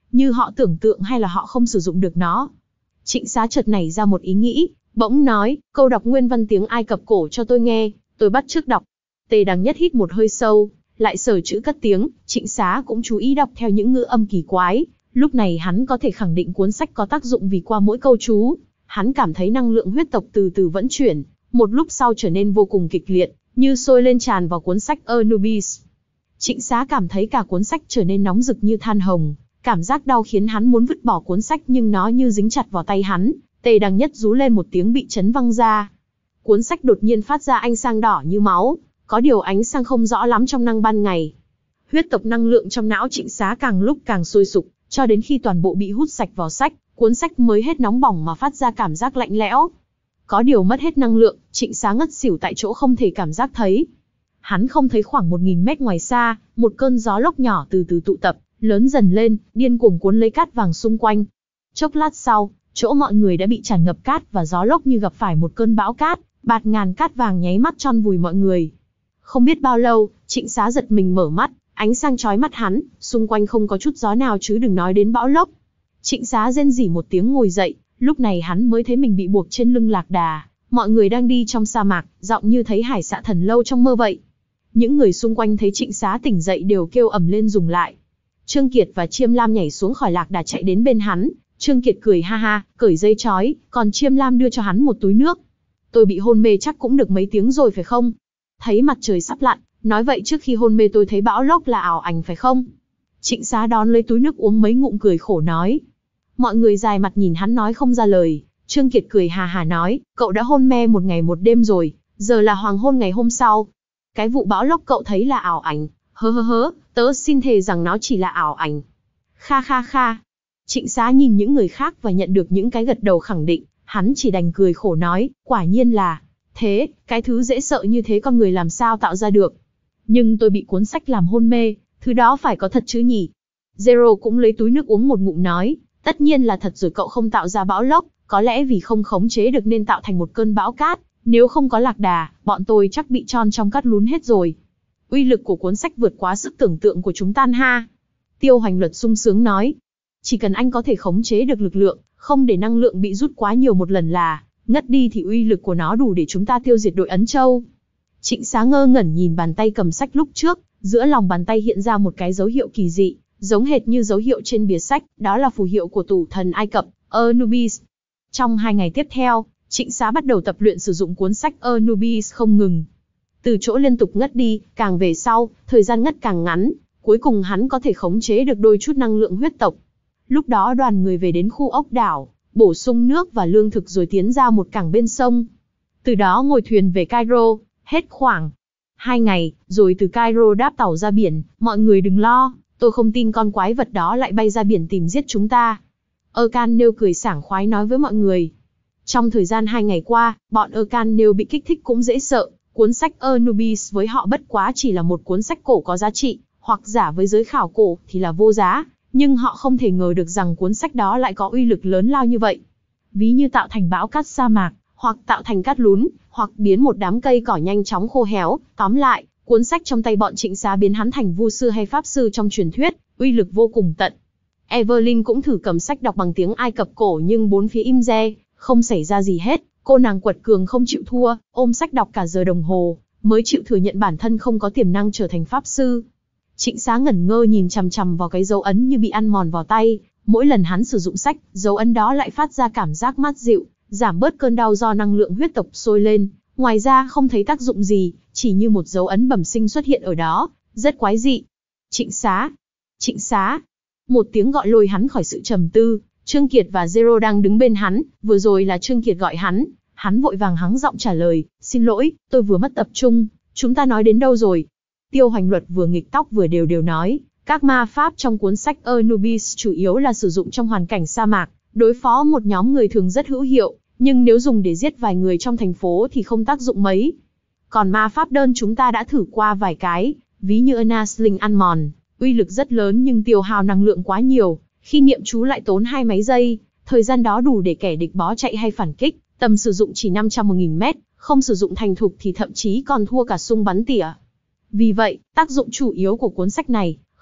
như họ tưởng tượng hay là họ không sử dụng được nó. Trịnh Xá chợt nảy ra một ý nghĩ, bỗng nói, câu đọc nguyên văn tiếng Ai Cập cổ cho tôi nghe, tôi bắt chước đọc. Tề Đằng Nhất hít một hơi sâu, lại sờ chữ cất tiếng, Trịnh Xá cũng chú ý đọc theo những ngữ âm kỳ quái. Lúc này hắn có thể khẳng định cuốn sách có tác dụng vì qua mỗi câu chú, hắn cảm thấy năng lượng huyết tộc từ từ vận chuyển, một lúc sau trở nên vô cùng kịch liệt, như sôi lên tràn vào cuốn sách Anubis. Trịnh Xá cảm thấy cả cuốn sách trở nên nóng rực như than hồng, cảm giác đau khiến hắn muốn vứt bỏ cuốn sách nhưng nó như dính chặt vào tay hắn. Tề Đằng Nhất rú lên một tiếng bị chấn văng ra. Cuốn sách đột nhiên phát ra ánh sáng đỏ như máu, có điều ánh sáng không rõ lắm trong năng ban ngày. Huyết tộc năng lượng trong não Trịnh Xá càng lúc càng sôi sục, cho đến khi toàn bộ bị hút sạch vào sách, cuốn sách mới hết nóng bỏng mà phát ra cảm giác lạnh lẽo. Có điều mất hết năng lượng, Trịnh Xá ngất xỉu tại chỗ không thể cảm giác thấy. Hắn không thấy khoảng một nghìn mét ngoài xa, một cơn gió lốc nhỏ từ từ tụ tập, lớn dần lên, điên cuồng cuốn lấy cát vàng xung quanh. Chốc lát sau, chỗ mọi người đã bị tràn ngập cát và gió lốc như gặp phải một cơn bão cát, bạt ngàn cát vàng nháy mắt tròn vùi mọi người. Không biết bao lâu, Trịnh Xá giật mình mở mắt, ánh sáng chói mắt hắn, xung quanh không có chút gió nào chứ đừng nói đến bão lốc. Trịnh Xá rên rỉ một tiếng ngồi dậy, lúc này hắn mới thấy mình bị buộc trên lưng lạc đà, mọi người đang đi trong sa mạc, giọng như thấy Hải Xạ Thần Lâu trong mơ vậy. Những người xung quanh thấy Trịnh Xá tỉnh dậy đều kêu ầm lên dừng lại. Trương Kiệt và Chiêm Lam nhảy xuống khỏi lạc đà chạy đến bên hắn, Trương Kiệt cười ha ha, cởi dây trói, còn Chiêm Lam đưa cho hắn một túi nước. Tôi bị hôn mê chắc cũng được mấy tiếng rồi phải không? Thấy mặt trời sắp lặn, nói vậy trước khi hôn mê tôi thấy bão lốc là ảo ảnh phải không? Trịnh Xá đón lấy túi nước uống mấy ngụm cười khổ nói. Mọi người dài mặt nhìn hắn nói không ra lời. Trương Kiệt cười hà hà nói, cậu đã hôn mê một ngày một đêm rồi, giờ là hoàng hôn ngày hôm sau. Cái vụ bão lốc cậu thấy là ảo ảnh, hớ hớ hớ, tớ xin thề rằng nó chỉ là ảo ảnh. Kha kha kha. Trịnh Xá nhìn những người khác và nhận được những cái gật đầu khẳng định, hắn chỉ đành cười khổ nói, quả nhiên là thế, cái thứ dễ sợ như thế con người làm sao tạo ra được. Nhưng tôi bị cuốn sách làm hôn mê, thứ đó phải có thật chứ nhỉ? Zero cũng lấy túi nước uống một ngụm nói, tất nhiên là thật rồi, cậu không tạo ra bão lốc, có lẽ vì không khống chế được nên tạo thành một cơn bão cát, nếu không có lạc đà, bọn tôi chắc bị tròn trong cát lún hết rồi. Uy lực của cuốn sách vượt quá sức tưởng tượng của chúng ta ha. Tiêu Hoành Luật sung sướng nói, chỉ cần anh có thể khống chế được lực lượng, không để năng lượng bị rút quá nhiều một lần là ngất đi thì uy lực của nó đủ để chúng ta tiêu diệt đội Ấn Châu. Trịnh Xá ngơ ngẩn nhìn bàn tay cầm sách lúc trước, giữa lòng bàn tay hiện ra một cái dấu hiệu kỳ dị, giống hệt như dấu hiệu trên bìa sách, đó là phù hiệu của tủ thần Ai Cập, Anubis. Trong hai ngày tiếp theo, Trịnh Xá bắt đầu tập luyện sử dụng cuốn sách Anubis không ngừng. Từ chỗ liên tục ngất đi, càng về sau, thời gian ngất càng ngắn, cuối cùng hắn có thể khống chế được đôi chút năng lượng huyết tộc. Lúc đó đoàn người về đến khu ốc đảo, bổ sung nước và lương thực rồi tiến ra một cảng bên sông. Từ đó ngồi thuyền về Cairo, hết khoảng hai ngày, rồi từ Cairo đáp tàu ra biển, mọi người đừng lo, tôi không tin con quái vật đó lại bay ra biển tìm giết chúng ta. Erkan Nêu cười sảng khoái nói với mọi người. Trong thời gian hai ngày qua, bọn Erkan Nêu bị kích thích cũng dễ sợ, cuốn sách Anubis với họ bất quá chỉ là một cuốn sách cổ có giá trị, hoặc giả với giới khảo cổ thì là vô giá, nhưng họ không thể ngờ được rằng cuốn sách đó lại có uy lực lớn lao như vậy. Ví như tạo thành bão cát sa mạc, hoặc tạo thành cát lún, hoặc biến một đám cây cỏ nhanh chóng khô héo. Tóm lại, cuốn sách trong tay bọn Trịnh Xá biến hắn thành vu sư hay pháp sư trong truyền thuyết, uy lực vô cùng tận. Evelyn cũng thử cầm sách đọc bằng tiếng Ai Cập cổ nhưng bốn phía im re, không xảy ra gì hết. Cô nàng quật cường không chịu thua, ôm sách đọc cả giờ đồng hồ, mới chịu thừa nhận bản thân không có tiềm năng trở thành pháp sư. Trịnh Xá ngẩn ngơ nhìn chằm chằm vào cái dấu ấn như bị ăn mòn vào tay, mỗi lần hắn sử dụng sách, dấu ấn đó lại phát ra cảm giác mát dịu, giảm bớt cơn đau do năng lượng huyết tộc sôi lên, ngoài ra không thấy tác dụng gì, chỉ như một dấu ấn bẩm sinh xuất hiện ở đó, rất quái dị. Trịnh Xá, Trịnh Xá, một tiếng gọi lôi hắn khỏi sự trầm tư. Trương Kiệt và Zero đang đứng bên hắn, vừa rồi là Trương Kiệt gọi hắn, hắn vội vàng hắng giọng trả lời, xin lỗi, tôi vừa mất tập trung, chúng ta nói đến đâu rồi? Tiêu Hoành Luật vừa nghịch tóc vừa đều đều nói, các ma pháp trong cuốn sách Anubis chủ yếu là sử dụng trong hoàn cảnh sa mạc, đối phó một nhóm người thường rất hữu hiệu, nhưng nếu dùng để giết vài người trong thành phố thì không tác dụng mấy. Còn ma pháp đơn chúng ta đã thử qua vài cái, ví như Anasling ăn mòn, uy lực rất lớn nhưng tiêu hao năng lượng quá nhiều, khi niệm chú lại tốn hai mấy giây, thời gian đó đủ để kẻ địch bó chạy hay phản kích, tầm sử dụng chỉ năm trăm một nghìn mét, không sử dụng thành thục thì thậm chí còn thua cả súng bắn tỉa. Vì vậy, tác dụng chủ yếu của cuốn sách này,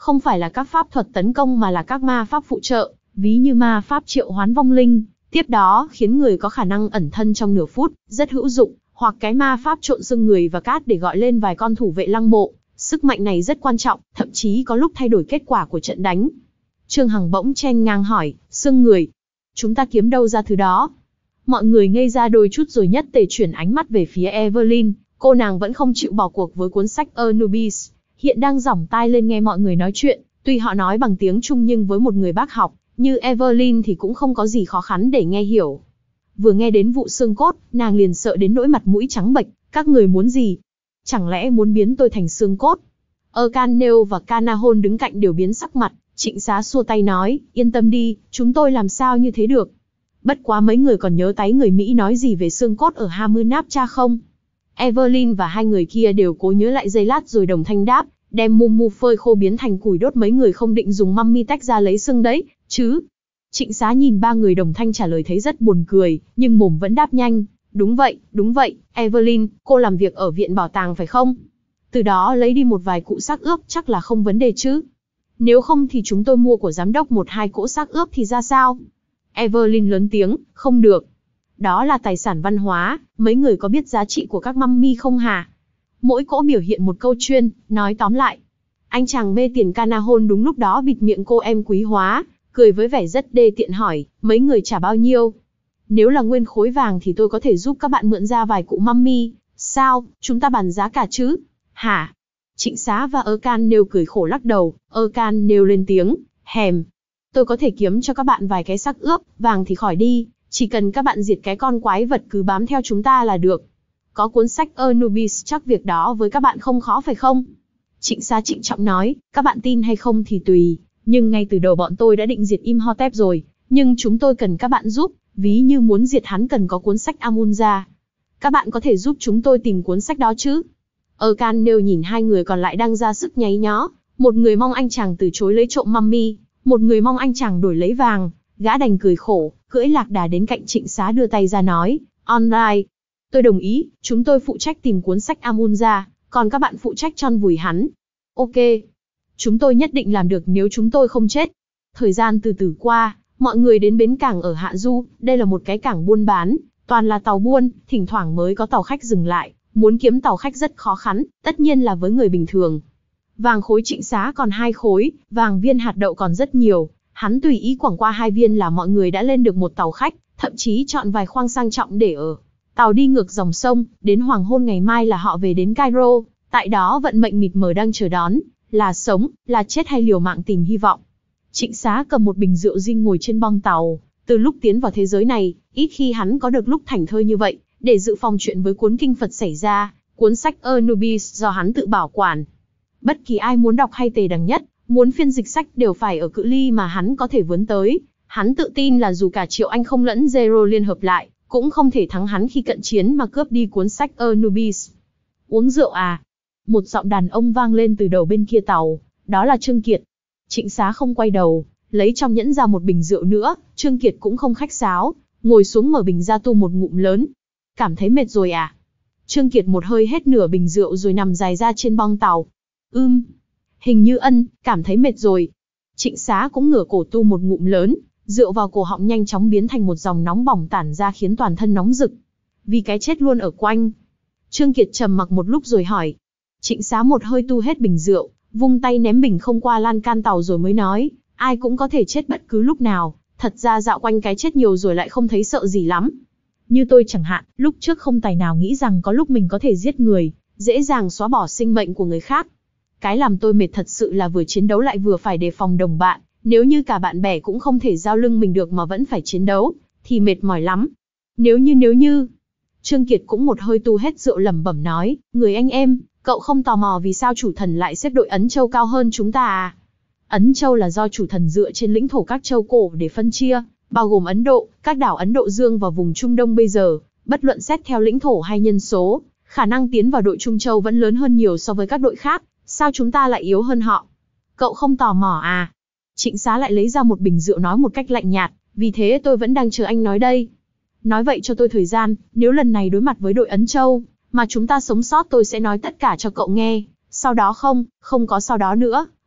Không phải là các pháp thuật tấn công mà là các ma pháp phụ trợ, ví như ma pháp triệu hoán vong linh, tiếp đó khiến người có khả năng ẩn thân trong nửa phút, rất hữu dụng, hoặc cái ma pháp trộn xương người và cát để gọi lên vài con thủ vệ lăng mộ. Sức mạnh này rất quan trọng, thậm chí có lúc thay đổi kết quả của trận đánh. Trương Hằng bỗng chen ngang hỏi, xương người, chúng ta kiếm đâu ra thứ đó? Mọi người ngây ra đôi chút rồi nhất tề chuyển ánh mắt về phía Evelyn, cô nàng vẫn không chịu bỏ cuộc với cuốn sách Anubis, hiện đang dỏng tai lên nghe mọi người nói chuyện, tuy họ nói bằng tiếng Trung nhưng với một người bác học như Evelyn thì cũng không có gì khó khăn để nghe hiểu. Vừa nghe đến vụ xương cốt, nàng liền sợ đến nỗi mặt mũi trắng bệch, các người muốn gì? Chẳng lẽ muốn biến tôi thành xương cốt? Arcanel và Canahon đứng cạnh đều biến sắc mặt, Trịnh Xá xua tay nói, yên tâm đi, chúng tôi làm sao như thế được. Bất quá mấy người còn nhớ táy người Mỹ nói gì về xương cốt ở Hamunaptra không? Evelyn và hai người kia đều cố nhớ lại giây lát rồi đồng thanh đáp, đem Mumu phơi khô biến thành củi đốt, mấy người không định dùng mummy tách ra lấy xương đấy, chứ? Trịnh Xá nhìn ba người đồng thanh trả lời thấy rất buồn cười, nhưng mồm vẫn đáp nhanh, đúng vậy, đúng vậy, Evelyn, cô làm việc ở viện bảo tàng phải không? Từ đó lấy đi một vài cụ xác ướp chắc là không vấn đề chứ? Nếu không thì chúng tôi mua của giám đốc một hai cỗ xác ướp thì ra sao? Evelyn lớn tiếng, không được. Đó là tài sản văn hóa, mấy người có biết giá trị của các mummy không hả? Mỗi cỗ biểu hiện một câu chuyên, nói tóm lại. Anh chàng mê tiền Canahon đúng lúc đó bịt miệng cô em quý hóa, cười với vẻ rất đê tiện hỏi, mấy người trả bao nhiêu? Nếu là nguyên khối vàng thì tôi có thể giúp các bạn mượn ra vài cụ mummy. Sao, chúng ta bàn giá cả chứ? Hả? Trịnh Xá và Arcanel cười khổ lắc đầu, Arcanel lên tiếng, hèm. Tôi có thể kiếm cho các bạn vài cái xác ướp, vàng thì khỏi đi, chỉ cần các bạn diệt cái con quái vật cứ bám theo chúng ta là được. Có cuốn sách Anubis chắc việc đó với các bạn không khó phải không? Trịnh Xá trịnh trọng nói, các bạn tin hay không thì tùy, nhưng ngay từ đầu bọn tôi đã định diệt Imhotep rồi, nhưng chúng tôi cần các bạn giúp, ví như muốn diệt hắn cần có cuốn sách Amunra. Các bạn có thể giúp chúng tôi tìm cuốn sách đó chứ? Arcanel nhìn hai người còn lại đang ra sức nháy nhó, một người mong anh chàng từ chối lấy trộm mummy, một người mong anh chàng đổi lấy vàng, gã đành cười khổ, cưỡi lạc đà đến cạnh Trịnh Xá đưa tay ra nói, online. Tôi đồng ý, chúng tôi phụ trách tìm cuốn sách Amunra, còn các bạn phụ trách chôn vùi hắn. Ok. Chúng tôi nhất định làm được nếu chúng tôi không chết. Thời gian từ từ qua, mọi người đến bến cảng ở Hạ Du, đây là một cái cảng buôn bán, toàn là tàu buôn, thỉnh thoảng mới có tàu khách dừng lại, muốn kiếm tàu khách rất khó khăn, tất nhiên là với người bình thường. Vàng khối Trịnh Xá còn hai khối, vàng viên hạt đậu còn rất nhiều, hắn tùy ý quẳng qua hai viên là mọi người đã lên được một tàu khách, thậm chí chọn vài khoang sang trọng để ở. Tàu đi ngược dòng sông, đến hoàng hôn ngày mai là họ về đến Cairo, tại đó vận mệnh mịt mờ đang chờ đón, là sống, là chết hay liều mạng tìm hy vọng. Trịnh Xá cầm một bình rượu dinh ngồi trên bong tàu, từ lúc tiến vào thế giới này, ít khi hắn có được lúc thảnh thơi như vậy, để dự phòng chuyện với cuốn kinh Phật xảy ra, cuốn sách Anubis do hắn tự bảo quản. Bất kỳ ai muốn đọc hay tề đẳng nhất, muốn phiên dịch sách đều phải ở cự ly mà hắn có thể vươn tới. Hắn tự tin là dù cả Triệu Anh không lẫn Zero liên hợp lại, cũng không thể thắng hắn khi cận chiến mà cướp đi cuốn sách Anubis. Uống rượu à? Một giọng đàn ông vang lên từ đầu bên kia tàu, đó là Trương Kiệt. Trịnh Xá không quay đầu, lấy trong nhẫn ra một bình rượu nữa, Trương Kiệt cũng không khách sáo, ngồi xuống mở bình ra tu một ngụm lớn. Cảm thấy mệt rồi à? Trương Kiệt một hơi hết nửa bình rượu rồi nằm dài ra trên bong tàu. Ưm, hình như ân, cảm thấy mệt rồi. Trịnh Xá cũng ngửa cổ tu một ngụm lớn, rượu vào cổ họng nhanh chóng biến thành một dòng nóng bỏng tản ra khiến toàn thân nóng rực. Vì cái chết luôn ở quanh. Trương Kiệt trầm mặc một lúc rồi hỏi. Trịnh Xá một hơi tu hết bình rượu, vung tay ném bình không qua lan can tàu rồi mới nói, ai cũng có thể chết bất cứ lúc nào, thật ra dạo quanh cái chết nhiều rồi lại không thấy sợ gì lắm. Như tôi chẳng hạn, lúc trước không tài nào nghĩ rằng có lúc mình có thể giết người, dễ dàng xóa bỏ sinh mệnh của người khác. Cái làm tôi mệt thật sự là vừa chiến đấu lại vừa phải đề phòng đồng bạn, nếu như cả bạn bè cũng không thể giao lưng mình được mà vẫn phải chiến đấu, thì mệt mỏi lắm. Nếu như nếu như... Trương Kiệt cũng một hơi tu hết rượu lẩm bẩm nói, người anh em, cậu không tò mò vì sao chủ thần lại xếp đội Ấn Châu cao hơn chúng ta à? Ấn Châu là do chủ thần dựa trên lĩnh thổ các châu cổ để phân chia, bao gồm Ấn Độ, các đảo Ấn Độ Dương và vùng Trung Đông bây giờ, bất luận xét theo lĩnh thổ hay nhân số, khả năng tiến vào đội Trung Châu vẫn lớn hơn nhiều so với các đội khác, sao chúng ta lại yếu hơn họ? Cậu không tò mò à? Trịnh Xá lại lấy ra một bình rượu nói một cách lạnh nhạt, vì thế tôi vẫn đang chờ anh nói đây. Nói vậy cho tôi thời gian, nếu lần này đối mặt với đội Ấn Châu, mà chúng ta sống sót tôi sẽ nói tất cả cho cậu nghe, sau đó không, không có sau đó nữa,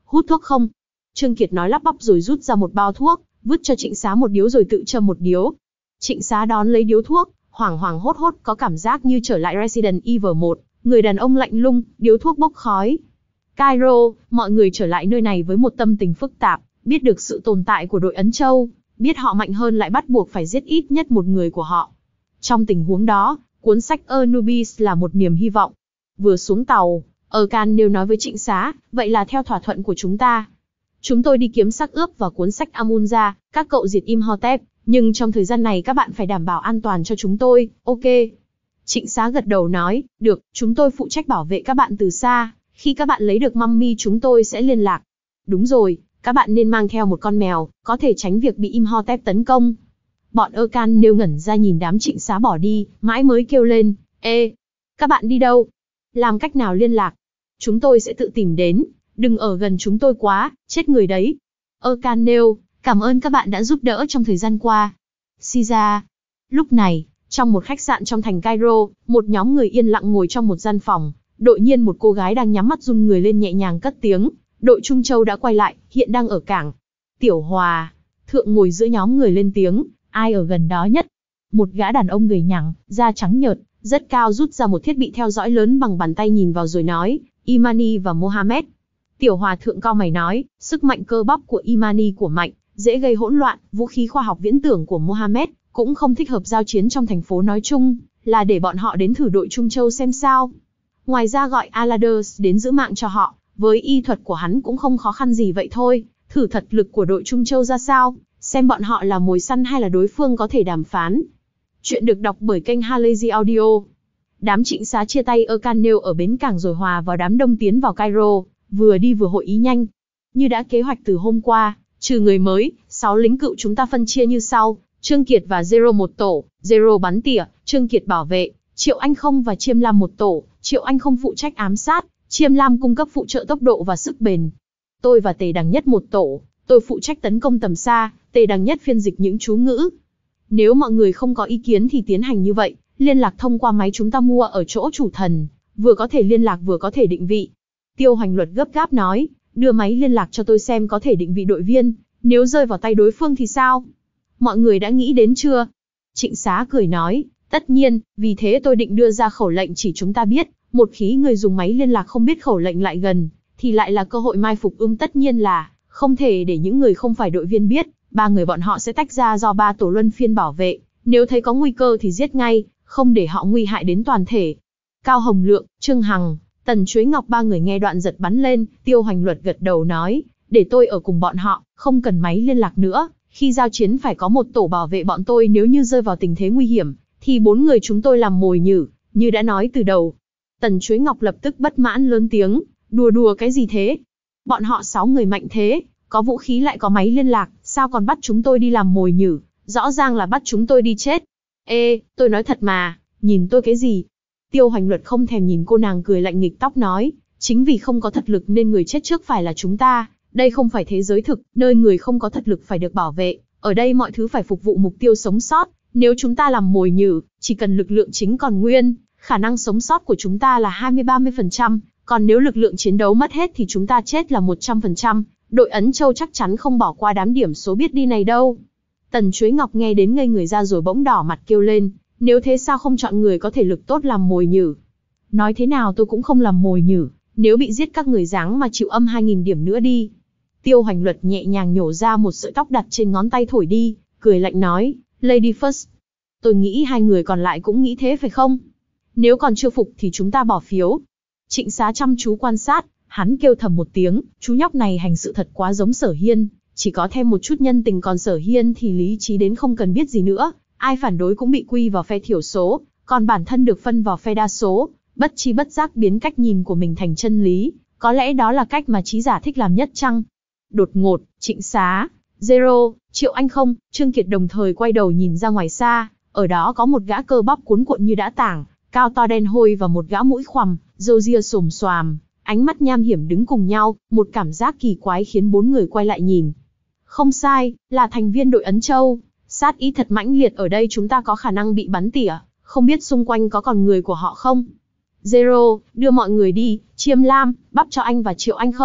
Hút thuốc không? Trương Kiệt nói lắp bắp rồi rút ra một bao thuốc, vứt cho Trịnh Xá một điếu rồi tự châm một điếu. Trịnh Xá đón lấy điếu thuốc, hoảng hoảng hốt hốt có cảm giác như trở lại Resident Evil một, người đàn ông lạnh lùng, điếu thuốc bốc khói. Cairo, mọi người trở lại nơi này với một tâm tình phức tạp, biết được sự tồn tại của đội Ấn Châu, biết họ mạnh hơn lại bắt buộc phải giết ít nhất một người của họ. Trong tình huống đó, cuốn sách Anubis là một niềm hy vọng. Vừa xuống tàu, Erkan nêu nói với Trịnh Xá, vậy là theo thỏa thuận của chúng ta. Chúng tôi đi kiếm xác ướp và cuốn sách Amunza, các cậu diệt Imhotep, nhưng trong thời gian này các bạn phải đảm bảo an toàn cho chúng tôi, ok. Trịnh Xá gật đầu nói, được, chúng tôi phụ trách bảo vệ các bạn từ xa, khi các bạn lấy được mummy chúng tôi sẽ liên lạc. Đúng rồi, các bạn nên mang theo một con mèo, có thể tránh việc bị Imhotep tấn công. Bọn Erkan nêu ngẩn ra nhìn đám Trịnh Xá bỏ đi, mãi mới kêu lên, ê, các bạn đi đâu? Làm cách nào liên lạc? Chúng tôi sẽ tự tìm đến, đừng ở gần chúng tôi quá, chết người đấy. Erkan nêu, cảm ơn các bạn đã giúp đỡ trong thời gian qua. Caesar. Lúc này, trong một khách sạn trong thành Cairo, một nhóm người yên lặng ngồi trong một gian phòng. Đột nhiên một cô gái đang nhắm mắt run người lên nhẹ nhàng cất tiếng. Đội Trung Châu đã quay lại, hiện đang ở cảng. Tiểu Hòa. Thượng ngồi giữa nhóm người lên tiếng, ai ở gần đó nhất? Một gã đàn ông gầy nhẳng, da trắng nhợt, rất cao rút ra một thiết bị theo dõi lớn bằng bàn tay nhìn vào rồi nói, Imani và Mohammed. Tiểu Hòa thượng cao mày nói, sức mạnh cơ bắp của Imani của mạnh, dễ gây hỗn loạn, vũ khí khoa học viễn tưởng của Mohammed cũng không thích hợp giao chiến trong thành phố nói chung, là để bọn họ đến thử đội Trung Châu xem sao. Ngoài ra gọi Aladers đến giữ mạng cho họ, với y thuật của hắn cũng không khó khăn gì vậy thôi, thử thật lực của đội Trung Châu ra sao, xem bọn họ là mồi săn hay là đối phương có thể đàm phán. Chuyện được đọc bởi kênh Halazy Audio. Đám Trịnh Xá chia tay Erkan nêu ở bến cảng rồi hòa vào đám đông tiến vào Cairo, vừa đi vừa hội ý nhanh. Như đã kế hoạch từ hôm qua, trừ người mới, sáu lính cựu chúng ta phân chia như sau, Trương Kiệt và Zero một tổ, Zero bắn tỉa, Trương Kiệt bảo vệ, Triệu Anh Không và Chiêm Lam một tổ, Triệu Anh Không phụ trách ám sát, Chiêm Lam cung cấp phụ trợ tốc độ và sức bền. Tôi và Tề Đằng Nhất một tổ, tôi phụ trách tấn công tầm xa, Tề Đằng Nhất phiên dịch những chú ngữ. Nếu mọi người không có ý kiến thì tiến hành như vậy, liên lạc thông qua máy chúng ta mua ở chỗ chủ thần, vừa có thể liên lạc vừa có thể định vị. Tiêu Hoành Luật gấp gáp nói, đưa máy liên lạc cho tôi xem có thể định vị đội viên, nếu rơi vào tay đối phương thì sao? Mọi người đã nghĩ đến chưa? Trịnh Xá cười nói, tất nhiên, vì thế tôi định đưa ra khẩu lệnh chỉ chúng ta biết, một khi người dùng máy liên lạc không biết khẩu lệnh lại gần, thì lại là cơ hội mai phục ưm tất nhiên là, không thể để những người không phải đội viên biết, ba người bọn họ sẽ tách ra do ba tổ luân phiên bảo vệ, nếu thấy có nguy cơ thì giết ngay, không để họ nguy hại đến toàn thể. Cao Hồng Lượng, Trương Hằng, Tần Chuế Ngọc ba người nghe đoạn giật bắn lên, Tiêu Hoành Luật gật đầu nói, để tôi ở cùng bọn họ, không cần máy liên lạc nữa, khi giao chiến phải có một tổ bảo vệ bọn tôi nếu như rơi vào tình thế nguy hiểm, thì bốn người chúng tôi làm mồi nhử, như đã nói từ đầu. Tần Chuế Ngọc lập tức bất mãn lớn tiếng, đùa đùa cái gì thế? Bọn họ sáu người mạnh thế, có vũ khí lại có máy liên lạc, sao còn bắt chúng tôi đi làm mồi nhử, rõ ràng là bắt chúng tôi đi chết. Ê, tôi nói thật mà, nhìn tôi cái gì? Tiêu Hoành Luật không thèm nhìn cô nàng cười lạnh nghịch tóc nói, chính vì không có thật lực nên người chết trước phải là chúng ta, đây không phải thế giới thực, nơi người không có thật lực phải được bảo vệ, ở đây mọi thứ phải phục vụ mục tiêu sống sót, nếu chúng ta làm mồi nhử, chỉ cần lực lượng chính còn nguyên, khả năng sống sót của chúng ta là hai mươi đến ba mươi phần trăm, còn nếu lực lượng chiến đấu mất hết thì chúng ta chết là một trăm phần trăm, đội Ấn Châu chắc chắn không bỏ qua đám điểm số biết đi này đâu. Tần Chuế Ngọc nghe đến ngây người ra rồi bỗng đỏ mặt kêu lên, nếu thế sao không chọn người có thể lực tốt làm mồi nhử? Nói thế nào tôi cũng không làm mồi nhử, nếu bị giết các người dáng mà chịu âm hai nghìn điểm nữa đi. Tiêu Hoành Luật nhẹ nhàng nhổ ra một sợi tóc đặt trên ngón tay thổi đi, cười lạnh nói, Lady First. Tôi nghĩ hai người còn lại cũng nghĩ thế phải không? Nếu còn chưa phục thì chúng ta bỏ phiếu. Trịnh Xá chăm chú quan sát, hắn kêu thầm một tiếng, chú nhóc này hành sự thật quá giống Sở Hiên, chỉ có thêm một chút nhân tình còn Sở Hiên thì lý trí đến không cần biết gì nữa, ai phản đối cũng bị quy vào phe thiểu số, còn bản thân được phân vào phe đa số, bất chi bất giác biến cách nhìn của mình thành chân lý, có lẽ đó là cách mà trí giả thích làm nhất chăng? Đột ngột, Trịnh Xá, Zero, Triệu Anh Không, Trương Kiệt đồng thời quay đầu nhìn ra ngoài xa, ở đó có một gã cơ bắp cuốn cuộn như đã tảng, cao to đen hôi và một gã mũi khoằm, râu ria xồm xoàm, ánh mắt nham hiểm đứng cùng nhau, một cảm giác kỳ quái khiến bốn người quay lại nhìn. Không sai, là thành viên đội Ấn Châu, sát ý thật mãnh liệt ở đây chúng ta có khả năng bị bắn tỉa, không biết xung quanh có còn người của họ không? Zero, đưa mọi người đi, Chiêm Lam, bắp cho anh và Triệu Anh Không,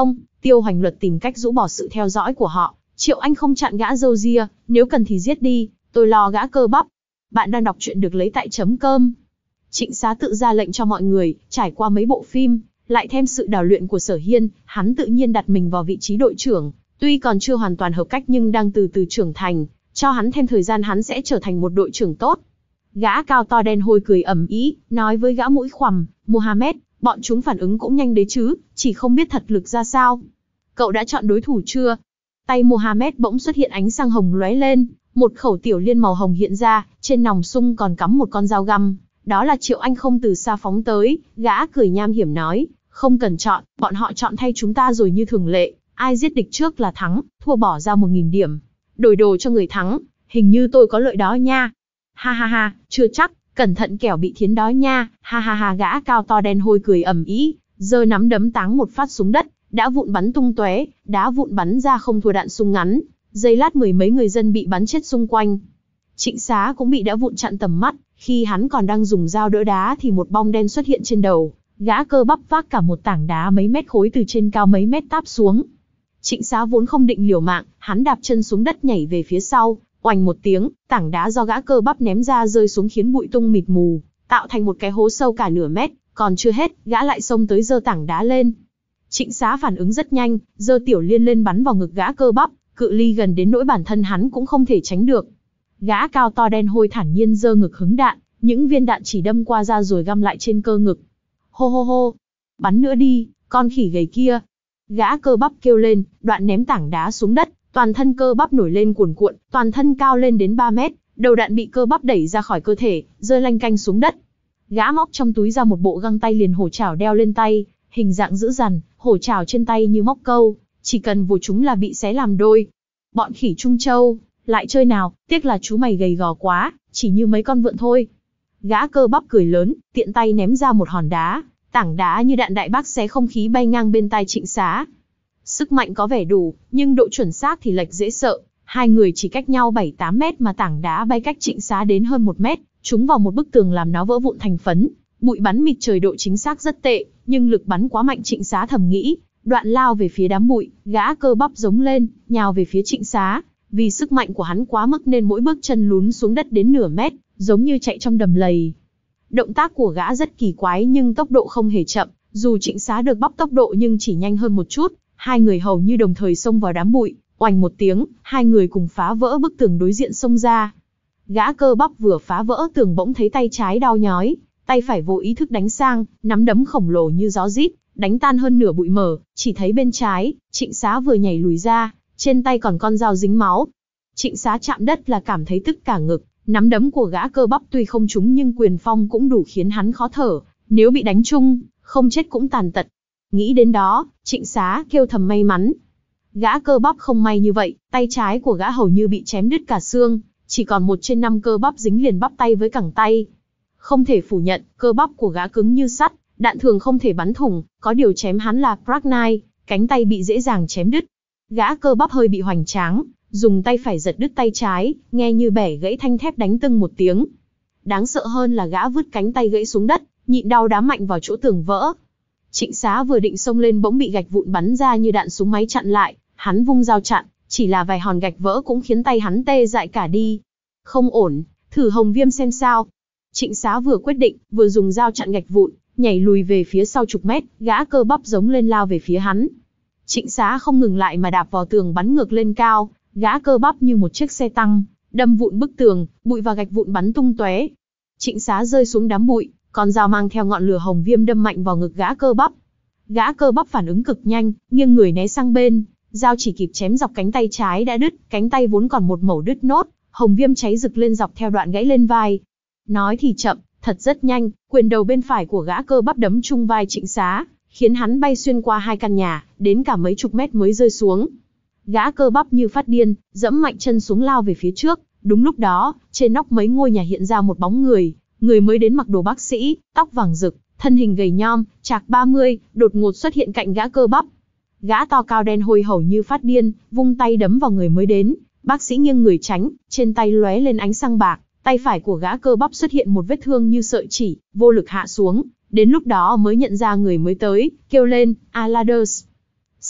Tiêu Hoành Luật tìm cách rũ bỏ sự theo dõi của họ. Triệu Anh không chặn gã râu ria, nếu cần thì giết đi, tôi lo gã cơ bắp. Bạn đang đọc truyện được lấy tại chấm cơm. Trịnh Xá tự ra lệnh cho mọi người, trải qua mấy bộ phim, lại thêm sự đào luyện của Sở Hiên, hắn tự nhiên đặt mình vào vị trí đội trưởng. Tuy còn chưa hoàn toàn hợp cách nhưng đang từ từ trưởng thành, cho hắn thêm thời gian hắn sẽ trở thành một đội trưởng tốt. Gã cao to đen hôi cười ầm ĩ, nói với gã mũi khoằm, Mohammed, bọn chúng phản ứng cũng nhanh đấy chứ, chỉ không biết thật lực ra sao. Cậu đã chọn đối thủ chưa? Tay Mohammed bỗng xuất hiện ánh sáng hồng lóe lên, một khẩu tiểu liên màu hồng hiện ra, trên nòng sung còn cắm một con dao găm. Đó là Triệu Anh không từ xa phóng tới, gã cười nham hiểm nói, không cần chọn, bọn họ chọn thay chúng ta rồi như thường lệ, ai giết địch trước là thắng, thua bỏ ra một nghìn điểm. Đổi đồ cho người thắng, hình như tôi có lợi đó nha. Ha ha ha, chưa chắc, cẩn thận kẻo bị thiến đói nha, ha ha ha gã cao to đen hôi cười ầm ĩ, giơ nắm đấm táng một phát xuống đất, đá vụn bắn tung tóe, đá vụn bắn ra không thua đạn súng ngắn, giây lát mười mấy người dân bị bắn chết xung quanh. Trịnh Xá cũng bị đá vụn chặn tầm mắt, khi hắn còn đang dùng dao đỡ đá thì một bong đen xuất hiện trên đầu, gã cơ bắp vác cả một tảng đá mấy mét khối từ trên cao mấy mét táp xuống. Trịnh Xá vốn không định liều mạng, hắn đạp chân xuống đất nhảy về phía sau, oành một tiếng, tảng đá do gã cơ bắp ném ra rơi xuống khiến bụi tung mịt mù, tạo thành một cái hố sâu cả nửa mét, còn chưa hết, gã lại xông tới giơ tảng đá lên. Trịnh Xá phản ứng rất nhanh, giơ tiểu liên lên bắn vào ngực gã cơ bắp, cự ly gần đến nỗi bản thân hắn cũng không thể tránh được. Gã cao to đen hôi thản nhiên giơ ngực hứng đạn, những viên đạn chỉ đâm qua da rồi găm lại trên cơ ngực. Hô hô hô, bắn nữa đi, con khỉ gầy kia. Gã cơ bắp kêu lên, đoạn ném tảng đá xuống đất, toàn thân cơ bắp nổi lên cuồn cuộn, toàn thân cao lên đến ba mét, đầu đạn bị cơ bắp đẩy ra khỏi cơ thể, rơi lanh canh xuống đất. Gã móc trong túi ra một bộ găng tay liền hổ chảo đeo lên tay, hình dạng dữ dằn, hổ chảo trên tay như móc câu, chỉ cần vồ chúng là bị xé làm đôi. Bọn khỉ Trung Châu, lại chơi nào, tiếc là chú mày gầy gò quá, chỉ như mấy con vượn thôi. Gã cơ bắp cười lớn, tiện tay ném ra một hòn đá, tảng đá như đạn đại bác xé không khí bay ngang bên tai Trịnh Xá. Sức mạnh có vẻ đủ, nhưng độ chuẩn xác thì lệch dễ sợ, hai người chỉ cách nhau bảy tám mét mà tảng đá bay cách Trịnh Xá đến hơn một mét, trúng vào một bức tường làm nó vỡ vụn thành phấn, bụi bắn mịt trời, độ chính xác rất tệ, nhưng lực bắn quá mạnh. Trịnh Xá thầm nghĩ, đoạn lao về phía đám bụi, gã cơ bắp giống lên, nhào về phía Trịnh Xá. Vì sức mạnh của hắn quá mức nên mỗi bước chân lún xuống đất đến nửa mét, giống như chạy trong đầm lầy. Động tác của gã rất kỳ quái nhưng tốc độ không hề chậm, dù Trịnh Xá được bắp tốc độ nhưng chỉ nhanh hơn một chút. Hai người hầu như đồng thời xông vào đám bụi, oành một tiếng, hai người cùng phá vỡ bức tường đối diện xông ra. Gã cơ bắp vừa phá vỡ tường bỗng thấy tay trái đau nhói, tay phải vô ý thức đánh sang, nắm đấm khổng lồ như gió rít, đánh tan hơn nửa bụi mờ, chỉ thấy bên trái, Trịnh Xá vừa nhảy lùi ra, trên tay còn con dao dính máu. Trịnh Xá chạm đất là cảm thấy tức cả ngực, nắm đấm của gã cơ bắp tuy không trúng nhưng quyền phong cũng đủ khiến hắn khó thở, nếu bị đánh trúng, không chết cũng tàn tật. Nghĩ đến đó, Trịnh Xá kêu thầm may mắn. Gã cơ bắp không may như vậy, tay trái của gã hầu như bị chém đứt cả xương, chỉ còn một trên năm cơ bắp dính liền bắp tay với cẳng tay. Không thể phủ nhận, cơ bắp của gã cứng như sắt, đạn thường không thể bắn thủng, có điều chém hắn là crack knife, cánh tay bị dễ dàng chém đứt. Gã cơ bắp hơi bị hoành tráng, dùng tay phải giật đứt tay trái, nghe như bẻ gãy thanh thép đánh tưng một tiếng. Đáng sợ hơn là gã vứt cánh tay gãy xuống đất, nhịn đau đá mạnh vào chỗ tường vỡ. Trịnh Xá vừa định xông lên bỗng bị gạch vụn bắn ra như đạn súng máy chặn lại, hắn vung dao chặn, chỉ là vài hòn gạch vỡ cũng khiến tay hắn tê dại cả đi. Không ổn, thử hồng viêm xem sao. Trịnh Xá vừa quyết định, vừa dùng dao chặn gạch vụn, nhảy lùi về phía sau chục mét, gã cơ bắp giống lên lao về phía hắn. Trịnh Xá không ngừng lại mà đạp vào tường bắn ngược lên cao, gã cơ bắp như một chiếc xe tăng, đâm vụn bức tường, bụi và gạch vụn bắn tung tóe. Trịnh Xá rơi xuống đám bụi, con dao mang theo ngọn lửa hồng viêm đâm mạnh vào ngực gã cơ bắp. Gã cơ bắp phản ứng cực nhanh, nghiêng người né sang bên, dao chỉ kịp chém dọc cánh tay trái đã đứt, cánh tay vốn còn một mẩu đứt nốt, hồng viêm cháy rực lên dọc theo đoạn gãy lên vai. Nói thì chậm, thật rất nhanh, quyền đầu bên phải của gã cơ bắp đấm trúng vai Trịnh Xá, khiến hắn bay xuyên qua hai căn nhà, đến cả mấy chục mét mới rơi xuống. Gã cơ bắp như phát điên, dẫm mạnh chân xuống lao về phía trước. Đúng lúc đó, trên nóc mấy ngôi nhà hiện ra một bóng người, người mới đến mặc đồ bác sĩ, tóc vàng rực, thân hình gầy nhom, chạc ba mươi, đột ngột xuất hiện cạnh gã cơ bắp. Gã to cao đen hôi hầu như phát điên, vung tay đấm vào người mới đến. Bác sĩ nghiêng người tránh, trên tay lóe lên ánh sáng bạc, tay phải của gã cơ bắp xuất hiện một vết thương như sợi chỉ, vô lực hạ xuống. Đến lúc đó mới nhận ra người mới tới, kêu lên, Aladers.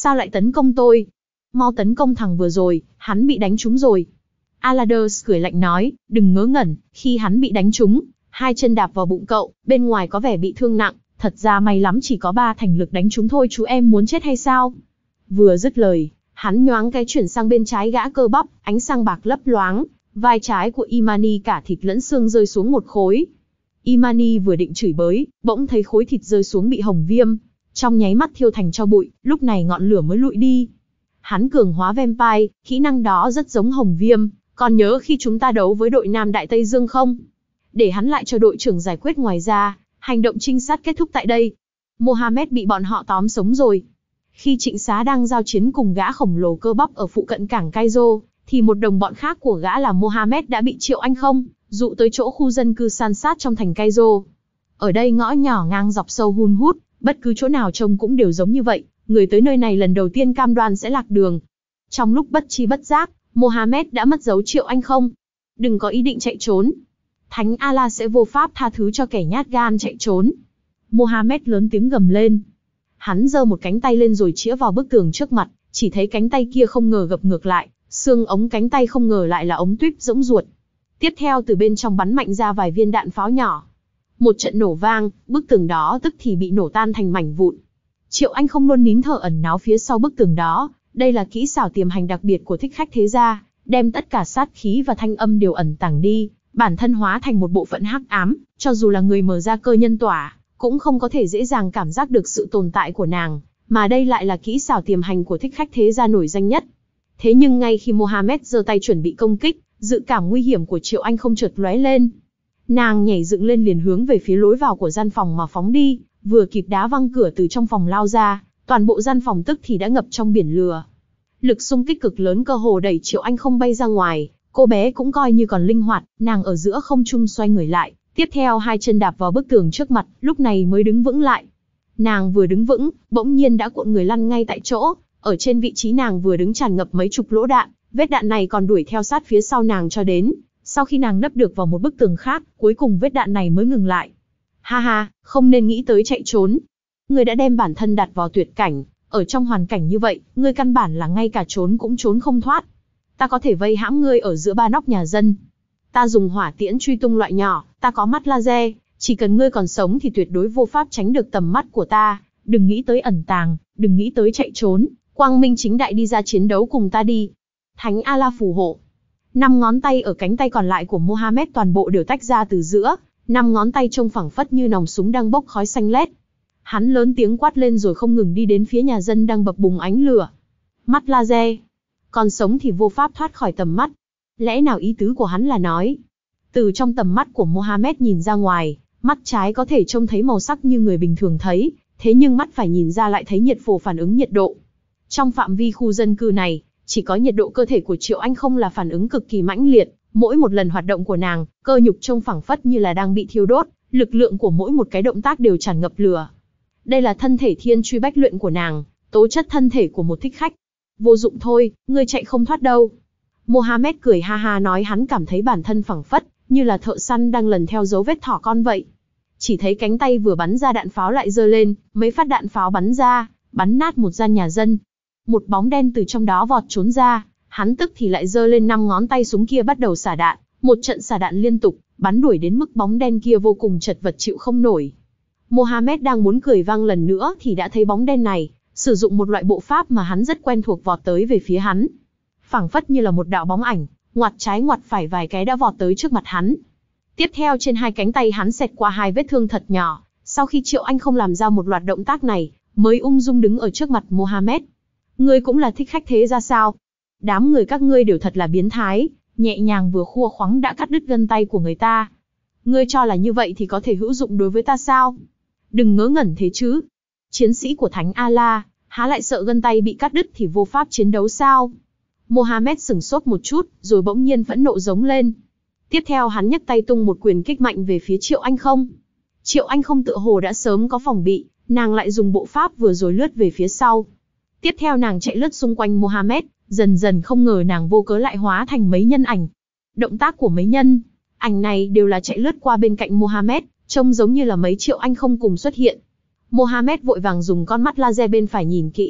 Sao lại tấn công tôi? Mau tấn công thằng vừa rồi, hắn bị đánh trúng rồi. Aladers cười lạnh nói, đừng ngớ ngẩn, khi hắn bị đánh trúng, hai chân đạp vào bụng cậu, bên ngoài có vẻ bị thương nặng, thật ra may lắm chỉ có ba thành lực đánh trúng thôi, chú em muốn chết hay sao? Vừa dứt lời, hắn nhoáng cái chuyển sang bên trái gã cơ bắp, ánh sang bạc lấp loáng, vai trái của Imani cả thịt lẫn xương rơi xuống một khối. Imani vừa định chửi bới, bỗng thấy khối thịt rơi xuống bị hồng viêm, trong nháy mắt thiêu thành tro bụi, lúc này ngọn lửa mới lụi đi. Hắn cường hóa vampire, kỹ năng đó rất giống hồng viêm, còn nhớ khi chúng ta đấu với đội Nam Đại Tây Dương không? Để hắn lại cho đội trưởng giải quyết, ngoài ra, hành động trinh sát kết thúc tại đây. Mohammed bị bọn họ tóm sống rồi. Khi Trịnh Xá đang giao chiến cùng gã khổng lồ cơ bắp ở phụ cận cảng Kaizo, thì một đồng bọn khác của gã là Mohammed đã bị Triệu Anh Không dụ tới chỗ khu dân cư san sát trong thành Kaizo. Ở đây ngõ nhỏ ngang dọc sâu hun hút, bất cứ chỗ nào trông cũng đều giống như vậy, người tới nơi này lần đầu tiên cam đoan sẽ lạc đường. Trong lúc bất chi bất giác, Mohammed đã mất dấu Triệu Anh Không. Đừng có ý định chạy trốn. Thánh Allah sẽ vô pháp tha thứ cho kẻ nhát gan chạy trốn. Mohammed lớn tiếng gầm lên. Hắn giơ một cánh tay lên rồi chĩa vào bức tường trước mặt, chỉ thấy cánh tay kia không ngờ gập ngược lại, xương ống cánh tay không ngờ lại là ống tuyếp rỗng ruột. Tiếp theo từ bên trong bắn mạnh ra vài viên đạn pháo nhỏ. Một trận nổ vang, bức tường đó tức thì bị nổ tan thành mảnh vụn. Triệu Anh Không luôn nín thở ẩn náu phía sau bức tường đó, đây là kỹ xảo tiềm hành đặc biệt của Thích Khách Thế Gia, đem tất cả sát khí và thanh âm đều ẩn tàng đi, bản thân hóa thành một bộ phận hắc ám, cho dù là người mở ra cơ nhân tỏa, cũng không có thể dễ dàng cảm giác được sự tồn tại của nàng, mà đây lại là kỹ xảo tiềm hành của Thích Khách Thế Gia nổi danh nhất. Thế nhưng ngay khi Mohammed giơ tay chuẩn bị công kích, dự cảm nguy hiểm của Triệu Anh Không chợt lóe lên. Nàng nhảy dựng lên liền hướng về phía lối vào của gian phòng mà phóng đi, vừa kịp đá văng cửa từ trong phòng lao ra, toàn bộ gian phòng tức thì đã ngập trong biển lửa. Lực xung kích cực lớn cơ hồ đẩy Triệu Anh Không bay ra ngoài, cô bé cũng coi như còn linh hoạt, nàng ở giữa không trung xoay người lại, tiếp theo hai chân đạp vào bức tường trước mặt, lúc này mới đứng vững lại. Nàng vừa đứng vững, bỗng nhiên đã cuộn người lăn ngay tại chỗ, ở trên vị trí nàng vừa đứng tràn ngập mấy chục lỗ đạn, vết đạn này còn đuổi theo sát phía sau nàng cho đến sau khi nàng nấp được vào một bức tường khác, cuối cùng vết đạn này mới ngừng lại. Ha ha, không nên nghĩ tới chạy trốn. Ngươi đã đem bản thân đặt vào tuyệt cảnh, ở trong hoàn cảnh như vậy, ngươi căn bản là ngay cả trốn cũng trốn không thoát. Ta có thể vây hãm ngươi ở giữa ba nóc nhà dân. Ta dùng hỏa tiễn truy tung loại nhỏ, ta có mắt laser, chỉ cần ngươi còn sống thì tuyệt đối vô pháp tránh được tầm mắt của ta. Đừng nghĩ tới ẩn tàng, đừng nghĩ tới chạy trốn, quang minh chính đại đi ra chiến đấu cùng ta đi. Thánh Allah phù hộ. Năm ngón tay ở cánh tay còn lại của Mohammed toàn bộ đều tách ra từ giữa, năm ngón tay trông phẳng phất như nòng súng đang bốc khói xanh lét. Hắn lớn tiếng quát lên rồi không ngừng đi đến phía nhà dân đang bập bùng ánh lửa. Mắt laser. Còn sống thì vô pháp thoát khỏi tầm mắt. Lẽ nào ý tứ của hắn là nói, từ trong tầm mắt của Mohammed nhìn ra ngoài, mắt trái có thể trông thấy màu sắc như người bình thường thấy, thế nhưng mắt phải nhìn ra lại thấy nhiệt phổ phản ứng nhiệt độ. Trong phạm vi khu dân cư này, chỉ có nhiệt độ cơ thể của Triệu Anh Không là phản ứng cực kỳ mãnh liệt, mỗi một lần hoạt động của nàng, cơ nhục trông phẳng phất như là đang bị thiêu đốt, lực lượng của mỗi một cái động tác đều tràn ngập lửa. Đây là thân thể thiên truy bách luyện của nàng, tố chất thân thể của một thích khách. Vô dụng thôi, ngươi chạy không thoát đâu. Mohammed cười ha ha nói, hắn cảm thấy bản thân phẳng phất, như là thợ săn đang lần theo dấu vết thỏ con vậy. Chỉ thấy cánh tay vừa bắn ra đạn pháo lại giơ lên, mấy phát đạn pháo bắn ra, bắn nát một gian nhà dân. Một bóng đen từ trong đó vọt trốn ra, hắn tức thì lại giơ lên năm ngón tay súng kia bắt đầu xả đạn, một trận xả đạn liên tục, bắn đuổi đến mức bóng đen kia vô cùng chật vật chịu không nổi. Mohammed đang muốn cười vang lần nữa thì đã thấy bóng đen này sử dụng một loại bộ pháp mà hắn rất quen thuộc vọt tới về phía hắn. Phảng phất như là một đạo bóng ảnh, ngoặt trái ngoặt phải vài cái đã vọt tới trước mặt hắn. Tiếp theo trên hai cánh tay hắn xẹt qua hai vết thương thật nhỏ, sau khi Triệu Anh Không làm ra một loạt động tác này, mới ung dung đứng ở trước mặt Mohammed. Ngươi cũng là thích khách thế ra sao? Đám người các ngươi đều thật là biến thái, nhẹ nhàng vừa khua khoắng đã cắt đứt gân tay của người ta. Ngươi cho là như vậy thì có thể hữu dụng đối với ta sao? Đừng ngớ ngẩn thế chứ. Chiến sĩ của Thánh Allah, há lại sợ gân tay bị cắt đứt thì vô pháp chiến đấu sao? Mohammed sửng sốt một chút, rồi bỗng nhiên phẫn nộ giống lên. Tiếp theo hắn nhấc tay tung một quyền kích mạnh về phía Triệu Anh Không. Triệu Anh Không tựa hồ đã sớm có phòng bị, nàng lại dùng bộ pháp vừa rồi lướt về phía sau. Tiếp theo nàng chạy lướt xung quanh Mohammed, dần dần không ngờ nàng vô cớ lại hóa thành mấy nhân ảnh. Động tác của mấy nhân ảnh này đều là chạy lướt qua bên cạnh Mohammed, trông giống như là mấy Triệu Anh Không cùng xuất hiện. Mohammed vội vàng dùng con mắt laser bên phải nhìn kỹ,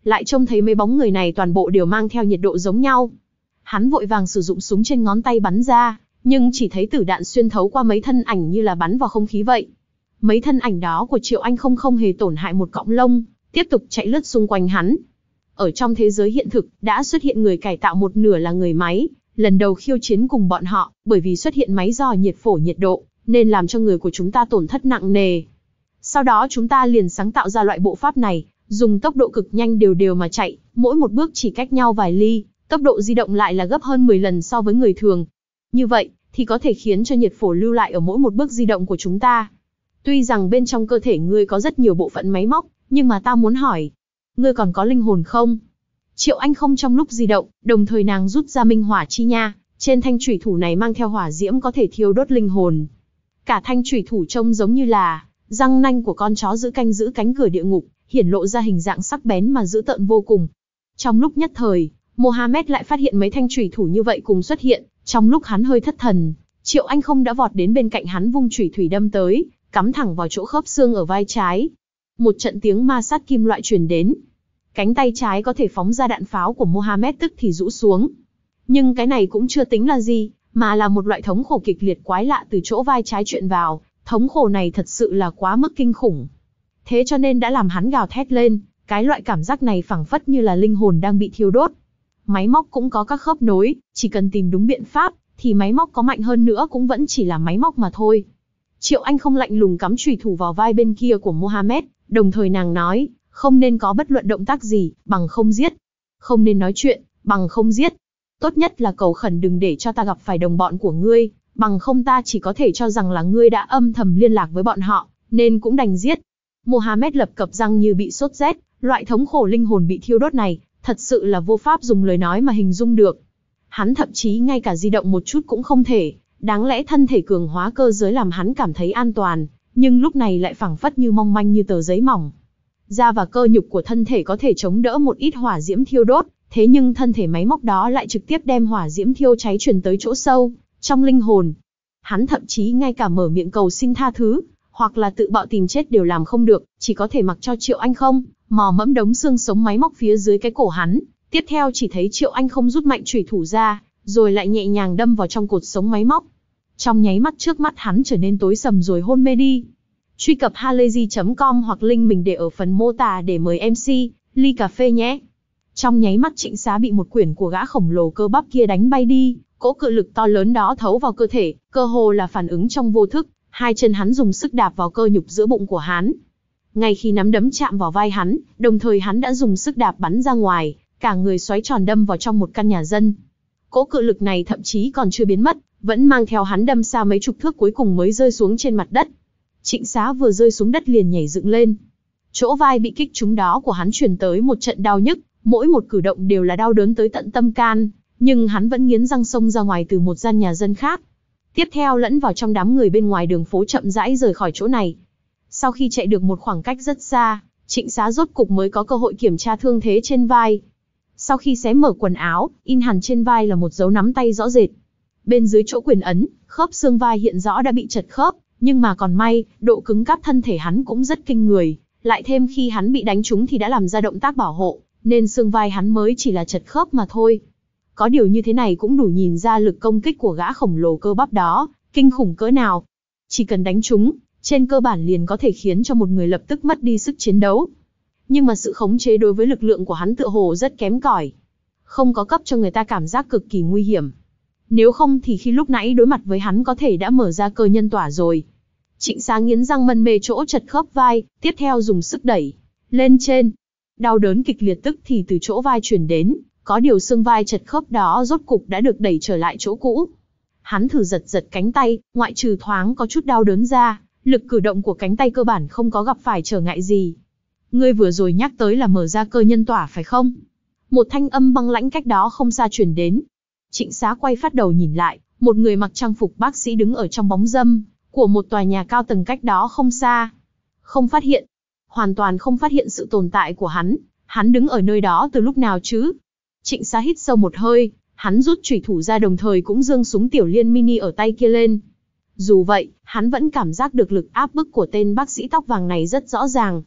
lại trông thấy mấy bóng người này toàn bộ đều mang theo nhiệt độ giống nhau. Hắn vội vàng sử dụng súng trên ngón tay bắn ra, nhưng chỉ thấy tử đạn xuyên thấu qua mấy thân ảnh như là bắn vào không khí vậy. Mấy thân ảnh đó của Triệu Anh không không hề tổn hại một cọng lông, tiếp tục chạy lướt xung quanh hắn. Ở trong thế giới hiện thực, đã xuất hiện người cải tạo một nửa là người máy, lần đầu khiêu chiến cùng bọn họ, bởi vì xuất hiện máy dò nhiệt phổ nhiệt độ, nên làm cho người của chúng ta tổn thất nặng nề. Sau đó chúng ta liền sáng tạo ra loại bộ pháp này, dùng tốc độ cực nhanh đều đều mà chạy, mỗi một bước chỉ cách nhau vài ly, tốc độ di động lại là gấp hơn mười lần so với người thường. Như vậy, thì có thể khiến cho nhiệt phổ lưu lại ở mỗi một bước di động của chúng ta. Tuy rằng bên trong cơ thể ngươi có rất nhiều bộ phận máy móc, nhưng mà ta muốn hỏi, ngươi còn có linh hồn không? Triệu Anh không trong lúc di động, đồng thời nàng rút ra minh hỏa chi nha, trên thanh chủy thủ này mang theo hỏa diễm có thể thiêu đốt linh hồn. Cả thanh chủy thủ trông giống như là răng nanh của con chó giữ canh giữ cánh cửa địa ngục, hiển lộ ra hình dạng sắc bén mà dữ tợn vô cùng. Trong lúc nhất thời, Mohammed lại phát hiện mấy thanh chủy thủ như vậy cùng xuất hiện, trong lúc hắn hơi thất thần, Triệu Anh không đã vọt đến bên cạnh hắn vung chủy thủy đâm tới, cắm thẳng vào chỗ khớp xương ở vai trái. Một trận tiếng ma sát kim loại truyền đến. Cánh tay trái có thể phóng ra đạn pháo của Mohammed tức thì rũ xuống. Nhưng cái này cũng chưa tính là gì, mà là một loại thống khổ kịch liệt quái lạ từ chỗ vai trái truyền vào, thống khổ này thật sự là quá mức kinh khủng. Thế cho nên đã làm hắn gào thét lên, cái loại cảm giác này phảng phất như là linh hồn đang bị thiêu đốt. Máy móc cũng có các khớp nối, chỉ cần tìm đúng biện pháp, thì máy móc có mạnh hơn nữa cũng vẫn chỉ là máy móc mà thôi. Triệu Anh không lạnh lùng cắm chùy thủ vào vai bên kia của Mohammed, đồng thời nàng nói, không nên có bất luận động tác gì, bằng không giết. Không nên nói chuyện, bằng không giết. Tốt nhất là cầu khẩn đừng để cho ta gặp phải đồng bọn của ngươi, bằng không ta chỉ có thể cho rằng là ngươi đã âm thầm liên lạc với bọn họ, nên cũng đành giết. Mohammed lập cập răng như bị sốt rét, loại thống khổ linh hồn bị thiêu đốt này, thật sự là vô pháp dùng lời nói mà hình dung được. Hắn thậm chí ngay cả di động một chút cũng không thể, đáng lẽ thân thể cường hóa cơ giới làm hắn cảm thấy an toàn, nhưng lúc này lại phảng phất như mong manh như tờ giấy mỏng. Da và cơ nhục của thân thể có thể chống đỡ một ít hỏa diễm thiêu đốt, thế nhưng thân thể máy móc đó lại trực tiếp đem hỏa diễm thiêu cháy truyền tới chỗ sâu, trong linh hồn. Hắn thậm chí ngay cả mở miệng cầu xin tha thứ, hoặc là tự bạo tìm chết đều làm không được, chỉ có thể mặc cho Triệu Anh không, mò mẫm đống xương sống máy móc phía dưới cái cổ hắn. Tiếp theo chỉ thấy Triệu Anh không rút mạnh chủy thủ ra, rồi lại nhẹ nhàng đâm vào trong cột sống máy móc. Trong nháy mắt trước mắt hắn trở nên tối sầm rồi hôn mê đi. Truy cập halayzi chấm com hoặc link mình để ở phần mô tả để mời em xê, ly cà phê nhé. Trong nháy mắt Trịnh Xá bị một quyển của gã khổng lồ cơ bắp kia đánh bay đi, cỗ cự lực to lớn đó thấu vào cơ thể, cơ hồ là phản ứng trong vô thức, hai chân hắn dùng sức đạp vào cơ nhục giữa bụng của hắn. Ngay khi nắm đấm chạm vào vai hắn, đồng thời hắn đã dùng sức đạp bắn ra ngoài, cả người xoáy tròn đâm vào trong một căn nhà dân. Cỗ cự lực này thậm chí còn chưa biến mất, vẫn mang theo hắn đâm xa mấy chục thước cuối cùng mới rơi xuống trên mặt đất. Trịnh Xá vừa rơi xuống đất liền nhảy dựng lên. Chỗ vai bị kích trúng đó của hắn truyền tới một trận đau nhức, mỗi một cử động đều là đau đớn tới tận tâm can, nhưng hắn vẫn nghiến răng xông ra ngoài từ một gian nhà dân khác. Tiếp theo lẫn vào trong đám người bên ngoài đường phố chậm rãi rời khỏi chỗ này. Sau khi chạy được một khoảng cách rất xa, Trịnh Xá rốt cục mới có cơ hội kiểm tra thương thế trên vai. Sau khi xé mở quần áo, in hẳn trên vai là một dấu nắm tay rõ rệt. Bên dưới chỗ quyền ấn, khớp xương vai hiện rõ đã bị chật khớp, nhưng mà còn may, độ cứng cáp thân thể hắn cũng rất kinh người, lại thêm khi hắn bị đánh trúng thì đã làm ra động tác bảo hộ, nên xương vai hắn mới chỉ là chật khớp mà thôi. Có điều như thế này cũng đủ nhìn ra lực công kích của gã khổng lồ cơ bắp đó, kinh khủng cỡ nào. Chỉ cần đánh trúng, trên cơ bản liền có thể khiến cho một người lập tức mất đi sức chiến đấu. Nhưng mà sự khống chế đối với lực lượng của hắn tựa hồ rất kém cỏi, không có cấp cho người ta cảm giác cực kỳ nguy hiểm. Nếu không thì khi lúc nãy đối mặt với hắn có thể đã mở ra cơ nhân tỏa rồi. Trịnh Xá nghiến răng mân mê chỗ chật khớp vai, tiếp theo dùng sức đẩy lên trên. Đau đớn kịch liệt tức thì từ chỗ vai truyền đến, có điều xương vai chật khớp đó rốt cục đã được đẩy trở lại chỗ cũ. Hắn thử giật giật cánh tay, ngoại trừ thoáng có chút đau đớn ra, lực cử động của cánh tay cơ bản không có gặp phải trở ngại gì. Ngươi vừa rồi nhắc tới là mở ra cơ nhân tỏa phải không? Một thanh âm băng lãnh cách đó không xa truyền đến. Trịnh Xá quay phát đầu nhìn lại, một người mặc trang phục bác sĩ đứng ở trong bóng râm của một tòa nhà cao tầng cách đó không xa. Không phát hiện, hoàn toàn không phát hiện sự tồn tại của hắn. Hắn đứng ở nơi đó từ lúc nào chứ? Trịnh Xá hít sâu một hơi, hắn rút chủy thủ ra đồng thời cũng giương súng tiểu liên mini ở tay kia lên. Dù vậy, hắn vẫn cảm giác được lực áp bức của tên bác sĩ tóc vàng này rất rõ ràng.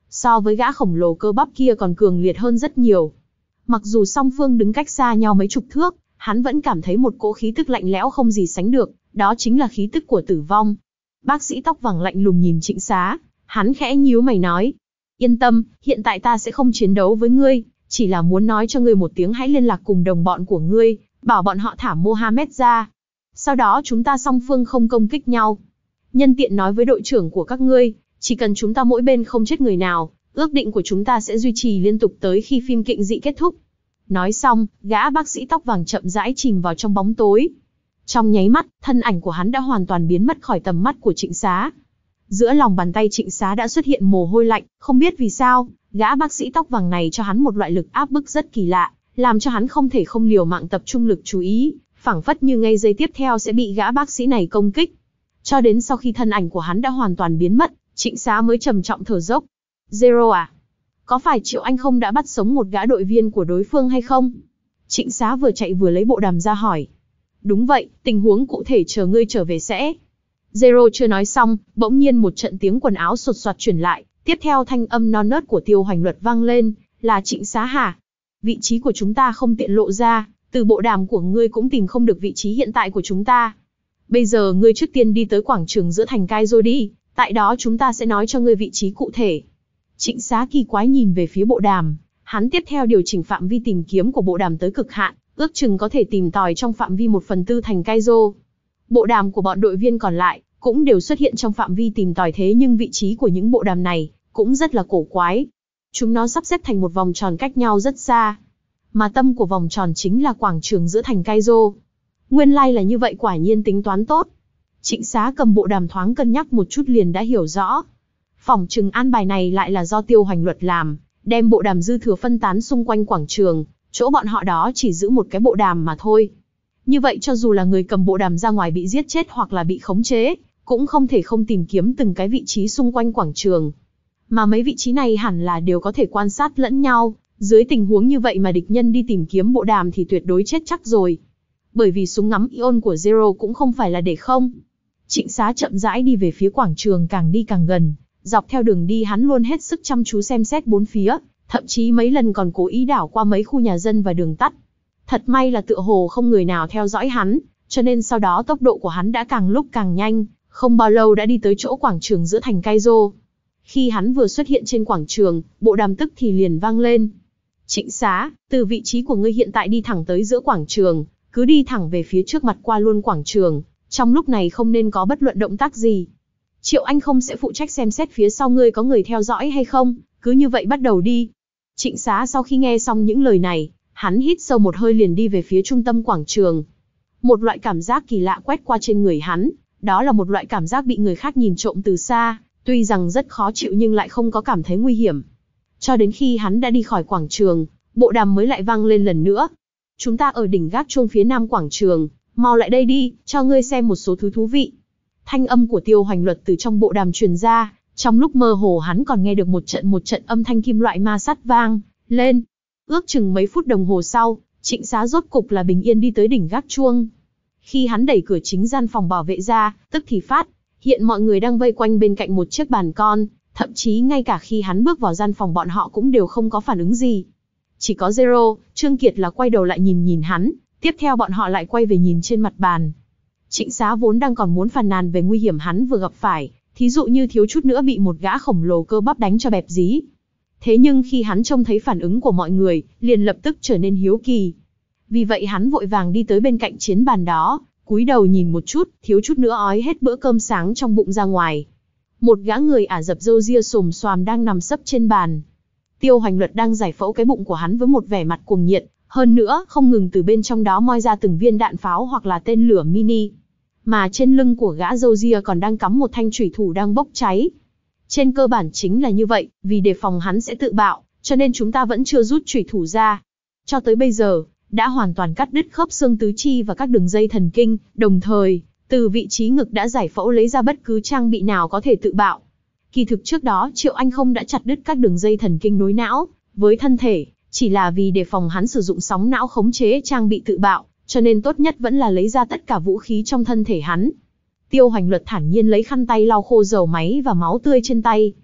so với gã khổng lồ cơ bắp kia còn cường liệt hơn rất nhiều. Mặc dù song phương đứng cách xa nhau mấy chục thước, hắn vẫn cảm thấy một cỗ khí tức lạnh lẽo không gì sánh được, đó chính là khí tức của tử vong. Bác sĩ tóc vàng lạnh lùng nhìn Trịnh Xá, hắn khẽ nhíu mày nói: Yên tâm, hiện tại ta sẽ không chiến đấu với ngươi, chỉ là muốn nói cho ngươi một tiếng hãy liên lạc cùng đồng bọn của ngươi, bảo bọn họ thả Mohammed ra. Sau đó chúng ta song phương không công kích nhau. Nhân tiện nói với đội trưởng của các ngươi, chỉ cần chúng ta mỗi bên không chết người nào, ước định của chúng ta sẽ duy trì liên tục tới khi phim kịnh dị kết thúc. Nói xong, gã bác sĩ tóc vàng chậm rãi chìm vào trong bóng tối. Trong nháy mắt, thân ảnh của hắn đã hoàn toàn biến mất khỏi tầm mắt của Trịnh Xá. Giữa lòng bàn tay Trịnh Xá đã xuất hiện mồ hôi lạnh, không biết vì sao, gã bác sĩ tóc vàng này cho hắn một loại lực áp bức rất kỳ lạ, làm cho hắn không thể không liều mạng tập trung lực chú ý, phảng phất như ngay giây tiếp theo sẽ bị gã bác sĩ này công kích. Cho đến sau khi thân ảnh của hắn đã hoàn toàn biến mất, Trịnh Xá mới trầm trọng thở dốc. Zero à? Có phải Triệu Anh không đã bắt sống một gã đội viên của đối phương hay không? Trịnh Xá vừa chạy vừa lấy bộ đàm ra hỏi. Đúng vậy, tình huống cụ thể chờ ngươi trở về sẽ. Zero chưa nói xong, bỗng nhiên một trận tiếng quần áo sột soạt truyền lại, tiếp theo thanh âm non nớt của Tiêu Hoành Luật vang lên, là Trịnh Xá hả? Vị trí của chúng ta không tiện lộ ra, từ bộ đàm của ngươi cũng tìm không được vị trí hiện tại của chúng ta. Bây giờ ngươi trước tiên đi tới quảng trường giữa thành Kaizo đi, tại đó chúng ta sẽ nói cho ngươi vị trí cụ thể. Trịnh Xá kỳ quái nhìn về phía bộ đàm, hắn tiếp theo điều chỉnh phạm vi tìm kiếm của bộ đàm tới cực hạn, ước chừng có thể tìm tòi trong phạm vi một phần tư thành Kaizo. Bộ đàm của bọn đội viên còn lại cũng đều xuất hiện trong phạm vi tìm tòi, thế nhưng vị trí của những bộ đàm này cũng rất là cổ quái. Chúng nó sắp xếp thành một vòng tròn cách nhau rất xa, mà tâm của vòng tròn chính là quảng trường giữa thành Kaizo. Nguyên lai là như vậy, quả nhiên tính toán tốt. Trịnh Xá cầm bộ đàm thoáng cân nhắc một chút liền đã hiểu rõ. Phỏng chừng an bài này lại là do Tiêu Hoành Luật làm, đem bộ đàm dư thừa phân tán xung quanh quảng trường, chỗ bọn họ đó chỉ giữ một cái bộ đàm mà thôi. Như vậy cho dù là người cầm bộ đàm ra ngoài bị giết chết hoặc là bị khống chế, cũng không thể không tìm kiếm từng cái vị trí xung quanh quảng trường. Mà mấy vị trí này hẳn là đều có thể quan sát lẫn nhau, dưới tình huống như vậy mà địch nhân đi tìm kiếm bộ đàm thì tuyệt đối chết chắc rồi. Bởi vì súng ngắm ion của Zero cũng không phải là để không. Trịnh Xá chậm rãi đi về phía quảng trường, càng đi càng gần, dọc theo đường đi hắn luôn hết sức chăm chú xem xét bốn phía, thậm chí mấy lần còn cố ý đảo qua mấy khu nhà dân và đường tắt. Thật may là tựa hồ không người nào theo dõi hắn, cho nên sau đó tốc độ của hắn đã càng lúc càng nhanh, không bao lâu đã đi tới chỗ quảng trường giữa thành Kaizo. Khi hắn vừa xuất hiện trên quảng trường, bộ đàm tức thì liền vang lên. Trịnh Xá, từ vị trí của ngươi hiện tại đi thẳng tới giữa quảng trường, cứ đi thẳng về phía trước mặt qua luôn quảng trường, trong lúc này không nên có bất luận động tác gì. Triệu Anh không sẽ phụ trách xem xét phía sau ngươi có người theo dõi hay không, cứ như vậy bắt đầu đi. Trịnh Xá sau khi nghe xong những lời này, hắn hít sâu một hơi liền đi về phía trung tâm quảng trường. Một loại cảm giác kỳ lạ quét qua trên người hắn, đó là một loại cảm giác bị người khác nhìn trộm từ xa, tuy rằng rất khó chịu nhưng lại không có cảm thấy nguy hiểm. Cho đến khi hắn đã đi khỏi quảng trường, bộ đàm mới lại vang lên lần nữa. Chúng ta ở đỉnh gác chuông phía nam quảng trường, mau lại đây đi, cho ngươi xem một số thứ thú vị. Thanh âm của Tiêu Hoành Luật từ trong bộ đàm truyền ra, trong lúc mơ hồ hắn còn nghe được một trận một trận âm thanh kim loại ma sát vang lên. Ước chừng mấy phút đồng hồ sau, Trịnh Xá rốt cục là bình yên đi tới đỉnh gác chuông. Khi hắn đẩy cửa chính gian phòng bảo vệ ra, tức thì phát hiện mọi người đang vây quanh bên cạnh một chiếc bàn con, thậm chí ngay cả khi hắn bước vào gian phòng bọn họ cũng đều không có phản ứng gì. Chỉ có Zero, Trương Kiệt là quay đầu lại nhìn nhìn hắn, tiếp theo bọn họ lại quay về nhìn trên mặt bàn. Trịnh Xá vốn đang còn muốn phàn nàn về nguy hiểm hắn vừa gặp phải, thí dụ như thiếu chút nữa bị một gã khổng lồ cơ bắp đánh cho bẹp dí. Thế nhưng khi hắn trông thấy phản ứng của mọi người, liền lập tức trở nên hiếu kỳ. Vì vậy hắn vội vàng đi tới bên cạnh chiến bàn đó, cúi đầu nhìn một chút, thiếu chút nữa ói hết bữa cơm sáng trong bụng ra ngoài. Một gã người Ả Rập râu ria xồm xoàm đang nằm sấp trên bàn. Tiêu Hoành Luật đang giải phẫu cái bụng của hắn với một vẻ mặt cuồng nhiệt, hơn nữa không ngừng từ bên trong đó moi ra từng viên đạn pháo hoặc là tên lửa mini. Mà trên lưng của gã râu ria còn đang cắm một thanh chủy thủ đang bốc cháy. Trên cơ bản chính là như vậy, vì đề phòng hắn sẽ tự bạo, cho nên chúng ta vẫn chưa rút chủy thủ ra. Cho tới bây giờ, đã hoàn toàn cắt đứt khớp xương tứ chi và các đường dây thần kinh, đồng thời, từ vị trí ngực đã giải phẫu lấy ra bất cứ trang bị nào có thể tự bạo. Kỳ thực trước đó Triệu Anh không đã chặt đứt các đường dây thần kinh nối não với thân thể, chỉ là vì đề phòng hắn sử dụng sóng não khống chế trang bị tự bạo, cho nên tốt nhất vẫn là lấy ra tất cả vũ khí trong thân thể hắn. Tiêu Hoành Luật thản nhiên lấy khăn tay lau khô dầu máy và máu tươi trên tay.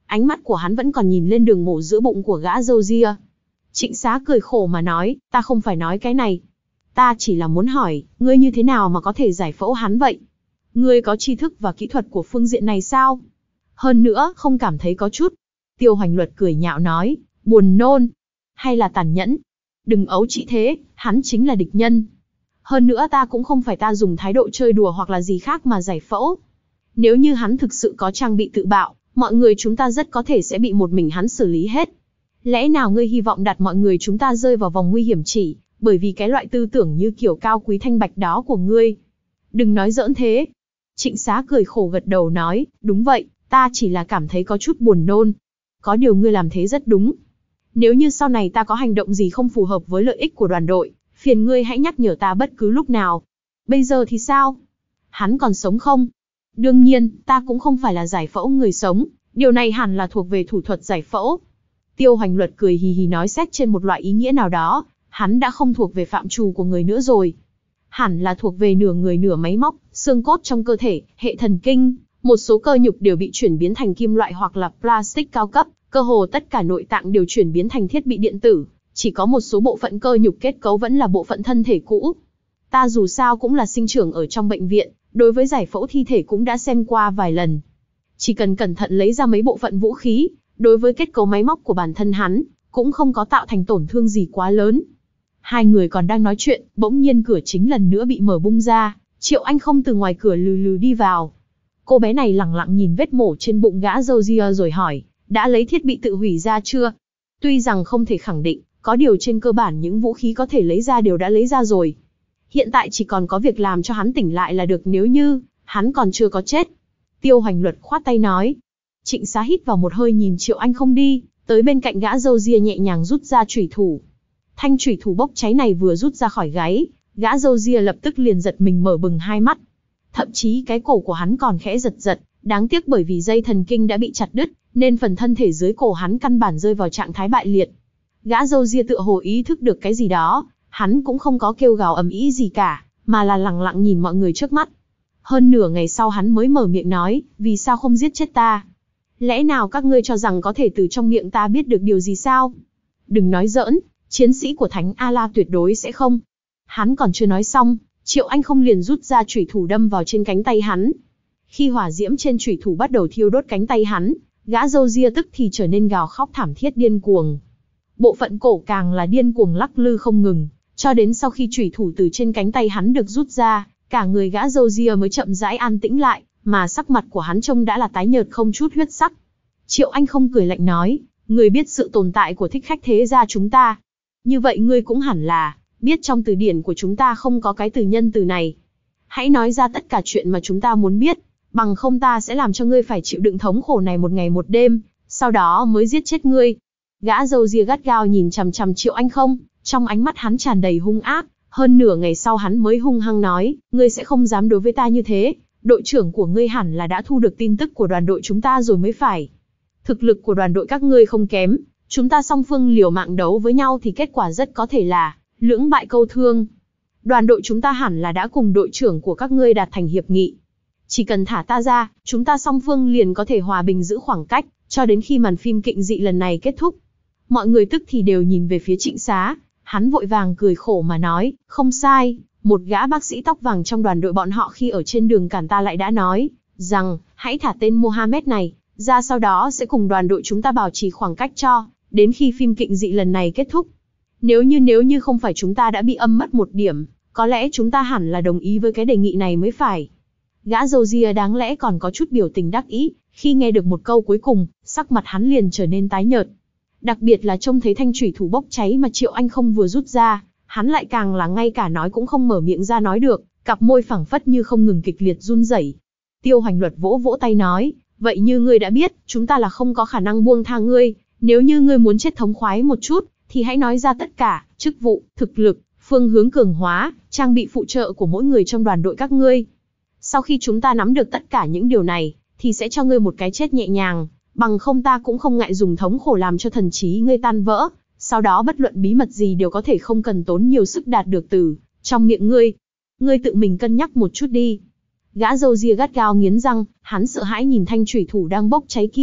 Ánh mắt của hắn vẫn còn nhìn lên đường mổ giữa bụng của gã râu ria. Trịnh Xá cười khổ mà nói, ta không phải nói cái này. Ta chỉ là muốn hỏi, ngươi như thế nào mà có thể giải phẫu hắn vậy? Ngươi có tri thức và kỹ thuật của phương diện này sao? Hơn nữa, không cảm thấy có chút. Tiêu Hoành Luật cười nhạo nói, buồn nôn, hay là tàn nhẫn? Đừng ấu trĩ thế, hắn chính là địch nhân. Hơn nữa ta cũng không phải ta dùng thái độ chơi đùa hoặc là gì khác mà giải phẫu. Nếu như hắn thực sự có trang bị tự bạo, mọi người chúng ta rất có thể sẽ bị một mình hắn xử lý hết. Lẽ nào ngươi hy vọng đặt mọi người chúng ta rơi vào vòng nguy hiểm chỉ, bởi vì cái loại tư tưởng như kiểu cao quý thanh bạch đó của ngươi? Đừng nói giỡn thế. Trịnh Xá cười khổ gật đầu nói, đúng vậy, ta chỉ là cảm thấy có chút buồn nôn. Có điều ngươi làm thế rất đúng. Nếu như sau này ta có hành động gì không phù hợp với lợi ích của đoàn đội, phiền ngươi hãy nhắc nhở ta bất cứ lúc nào. Bây giờ thì sao? Hắn còn sống không? Đương nhiên, ta cũng không phải là giải phẫu người sống, điều này hẳn là thuộc về thủ thuật giải phẫu. Tiêu Hoành Luật cười hì hì nói xét trên một loại ý nghĩa nào đó, hắn đã không thuộc về phạm trù của người nữa rồi. Hẳn là thuộc về nửa người nửa máy móc, xương cốt trong cơ thể, hệ thần kinh, một số cơ nhục đều bị chuyển biến thành kim loại hoặc là plastic cao cấp, cơ hồ tất cả nội tạng đều chuyển biến thành thiết bị điện tử, chỉ có một số bộ phận cơ nhục kết cấu vẫn là bộ phận thân thể cũ. Ta dù sao cũng là sinh trưởng ở trong bệnh viện, đối với giải phẫu thi thể cũng đã xem qua vài lần. Chỉ cần cẩn thận lấy ra mấy bộ phận vũ khí, đối với kết cấu máy móc của bản thân hắn, cũng không có tạo thành tổn thương gì quá lớn. Hai người còn đang nói chuyện, bỗng nhiên cửa chính lần nữa bị mở bung ra, Triệu Anh không từ ngoài cửa lừ lừ đi vào. Cô bé này lẳng lặng nhìn vết mổ trên bụng gã râu ria rồi hỏi, đã lấy thiết bị tự hủy ra chưa? Tuy rằng không thể khẳng định, có điều trên cơ bản những vũ khí có thể lấy ra đều đã lấy ra rồi. Hiện tại chỉ còn có việc làm cho hắn tỉnh lại là được nếu như hắn còn chưa có chết. Tiêu Hoành Luật khoát tay nói. Trịnh Xá hít vào một hơi nhìn Triệu Anh không đi, tới bên cạnh gã râu ria nhẹ nhàng rút ra chủy thủ. Thanh chủy thủ bốc cháy này vừa rút ra khỏi gáy, gã râu ria lập tức liền giật mình mở bừng hai mắt. Thậm chí cái cổ của hắn còn khẽ giật giật, đáng tiếc bởi vì dây thần kinh đã bị chặt đứt, nên phần thân thể dưới cổ hắn căn bản rơi vào trạng thái bại liệt. Gã râu ria tựa hồ ý thức được cái gì đó, hắn cũng không có kêu gào ầm ĩ gì cả, mà là lẳng lặng nhìn mọi người trước mắt. Hơn nửa ngày sau hắn mới mở miệng nói, vì sao không giết chết ta? Lẽ nào các ngươi cho rằng có thể từ trong miệng ta biết được điều gì sao? Đừng nói giỡn, chiến sĩ của Thánh A-La tuyệt đối sẽ không. Hắn còn chưa nói xong, Triệu Anh không liền rút ra chủy thủ đâm vào trên cánh tay hắn. Khi hỏa diễm trên chủy thủ bắt đầu thiêu đốt cánh tay hắn, gã râu ria tức thì trở nên gào khóc thảm thiết điên cuồng. Bộ phận cổ càng là điên cuồng lắc lư không ngừng, cho đến sau khi chủy thủ từ trên cánh tay hắn được rút ra, cả người gã râu ria mới chậm rãi an tĩnh lại, mà sắc mặt của hắn trông đã là tái nhợt không chút huyết sắc. Triệu Anh không cười lạnh nói, ngươi biết sự tồn tại của thích khách thế gia chúng ta. Như vậy ngươi cũng hẳn là biết trong từ điển của chúng ta không có cái từ nhân từ này. Hãy nói ra tất cả chuyện mà chúng ta muốn biết, bằng không ta sẽ làm cho ngươi phải chịu đựng thống khổ này một ngày một đêm, sau đó mới giết chết ngươi. Gã râu ria gắt gao nhìn chằm chằm Triệu Anh không, trong ánh mắt hắn tràn đầy hung ác, hơn nửa ngày sau hắn mới hung hăng nói, ngươi sẽ không dám đối với ta như thế, đội trưởng của ngươi hẳn là đã thu được tin tức của đoàn đội chúng ta rồi mới phải. Thực lực của đoàn đội các ngươi không kém, chúng ta song phương liều mạng đấu với nhau thì kết quả rất có thể là lưỡng bại câu thương. Đoàn đội chúng ta hẳn là đã cùng đội trưởng của các ngươi đạt thành hiệp nghị. Chỉ cần thả ta ra, chúng ta song phương liền có thể hòa bình giữ khoảng cách, cho đến khi màn phim kịnh dị lần này kết thúc. Mọi người tức thì đều nhìn về phía Trịnh Xá, hắn vội vàng cười khổ mà nói, không sai, một gã bác sĩ tóc vàng trong đoàn đội bọn họ khi ở trên đường cản ta lại đã nói, rằng, hãy thả tên Mohammed này, ra sau đó sẽ cùng đoàn đội chúng ta bảo trì khoảng cách cho, đến khi phim kịnh dị lần này kết thúc. Nếu như nếu như không phải chúng ta đã bị âm mất một điểm, có lẽ chúng ta hẳn là đồng ý với cái đề nghị này mới phải. Gã râu ria đáng lẽ còn có chút biểu tình đắc ý, khi nghe được một câu cuối cùng, sắc mặt hắn liền trở nên tái nhợt. Đặc biệt là trông thấy thanh chủy thủ bốc cháy mà Triệu Anh không vừa rút ra, hắn lại càng là ngay cả nói cũng không mở miệng ra nói được, cặp môi phẳng phất như không ngừng kịch liệt run rẩy. Tiêu Hoành Luật vỗ vỗ tay nói, vậy như ngươi đã biết, chúng ta là không có khả năng buông tha ngươi, nếu như ngươi muốn chết thống khoái một chút, thì hãy nói ra tất cả, chức vụ, thực lực, phương hướng cường hóa, trang bị phụ trợ của mỗi người trong đoàn đội các ngươi. Sau khi chúng ta nắm được tất cả những điều này, thì sẽ cho ngươi một cái chết nhẹ nhàng, bằng không ta cũng không ngại dùng thống khổ làm cho thần trí ngươi tan vỡ, sau đó bất luận bí mật gì đều có thể không cần tốn nhiều sức đạt được từ trong miệng ngươi. Ngươi tự mình cân nhắc một chút đi. Gã râu ria gắt gao nghiến răng, hắn sợ hãi nhìn thanh chủy thủ đang bốc cháy kia,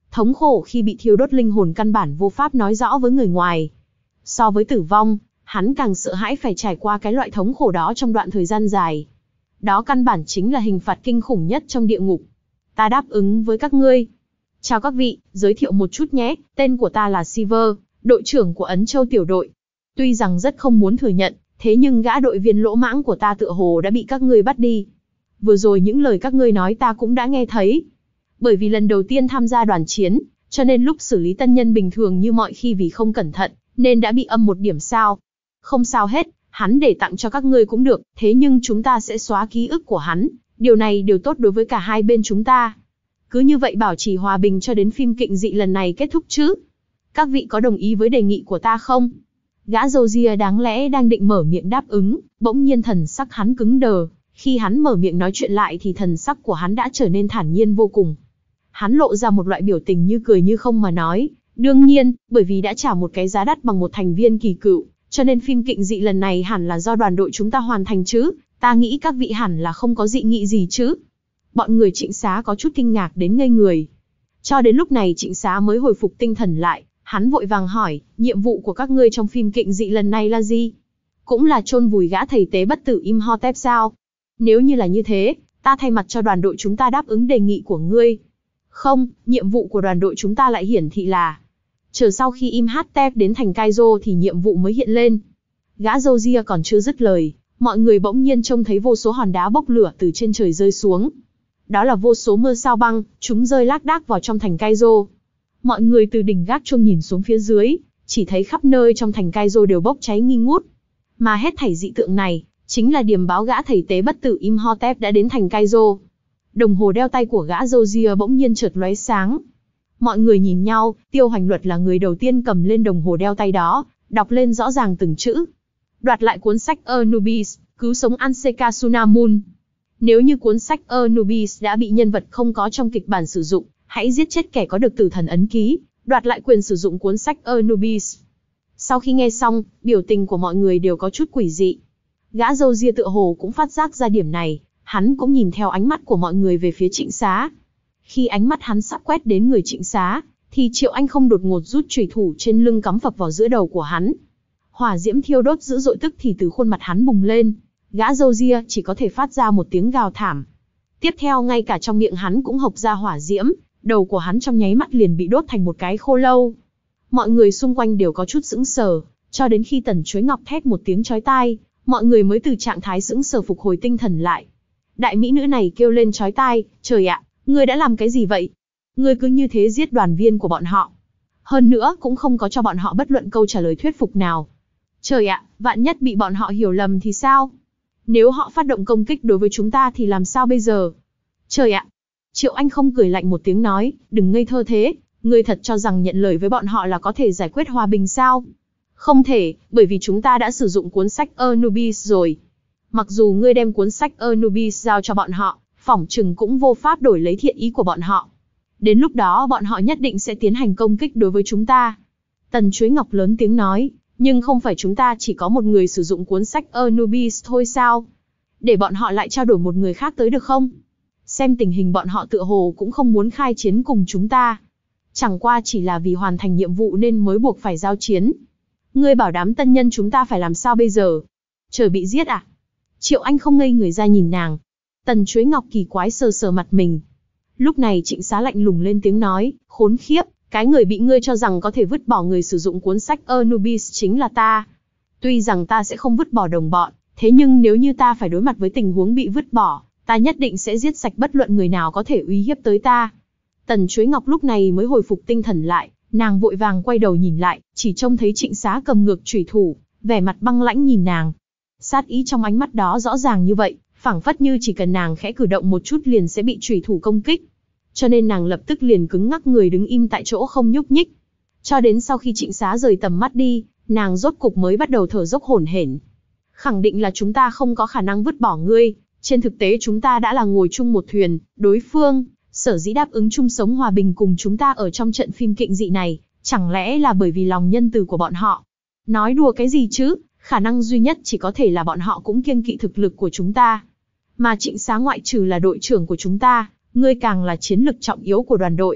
Thống khổ khi bị thiêu đốt linh hồn căn bản vô pháp nói rõ với người ngoài. So với tử vong, hắn càng sợ hãi phải trải qua cái loại thống khổ đó trong đoạn thời gian dài. Đó căn bản chính là hình phạt kinh khủng nhất trong địa ngục. Ta đáp ứng với các ngươi. Chào các vị, giới thiệu một chút nhé, tên của ta là Silver, đội trưởng của Ấn Châu tiểu đội. Tuy rằng rất không muốn thừa nhận, thế nhưng gã đội viên lỗ mãng của ta tựa hồ đã bị các ngươi bắt đi. Vừa rồi những lời các ngươi nói ta cũng đã nghe thấy. Bởi vì lần đầu tiên tham gia đoàn chiến, cho nên lúc xử lý tân nhân bình thường như mọi khi vì không cẩn thận, nên đã bị âm một điểm sao. Không sao hết, hắn để tặng cho các ngươi cũng được, thế nhưng chúng ta sẽ xóa ký ức của hắn, điều này đều tốt đối với cả hai bên chúng ta. Cứ như vậy bảo trì hòa bình cho đến phim kịnh dị lần này kết thúc chứ. Các vị có đồng ý với đề nghị của ta không? Gã râu ria đáng lẽ đang định mở miệng đáp ứng, bỗng nhiên thần sắc hắn cứng đờ. Khi hắn mở miệng nói chuyện lại thì thần sắc của hắn đã trở nên thản nhiên vô cùng. Hắn lộ ra một loại biểu tình như cười như không mà nói, đương nhiên, bởi vì đã trả một cái giá đắt bằng một thành viên kỳ cựu, cho nên phim kịnh dị lần này hẳn là do đoàn đội chúng ta hoàn thành chứ, ta nghĩ các vị hẳn là không có dị nghị gì chứ. Bọn người Trịnh Xá có chút kinh ngạc đến ngây người. Cho đến lúc này Trịnh Xá mới hồi phục tinh thần lại, hắn vội vàng hỏi, nhiệm vụ của các ngươi trong phim kịnh dị lần này là gì? Cũng là chôn vùi gã thầy tế bất tử Imhotep sao? Nếu như là như thế, ta thay mặt cho đoàn đội chúng ta đáp ứng đề nghị của ngươi. Không, nhiệm vụ của đoàn đội chúng ta lại hiển thị là chờ sau khi Imhotep đến thành Kaizo thì nhiệm vụ mới hiện lên. Gã râu ria còn chưa dứt lời, mọi người bỗng nhiên trông thấy vô số hòn đá bốc lửa từ trên trời rơi xuống. Đó là vô số mưa sao băng, chúng rơi lác đác vào trong thành Kaizo. Mọi người từ đỉnh gác chuông nhìn xuống phía dưới, chỉ thấy khắp nơi trong thành Kaizo đều bốc cháy nghi ngút. Mà hết thảy dị tượng này, chính là điềm báo gã thầy tế bất tử Imhotep đã đến thành Kaizo. Đồng hồ đeo tay của gã râu ria bỗng nhiên chợt lóe sáng. Mọi người nhìn nhau, Tiêu Hoành Luật là người đầu tiên cầm lên đồng hồ đeo tay đó, đọc lên rõ ràng từng chữ. Đoạt lại cuốn sách Anubis, cứu sống Anseka Sunamun. Nếu như cuốn sách Anubis đã bị nhân vật không có trong kịch bản sử dụng, hãy giết chết kẻ có được tử thần ấn ký, đoạt lại quyền sử dụng cuốn sách Anubis. Sau khi nghe xong, biểu tình của mọi người đều có chút quỷ dị. Gã râu ria tựa hồ cũng phát giác ra điểm này, hắn cũng nhìn theo ánh mắt của mọi người về phía Trịnh Xá. Khi ánh mắt hắn sắp quét đến người Trịnh Xá, thì Triệu Anh không đột ngột rút chùy thủ trên lưng cắm phập vào giữa đầu của hắn. Hỏa diễm thiêu đốt dữ dội tức thì từ khuôn mặt hắn bùng lên. Gã râu ria chỉ có thể phát ra một tiếng gào thảm. Tiếp theo ngay cả trong miệng hắn cũng hộc ra hỏa diễm, đầu của hắn trong nháy mắt liền bị đốt thành một cái khô lâu. Mọi người xung quanh đều có chút sững sờ, cho đến khi Tần Chuối Ngọc thét một tiếng chói tai, mọi người mới từ trạng thái sững sờ phục hồi tinh thần lại. Đại mỹ nữ này kêu lên chói tai, trời ạ, ngươi đã làm cái gì vậy? Ngươi cứ như thế giết đoàn viên của bọn họ. Hơn nữa cũng không có cho bọn họ bất luận câu trả lời thuyết phục nào. Trời ạ, vạn nhất bị bọn họ hiểu lầm thì sao? Nếu họ phát động công kích đối với chúng ta thì làm sao bây giờ? Trời ạ! Triệu Anh không cười lạnh một tiếng nói, đừng ngây thơ thế, ngươi thật cho rằng nhận lời với bọn họ là có thể giải quyết hòa bình sao? Không thể, bởi vì chúng ta đã sử dụng cuốn sách Anubis rồi. Mặc dù ngươi đem cuốn sách Anubis giao cho bọn họ, phỏng chừng cũng vô pháp đổi lấy thiện ý của bọn họ. Đến lúc đó bọn họ nhất định sẽ tiến hành công kích đối với chúng ta. Tần Chuối Ngọc lớn tiếng nói, nhưng không phải chúng ta chỉ có một người sử dụng cuốn sách Anubis thôi sao? Để bọn họ lại trao đổi một người khác tới được không? Xem tình hình bọn họ tựa hồ cũng không muốn khai chiến cùng chúng ta. Chẳng qua chỉ là vì hoàn thành nhiệm vụ nên mới buộc phải giao chiến. Ngươi bảo đám tân nhân chúng ta phải làm sao bây giờ? Trời bị giết à? Triệu Anh không ngây người ra nhìn nàng. Tần Chuối Ngọc kỳ quái sờ sờ mặt mình. Lúc này Trịnh Xá lạnh lùng lên tiếng nói, khốn khiếp, cái người bị ngươi cho rằng có thể vứt bỏ người sử dụng cuốn sách Anubis chính là ta. Tuy rằng ta sẽ không vứt bỏ đồng bọn, thế nhưng nếu như ta phải đối mặt với tình huống bị vứt bỏ, ta nhất định sẽ giết sạch bất luận người nào có thể uy hiếp tới ta. Tần Chuối Ngọc lúc này mới hồi phục tinh thần lại, nàng vội vàng quay đầu nhìn lại, chỉ trông thấy Trịnh Xá cầm ngược chùy thủ, vẻ mặt băng lãnh nhìn nàng. Sát ý trong ánh mắt đó rõ ràng như vậy, phảng phất như chỉ cần nàng khẽ cử động một chút liền sẽ bị chùy thủ công kích. Cho nên nàng lập tức liền cứng ngắc người đứng im tại chỗ không nhúc nhích. Cho đến sau khi Trịnh Xá rời tầm mắt đi, nàng rốt cục mới bắt đầu thở dốc hổn hển. Khẳng định là chúng ta không có khả năng vứt bỏ ngươi, trên thực tế chúng ta đã là ngồi chung một thuyền, đối phương sở dĩ đáp ứng chung sống hòa bình cùng chúng ta ở trong trận phim kịnh dị này, chẳng lẽ là bởi vì lòng nhân từ của bọn họ? Nói đùa cái gì chứ, khả năng duy nhất chỉ có thể là bọn họ cũng kiêng kỵ thực lực của chúng ta. Mà Trịnh Xá ngoại trừ là đội trưởng của chúng ta, ngươi càng là chiến lực trọng yếu của đoàn đội.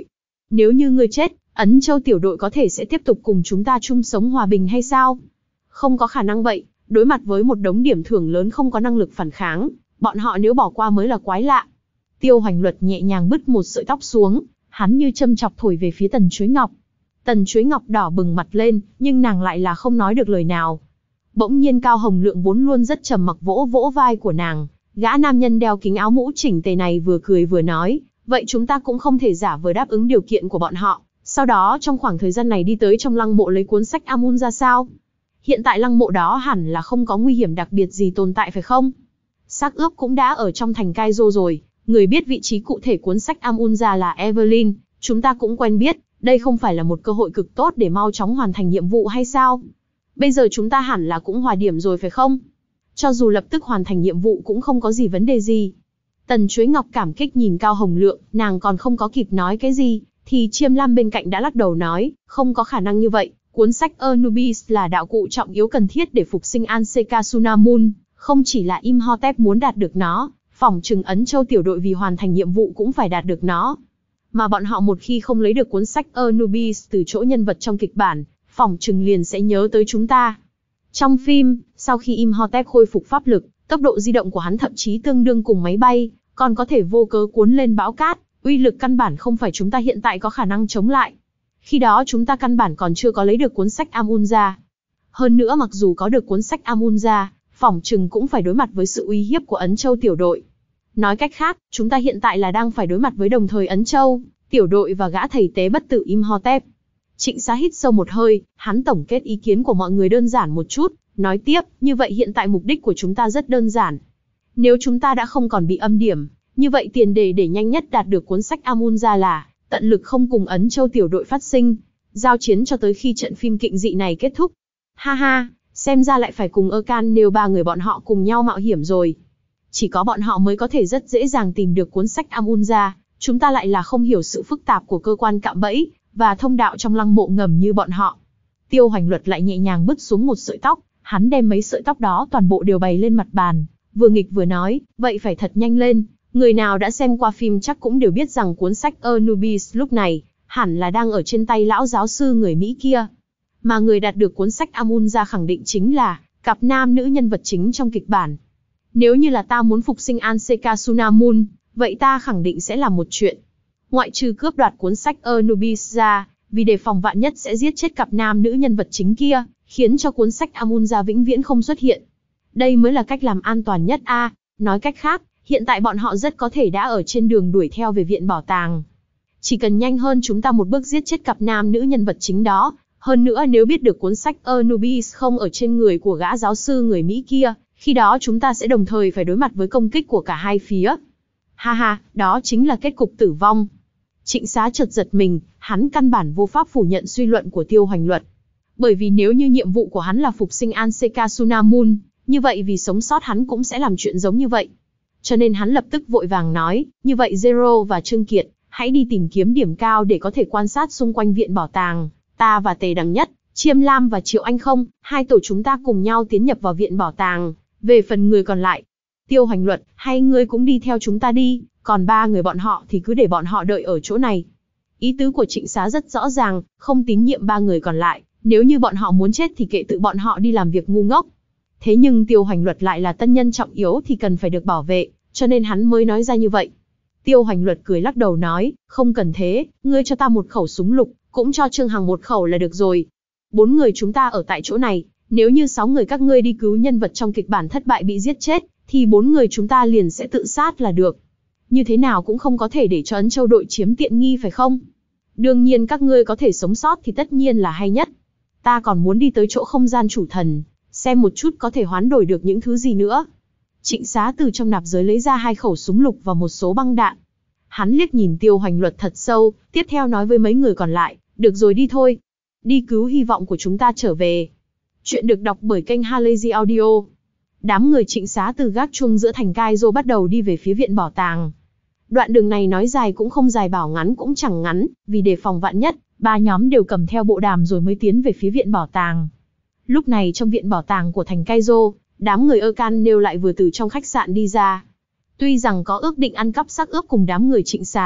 Nếu như ngươi chết, Ấn Châu tiểu đội có thể sẽ tiếp tục cùng chúng ta chung sống hòa bình hay sao? Không có khả năng vậy, đối mặt với một đống điểm thưởng lớn không có năng lực phản kháng, bọn họ nếu bỏ qua mới là quái lạ. Tiêu Hoành Luật nhẹ nhàng bứt một sợi tóc xuống, hắn như châm chọc thổi về phía Tần Chuối Ngọc. Tần Chuối Ngọc đỏ bừng mặt lên, nhưng nàng lại là không nói được lời nào. Bỗng nhiên Cao Hồng Lượng vốn luôn rất trầm mặc vỗ vỗ vai của nàng, gã nam nhân đeo kính áo mũ chỉnh tề này vừa cười vừa nói, vậy chúng ta cũng không thể giả vờ đáp ứng điều kiện của bọn họ, sau đó trong khoảng thời gian này đi tới trong lăng mộ lấy cuốn sách Amun ra sao? Hiện tại lăng mộ đó hẳn là không có nguy hiểm đặc biệt gì tồn tại phải không? Xác ướp cũng đã ở trong thành Kaizo rồi, người biết vị trí cụ thể cuốn sách Amun ra là Evelyn, chúng ta cũng quen biết, đây không phải là một cơ hội cực tốt để mau chóng hoàn thành nhiệm vụ hay sao? Bây giờ chúng ta hẳn là cũng hòa điểm rồi phải không? Cho dù lập tức hoàn thành nhiệm vụ cũng không có gì vấn đề gì. Tần Chuối Ngọc cảm kích nhìn Cao Hồng Lượng, nàng còn không có kịp nói cái gì, thì Chiêm Lam bên cạnh đã lắc đầu nói, không có khả năng như vậy, cuốn sách Anubis là đạo cụ trọng yếu cần thiết để phục sinh An-seka-sunamun, không chỉ là Imhotep muốn đạt được nó, phỏng chừng Ấn Châu tiểu đội vì hoàn thành nhiệm vụ cũng phải đạt được nó. Mà bọn họ một khi không lấy được cuốn sách Anubis từ chỗ nhân vật trong kịch bản, phỏng chừng liền sẽ nhớ tới chúng ta. Trong phim, sau khi Imhotep khôi phục pháp lực, tốc độ di động của hắn thậm chí tương đương cùng máy bay, còn có thể vô cớ cuốn lên bão cát, uy lực căn bản không phải chúng ta hiện tại có khả năng chống lại. Khi đó chúng ta căn bản còn chưa có lấy được cuốn sách Amun ra. Hơn nữa mặc dù có được cuốn sách Amun ra, phỏng chừng cũng phải đối mặt với sự uy hiếp của Ấn Châu tiểu đội. Nói cách khác, chúng ta hiện tại là đang phải đối mặt với đồng thời Ấn Châu tiểu đội và gã thầy tế bất tử Imhotep. Trịnh Xá hít sâu một hơi, hắn tổng kết ý kiến của mọi người đơn giản một chút, nói tiếp, như vậy hiện tại mục đích của chúng ta rất đơn giản. Nếu chúng ta đã không còn bị âm điểm, như vậy tiền đề để nhanh nhất đạt được cuốn sách Amun ra là tận lực không cùng Ấn Châu tiểu đội phát sinh giao chiến cho tới khi trận phim kịnh dị này kết thúc. Ha ha, xem ra lại phải cùng Erkan nêu ba người bọn họ cùng nhau mạo hiểm rồi. Chỉ có bọn họ mới có thể rất dễ dàng tìm được cuốn sách Amun ra, chúng ta lại là không hiểu sự phức tạp của cơ quan cạm bẫy và thông đạo trong lăng mộ ngầm như bọn họ. Tiêu Hoành Luật lại nhẹ nhàng bứt xuống một sợi tóc, hắn đem mấy sợi tóc đó toàn bộ đều bày lên mặt bàn, vừa nghịch vừa nói, vậy phải thật nhanh lên. Người nào đã xem qua phim chắc cũng đều biết rằng cuốn sách Anubis lúc này, hẳn là đang ở trên tay lão giáo sư người Mỹ kia. Mà người đạt được cuốn sách Amun ra khẳng định chính là cặp nam nữ nhân vật chính trong kịch bản. Nếu như là ta muốn phục sinh An-seka-sunamun, vậy ta khẳng định sẽ làm một chuyện. Ngoại trừ cướp đoạt cuốn sách Anubis ra, vì đề phòng vạn nhất sẽ giết chết cặp nam nữ nhân vật chính kia, khiến cho cuốn sách Amun ra vĩnh viễn không xuất hiện. Đây mới là cách làm an toàn nhất a. À, nói cách khác, hiện tại bọn họ rất có thể đã ở trên đường đuổi theo về viện bảo tàng. Chỉ cần nhanh hơn chúng ta một bước giết chết cặp nam nữ nhân vật chính đó, hơn nữa nếu biết được cuốn sách Anubis không ở trên người của gã giáo sư người Mỹ kia, khi đó chúng ta sẽ đồng thời phải đối mặt với công kích của cả hai phía. Ha ha, đó chính là kết cục tử vong. Trịnh Xá chợt giật mình, hắn căn bản vô pháp phủ nhận suy luận của Tiêu Hoành Luật. Bởi vì nếu như nhiệm vụ của hắn là phục sinh An-seka-sunamun, như vậy vì sống sót hắn cũng sẽ làm chuyện giống như vậy. Cho nên hắn lập tức vội vàng nói, như vậy Zero và Trương Kiệt, hãy đi tìm kiếm điểm cao để có thể quan sát xung quanh viện bảo tàng. Ta và Tề Đằng Nhất, Chiêm Lam và Triệu Anh Không, hai tổ chúng ta cùng nhau tiến nhập vào viện bảo tàng. Về phần người còn lại, Tiêu Hoành Luật, hay ngươi cũng đi theo chúng ta đi, còn ba người bọn họ thì cứ để bọn họ đợi ở chỗ này. Ý tứ của Trịnh Xá rất rõ ràng, không tín nhiệm ba người còn lại, nếu như bọn họ muốn chết thì kệ tự bọn họ đi làm việc ngu ngốc. Thế nhưng Tiêu Hoành Luật lại là tân nhân trọng yếu thì cần phải được bảo vệ, cho nên hắn mới nói ra như vậy. Tiêu Hoành Luật cười lắc đầu nói, không cần thế, ngươi cho ta một khẩu súng lục, cũng cho Trương Hằng một khẩu là được rồi. Bốn người chúng ta ở tại chỗ này, nếu như sáu người các ngươi đi cứu nhân vật trong kịch bản thất bại bị giết chết, thì bốn người chúng ta liền sẽ tự sát là được. Như thế nào cũng không có thể để cho Ấn Châu đội chiếm tiện nghi phải không? Đương nhiên các ngươi có thể sống sót thì tất nhiên là hay nhất. Ta còn muốn đi tới chỗ không gian chủ thần, xem một chút có thể hoán đổi được những thứ gì nữa. Trịnh Xá từ trong nạp giới lấy ra hai khẩu súng lục và một số băng đạn. Hắn liếc nhìn Tiêu Hoành Luật thật sâu, tiếp theo nói với mấy người còn lại, được rồi đi thôi. Đi cứu hy vọng của chúng ta trở về. Chuyện được đọc bởi kênh Halazy Audio. Đám người Trịnh Xá từ gác chuông giữa thành Kaizo bắt đầu đi về phía viện bảo tàng. Đoạn đường này nói dài cũng không dài bảo ngắn cũng chẳng ngắn, vì đề phòng vạn nhất, ba nhóm đều cầm theo bộ đàm rồi mới tiến về phía viện bảo tàng. Lúc này trong viện bảo tàng của thành Kaizo, đám người Erkan nêu lại vừa từ trong khách sạn đi ra. Tuy rằng có ước định ăn cắp xác ướp cùng đám người Trịnh Xá,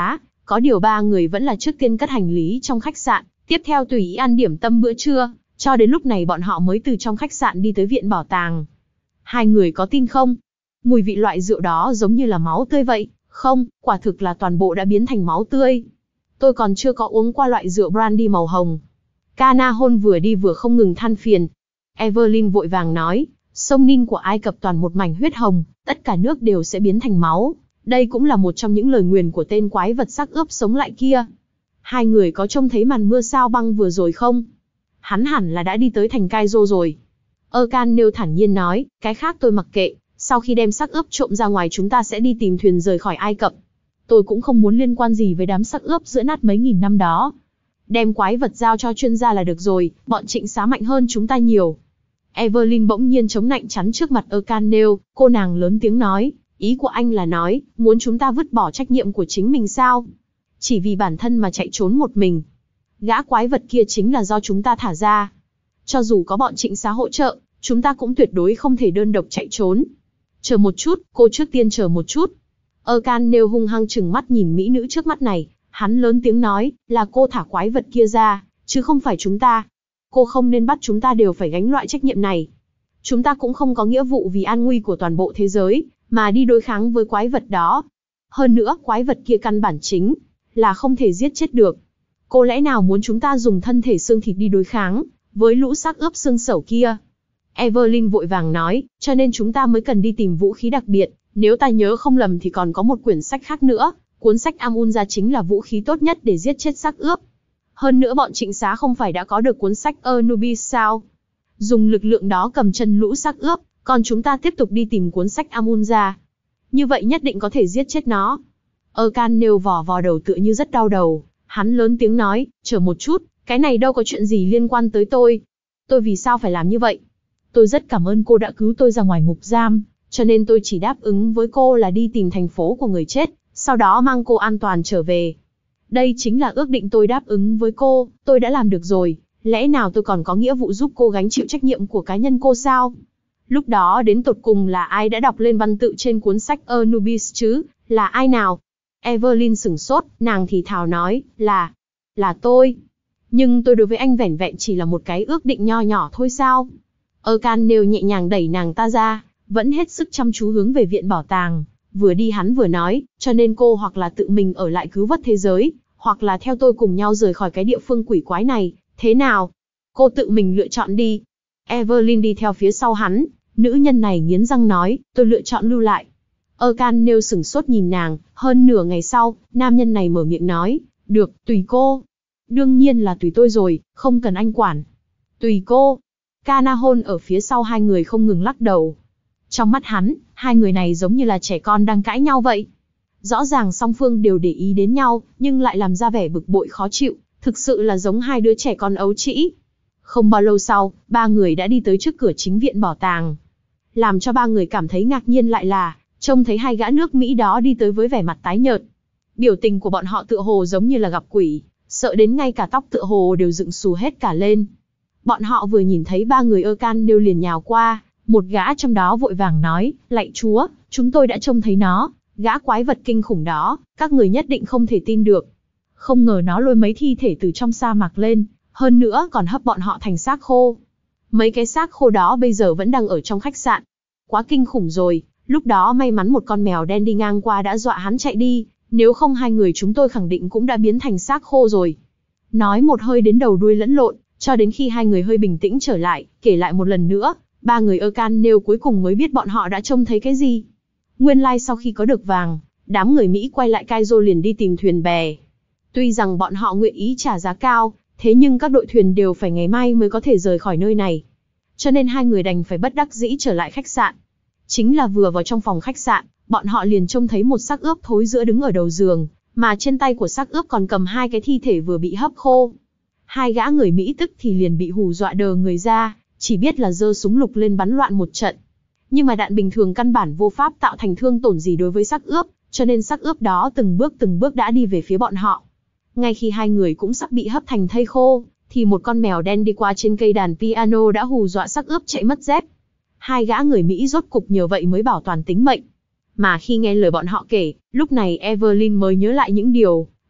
Có điều ba người vẫn là trước tiên cất hành lý trong khách sạn, tiếp theo tùy ý ăn điểm tâm bữa trưa, cho đến lúc này bọn họ mới từ trong khách sạn đi tới viện bảo tàng. Hai người có tin không? Mùi vị loại rượu đó giống như là máu tươi vậy. Không, quả thực là toàn bộ đã biến thành máu tươi. Tôi còn chưa có uống qua loại rượu brandy màu hồng. Canahon vừa đi vừa không ngừng than phiền. Evelyn vội vàng nói, sông Nin của Ai Cập toàn một mảnh huyết hồng, tất cả nước đều sẽ biến thành máu. Đây cũng là một trong những lời nguyền của tên quái vật xác ướp sống lại kia. Hai người có trông thấy màn mưa sao băng vừa rồi không? Hắn hẳn là đã đi tới thành Cairo rồi. Erkan nêu thản nhiên nói, cái khác tôi mặc kệ, sau khi đem xác ướp trộm ra ngoài chúng ta sẽ đi tìm thuyền rời khỏi Ai Cập. Tôi cũng không muốn liên quan gì với đám xác ướp giữa nát mấy nghìn năm đó. Đem quái vật giao cho chuyên gia là được rồi, bọn Trịnh Xá mạnh hơn chúng ta nhiều. Evelyn bỗng nhiên chống nạnh chắn trước mặt Erkan nêu, cô nàng lớn tiếng nói, ý của anh là nói, muốn chúng ta vứt bỏ trách nhiệm của chính mình sao? Chỉ vì bản thân mà chạy trốn một mình. Gã quái vật kia chính là do chúng ta thả ra. Cho dù có bọn Trịnh Xá hỗ trợ, chúng ta cũng tuyệt đối không thể đơn độc chạy trốn. Chờ một chút, cô trước tiên chờ một chút. Erkan nêu hung hăng trừng mắt nhìn mỹ nữ trước mắt này, hắn lớn tiếng nói, là cô thả quái vật kia ra, chứ không phải chúng ta. Cô không nên bắt chúng ta đều phải gánh loại trách nhiệm này. Chúng ta cũng không có nghĩa vụ vì an nguy của toàn bộ thế giới, mà đi đối kháng với quái vật đó. Hơn nữa, quái vật kia căn bản chính là không thể giết chết được. Cô lẽ nào muốn chúng ta dùng thân thể xương thịt đi đối kháng với lũ xác ướp xương sẩu kia? Evelyn vội vàng nói, cho nên chúng ta mới cần đi tìm vũ khí đặc biệt. Nếu ta nhớ không lầm thì còn có một quyển sách khác nữa, cuốn sách Amun-ra chính là vũ khí tốt nhất để giết chết xác ướp. Hơn nữa bọn Trịnh Xá không phải đã có được cuốn sách Anubis sao? Dùng lực lượng đó cầm chân lũ xác ướp, còn chúng ta tiếp tục đi tìm cuốn sách Amun-ra. Như vậy nhất định có thể giết chết nó. Erkan nêu vò vò đầu tựa như rất đau đầu, hắn lớn tiếng nói, chờ một chút, cái này đâu có chuyện gì liên quan tới tôi. Tôi vì sao phải làm như vậy? Tôi rất cảm ơn cô đã cứu tôi ra ngoài ngục giam, cho nên tôi chỉ đáp ứng với cô là đi tìm thành phố của người chết, sau đó mang cô an toàn trở về. Đây chính là ước định tôi đáp ứng với cô, tôi đã làm được rồi, lẽ nào tôi còn có nghĩa vụ giúp cô gánh chịu trách nhiệm của cá nhân cô sao? Lúc đó đến tột cùng là ai đã đọc lên văn tự trên cuốn sách Anubis chứ, là ai nào? Evelyn sửng sốt, nàng thì thào nói, là, là tôi. Nhưng tôi đối với anh vẻn vẹn chỉ là một cái ước định nho nhỏ thôi sao? Erkan nêu nhẹ nhàng đẩy nàng ta ra, vẫn hết sức chăm chú hướng về viện bảo tàng. Vừa đi hắn vừa nói, cho nên cô hoặc là tự mình ở lại cứu vớt thế giới, hoặc là theo tôi cùng nhau rời khỏi cái địa phương quỷ quái này, thế nào? Cô tự mình lựa chọn đi. Evelyn đi theo phía sau hắn, nữ nhân này nghiến răng nói, tôi lựa chọn lưu lại. Erkan nêu sửng sốt nhìn nàng, hơn nửa ngày sau, nam nhân này mở miệng nói, được, tùy cô. Đương nhiên là tùy tôi rồi, không cần anh quản. Tùy cô. Canahon ở phía sau hai người không ngừng lắc đầu. Trong mắt hắn, hai người này giống như là trẻ con đang cãi nhau vậy. Rõ ràng song phương đều để ý đến nhau, nhưng lại làm ra vẻ bực bội khó chịu, thực sự là giống hai đứa trẻ con ấu trĩ. Không bao lâu sau, ba người đã đi tới trước cửa chính viện bảo tàng. Làm cho ba người cảm thấy ngạc nhiên lại là, trông thấy hai gã nước Mỹ đó đi tới với vẻ mặt tái nhợt. Biểu tình của bọn họ tựa hồ giống như là gặp quỷ, sợ đến ngay cả tóc tựa hồ đều dựng xù hết cả lên. Bọn họ vừa nhìn thấy ba người Erkan đều liền nhào qua, một gã trong đó vội vàng nói, lạy chúa, chúng tôi đã trông thấy nó, gã quái vật kinh khủng đó, các người nhất định không thể tin được. Không ngờ nó lôi mấy thi thể từ trong sa mạc lên, hơn nữa còn hấp bọn họ thành xác khô. Mấy cái xác khô đó bây giờ vẫn đang ở trong khách sạn. Quá kinh khủng rồi, lúc đó may mắn một con mèo đen đi ngang qua đã dọa hắn chạy đi, nếu không hai người chúng tôi khẳng định cũng đã biến thành xác khô rồi. Nói một hơi đến đầu đuôi lẫn lộn, cho đến khi hai người hơi bình tĩnh trở lại, kể lại một lần nữa, ba người Erkan nêu cuối cùng mới biết bọn họ đã trông thấy cái gì. Nguyên lai like sau khi có được vàng, đám người Mỹ quay lại Cairo liền đi tìm thuyền bè. Tuy rằng bọn họ nguyện ý trả giá cao, thế nhưng các đội thuyền đều phải ngày mai mới có thể rời khỏi nơi này. Cho nên hai người đành phải bất đắc dĩ trở lại khách sạn. Chính là vừa vào trong phòng khách sạn, bọn họ liền trông thấy một xác ướp thối rữa đứng ở đầu giường, mà trên tay của xác ướp còn cầm hai cái thi thể vừa bị hấp khô. Hai gã người Mỹ tức thì liền bị hù dọa đờ người ra, chỉ biết là giơ súng lục lên bắn loạn một trận. Nhưng mà đạn bình thường căn bản vô pháp tạo thành thương tổn gì đối với xác ướp, cho nên xác ướp đó từng bước từng bước đã đi về phía bọn họ. Ngay khi hai người cũng sắp bị hấp thành thây khô, thì một con mèo đen đi qua trên cây đàn piano đã hù dọa xác ướp chạy mất dép. Hai gã người Mỹ rốt cục nhờ vậy mới bảo toàn tính mệnh. Mà khi nghe lời bọn họ kể, lúc này Evelyn mới nhớ lại những điều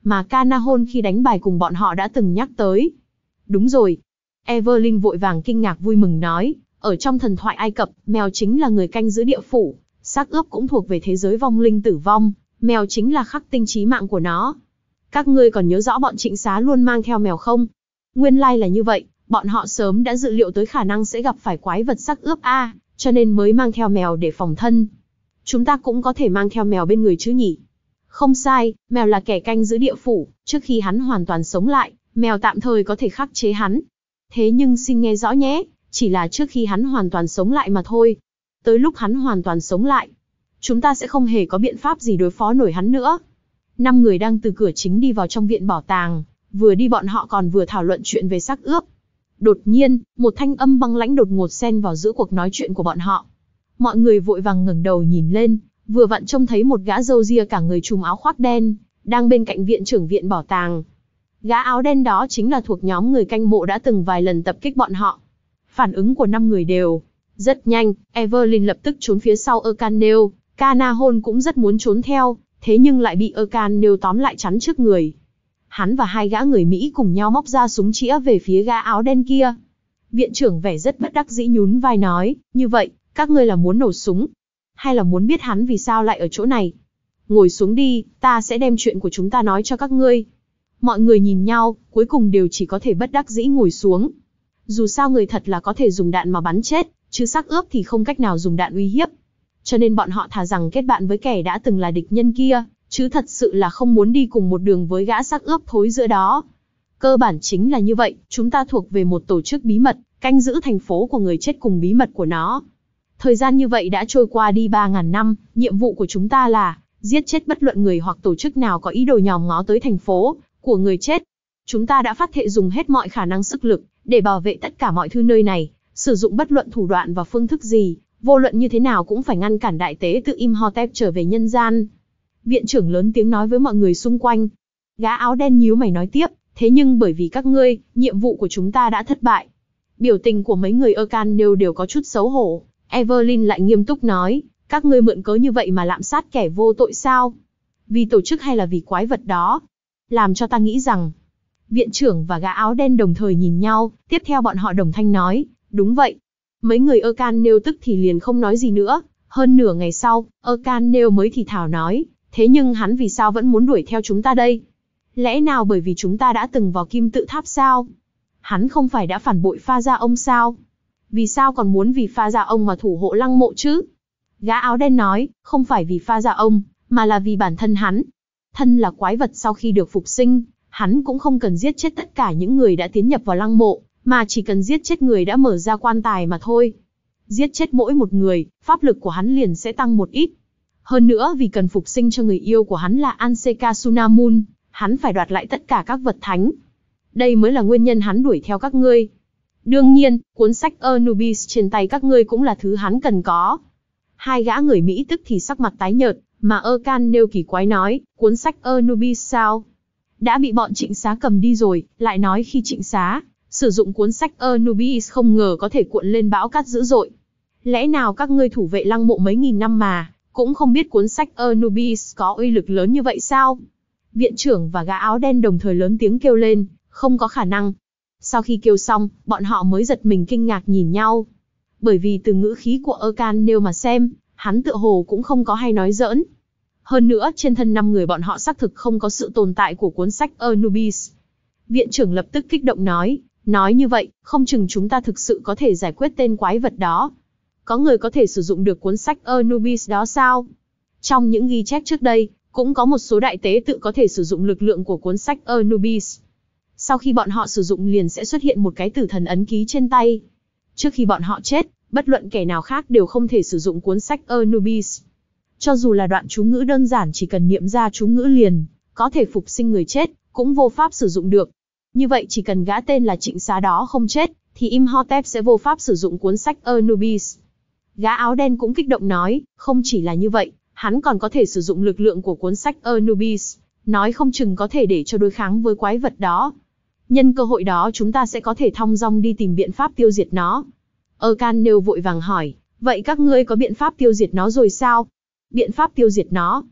mà Canahon khi đánh bài cùng bọn họ đã từng nhắc tới. Đúng rồi. Evelyn vội vàng kinh ngạc vui mừng nói, ở trong thần thoại Ai Cập, mèo chính là người canh giữ địa phủ, xác ướp cũng thuộc về thế giới vong linh tử vong, mèo chính là khắc tinh chí mạng của nó. Các ngươi còn nhớ rõ bọn Trịnh Xá luôn mang theo mèo không? Nguyên lai là như vậy, bọn họ sớm đã dự liệu tới khả năng sẽ gặp phải quái vật xác ướp a, cho nên mới mang theo mèo để phòng thân. Chúng ta cũng có thể mang theo mèo bên người chứ nhỉ? Không sai, mèo là kẻ canh giữ địa phủ, trước khi hắn hoàn toàn sống lại, mèo tạm thời có thể khắc chế hắn. Thế nhưng xin nghe rõ nhé, chỉ là trước khi hắn hoàn toàn sống lại mà thôi. Tới lúc hắn hoàn toàn sống lại, chúng ta sẽ không hề có biện pháp gì đối phó nổi hắn nữa. Năm người đang từ cửa chính đi vào trong viện bảo tàng, vừa đi bọn họ còn vừa thảo luận chuyện về xác ướp. Đột nhiên, một thanh âm băng lãnh đột ngột xen vào giữa cuộc nói chuyện của bọn họ. Mọi người vội vàng ngẩng đầu nhìn lên, vừa vặn trông thấy một gã râu ria cả người trùm áo khoác đen, đang bên cạnh viện trưởng viện bảo tàng. Gã áo đen đó chính là thuộc nhóm người canh mộ đã từng vài lần tập kích bọn họ. Phản ứng của năm người đều rất nhanh, Evelyn lập tức trốn phía sau Erkanel, Canahon cũng rất muốn trốn theo, thế nhưng lại bị Erkanel tóm lại chắn trước người. Hắn và hai gã người Mỹ cùng nhau móc ra súng chĩa về phía gã áo đen kia. Viện trưởng vẻ rất bất đắc dĩ nhún vai nói, như vậy, các ngươi là muốn nổ súng? Hay là muốn biết hắn vì sao lại ở chỗ này? Ngồi xuống đi, ta sẽ đem chuyện của chúng ta nói cho các ngươi. Mọi người nhìn nhau, cuối cùng đều chỉ có thể bất đắc dĩ ngồi xuống. Dù sao người thật là có thể dùng đạn mà bắn chết, chứ xác ướp thì không cách nào dùng đạn uy hiếp. Cho nên bọn họ thà rằng kết bạn với kẻ đã từng là địch nhân kia, chứ thật sự là không muốn đi cùng một đường với gã xác ướp thối giữa đó. Cơ bản chính là như vậy, chúng ta thuộc về một tổ chức bí mật, canh giữ thành phố của người chết cùng bí mật của nó. Thời gian như vậy đã trôi qua đi ba ngàn năm, nhiệm vụ của chúng ta là giết chết bất luận người hoặc tổ chức nào có ý đồ nhòm ngó tới thành phố của người chết. Chúng ta đã phát thệ dùng hết mọi khả năng sức lực để bảo vệ tất cả mọi thứ nơi này, sử dụng bất luận thủ đoạn và phương thức gì, vô luận như thế nào cũng phải ngăn cản đại tế tự Imhotep trở về nhân gian. Viện trưởng lớn tiếng nói với mọi người xung quanh. Gã áo đen nhíu mày nói tiếp, thế nhưng bởi vì các ngươi, nhiệm vụ của chúng ta đã thất bại. Biểu tình của mấy người Erkanel đều có chút xấu hổ. Evelyn lại nghiêm túc nói, các ngươi mượn cớ như vậy mà lạm sát kẻ vô tội sao? Vì tổ chức hay là vì quái vật đó? Làm cho ta nghĩ rằng... Viện trưởng và gã áo đen đồng thời nhìn nhau, tiếp theo bọn họ đồng thanh nói, đúng vậy. Mấy người Erkanel tức thì liền không nói gì nữa. Hơn nửa ngày sau, Erkanel mới thì thào nói, thế nhưng hắn vì sao vẫn muốn đuổi theo chúng ta đây? Lẽ nào bởi vì chúng ta đã từng vào kim tự tháp sao? Hắn không phải đã phản bội Pha Gia Ông sao? Vì sao còn muốn vì Pha Gia Ông mà thủ hộ lăng mộ chứ? Gã áo đen nói, không phải vì Pha Gia Ông, mà là vì bản thân hắn. Thân là quái vật sau khi được phục sinh, hắn cũng không cần giết chết tất cả những người đã tiến nhập vào lăng mộ, mà chỉ cần giết chết người đã mở ra quan tài mà thôi. Giết chết mỗi một người, pháp lực của hắn liền sẽ tăng một ít. Hơn nữa vì cần phục sinh cho người yêu của hắn là Ankhesesunamun, hắn phải đoạt lại tất cả các vật thánh. Đây mới là nguyên nhân hắn đuổi theo các ngươi. Đương nhiên, cuốn sách Anubis trên tay các ngươi cũng là thứ hắn cần có. Hai gã người Mỹ tức thì sắc mặt tái nhợt, mà Erkanel kỳ quái nói, cuốn sách Anubis sao? Đã bị bọn Trịnh Xá cầm đi rồi, lại nói khi Trịnh Xá sử dụng cuốn sách Anubis không ngờ có thể cuộn lên bão cát dữ dội. Lẽ nào các ngươi thủ vệ lăng mộ mấy nghìn năm mà cũng không biết cuốn sách Anubis có uy lực lớn như vậy sao? Viện trưởng và gã áo đen đồng thời lớn tiếng kêu lên, không có khả năng. Sau khi kêu xong, bọn họ mới giật mình kinh ngạc nhìn nhau. Bởi vì từ ngữ khí của Erkanel mà xem, hắn tựa hồ cũng không có hay nói giỡn. Hơn nữa, trên thân năm người bọn họ xác thực không có sự tồn tại của cuốn sách Anubis. Viện trưởng lập tức kích động nói, nói như vậy, không chừng chúng ta thực sự có thể giải quyết tên quái vật đó. Có người có thể sử dụng được cuốn sách Anubis đó sao? Trong những ghi chép trước đây, cũng có một số đại tế tự có thể sử dụng lực lượng của cuốn sách Anubis. Sau khi bọn họ sử dụng liền sẽ xuất hiện một cái tử thần ấn ký trên tay. Trước khi bọn họ chết, bất luận kẻ nào khác đều không thể sử dụng cuốn sách Anubis. Cho dù là đoạn chú ngữ đơn giản chỉ cần niệm ra chú ngữ liền, có thể phục sinh người chết, cũng vô pháp sử dụng được. Như vậy chỉ cần gã tên là Trịnh Xá đó không chết, thì Imhotep sẽ vô pháp sử dụng cuốn sách Anubis. Gã áo đen cũng kích động nói, không chỉ là như vậy, hắn còn có thể sử dụng lực lượng của cuốn sách Anubis, nói không chừng có thể để cho đối kháng với quái vật đó. Nhân cơ hội đó chúng ta sẽ có thể thong dong đi tìm biện pháp tiêu diệt nó. Erkanel vội vàng hỏi, vậy các ngươi có biện pháp tiêu diệt nó rồi sao? Biện pháp tiêu diệt nó?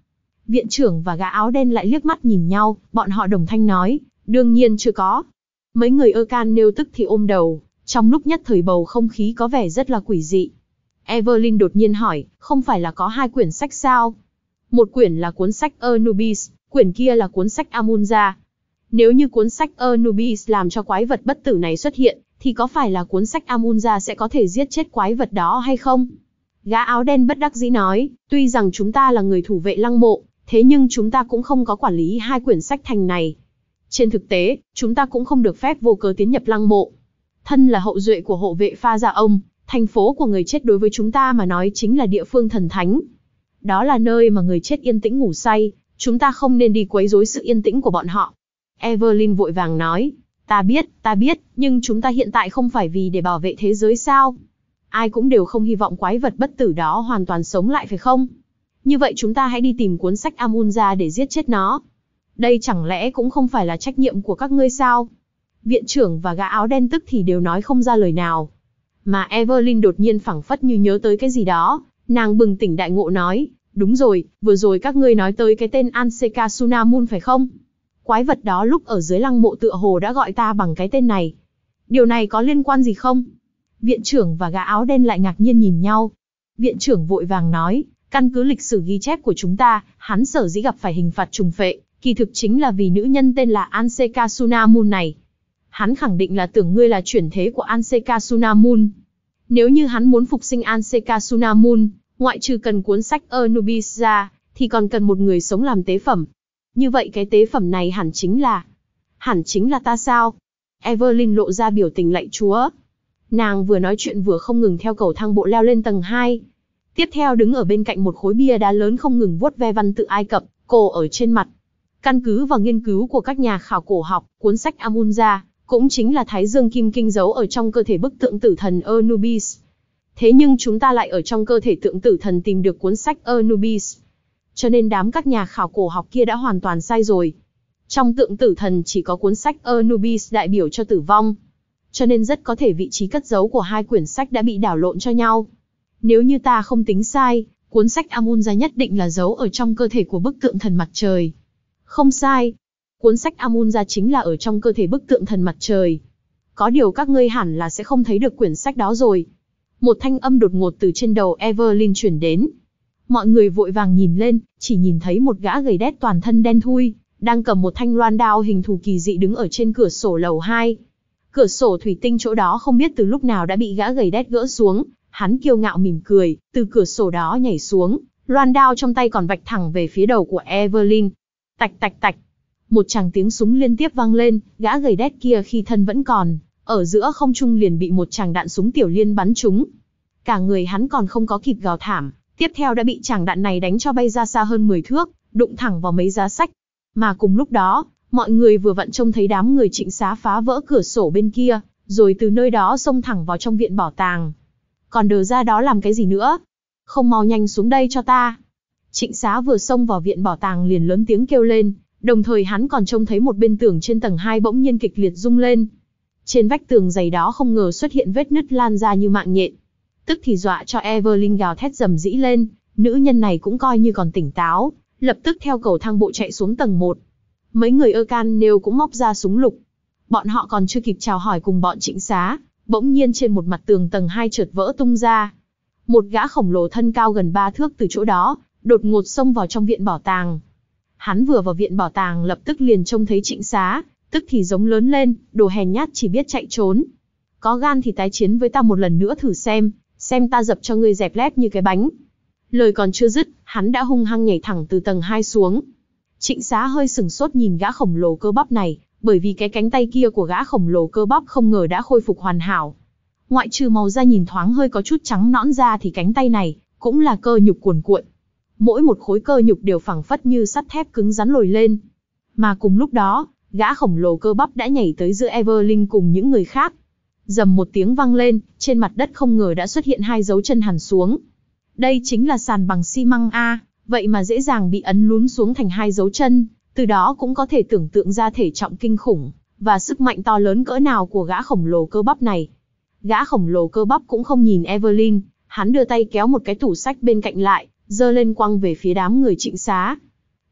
Viện trưởng và gã áo đen lại liếc mắt nhìn nhau, bọn họ đồng thanh nói, đương nhiên chưa có. Mấy người Arcanel tức thì ôm đầu, trong lúc nhất thời bầu không khí có vẻ rất là quỷ dị. Evelyn đột nhiên hỏi, không phải là có hai quyển sách sao? Một quyển là cuốn sách Anubis, quyển kia là cuốn sách Amunza. Nếu như cuốn sách Anubis làm cho quái vật bất tử này xuất hiện, thì có phải là cuốn sách Amunza sẽ có thể giết chết quái vật đó hay không? Gã áo đen bất đắc dĩ nói, tuy rằng chúng ta là người thủ vệ lăng mộ, thế nhưng chúng ta cũng không có quản lý hai quyển sách thành này. Trên thực tế, chúng ta cũng không được phép vô cớ tiến nhập lăng mộ. Thân là hậu duệ của hộ vệ Pha Gia Ông, thành phố của người chết đối với chúng ta mà nói chính là địa phương thần thánh. Đó là nơi mà người chết yên tĩnh ngủ say, chúng ta không nên đi quấy rối sự yên tĩnh của bọn họ. Evelyn vội vàng nói, ta biết, ta biết, nhưng chúng ta hiện tại không phải vì để bảo vệ thế giới sao? Ai cũng đều không hy vọng quái vật bất tử đó hoàn toàn sống lại phải không? Như vậy chúng ta hãy đi tìm cuốn sách Amunza để giết chết nó. Đây chẳng lẽ cũng không phải là trách nhiệm của các ngươi sao? Viện trưởng và gã áo đen tức thì đều nói không ra lời nào. Mà Evelyn đột nhiên phảng phất như nhớ tới cái gì đó, nàng bừng tỉnh đại ngộ nói, đúng rồi, vừa rồi các ngươi nói tới cái tên Anseka Sunamun phải không? Quái vật đó lúc ở dưới lăng mộ tựa hồ đã gọi ta bằng cái tên này. Điều này có liên quan gì không? Viện trưởng và gã áo đen lại ngạc nhiên nhìn nhau. Viện trưởng vội vàng nói, căn cứ lịch sử ghi chép của chúng ta, hắn sở dĩ gặp phải hình phạt trùng phệ, kỳ thực chính là vì nữ nhân tên là Anseka Sunamun này. Hắn khẳng định là tưởng ngươi là chuyển thế của Anseka Sunamun. Nếu như hắn muốn phục sinh Anseka Sunamun, ngoại trừ cần cuốn sách Anubis ra, thì còn cần một người sống làm tế phẩm. Như vậy cái tế phẩm này hẳn chính là... Hẳn chính là ta sao? Evelyn lộ ra biểu tình lạy chúa. Nàng vừa nói chuyện vừa không ngừng theo cầu thang bộ leo lên tầng hai. Tiếp theo đứng ở bên cạnh một khối bia đá lớn không ngừng vuốt ve văn tự Ai Cập, cổ ở trên mặt. Căn cứ vào nghiên cứu của các nhà khảo cổ học, cuốn sách Amunza cũng chính là Thái Dương Kim Kinh giấu ở trong cơ thể bức tượng tử thần Anubis. Thế nhưng chúng ta lại ở trong cơ thể tượng tử thần tìm được cuốn sách Anubis. Cho nên đám các nhà khảo cổ học kia đã hoàn toàn sai rồi. Trong tượng tử thần chỉ có cuốn sách Anubis đại biểu cho tử vong. Cho nên rất có thể vị trí cất giấu của hai quyển sách đã bị đảo lộn cho nhau. Nếu như ta không tính sai, cuốn sách Amunza nhất định là giấu ở trong cơ thể của bức tượng thần mặt trời. Không sai. Cuốn sách Amunza chính là ở trong cơ thể bức tượng thần mặt trời. Có điều các ngươi hẳn là sẽ không thấy được quyển sách đó rồi. Một thanh âm đột ngột từ trên đầu Evelyn chuyển đến. Mọi người vội vàng nhìn lên, chỉ nhìn thấy một gã gầy đét toàn thân đen thui, đang cầm một thanh loan đao hình thù kỳ dị đứng ở trên cửa sổ lầu hai. Cửa sổ thủy tinh chỗ đó không biết từ lúc nào đã bị gã gầy đét gỡ xuống, hắn kiêu ngạo mỉm cười, từ cửa sổ đó nhảy xuống, loan đao trong tay còn vạch thẳng về phía đầu của Evelyn. Tạch tạch tạch. Một tràng tiếng súng liên tiếp vang lên, gã gầy đét kia khi thân vẫn còn, ở giữa không trung liền bị một tràng đạn súng tiểu liên bắn trúng. Cả người hắn còn không có kịp gào thảm, tiếp theo đã bị tràng đạn này đánh cho bay ra xa hơn mười thước, đụng thẳng vào mấy giá sách. Mà cùng lúc đó, mọi người vừa vặn trông thấy đám người Trịnh Xá phá vỡ cửa sổ bên kia, rồi từ nơi đó xông thẳng vào trong viện bảo tàng. Còn đờ ra đó làm cái gì nữa? Không mau nhanh xuống đây cho ta. Trịnh Xá vừa xông vào viện bảo tàng liền lớn tiếng kêu lên, đồng thời hắn còn trông thấy một bên tường trên tầng hai bỗng nhiên kịch liệt rung lên. Trên vách tường dày đó không ngờ xuất hiện vết nứt lan ra như mạng nhện. Tức thì dọa cho Evelyn gào thét rầm rĩ lên, nữ nhân này cũng coi như còn tỉnh táo, lập tức theo cầu thang bộ chạy xuống tầng một. Mấy người Arcanel cũng móc ra súng lục. Bọn họ còn chưa kịp chào hỏi cùng bọn Trịnh Xá, bỗng nhiên trên một mặt tường tầng hai chợt vỡ tung ra. Một gã khổng lồ thân cao gần ba thước từ chỗ đó, đột ngột xông vào trong viện bảo tàng. Hắn vừa vào viện bảo tàng lập tức liền trông thấy Trịnh Xá, tức thì giống lớn lên, đồ hèn nhát chỉ biết chạy trốn. Có gan thì tái chiến với ta một lần nữa thử xem, xem ta dập cho ngươi dẹp lép như cái bánh. Lời còn chưa dứt, hắn đã hung hăng nhảy thẳng từ tầng hai xuống. Trịnh Xá hơi sừng sốt nhìn gã khổng lồ cơ bắp này, bởi vì cái cánh tay kia của gã khổng lồ cơ bắp không ngờ đã khôi phục hoàn hảo. Ngoại trừ màu da nhìn thoáng hơi có chút trắng nõn ra thì cánh tay này cũng là cơ nhục cuồn cuộn. Mỗi một khối cơ nhục đều phẳng phất như sắt thép cứng rắn lồi lên. Mà cùng lúc đó, gã khổng lồ cơ bắp đã nhảy tới giữa Evelyn cùng những người khác. Rầm một tiếng vang lên, trên mặt đất không ngờ đã xuất hiện hai dấu chân hằn xuống. Đây chính là sàn bằng xi măng a, vậy mà dễ dàng bị ấn lún xuống thành hai dấu chân, từ đó cũng có thể tưởng tượng ra thể trọng kinh khủng và sức mạnh to lớn cỡ nào của gã khổng lồ cơ bắp này. Gã khổng lồ cơ bắp cũng không nhìn Evelyn, hắn đưa tay kéo một cái tủ sách bên cạnh lại, giơ lên quăng về phía đám người Trịnh Xá.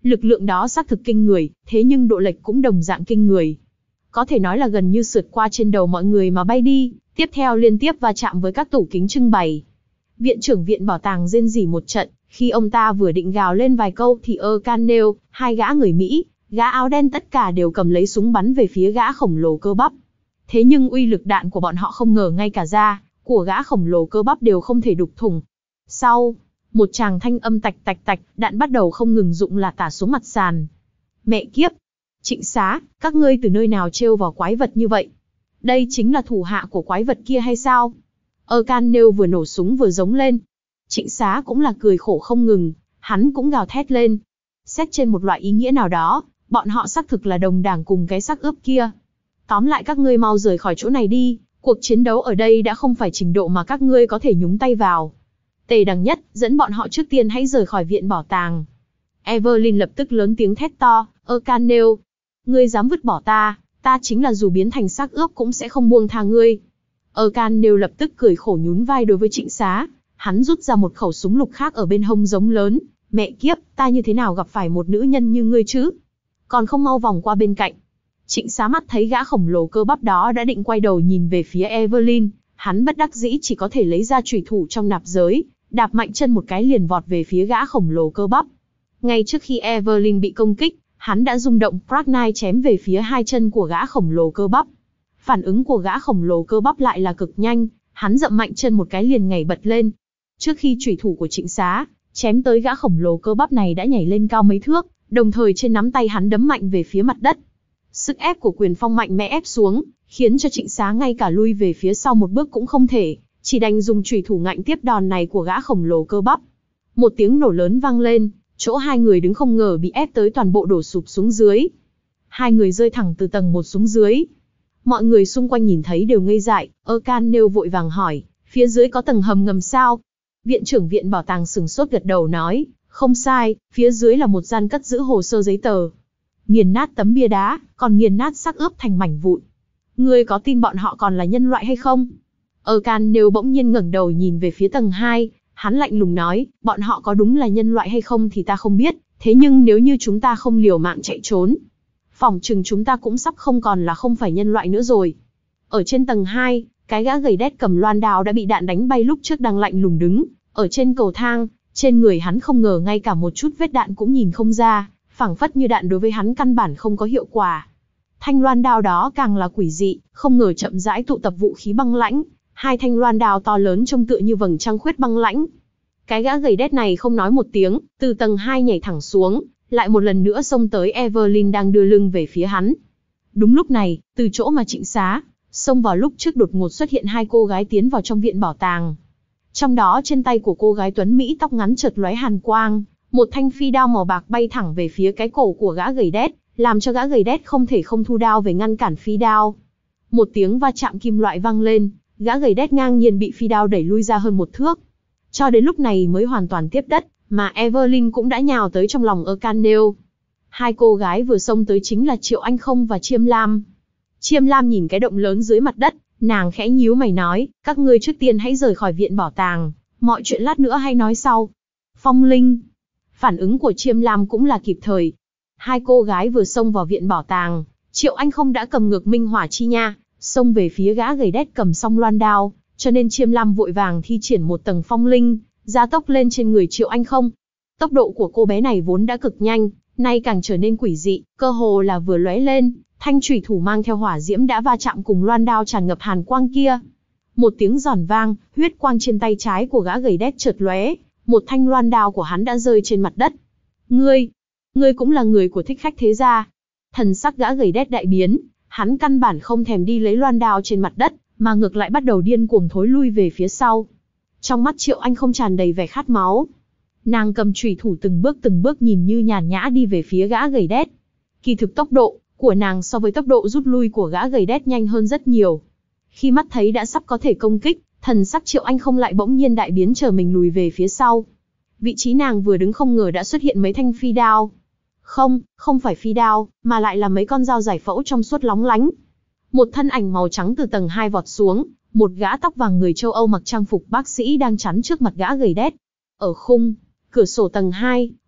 Lực lượng đó xác thực kinh người, thế nhưng độ lệch cũng đồng dạng kinh người. Có thể nói là gần như sượt qua trên đầu mọi người mà bay đi, tiếp theo liên tiếp va chạm với các tủ kính trưng bày. Viện trưởng viện bảo tàng rên rỉ một trận, khi ông ta vừa định gào lên vài câu thì Arcane, hai gã người Mỹ, gã áo đen tất cả đều cầm lấy súng bắn về phía gã khổng lồ cơ bắp. Thế nhưng uy lực đạn của bọn họ không ngờ ngay cả da của gã khổng lồ cơ bắp đều không thể đục thủng. Sau một tràng thanh âm tạch tạch tạch, đạn bắt đầu không ngừng rụng là tả xuống mặt sàn. Mẹ kiếp! Trịnh Xá, các ngươi từ nơi nào trêu vào quái vật như vậy? Đây chính là thủ hạ của quái vật kia hay sao? Arcane vừa nổ súng vừa giống lên. Trịnh Xá cũng là cười khổ không ngừng, hắn cũng gào thét lên. Xét trên một loại ý nghĩa nào đó, bọn họ xác thực là đồng đảng cùng cái xác ướp kia. Tóm lại các ngươi mau rời khỏi chỗ này đi, cuộc chiến đấu ở đây đã không phải trình độ mà các ngươi có thể nhúng tay vào. Tề Đằng Nhất, dẫn bọn họ trước tiên hãy rời khỏi viện bảo tàng. Evelyn lập tức lớn tiếng thét to, Arcane, ngươi dám vứt bỏ ta, ta chính là dù biến thành xác ướp cũng sẽ không buông tha ngươi. Arcane lập tức cười khổ nhún vai đối với Trịnh Xá, hắn rút ra một khẩu súng lục khác ở bên hông giống lớn, mẹ kiếp, ta như thế nào gặp phải một nữ nhân như ngươi chứ? Còn không mau vòng qua bên cạnh. Trịnh Xá mắt thấy gã khổng lồ cơ bắp đó đã định quay đầu nhìn về phía Evelyn, hắn bất đắc dĩ chỉ có thể lấy ra chùy thủ trong nạp giới, đạp mạnh chân một cái liền vọt về phía gã khổng lồ cơ bắp. Ngay trước khi Evelyn bị công kích, hắn đã rung động Black Knight chém về phía hai chân của gã khổng lồ cơ bắp. Phản ứng của gã khổng lồ cơ bắp lại là cực nhanh, hắn dậm mạnh chân một cái liền nhảy bật lên. Trước khi chùy thủ của Trịnh Xá chém tới gã khổng lồ cơ bắp này đã nhảy lên cao mấy thước, đồng thời trên nắm tay hắn đấm mạnh về phía mặt đất. Sức ép của quyền phong mạnh mẽ ép xuống, khiến cho Trịnh Xá ngay cả lui về phía sau một bước cũng không thể, chỉ đành dùng chùy thủ ngạnh tiếp đòn này của gã khổng lồ cơ bắp. Một tiếng nổ lớn vang lên, chỗ hai người đứng không ngờ bị ép tới toàn bộ đổ sụp xuống dưới. Hai người rơi thẳng từ tầng một xuống dưới. Mọi người xung quanh nhìn thấy đều ngây dại, Arcane vội vàng hỏi, phía dưới có tầng hầm ngầm sao? Viện trưởng viện bảo tàng sửng sốt gật đầu nói, không sai, phía dưới là một gian cất giữ hồ sơ giấy tờ. Nghiền nát tấm bia đá, còn nghiền nát xác ướp thành mảnh vụn. Ngươi có tin bọn họ còn là nhân loại hay không? Arcane bỗng nhiên ngẩng đầu nhìn về phía tầng hai, hắn lạnh lùng nói, bọn họ có đúng là nhân loại hay không thì ta không biết, thế nhưng nếu như chúng ta không liều mạng chạy trốn, phỏng chừng chúng ta cũng sắp không còn là không phải nhân loại nữa rồi. Ở trên tầng hai, cái gã gầy đét cầm loan đao đã bị đạn đánh bay lúc trước đang lạnh lùng đứng ở trên cầu thang, trên người hắn không ngờ ngay cả một chút vết đạn cũng nhìn không ra, phảng phất như đạn đối với hắn căn bản không có hiệu quả. Thanh loan đao đó càng là quỷ dị, không ngờ chậm rãi tụ tập vũ khí băng lãnh, hai thanh loan đao to lớn trông tựa như vầng trăng khuyết băng lãnh. Cái gã gầy đét này không nói một tiếng, từ tầng hai nhảy thẳng xuống, lại một lần nữa xông tới Evelyn đang đưa lưng về phía hắn. Đúng lúc này, từ chỗ mà Trịnh Xá xông vào lúc trước đột ngột xuất hiện hai cô gái tiến vào trong viện bảo tàng. Trong đó trên tay của cô gái tuấn Mỹ tóc ngắn chợt lóe hàn quang, một thanh phi đao màu bạc bay thẳng về phía cái cổ của gã gầy đét, làm cho gã gầy đét không thể không thu đao về ngăn cản phi đao. Một tiếng va chạm kim loại vang lên, gã gầy đét ngang nhiên bị phi đao đẩy lui ra hơn một thước. Cho đến lúc này mới hoàn toàn tiếp đất, mà Evelyn cũng đã nhào tới trong lòng Arcane. Hai cô gái vừa xông tới chính là Triệu Anh Không và Chiêm Lam. Chiêm Lam nhìn cái động lớn dưới mặt đất, nàng khẽ nhíu mày nói, các ngươi trước tiên hãy rời khỏi viện bảo tàng, mọi chuyện lát nữa hay nói sau. Phong Linh. Phản ứng của Chiêm Lam cũng là kịp thời. Hai cô gái vừa xông vào viện bảo tàng, Triệu Anh Không đã cầm ngược minh hỏa chi nha, xông về phía gã gầy đét cầm song loan đao, cho nên Chiêm Lam vội vàng thi triển một tầng phong linh, gia tốc lên trên người Triệu Anh Không. Tốc độ của cô bé này vốn đã cực nhanh, nay càng trở nên quỷ dị, cơ hồ là vừa lóe lên, thanh chủy thủ mang theo hỏa diễm đã va chạm cùng loan đao tràn ngập hàn quang kia. Một tiếng giòn vang, huyết quang trên tay trái của gã gầy đét chợt lóe, một thanh loan đao của hắn đã rơi trên mặt đất. Ngươi, ngươi cũng là người của Thích Khách thế gia? Thần sắc gã gầy đét đại biến, hắn căn bản không thèm đi lấy loan đao trên mặt đất, mà ngược lại bắt đầu điên cuồng thối lui về phía sau. Trong mắt Triệu Anh Không tràn đầy vẻ khát máu. Nàng cầm chùy thủ từng bước từng bước nhìn như nhàn nhã đi về phía gã gầy đét. Kỳ thực tốc độ của nàng so với tốc độ rút lui của gã gầy đét nhanh hơn rất nhiều. Khi mắt thấy đã sắp có thể công kích, thần sắc Triệu Anh Không lại bỗng nhiên đại biến, chờ mình lùi về phía sau. Vị trí nàng vừa đứng không ngờ đã xuất hiện mấy thanh phi đao. Không, không phải phi đao, mà lại là mấy con dao giải phẫu trong suốt lóng lánh. Một thân ảnh màu trắng từ tầng hai vọt xuống, một gã tóc vàng người châu Âu mặc trang phục bác sĩ đang chắn trước mặt gã gầy đét. Ở khung cửa sổ tầng hai,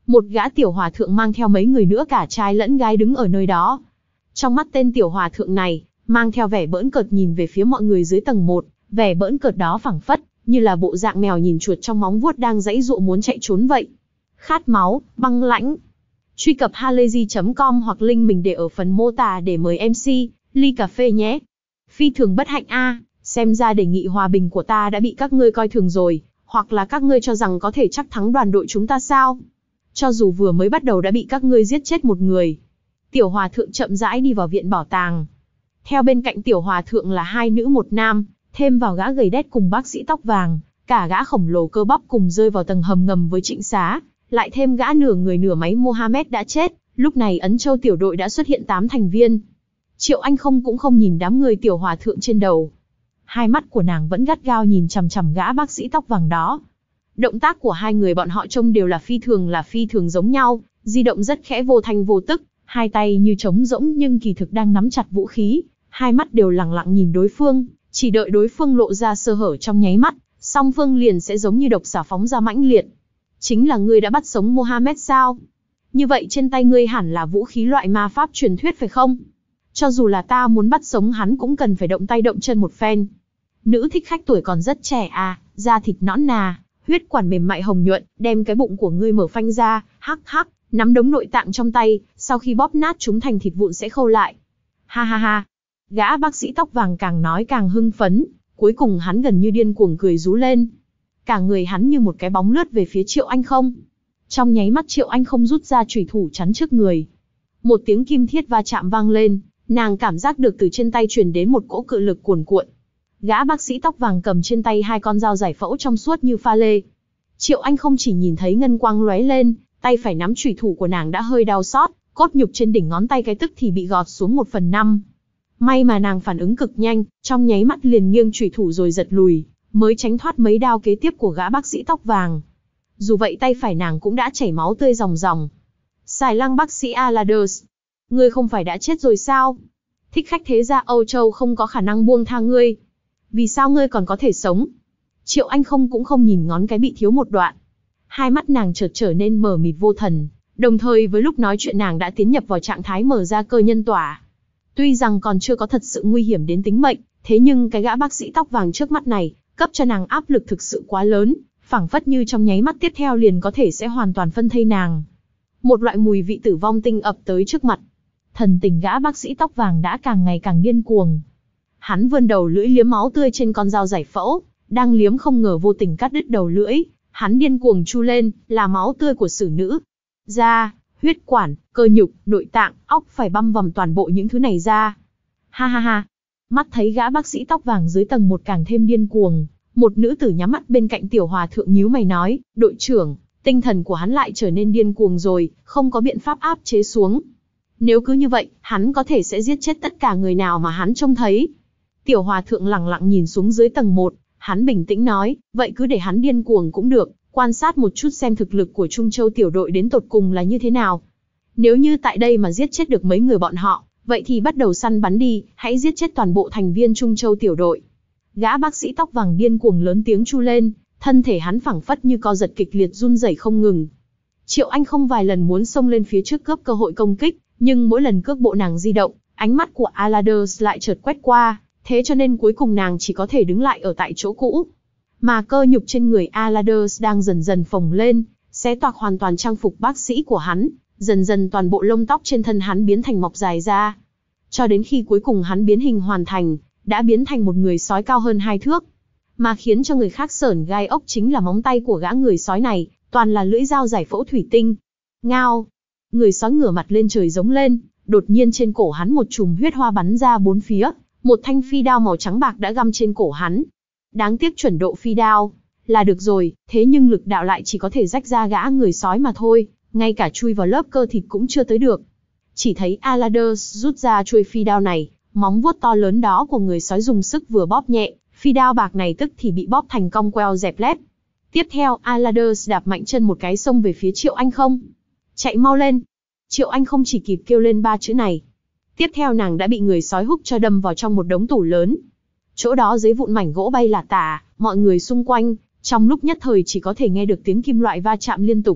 Một gã tiểu hòa thượng mang theo mấy người nữa cả trai lẫn gái đứng ở nơi đó. Trong mắt tên tiểu hòa thượng này, mang theo vẻ bỡn cợt nhìn về phía mọi người dưới tầng một, vẻ bỡn cợt đó phảng phất, như là bộ dạng mèo nhìn chuột trong móng vuốt đang giãy giụa muốn chạy trốn vậy. Khát máu, băng lãnh. Truy cập halayzi chấm com hoặc link mình để ở phần mô tả để mời em xê, ly cà phê nhé. Phi thường bất hạnh a, xem ra đề nghị hòa bình của ta đã bị các ngươi coi thường rồi, hoặc là các ngươi cho rằng có thể chắc thắng đoàn đội chúng ta sao? Cho dù vừa mới bắt đầu đã bị các ngươi giết chết một người. Tiểu hòa thượng chậm rãi đi vào viện bảo tàng. Theo bên cạnh tiểu hòa thượng là hai nữ một nam, thêm vào gã gầy đét cùng bác sĩ tóc vàng, cả gã khổng lồ cơ bắp cùng rơi vào tầng hầm ngầm với Trịnh Xá, lại thêm gã nửa người nửa máy Mohammed đã chết, lúc này Ấn Châu tiểu đội đã xuất hiện tám thành viên. Triệu Anh không cũng không nhìn đám người tiểu hòa thượng trên đầu. Hai mắt của nàng vẫn gắt gao nhìn chằm chằm gã bác sĩ tóc vàng đó. Động tác của hai người bọn họ trông đều là phi thường là phi thường giống nhau, di động rất khẽ vô thanh vô tức, hai tay như trống rỗng nhưng kỳ thực đang nắm chặt vũ khí, hai mắt đều lẳng lặng nhìn đối phương, chỉ đợi đối phương lộ ra sơ hở trong nháy mắt, song phương liền sẽ giống như độc xà phóng ra mãnh liệt. Chính là ngươi đã bắt sống Mohammed sao? Như vậy trên tay ngươi hẳn là vũ khí loại ma pháp truyền thuyết phải không? Cho dù là ta muốn bắt sống hắn cũng cần phải động tay động chân một phen. Nữ thích khách tuổi còn rất trẻ à, da thịt nõn nà, huyết quản mềm mại hồng nhuận, đem cái bụng của ngươi mở phanh ra, hắc hắc, nắm đống nội tạng trong tay, sau khi bóp nát chúng thành thịt vụn sẽ khâu lại. Ha ha ha. Gã bác sĩ tóc vàng càng nói càng hưng phấn, cuối cùng hắn gần như điên cuồng cười rú lên. Cả người hắn như một cái bóng lướt về phía Triệu Anh không. Trong nháy mắt Triệu Anh không rút ra chùy thủ chắn trước người. Một tiếng kim thiết va chạm vang lên, nàng cảm giác được từ trên tay truyền đến một cỗ cự lực cuồn cuộn. Gã bác sĩ tóc vàng cầm trên tay hai con dao giải phẫu trong suốt như pha lê. Triệu Anh không chỉ nhìn thấy ngân quang lóe lên, tay phải nắm chùy thủ của nàng đã hơi đau xót, cốt nhục trên đỉnh ngón tay cái tức thì bị gọt xuống một phần năm. May mà nàng phản ứng cực nhanh, trong nháy mắt liền nghiêng chùy thủ rồi giật lùi, mới tránh thoát mấy đao kế tiếp của gã bác sĩ tóc vàng. Dù vậy tay phải nàng cũng đã chảy máu tươi ròng ròng. Xài Lăng bác sĩ Aladers, ngươi không phải đã chết rồi sao? Thích khách thế gia Âu Châu không có khả năng buông tha ngươi. Vì sao ngươi còn có thể sống? Triệu Anh không cũng không nhìn ngón cái bị thiếu một đoạn. Hai mắt nàng chợt trở nên mờ mịt vô thần, đồng thời với lúc nói chuyện nàng đã tiến nhập vào trạng thái mở ra cơ nhân tỏa. Tuy rằng còn chưa có thật sự nguy hiểm đến tính mệnh, thế nhưng cái gã bác sĩ tóc vàng trước mắt này, cấp cho nàng áp lực thực sự quá lớn, phảng phất như trong nháy mắt tiếp theo liền có thể sẽ hoàn toàn phân thây nàng. Một loại mùi vị tử vong tinh ập tới trước mặt. Thần tình gã bác sĩ tóc vàng đã càng ngày càng điên cuồng. Hắn vươn đầu lưỡi liếm máu tươi trên con dao giải phẫu, đang liếm không ngờ vô tình cắt đứt đầu lưỡi, hắn điên cuồng chu lên, là máu tươi của xử nữ. Da, huyết quản, cơ nhục, nội tạng, óc phải băm vằm toàn bộ những thứ này ra. Ha ha ha. Mắt thấy gã bác sĩ tóc vàng dưới tầng một càng thêm điên cuồng, một nữ tử nhắm mắt bên cạnh tiểu hòa thượng nhíu mày nói, đội trưởng, tinh thần của hắn lại trở nên điên cuồng rồi, không có biện pháp áp chế xuống. Nếu cứ như vậy, hắn có thể sẽ giết chết tất cả người nào mà hắn trông thấy. Tiểu hòa thượng lặng lặng nhìn xuống dưới tầng một, hắn bình tĩnh nói, vậy cứ để hắn điên cuồng cũng được, quan sát một chút xem thực lực của Trung Châu tiểu đội đến tột cùng là như thế nào. Nếu như tại đây mà giết chết được mấy người bọn họ, vậy thì bắt đầu săn bắn đi, hãy giết chết toàn bộ thành viên Trung Châu tiểu đội. Gã bác sĩ tóc vàng điên cuồng lớn tiếng chu lên, thân thể hắn phảng phất như co giật kịch liệt run rẩy không ngừng. Triệu Anh không vài lần muốn xông lên phía trước cướp cơ hội công kích, nhưng mỗi lần cước bộ nàng di động, ánh mắt của Aladers lại chợt quét qua, thế cho nên cuối cùng nàng chỉ có thể đứng lại ở tại chỗ cũ. Mà cơ nhục trên người Aladers đang dần dần phồng lên, xé toạc hoàn toàn trang phục bác sĩ của hắn, dần dần toàn bộ lông tóc trên thân hắn biến thành mọc dài ra. Cho đến khi cuối cùng hắn biến hình hoàn thành, đã biến thành một người sói cao hơn hai thước. Mà khiến cho người khác sởn gai ốc chính là móng tay của gã người sói này, toàn là lưỡi dao giải phẫu thủy tinh. Ngao! Người sói ngửa mặt lên trời giống lên, đột nhiên trên cổ hắn một chùm huyết hoa bắn ra bốn phía, một thanh phi đao màu trắng bạc đã găm trên cổ hắn. Đáng tiếc chuẩn độ phi đao là được rồi, thế nhưng lực đạo lại chỉ có thể rách ra gã người sói mà thôi, ngay cả chui vào lớp cơ thịt cũng chưa tới được. Chỉ thấy Aladers rút ra chuôi phi đao này, móng vuốt to lớn đó của người sói dùng sức vừa bóp nhẹ, phi đao bạc này tức thì bị bóp thành cong queo dẹp lép. Tiếp theo Aladers đạp mạnh chân một cái xông về phía Triệu Anh không. Chạy mau lên! Triệu Anh không chỉ kịp kêu lên ba chữ này. Tiếp theo nàng đã bị người sói húc cho đâm vào trong một đống tủ lớn. Chỗ đó giấy vụn mảnh gỗ bay lả tả, mọi người xung quanh, trong lúc nhất thời chỉ có thể nghe được tiếng kim loại va chạm liên tục.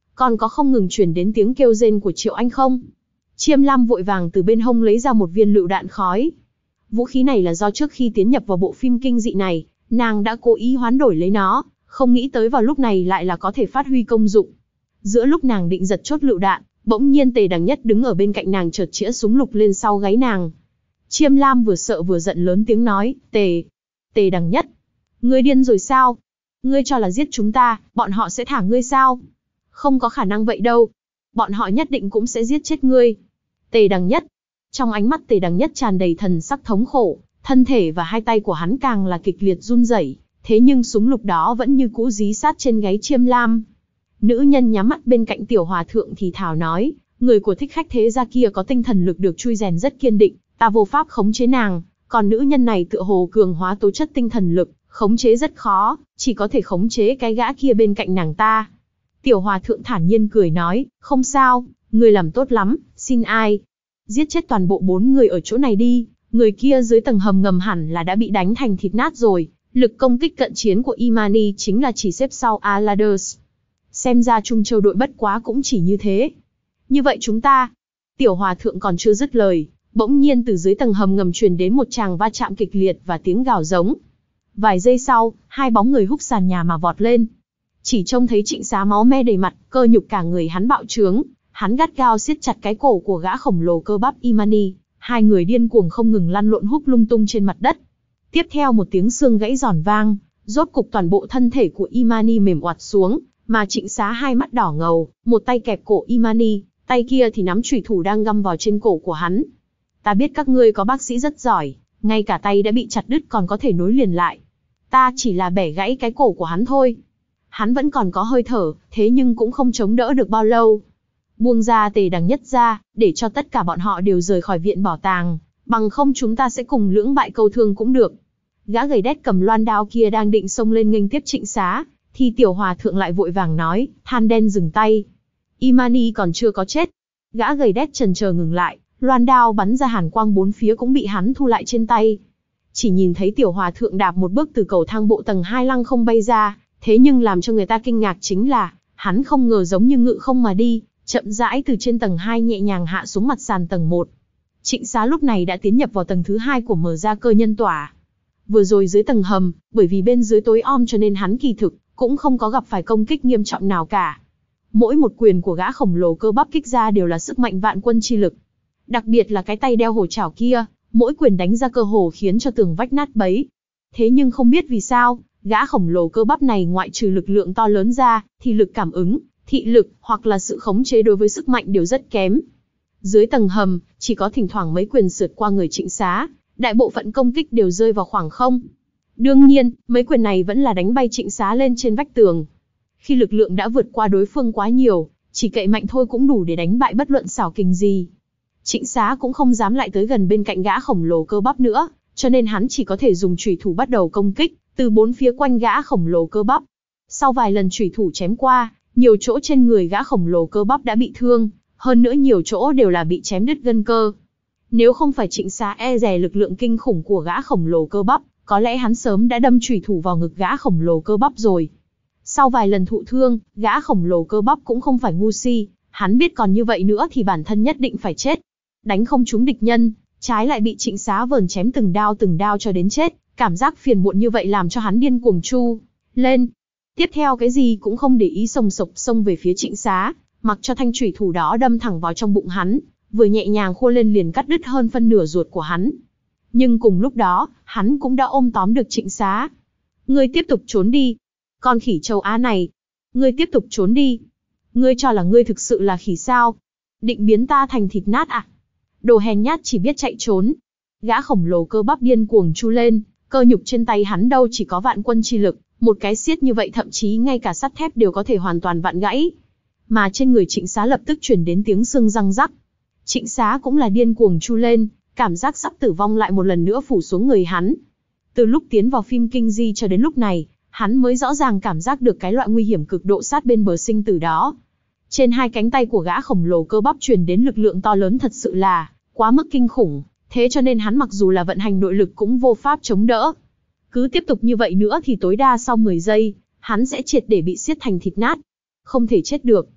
còn có không ngừng truyền đến tiếng kêu rên của Triệu Anh không. Chiêm Lam vội vàng từ bên hông lấy ra một viên lựu đạn khói. Vũ khí này là do trước khi tiến nhập vào bộ phim kinh dị này, nàng đã cố ý hoán đổi lấy nó, không nghĩ tới vào lúc này lại là có thể phát huy công dụng. Giữa lúc nàng định giật chốt lựu đạn, bỗng nhiên Tề Đằng Nhất đứng ở bên cạnh nàng chợt chĩa súng lục lên sau gáy nàng. Chiêm Lam vừa sợ vừa giận lớn tiếng nói, Tề, Tề Đằng Nhất, ngươi điên rồi sao? Ngươi cho là giết chúng ta, bọn họ sẽ thả ngươi sao? Không có khả năng vậy đâu. Bọn họ nhất định cũng sẽ giết chết ngươi. Tề Đằng Nhất. Trong ánh mắt Tề Đằng Nhất tràn đầy thần sắc thống khổ, thân thể và hai tay của hắn càng là kịch liệt run rẩy, thế nhưng súng lục đó vẫn như cũ dí sát trên gáy Chiêm Lam. Nữ nhân nhắm mắt bên cạnh Tiểu Hòa Thượng thì thào nói, người của Thích Khách thế gia kia có tinh thần lực được chui rèn rất kiên định, ta vô pháp khống chế nàng, còn nữ nhân này tựa hồ cường hóa tố chất tinh thần lực, khống chế rất khó, chỉ có thể khống chế cái gã kia bên cạnh nàng ta. Tiểu Hòa Thượng thản nhiên cười nói, không sao, người làm tốt lắm, xin ai? Giết chết toàn bộ bốn người ở chỗ này đi, người kia dưới tầng hầm ngầm hẳn là đã bị đánh thành thịt nát rồi, lực công kích cận chiến của Imani chính là chỉ xếp sau Aladers. Xem ra Trung Châu đội bất quá cũng chỉ như thế. Như vậy chúng ta... Tiểu Hòa Thượng còn chưa dứt lời, bỗng nhiên từ dưới tầng hầm ngầm truyền đến một tràng va chạm kịch liệt và tiếng gào giống. Vài giây sau, hai bóng người húc sàn nhà mà vọt lên. Chỉ trông thấy Trịnh Xá máu me đầy mặt, cơ nhục cả người hắn bạo trướng, hắn gắt gao siết chặt cái cổ của gã khổng lồ cơ bắp Imani, hai người điên cuồng không ngừng lăn lộn húc lung tung trên mặt đất. Tiếp theo một tiếng xương gãy giòn vang, rốt cục toàn bộ thân thể của Imani mềm oặt xuống, mà Trịnh Xá hai mắt đỏ ngầu, một tay kẹp cổ Imani, tay kia thì nắm chùy thủ đang găm vào trên cổ của hắn. Ta biết các ngươi có bác sĩ rất giỏi, ngay cả tay đã bị chặt đứt còn có thể nối liền lại. Ta chỉ là bẻ gãy cái cổ của hắn thôi. Hắn vẫn còn có hơi thở, thế nhưng cũng không chống đỡ được bao lâu. Buông ra Tề Đằng Nhất ra, để cho tất cả bọn họ đều rời khỏi viện bảo tàng, bằng không chúng ta sẽ cùng lưỡng bại câu thương cũng được. Gã gầy đét cầm loan đao kia đang định xông lên nghênh tiếp Trịnh Xá, thì Tiểu Hòa Thượng lại vội vàng nói, than đen dừng tay. Imani còn chưa có chết. Gã gầy đét chần chờ ngừng lại, loan đao bắn ra hàn quang bốn phía cũng bị hắn thu lại trên tay. Chỉ nhìn thấy Tiểu Hòa Thượng đạp một bước từ cầu thang bộ tầng hai lăng không bay ra, thế nhưng làm cho người ta kinh ngạc chính là, hắn không ngờ giống như ngự không mà đi, chậm rãi từ trên tầng hai nhẹ nhàng hạ xuống mặt sàn tầng một. Trịnh Xá lúc này đã tiến nhập vào tầng thứ hai của mở ra cơ nhân tỏa. Vừa rồi dưới tầng hầm, bởi vì bên dưới tối om cho nên hắn kỳ thực cũng không có gặp phải công kích nghiêm trọng nào cả. Mỗi một quyền của gã khổng lồ cơ bắp kích ra đều là sức mạnh vạn quân chi lực. Đặc biệt là cái tay đeo hổ chảo kia, mỗi quyền đánh ra cơ hồ khiến cho tường vách nát bấy. Thế nhưng không biết vì sao, gã khổng lồ cơ bắp này ngoại trừ lực lượng to lớn ra, thì lực cảm ứng, thị lực hoặc là sự khống chế đối với sức mạnh đều rất kém. Dưới tầng hầm, chỉ có thỉnh thoảng mấy quyền sượt qua người Trịnh Xá, đại bộ phận công kích đều rơi vào khoảng không. Đương nhiên, mấy quyền này vẫn là đánh bay Trịnh Xá lên trên vách tường. Khi lực lượng đã vượt qua đối phương quá nhiều, chỉ cậy mạnh thôi cũng đủ để đánh bại bất luận xảo kình gì. Trịnh Xá cũng không dám lại tới gần bên cạnh gã khổng lồ cơ bắp nữa, cho nên hắn chỉ có thể dùng chùy thủ bắt đầu công kích, từ bốn phía quanh gã khổng lồ cơ bắp. Sau vài lần chùy thủ chém qua, nhiều chỗ trên người gã khổng lồ cơ bắp đã bị thương, hơn nữa nhiều chỗ đều là bị chém đứt gân cơ. Nếu không phải Trịnh Xá e dè lực lượng kinh khủng của gã khổng lồ cơ bắp, có lẽ hắn sớm đã đâm chùy thủ vào ngực gã khổng lồ cơ bắp rồi. Sau vài lần thụ thương, gã khổng lồ cơ bắp cũng không phải ngu si, hắn biết còn như vậy nữa thì bản thân nhất định phải chết. Đánh không trúng địch nhân, trái lại bị Trịnh Xá vờn chém từng đao từng đao cho đến chết, cảm giác phiền muộn như vậy làm cho hắn điên cuồng chu lên. Tiếp theo cái gì cũng không để ý sồng sộc xông về phía Trịnh Xá, mặc cho thanh chủy thủ đó đâm thẳng vào trong bụng hắn, vừa nhẹ nhàng khua lên liền cắt đứt hơn phân nửa ruột của hắn. Nhưng cùng lúc đó, hắn cũng đã ôm tóm được Trịnh Xá. Ngươi tiếp tục trốn đi. Con khỉ châu Á này. Ngươi tiếp tục trốn đi. Ngươi cho là ngươi thực sự là khỉ sao? Định biến ta thành thịt nát à? Đồ hèn nhát chỉ biết chạy trốn. Gã khổng lồ cơ bắp điên cuồng chu lên, cơ nhục trên tay hắn đâu chỉ có vạn quân chi lực, một cái siết như vậy thậm chí ngay cả sắt thép đều có thể hoàn toàn vặn gãy. Mà trên người Trịnh Xá lập tức truyền đến tiếng xương răng rắc. Trịnh Xá cũng là điên cuồng chu lên, cảm giác sắp tử vong lại một lần nữa phủ xuống người hắn. Từ lúc tiến vào phim kinh di cho đến lúc này, hắn mới rõ ràng cảm giác được cái loại nguy hiểm cực độ sát bên bờ sinh tử đó. Trên hai cánh tay của gã khổng lồ cơ bắp truyền đến lực lượng to lớn thật sự là quá mức kinh khủng, thế cho nên hắn mặc dù là vận hành nội lực cũng vô pháp chống đỡ. Cứ tiếp tục như vậy nữa thì tối đa sau mười giây, hắn sẽ triệt để bị siết thành thịt nát. Không thể chết được.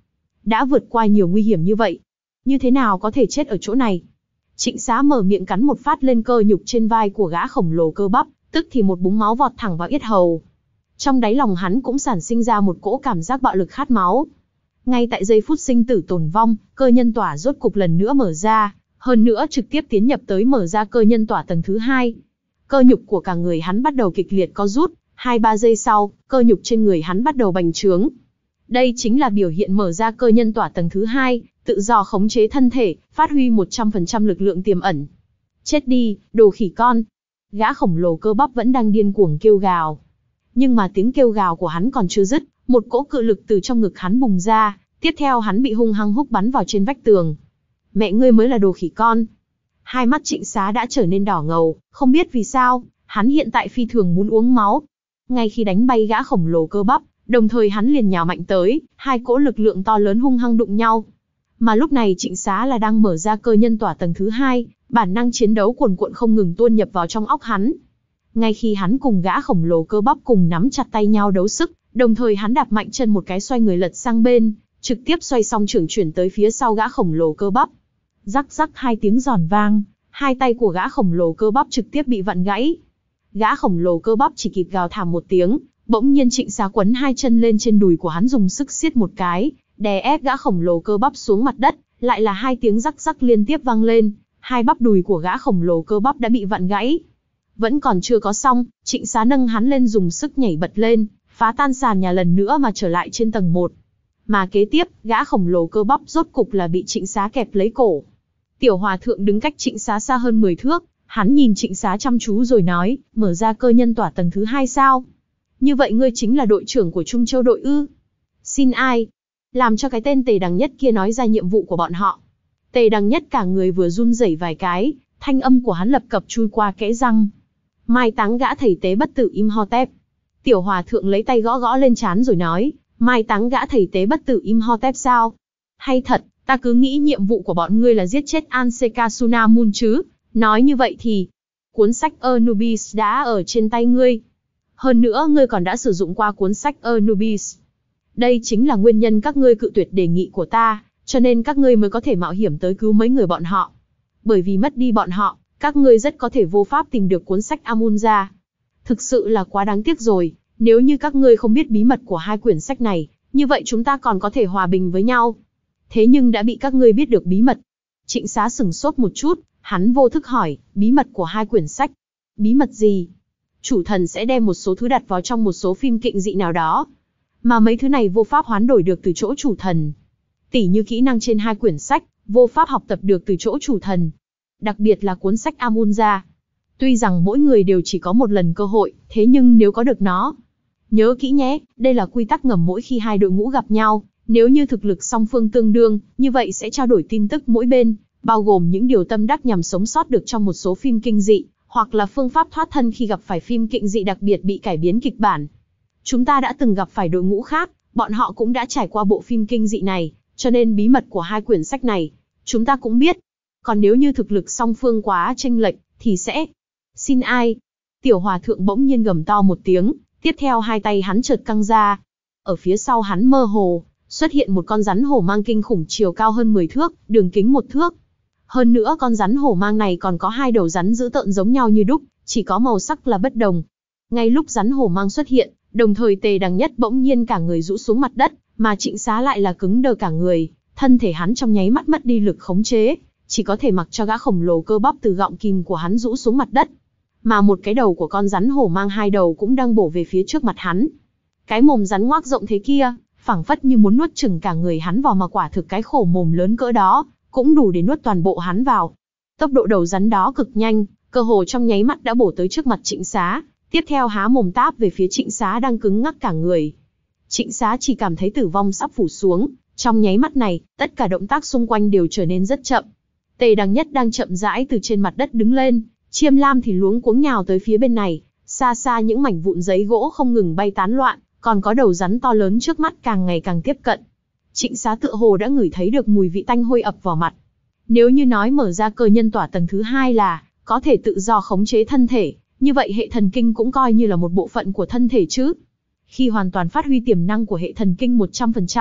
đã vượt qua nhiều nguy hiểm như vậy. Như thế nào có thể chết ở chỗ này? Trịnh Xá mở miệng cắn một phát lên cơ nhục trên vai của gã khổng lồ cơ bắp, tức thì một búng máu vọt thẳng vào yết hầu. Trong đáy lòng hắn cũng sản sinh ra một cỗ cảm giác bạo lực khát máu. Ngay tại giây phút sinh tử tồn vong, cơ nhân tỏa rốt cục lần nữa mở ra, hơn nữa trực tiếp tiến nhập tới mở ra cơ nhân tỏa tầng thứ hai. Cơ nhục của cả người hắn bắt đầu kịch liệt co rút, hai ba giây sau, cơ nhục trên người hắn bắt đầu bành trướng. Đây chính là biểu hiện mở ra cơ nhân tỏa tầng thứ hai, tự do khống chế thân thể, phát huy một trăm phần trăm lực lượng tiềm ẩn. Chết đi, đồ khỉ con. Gã khổng lồ cơ bắp vẫn đang điên cuồng kêu gào. Nhưng mà tiếng kêu gào của hắn còn chưa dứt, một cỗ cự lực từ trong ngực hắn bùng ra, tiếp theo hắn bị hung hăng húc bắn vào trên vách tường. Mẹ ngươi mới là đồ khỉ con. Hai mắt Trịnh Xá đã trở nên đỏ ngầu, không biết vì sao, hắn hiện tại phi thường muốn uống máu. Ngay khi đánh bay gã khổng lồ cơ bắp, đồng thời hắn liền nhào mạnh tới, hai cỗ lực lượng to lớn hung hăng đụng nhau. Mà lúc này Trịnh Xá là đang mở ra cơ nhân tỏa tầng thứ hai, bản năng chiến đấu cuồn cuộn không ngừng tuôn nhập vào trong óc hắn. Ngay khi hắn cùng gã khổng lồ cơ bắp cùng nắm chặt tay nhau đấu sức, đồng thời hắn đạp mạnh chân một cái xoay người lật sang bên, trực tiếp xoay xong trưởng chuyển tới phía sau gã khổng lồ cơ bắp. Rắc rắc hai tiếng giòn vang, hai tay của gã khổng lồ cơ bắp trực tiếp bị vặn gãy. Gã khổng lồ cơ bắp chỉ kịp gào thảm một tiếng, bỗng nhiên Trịnh Xá quấn hai chân lên trên đùi của hắn dùng sức siết một cái, đè ép gã khổng lồ cơ bắp xuống mặt đất, lại là hai tiếng rắc rắc liên tiếp vang lên, hai bắp đùi của gã khổng lồ cơ bắp đã bị vặn gãy. Vẫn còn chưa có xong, Trịnh Xá nâng hắn lên dùng sức nhảy bật lên, phá tan sàn nhà lần nữa mà trở lại trên tầng một. Mà kế tiếp, gã khổng lồ cơ bắp rốt cục là bị Trịnh Xá kẹp lấy cổ. Tiểu Hòa Thượng đứng cách Trịnh Xá xa hơn mười thước, hắn nhìn Trịnh Xá chăm chú rồi nói, mở ra cơ nhân tỏa tầng thứ hai sao? Như vậy ngươi chính là đội trưởng của Trung Châu đội ư? Xin ai? Làm cho cái tên Tề Đằng Nhất kia nói ra nhiệm vụ của bọn họ. Tề Đằng Nhất cả người vừa run rẩy vài cái, thanh âm của hắn lập cập chui qua kẽ răng. Mai táng gã thầy tế bất tử Imhotep. Tiểu Hòa Thượng lấy tay gõ gõ lên trán rồi nói, mai táng gã thầy tế bất tử Imhotep sao? Hay thật, ta cứ nghĩ nhiệm vụ của bọn ngươi là giết chết Ansekasunamun chứ. Nói như vậy thì, cuốn sách Anubis đã ở trên tay ngươi. Hơn nữa ngươi còn đã sử dụng qua cuốn sách Anubis. Đây chính là nguyên nhân các ngươi cự tuyệt đề nghị của ta, cho nên các ngươi mới có thể mạo hiểm tới cứu mấy người bọn họ. Bởi vì mất đi bọn họ, các ngươi rất có thể vô pháp tìm được cuốn sách Amun ra. Thực sự là quá đáng tiếc rồi, nếu như các ngươi không biết bí mật của hai quyển sách này, như vậy chúng ta còn có thể hòa bình với nhau. Thế nhưng đã bị các ngươi biết được bí mật. Trịnh Xá sửng sốt một chút, hắn vô thức hỏi, bí mật của hai quyển sách. Bí mật gì? Chủ thần sẽ đem một số thứ đặt vào trong một số phim kịnh dị nào đó. Mà mấy thứ này vô pháp hoán đổi được từ chỗ chủ thần. Tỉ như kỹ năng trên hai quyển sách, vô pháp học tập được từ chỗ chủ thần. Đặc biệt là cuốn sách Amun ra. Tuy rằng mỗi người đều chỉ có một lần cơ hội, thế nhưng nếu có được nó. Nhớ kỹ nhé, đây là quy tắc ngầm mỗi khi hai đội ngũ gặp nhau. Nếu như thực lực song phương tương đương, như vậy sẽ trao đổi tin tức mỗi bên, bao gồm những điều tâm đắc nhằm sống sót được trong một số phim kinh dị, hoặc là phương pháp thoát thân khi gặp phải phim kinh dị đặc biệt bị cải biến kịch bản. Chúng ta đã từng gặp phải đội ngũ khác, bọn họ cũng đã trải qua bộ phim kinh dị này, cho nên bí mật của hai quyển sách này, chúng ta cũng biết. Còn nếu như thực lực song phương quá chênh lệch, thì sẽ... Xin ai? Tiểu Hòa Thượng bỗng nhiên gầm to một tiếng, tiếp theo hai tay hắn chợt căng ra. Ở phía sau hắn mơ hồ, xuất hiện một con rắn hổ mang kinh khủng chiều cao hơn mười thước, đường kính một thước. Hơn nữa con rắn hổ mang này còn có hai đầu rắn dữ tợn giống nhau như đúc, chỉ có màu sắc là bất đồng. Ngay lúc rắn hổ mang xuất hiện, đồng thời Tề Đằng Nhất bỗng nhiên cả người rũ xuống mặt đất, mà Trịnh Xá lại là cứng đờ cả người, thân thể hắn trong nháy mắt mất đi lực khống chế, chỉ có thể mặc cho gã khổng lồ cơ bắp từ gọng kìm của hắn rũ xuống mặt đất. Mà một cái đầu của con rắn hổ mang hai đầu cũng đang bổ về phía trước mặt hắn. Cái mồm rắn ngoác rộng thế kia, phảng phất như muốn nuốt chửng cả người hắn vào, mà quả thực cái khổ mồm lớn cỡ đó cũng đủ để nuốt toàn bộ hắn vào. Tốc độ đầu rắn đó cực nhanh, cơ hồ trong nháy mắt đã bổ tới trước mặt Trịnh Xá, tiếp theo há mồm táp về phía Trịnh Xá đang cứng ngắc cả người. Trịnh Xá chỉ cảm thấy tử vong sắp phủ xuống, trong nháy mắt này, tất cả động tác xung quanh đều trở nên rất chậm. Tề Đằng Nhất đang chậm rãi từ trên mặt đất đứng lên, Chiêm Lam thì luống cuống nhào tới phía bên này, xa xa những mảnh vụn giấy gỗ không ngừng bay tán loạn, còn có đầu rắn to lớn trước mắt càng ngày càng tiếp cận. Trịnh Xá tựa hồ đã ngửi thấy được mùi vị tanh hôi ập vào mặt. Nếu như nói mở ra cơ nhân tỏa tầng thứ hai là có thể tự do khống chế thân thể, như vậy hệ thần kinh cũng coi như là một bộ phận của thân thể chứ. Khi hoàn toàn phát huy tiềm năng của hệ thần kinh một trăm phần trăm,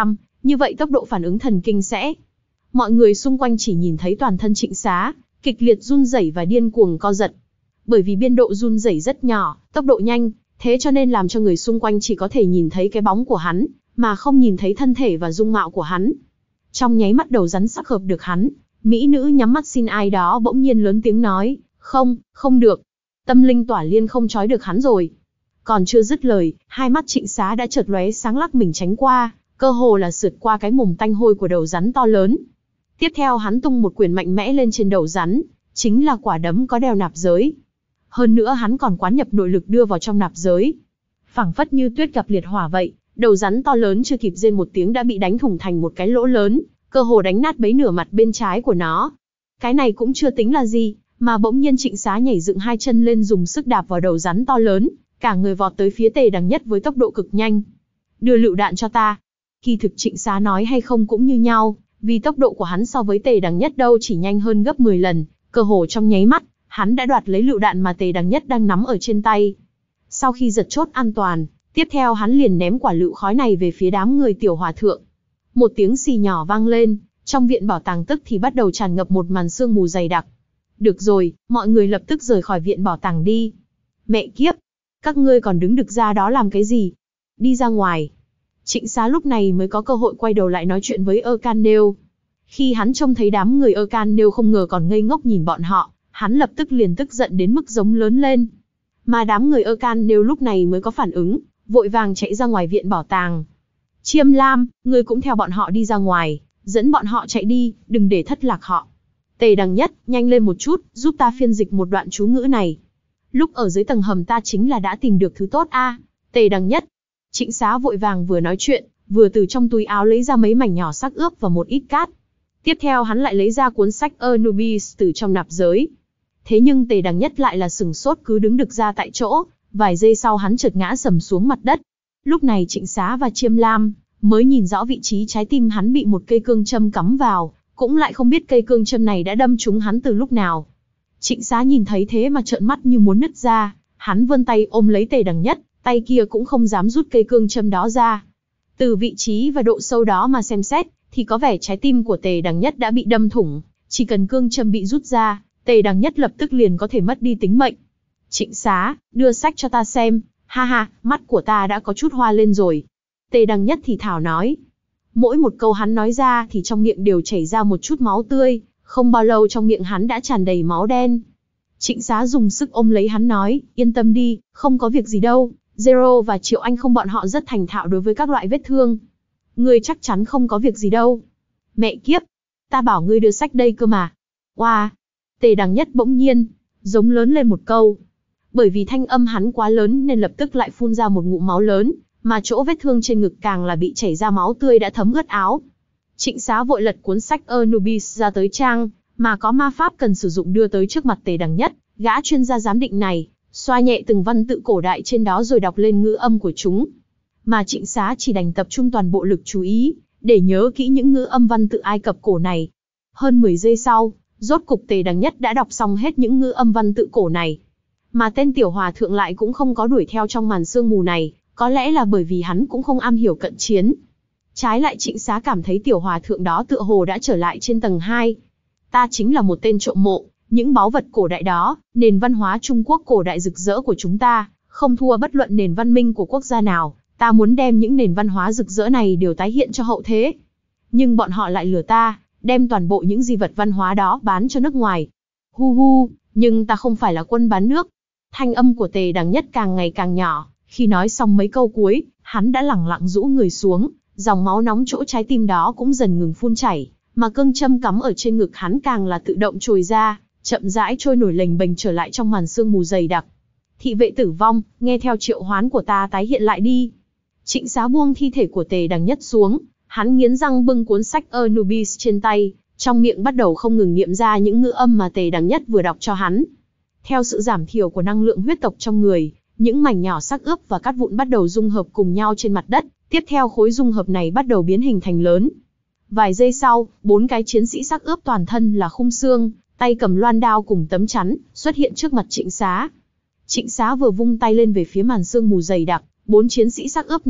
Như vậy tốc độ phản ứng thần kinh sẽ... Mọi người xung quanh chỉ nhìn thấy toàn thân Trịnh Xá kịch liệt run rẩy và điên cuồng co giật. Bởi vì biên độ run rẩy rất nhỏ, tốc độ nhanh, thế cho nên làm cho người xung quanh chỉ có thể nhìn thấy cái bóng của hắn, mà không nhìn thấy thân thể và dung mạo của hắn. Trong nháy mắt đầu rắn sắc hợp được hắn, mỹ nữ nhắm mắt xin ai đó bỗng nhiên lớn tiếng nói, không, không được. Tâm linh tỏa liên không trói được hắn rồi. Còn chưa dứt lời, hai mắt Trịnh Xá đã chợt lóe sáng lắc mình tránh qua, cơ hồ là sượt qua cái mồm tanh hôi của đầu rắn to lớn. Tiếp theo hắn tung một quyền mạnh mẽ lên trên đầu rắn, chính là quả đấm có đeo nạp giới. Hơn nữa hắn còn quán nhập nội lực đưa vào trong nạp giới. Phảng phất như tuyết gặp liệt hỏa vậy, đầu rắn to lớn chưa kịp rên một tiếng đã bị đánh thủng thành một cái lỗ lớn, cơ hồ đánh nát bấy nửa mặt bên trái của nó. Cái này cũng chưa tính là gì, mà bỗng nhiên Trịnh Xá nhảy dựng hai chân lên dùng sức đạp vào đầu rắn to lớn, cả người vọt tới phía Tề Đằng Nhất với tốc độ cực nhanh. Đưa lựu đạn cho ta. Kỳ thực Trịnh Xá nói hay không cũng như nhau, vì tốc độ của hắn so với Tề Đằng Nhất đâu chỉ nhanh hơn gấp mười lần, cơ hồ trong nháy mắt, hắn đã đoạt lấy lựu đạn mà Tề Đằng Nhất đang nắm ở trên tay. Sau khi giật chốt an toàn, tiếp theo hắn liền ném quả lựu khói này về phía đám người Tiểu Hòa Thượng. Một tiếng xì nhỏ vang lên, trong viện bảo tàng tức thì bắt đầu tràn ngập một màn sương mù dày đặc. Được rồi, mọi người lập tức rời khỏi viện bảo tàng đi. Mẹ kiếp, các ngươi còn đứng được ra đó làm cái gì? Đi ra ngoài. Trịnh Xá lúc này mới có cơ hội quay đầu lại nói chuyện với Erkanel. Khi hắn trông thấy đám người Erkanel không ngờ còn ngây ngốc nhìn bọn họ, hắn lập tức liền tức giận đến mức giống lớn lên. Mà đám người Erkanel lúc này mới có phản ứng, vội vàng chạy ra ngoài viện bảo tàng. Chiêm Lam, ngươi cũng theo bọn họ đi ra ngoài, dẫn bọn họ chạy đi, đừng để thất lạc họ. Tề Đằng Nhất, nhanh lên một chút, giúp ta phiên dịch một đoạn chú ngữ này. Lúc ở dưới tầng hầm ta chính là đã tìm được thứ tốt a. À, Tề Đằng Nhất. Trịnh Xá vội vàng vừa nói chuyện, vừa từ trong túi áo lấy ra mấy mảnh nhỏ xác ướp và một ít cát. Tiếp theo hắn lại lấy ra cuốn sách Anubis từ trong nạp giới. Thế nhưng Tề Đằng Nhất lại là sừng sốt cứ đứng được ra tại chỗ, vài giây sau hắn chợt ngã sầm xuống mặt đất. Lúc này Trịnh Xá và Chiêm Lam mới nhìn rõ vị trí trái tim hắn bị một cây cương châm cắm vào, cũng lại không biết cây cương châm này đã đâm trúng hắn từ lúc nào. Trịnh Xá nhìn thấy thế mà trợn mắt như muốn nứt ra, hắn vươn tay ôm lấy Tề Đằng Nhất, tay kia cũng không dám rút cây cương châm đó ra. Từ vị trí và độ sâu đó mà xem xét, thì có vẻ trái tim của Tề Đằng Nhất đã bị đâm thủng, chỉ cần cương châm bị rút ra, Tề Đằng Nhất lập tức liền có thể mất đi tính mệnh. Trịnh Xá, đưa sách cho ta xem, ha ha, mắt của ta đã có chút hoa lên rồi. Tề Đằng Nhất thì thào nói. Mỗi một câu hắn nói ra thì trong miệng đều chảy ra một chút máu tươi, không bao lâu trong miệng hắn đã tràn đầy máu đen. Trịnh Xá dùng sức ôm lấy hắn nói, yên tâm đi, không có việc gì đâu, Zero và Triệu Anh không bọn họ rất thành thạo đối với các loại vết thương. Ngươi chắc chắn không có việc gì đâu. Mẹ kiếp, ta bảo ngươi đưa sách đây cơ mà. Oa, wow. Tề Đằng Nhất bỗng nhiên, giống lớn lên một câu. Bởi vì thanh âm hắn quá lớn nên lập tức lại phun ra một ngụm máu lớn, mà chỗ vết thương trên ngực càng là bị chảy ra máu tươi đã thấm ướt áo. Trịnh Xá vội lật cuốn sách Anubis ra tới trang, mà có ma pháp cần sử dụng đưa tới trước mặt Tề Đằng Nhất, gã chuyên gia giám định này, xoa nhẹ từng văn tự cổ đại trên đó rồi đọc lên ngữ âm của chúng. Mà Trịnh Xá chỉ đành tập trung toàn bộ lực chú ý, để nhớ kỹ những ngữ âm văn tự Ai Cập cổ này. Hơn mười giây sau, rốt cục Tề Đằng Nhất đã đọc xong hết những ngữ âm văn tự cổ này. Mà tên Tiểu Hòa Thượng lại cũng không có đuổi theo trong màn sương mù này, có lẽ là bởi vì hắn cũng không am hiểu cận chiến. Trái lại Trịnh Xá cảm thấy Tiểu Hòa Thượng đó tựa hồ đã trở lại trên tầng hai. Ta chính là một tên trộm mộ, những báu vật cổ đại đó, nền văn hóa Trung Quốc cổ đại rực rỡ của chúng ta, không thua bất luận nền văn minh của quốc gia nào, ta muốn đem những nền văn hóa rực rỡ này đều tái hiện cho hậu thế. Nhưng bọn họ lại lừa ta, đem toàn bộ những di vật văn hóa đó bán cho nước ngoài. Hu hu, nhưng ta không phải là quân bán nước. Thanh âm của Tề Đằng Nhất càng ngày càng nhỏ, khi nói xong mấy câu cuối, hắn đã lẳng lặng rũ người xuống, dòng máu nóng chỗ trái tim đó cũng dần ngừng phun chảy, mà cương châm cắm ở trên ngực hắn càng là tự động trồi ra, chậm rãi trôi nổi lềnh bềnh trở lại trong màn sương mù dày đặc. Thị vệ tử vong, nghe theo triệu hoán của ta tái hiện lại đi. Trịnh Xá buông thi thể của Tề Đằng Nhất xuống, hắn nghiến răng bưng cuốn sách Anubis trên tay, trong miệng bắt đầu không ngừng niệm ra những ngữ âm mà Tề Đằng Nhất vừa đọc cho hắn. Theo sự giảm thiểu của năng lượng huyết tộc trong người, những mảnh nhỏ xác ướp và cát vụn bắt đầu dung hợp cùng nhau trên mặt đất, tiếp theo khối dung hợp này bắt đầu biến hình thành lớn. Vài giây sau, bốn cái chiến sĩ xác ướp toàn thân là khung xương, tay cầm loan đao cùng tấm chắn, xuất hiện trước mặt Trịnh Xá. Trịnh Xá vừa vung tay lên về phía màn sương mù dày đặc, bốn chiến sĩ xác ướp này,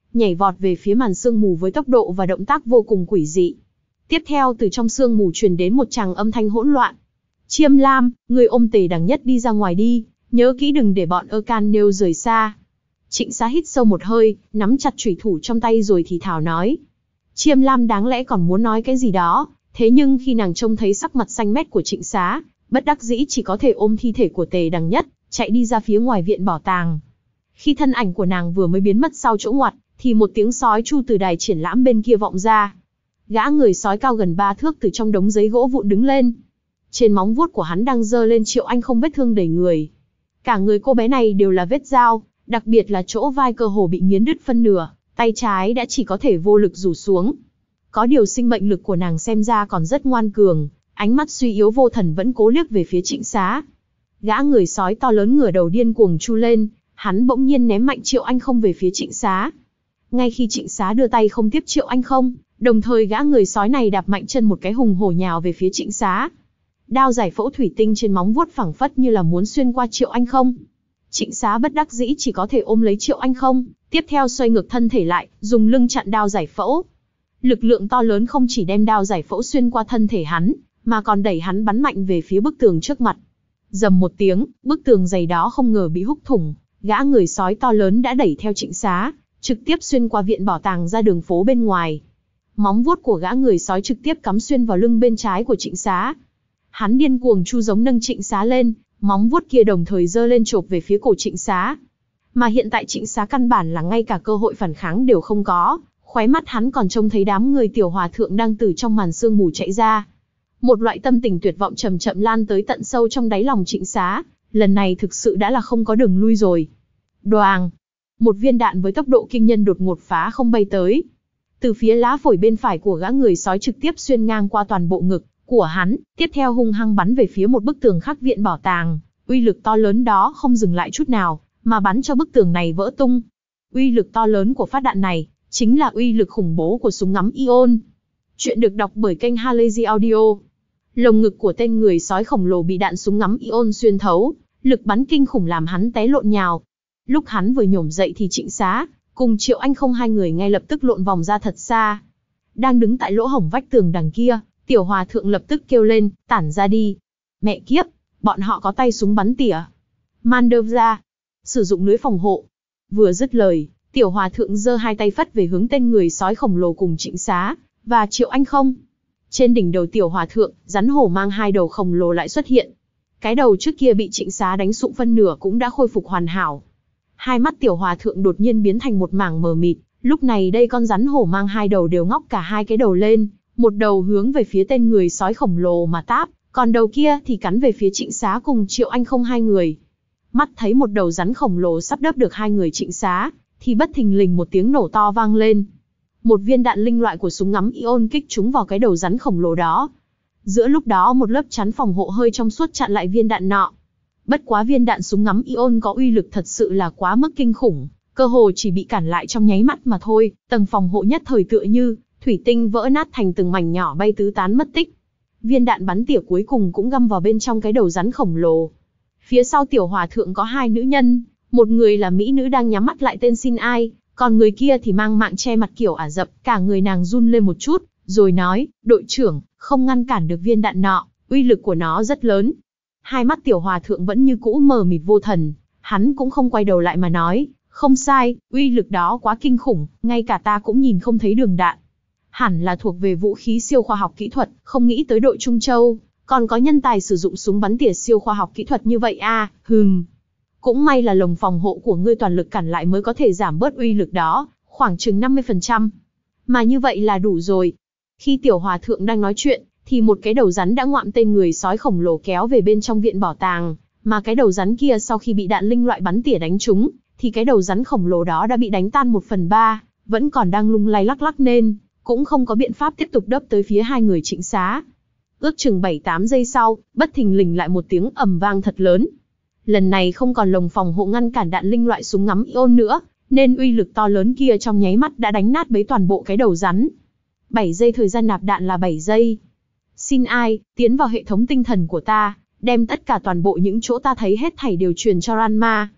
nhảy vọt về phía màn sương mù với tốc độ và động tác vô cùng quỷ dị. Tiếp theo từ trong sương mù truyền đến một tràng âm thanh hỗn loạn. Chiêm Lam, người ôm Tề Đằng Nhất đi ra ngoài đi, nhớ kỹ đừng để bọn Erkan nêu rời xa. Trịnh Xá hít sâu một hơi, nắm chặt chủy thủ trong tay rồi thì thào nói. Chiêm Lam đáng lẽ còn muốn nói cái gì đó, thế nhưng khi nàng trông thấy sắc mặt xanh mét của Trịnh Xá, bất đắc dĩ chỉ có thể ôm thi thể của Tề Đằng Nhất, chạy đi ra phía ngoài viện bảo tàng. Khi thân ảnh của nàng vừa mới biến mất sau chỗ ngoặt, thì một tiếng sói chu từ đài triển lãm bên kia vọng ra. Gã người sói cao gần ba thước từ trong đống giấy gỗ vụn đứng lên. Trên móng vuốt của hắn đang giơ lên Triệu Anh Không vết thương đầy người. Cả người cô bé này đều là vết dao, đặc biệt là chỗ vai cơ hồ bị nghiến đứt phân nửa, tay trái đã chỉ có thể vô lực rủ xuống. Có điều sinh mệnh lực của nàng xem ra còn rất ngoan cường, ánh mắt suy yếu vô thần vẫn cố liếc về phía Trịnh Xá. Gã người sói to lớn ngửa đầu điên cuồng chu lên, hắn bỗng nhiên ném mạnh Triệu Anh Không về phía Trịnh Xá. Ngay khi Trịnh Xá đưa tay không tiếp Triệu Anh Không, đồng thời gã người sói này đạp mạnh chân một cái hùng hổ nhào về phía Trịnh Xá. Đao giải phẫu thủy tinh trên móng vuốt phẳng phất như là muốn xuyên qua Triệu Anh Không. Trịnh Xá bất đắc dĩ chỉ có thể ôm lấy Triệu Anh Không, tiếp theo xoay ngược thân thể lại, dùng lưng chặn đao giải phẫu. Lực lượng to lớn không chỉ đem đao giải phẫu xuyên qua thân thể hắn, mà còn đẩy hắn bắn mạnh về phía bức tường trước mặt. Rầm một tiếng, bức tường dày đó không ngờ bị húc thủng, gã người sói to lớn đã đẩy theo Trịnh Xá, trực tiếp xuyên qua viện bảo tàng ra đường phố bên ngoài. Móng vuốt của gã người sói trực tiếp cắm xuyên vào lưng bên trái của Trịnh Xá. Hắn điên cuồng chu giống nâng Trịnh Xá lên, móng vuốt kia đồng thời giơ lên chộp về phía cổ Trịnh Xá. Mà hiện tại Trịnh Xá căn bản là ngay cả cơ hội phản kháng đều không có, khóe mắt hắn còn trông thấy đám người tiểu hòa thượng đang từ trong màn sương mù chạy ra. Một loại tâm tình tuyệt vọng chậm chậm lan tới tận sâu trong đáy lòng Trịnh Xá, lần này thực sự đã là không có đường lui rồi. Đoàng! Một viên đạn với tốc độ kinh nhân đột ngột phá không bay tới. Từ phía lá phổi bên phải của gã người sói trực tiếp xuyên ngang qua toàn bộ ngực của hắn, tiếp theo hung hăng bắn về phía một bức tường khác viện bảo tàng. Uy lực to lớn đó không dừng lại chút nào, mà bắn cho bức tường này vỡ tung. Uy lực to lớn của phát đạn này chính là uy lực khủng bố của súng ngắm ion. Chuyện được đọc bởi kênh Halazy Audio. Lồng ngực của tên người sói khổng lồ bị đạn súng ngắm ion xuyên thấu, lực bắn kinh khủng làm hắn té lộn nhào. Lúc hắn vừa nhổm dậy thì Trịnh Xá cùng Triệu Anh Không hai người ngay lập tức lộn vòng ra thật xa. Đang đứng tại lỗ hổng vách tường đằng kia, tiểu hòa thượng lập tức kêu lên, tản ra đi. Mẹ kiếp, bọn họ có tay súng bắn tỉa. Mandevra, sử dụng lưới phòng hộ. Vừa dứt lời, tiểu hòa thượng giơ hai tay phất về hướng tên người sói khổng lồ cùng Trịnh Xá và Triệu Anh Không. Trên đỉnh đầu tiểu hòa thượng, rắn hổ mang hai đầu khổng lồ lại xuất hiện. Cái đầu trước kia bị Trịnh Xá đánh sụn phân nửa cũng đã khôi phục hoàn hảo. Hai mắt tiểu hòa thượng đột nhiên biến thành một mảng mờ mịt, lúc này đây con rắn hổ mang hai đầu đều ngóc cả hai cái đầu lên, một đầu hướng về phía tên người sói khổng lồ mà táp, còn đầu kia thì cắn về phía Trịnh Xá cùng Triệu Anh Không hai người. Mắt thấy một đầu rắn khổng lồ sắp đớp được hai người Trịnh Xá, thì bất thình lình một tiếng nổ to vang lên. Một viên đạn linh loại của súng ngắm ion kích trúng vào cái đầu rắn khổng lồ đó. Giữa lúc đó một lớp chắn phòng hộ hơi trong suốt chặn lại viên đạn nọ. Bất quá viên đạn súng ngắm ion có uy lực thật sự là quá mức kinh khủng, cơ hồ chỉ bị cản lại trong nháy mắt mà thôi, tầng phòng hộ nhất thời tựa như thủy tinh vỡ nát thành từng mảnh nhỏ bay tứ tán mất tích. Viên đạn bắn tỉa cuối cùng cũng găm vào bên trong cái đầu rắn khổng lồ. Phía sau tiểu hòa thượng có hai nữ nhân, một người là mỹ nữ đang nhắm mắt lại tên Xin Ai, còn người kia thì mang mạng che mặt kiểu Ả Rập, cả người nàng run lên một chút, rồi nói, đội trưởng, không ngăn cản được viên đạn nọ, uy lực của nó rất lớn. Hai mắt tiểu hòa thượng vẫn như cũ mờ mịt vô thần, hắn cũng không quay đầu lại mà nói, không sai, uy lực đó quá kinh khủng, ngay cả ta cũng nhìn không thấy đường đạn. Hẳn là thuộc về vũ khí siêu khoa học kỹ thuật, không nghĩ tới đội Trung Châu còn có nhân tài sử dụng súng bắn tỉa siêu khoa học kỹ thuật như vậy à, hừm. Cũng may là lồng phòng hộ của ngươi toàn lực cản lại mới có thể giảm bớt uy lực đó, khoảng chừng năm mươi phần trăm. Mà như vậy là đủ rồi. Khi tiểu hòa thượng đang nói chuyện, thì một cái đầu rắn đã ngoạm tên người sói khổng lồ kéo về bên trong viện bảo tàng, mà cái đầu rắn kia sau khi bị đạn linh loại bắn tỉa đánh trúng, thì cái đầu rắn khổng lồ đó đã bị đánh tan một phần ba, vẫn còn đang lung lay lắc lắc nên, cũng không có biện pháp tiếp tục đớp tới phía hai người Trịnh Xá. Ước chừng bảy tám giây sau, bất thình lình lại một tiếng ầm vang thật lớn. Lần này không còn lồng phòng hộ ngăn cản đạn linh loại súng ngắm ion nữa, nên uy lực to lớn kia trong nháy mắt đã đánh nát bấy toàn bộ cái đầu rắn. bảy giây thời gian nạp đạn là bảy giây. Xin Ai, tiến vào hệ thống tinh thần của ta, đem tất cả toàn bộ những chỗ ta thấy hết thảy đều truyền cho Ranma.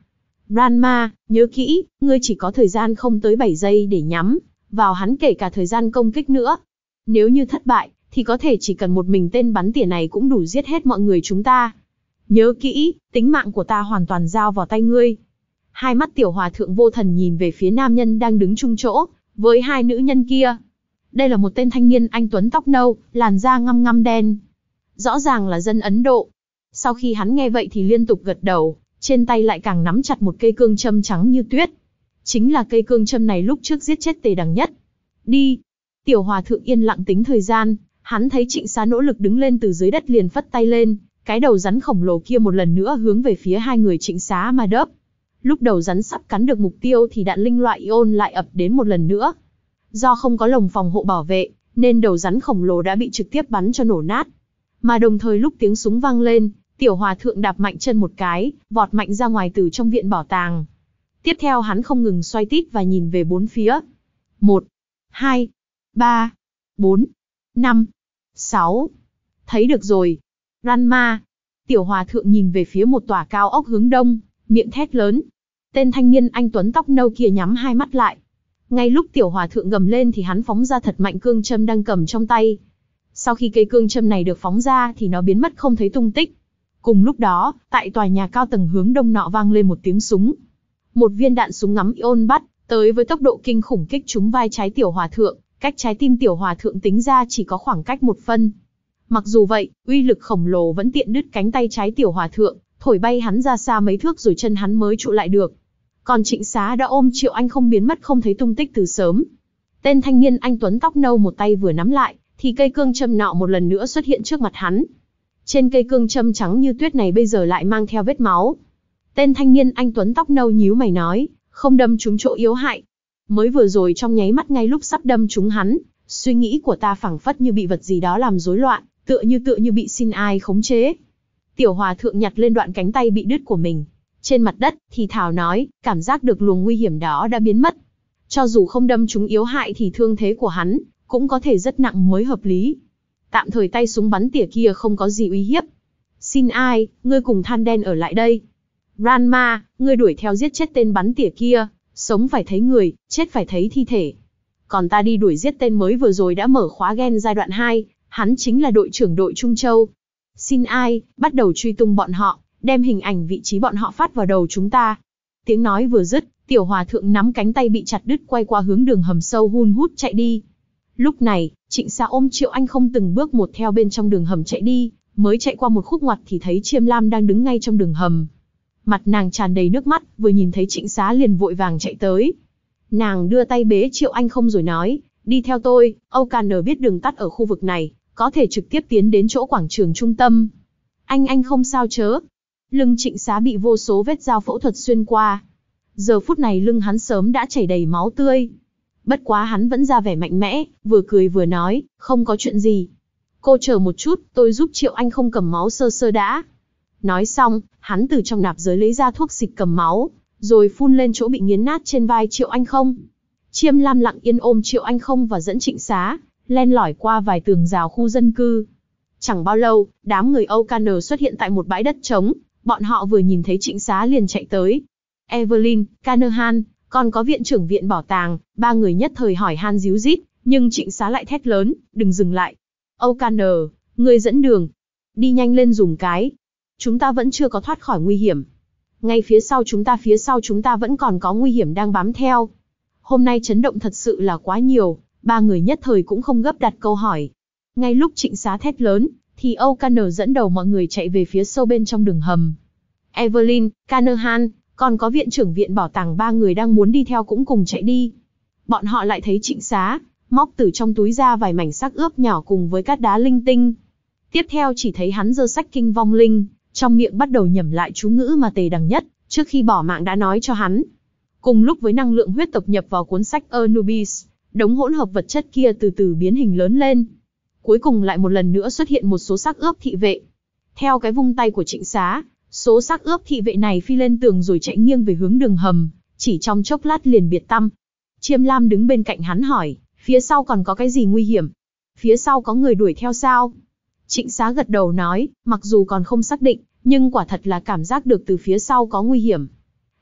Ranma, nhớ kỹ, ngươi chỉ có thời gian không tới bảy giây để nhắm vào hắn, kể cả thời gian công kích nữa. Nếu như thất bại, thì có thể chỉ cần một mình tên bắn tỉa này cũng đủ giết hết mọi người chúng ta. Nhớ kỹ, tính mạng của ta hoàn toàn giao vào tay ngươi. Hai mắt tiểu hòa thượng vô thần nhìn về phía nam nhân đang đứng chung chỗ với hai nữ nhân kia. Đây là một tên thanh niên anh tuấn tóc nâu, làn da ngăm ngăm đen. Rõ ràng là dân Ấn Độ. Sau khi hắn nghe vậy thì liên tục gật đầu, trên tay lại càng nắm chặt một cây cương châm trắng như tuyết. Chính là cây cương châm này lúc trước giết chết Tề Đằng Nhất. Đi. Tiểu hòa thượng yên lặng tính thời gian, hắn thấy Trịnh Xá nỗ lực đứng lên từ dưới đất liền phất tay lên, cái đầu rắn khổng lồ kia một lần nữa hướng về phía hai người Trịnh Xá mà đớp. Lúc đầu rắn sắp cắn được mục tiêu thì đạn linh loại ion lại ập đến một lần nữa. Do không có lồng phòng hộ bảo vệ, nên đầu rắn khổng lồ đã bị trực tiếp bắn cho nổ nát. Mà đồng thời lúc tiếng súng vang lên, tiểu hòa thượng đạp mạnh chân một cái, vọt mạnh ra ngoài từ trong viện bảo tàng. Tiếp theo hắn không ngừng xoay tít và nhìn về bốn phía. Một, hai, ba, bốn, năm, sáu. Thấy được rồi. Ranma. Tiểu hòa thượng nhìn về phía một tòa cao ốc hướng đông, miệng thét lớn. Tên thanh niên anh tuấn tóc nâu kia nhắm hai mắt lại. Ngay lúc tiểu hòa thượng gầm lên thì hắn phóng ra thật mạnh cương châm đang cầm trong tay. Sau khi cây cương châm này được phóng ra thì nó biến mất không thấy tung tích. Cùng lúc đó, tại tòa nhà cao tầng hướng đông nọ vang lên một tiếng súng. Một viên đạn súng ngắm ion bắt tới với tốc độ kinh khủng kích trúng vai trái tiểu hòa thượng, cách trái tim tiểu hòa thượng tính ra chỉ có khoảng cách một phân. Mặc dù vậy, uy lực khổng lồ vẫn tiện đứt cánh tay trái tiểu hòa thượng, thổi bay hắn ra xa mấy thước rồi chân hắn mới trụ lại được. Còn Trịnh Xá đã ôm Triệu Anh không biến mất không thấy tung tích từ sớm. Tên thanh niên anh tuấn tóc nâu một tay vừa nắm lại, thì cây cương châm nọ một lần nữa xuất hiện trước mặt hắn. Trên cây cương châm trắng như tuyết này bây giờ lại mang theo vết máu. Tên thanh niên anh tuấn tóc nâu nhíu mày nói, không đâm trúng chỗ yếu hại. Mới vừa rồi trong nháy mắt ngay lúc sắp đâm trúng hắn, suy nghĩ của ta phảng phất như bị vật gì đó làm rối loạn, tựa như tựa như bị xin ai khống chế. Tiểu hòa thượng nhặt lên đoạn cánh tay bị đứt của mình. Trên mặt đất, thì thào nói, cảm giác được luồng nguy hiểm đó đã biến mất. Cho dù không đâm trúng yếu hại thì thương thế của hắn cũng có thể rất nặng mới hợp lý. Tạm thời tay súng bắn tỉa kia không có gì uy hiếp. Xin ai, ngươi cùng Than Đen ở lại đây. Ranma, ngươi đuổi theo giết chết tên bắn tỉa kia, sống phải thấy người, chết phải thấy thi thể. Còn ta đi đuổi giết tên mới vừa rồi đã mở khóa gen giai đoạn hai, hắn chính là đội trưởng đội Trung Châu. Xin ai, bắt đầu truy tung bọn họ, đem hình ảnh vị trí bọn họ phát vào đầu chúng ta. Tiếng nói vừa dứt, tiểu hòa thượng nắm cánh tay bị chặt đứt quay qua hướng đường hầm sâu hun hút chạy đi. Lúc này, Trịnh Xá ôm Triệu Anh không từng bước một theo bên trong đường hầm chạy đi, mới chạy qua một khúc ngoặt thì thấy Chiêm Lam đang đứng ngay trong đường hầm. Mặt nàng tràn đầy nước mắt, vừa nhìn thấy Trịnh Xá liền vội vàng chạy tới. Nàng đưa tay bế Triệu Anh không rồi nói, đi theo tôi, Âu Ca Nờ biết đường tắt ở khu vực này, có thể trực tiếp tiến đến chỗ quảng trường trung tâm. Anh anh không sao chớ. Lưng Trịnh Xá bị vô số vết dao phẫu thuật xuyên qua. Giờ phút này lưng hắn sớm đã chảy đầy máu tươi. Bất quá hắn vẫn ra vẻ mạnh mẽ, vừa cười vừa nói, không có chuyện gì. Cô chờ một chút, tôi giúp Triệu Anh không cầm máu sơ sơ đã. Nói xong, hắn từ trong nạp giới lấy ra thuốc xịt cầm máu, rồi phun lên chỗ bị nghiến nát trên vai Triệu Anh không. Chiêm Lam lặng yên ôm Triệu Anh không và dẫn Trịnh Xá, len lỏi qua vài tường rào khu dân cư. Chẳng bao lâu, đám người Âu Ca Nờ xuất hiện tại một bãi đất trống, bọn họ vừa nhìn thấy Trịnh Xá liền chạy tới. Evelyn, Canahan, còn có viện trưởng viện bảo tàng, ba người nhất thời hỏi han díu dít, nhưng Trịnh Xá lại thét lớn, đừng dừng lại. Âu Ca Nờ, ngươi dẫn đường. Đi nhanh lên dùng cái. Chúng ta vẫn chưa có thoát khỏi nguy hiểm. Ngay phía sau chúng ta phía sau chúng ta vẫn còn có nguy hiểm đang bám theo. Hôm nay chấn động thật sự là quá nhiều, ba người nhất thời cũng không gấp đặt câu hỏi. Ngay lúc Trịnh Xá thét lớn, thì Âu Ca Nờ dẫn đầu mọi người chạy về phía sâu bên trong đường hầm. Evelyn, Canahan, còn có viện trưởng viện bảo tàng ba người đang muốn đi theo cũng cùng chạy đi. Bọn họ lại thấy Trịnh Xá móc từ trong túi ra vài mảnh xác ướp nhỏ cùng với cát đá linh tinh. Tiếp theo chỉ thấy hắn giơ sách kinh vong linh, trong miệng bắt đầu nhẩm lại chú ngữ mà Tề Đằng Nhất trước khi bỏ mạng đã nói cho hắn. Cùng lúc với năng lượng huyết tộc nhập vào cuốn sách Anubis, đống hỗn hợp vật chất kia từ từ biến hình lớn lên. Cuối cùng lại một lần nữa xuất hiện một số xác ướp thị vệ. Theo cái vung tay của Trịnh Xá, số xác ướp thị vệ này phi lên tường rồi chạy nghiêng về hướng đường hầm, chỉ trong chốc lát liền biệt tăm. Chiêm Lam đứng bên cạnh hắn hỏi, phía sau còn có cái gì nguy hiểm? Phía sau có người đuổi theo sao? Trịnh Xá gật đầu nói, mặc dù còn không xác định, nhưng quả thật là cảm giác được từ phía sau có nguy hiểm.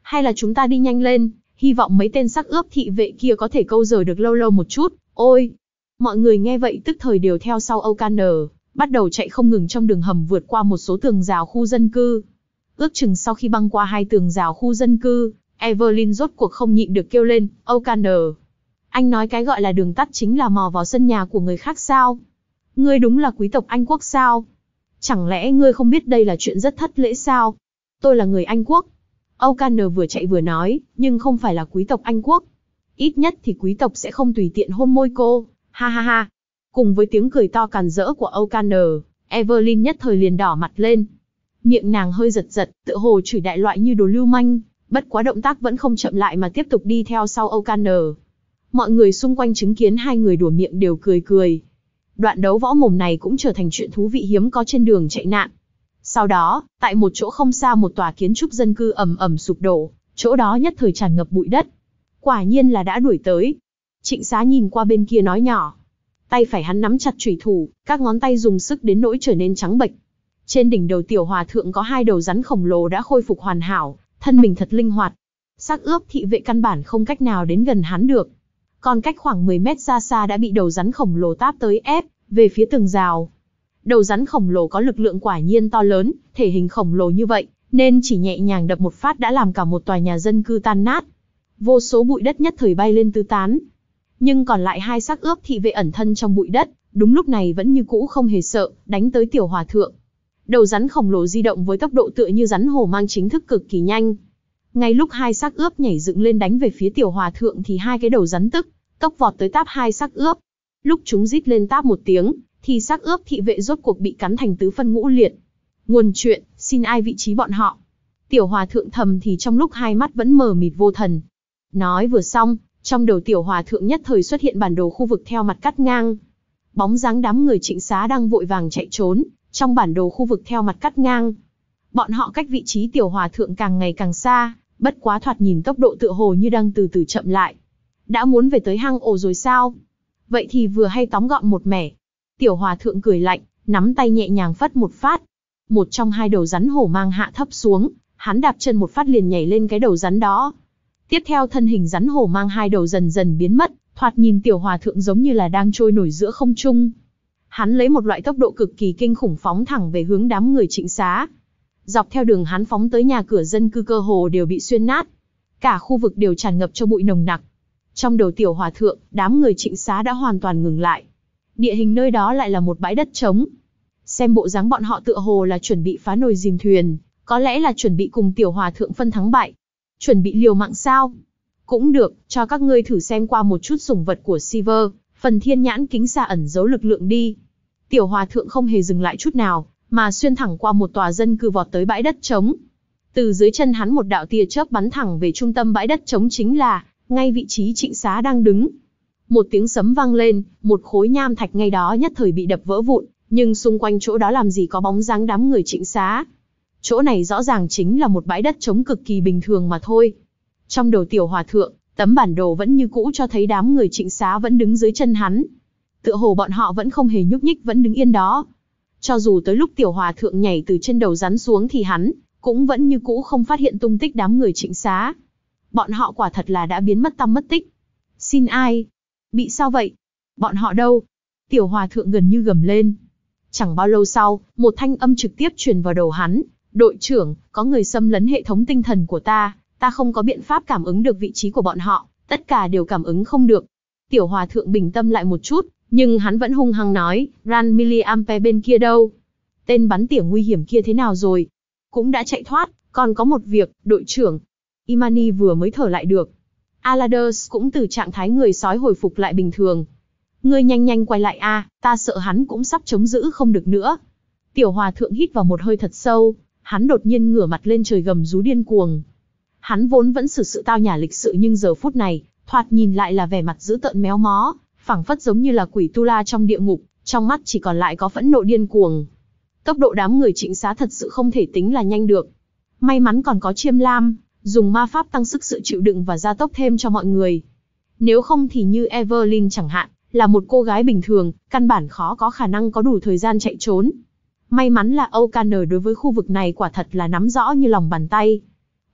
Hay là chúng ta đi nhanh lên, hy vọng mấy tên xác ướp thị vệ kia có thể câu giờ được lâu lâu một chút. Ôi! Mọi người nghe vậy tức thời đều theo sau O'Connor, bắt đầu chạy không ngừng trong đường hầm vượt qua một số tường rào khu dân cư. Ước chừng sau khi băng qua hai tường rào khu dân cư, Evelyn rốt cuộc không nhịn được kêu lên, O'Connor. Anh nói cái gọi là đường tắt chính là mò vào sân nhà của người khác sao? Ngươi đúng là quý tộc Anh quốc sao? Chẳng lẽ ngươi không biết đây là chuyện rất thất lễ sao? Tôi là người Anh quốc. O'Connor vừa chạy vừa nói, nhưng không phải là quý tộc Anh quốc. Ít nhất thì quý tộc sẽ không tùy tiện hôn môi cô. Ha ha ha. Cùng với tiếng cười to càn rỡ của O'Connor, Evelyn nhất thời liền đỏ mặt lên. Miệng nàng hơi giật giật, tựa hồ chửi đại loại như đồ lưu manh, bất quá động tác vẫn không chậm lại mà tiếp tục đi theo sau O'Connor. Mọi người xung quanh chứng kiến hai người đùa miệng đều cười cười. Đoạn đấu võ mồm này cũng trở thành chuyện thú vị hiếm có trên đường chạy nạn. Sau đó, tại một chỗ không xa một tòa kiến trúc dân cư ầm ầm sụp đổ, chỗ đó nhất thời tràn ngập bụi đất. Quả nhiên là đã đuổi tới. Trịnh Xá nhìn qua bên kia nói nhỏ. Tay phải hắn nắm chặt chủy thủ, các ngón tay dùng sức đến nỗi trở nên trắng bệch. Trên đỉnh đầu tiểu hòa thượng có hai đầu rắn khổng lồ đã khôi phục hoàn hảo, thân mình thật linh hoạt. Xác ướp thị vệ căn bản không cách nào đến gần hắn được. Còn cách khoảng mười mét xa xa đã bị đầu rắn khổng lồ táp tới ép về phía tường rào. Đầu rắn khổng lồ có lực lượng quả nhiên to lớn, thể hình khổng lồ như vậy, nên chỉ nhẹ nhàng đập một phát đã làm cả một tòa nhà dân cư tan nát. Vô số bụi đất nhất thời bay lên tứ tán. Nhưng còn lại hai xác ướp thị vệ ẩn thân trong bụi đất, đúng lúc này vẫn như cũ không hề sợ, đánh tới tiểu hòa thượng. Đầu rắn khổng lồ di động với tốc độ tựa như rắn hổ mang chính thức cực kỳ nhanh. Ngay lúc hai xác ướp nhảy dựng lên đánh về phía tiểu hòa thượng thì hai cái đầu rắn tức tốc vọt tới táp hai xác ướp. Lúc chúng rít lên táp một tiếng, thì xác ướp thị vệ rốt cuộc bị cắn thành tứ phân ngũ liệt. Nguồn chuyện, xin ai vị trí bọn họ. Tiểu hòa thượng thầm thì trong lúc hai mắt vẫn mờ mịt vô thần. Nói vừa xong, trong đầu tiểu hòa thượng nhất thời xuất hiện bản đồ khu vực theo mặt cắt ngang. Bóng dáng đám người Trịnh Xá đang vội vàng chạy trốn, trong bản đồ khu vực theo mặt cắt ngang. Bọn họ cách vị trí tiểu hòa thượng càng ngày càng xa, bất quá thoạt nhìn tốc độ tựa hồ như đang từ từ chậm lại. Đã muốn về tới hang ổ rồi sao? Vậy thì vừa hay tóm gọn một mẻ. Tiểu hòa thượng cười lạnh, nắm tay nhẹ nhàng phất một phát. Một trong hai đầu rắn hổ mang hạ thấp xuống, hắn đạp chân một phát liền nhảy lên cái đầu rắn đó. Tiếp theo thân hình rắn hổ mang hai đầu dần dần biến mất, thoạt nhìn tiểu hòa thượng giống như là đang trôi nổi giữa không trung. Hắn lấy một loại tốc độ cực kỳ kinh khủng phóng thẳng về hướng đám người Trịnh Xá. Dọc theo đường hắn phóng tới nhà cửa dân cư cơ hồ đều bị xuyên nát. Cả khu vực đều tràn ngập cho bụi nồng nặc. Trong đầu tiểu hòa thượng, đám người Trịnh Xá đã hoàn toàn ngừng lại. Địa hình nơi đó lại là một bãi đất trống. Xem bộ dáng bọn họ tựa hồ là chuẩn bị phá nồi dìm thuyền, có lẽ là chuẩn bị cùng tiểu hòa thượng phân thắng bại. Chuẩn bị liều mạng sao? Cũng được, cho các ngươi thử xem qua một chút sủng vật của Silver, phần thiên nhãn kính xa ẩn giấu lực lượng đi. Tiểu hòa thượng không hề dừng lại chút nào, mà xuyên thẳng qua một tòa dân cư vọt tới bãi đất trống. Từ dưới chân hắn một đạo tia chớp bắn thẳng về trung tâm bãi đất trống, chính là ngay vị trí Trịnh Xá đang đứng. Một tiếng sấm vang lên, một khối nham thạch ngay đó nhất thời bị đập vỡ vụn, nhưng xung quanh chỗ đó làm gì có bóng dáng đám người Trịnh Xá. Chỗ này rõ ràng chính là một bãi đất trống cực kỳ bình thường mà thôi. Trong đầu tiểu hòa thượng, tấm bản đồ vẫn như cũ cho thấy đám người Trịnh Xá vẫn đứng dưới chân hắn. Tựa hồ bọn họ vẫn không hề nhúc nhích, vẫn đứng yên đó. Cho dù tới lúc tiểu hòa thượng nhảy từ trên đầu rắn xuống thì hắn cũng vẫn như cũ không phát hiện tung tích đám người Trịnh Xá. Bọn họ quả thật là đã biến mất tăm mất tích. Xin ai? Bị sao vậy? Bọn họ đâu? Tiểu hòa thượng gần như gầm lên. Chẳng bao lâu sau, một thanh âm trực tiếp truyền vào đầu hắn. Đội trưởng, có người xâm lấn hệ thống tinh thần của ta, ta không có biện pháp cảm ứng được vị trí của bọn họ, tất cả đều cảm ứng không được. Tiểu hòa thượng bình tâm lại một chút, nhưng hắn vẫn hung hăng nói, Ran Milliampe bên kia đâu? Tên bắn tỉa nguy hiểm kia thế nào rồi? Cũng đã chạy thoát, còn có một việc, đội trưởng. Imani vừa mới thở lại được. Aladers cũng từ trạng thái người sói hồi phục lại bình thường. Ngươi nhanh nhanh quay lại a, ta sợ hắn cũng sắp chống giữ không được nữa. Tiểu hòa thượng hít vào một hơi thật sâu, hắn đột nhiên ngửa mặt lên trời gầm rú điên cuồng. Hắn vốn vẫn xử sự tao nhã lịch sự nhưng giờ phút này, thoạt nhìn lại là vẻ mặt dữ tợn méo mó, phảng phất giống như là quỷ tu la trong địa ngục, trong mắt chỉ còn lại có phẫn nộ điên cuồng. Tốc độ đám người Trịnh Xá thật sự không thể tính là nhanh được. May mắn còn có Chiêm Lam, dùng ma pháp tăng sức sự chịu đựng và gia tốc thêm cho mọi người. Nếu không thì như Evelyn chẳng hạn, là một cô gái bình thường, căn bản khó có khả năng có đủ thời gian chạy trốn. May mắn là O'Connor đối với khu vực này quả thật là nắm rõ như lòng bàn tay.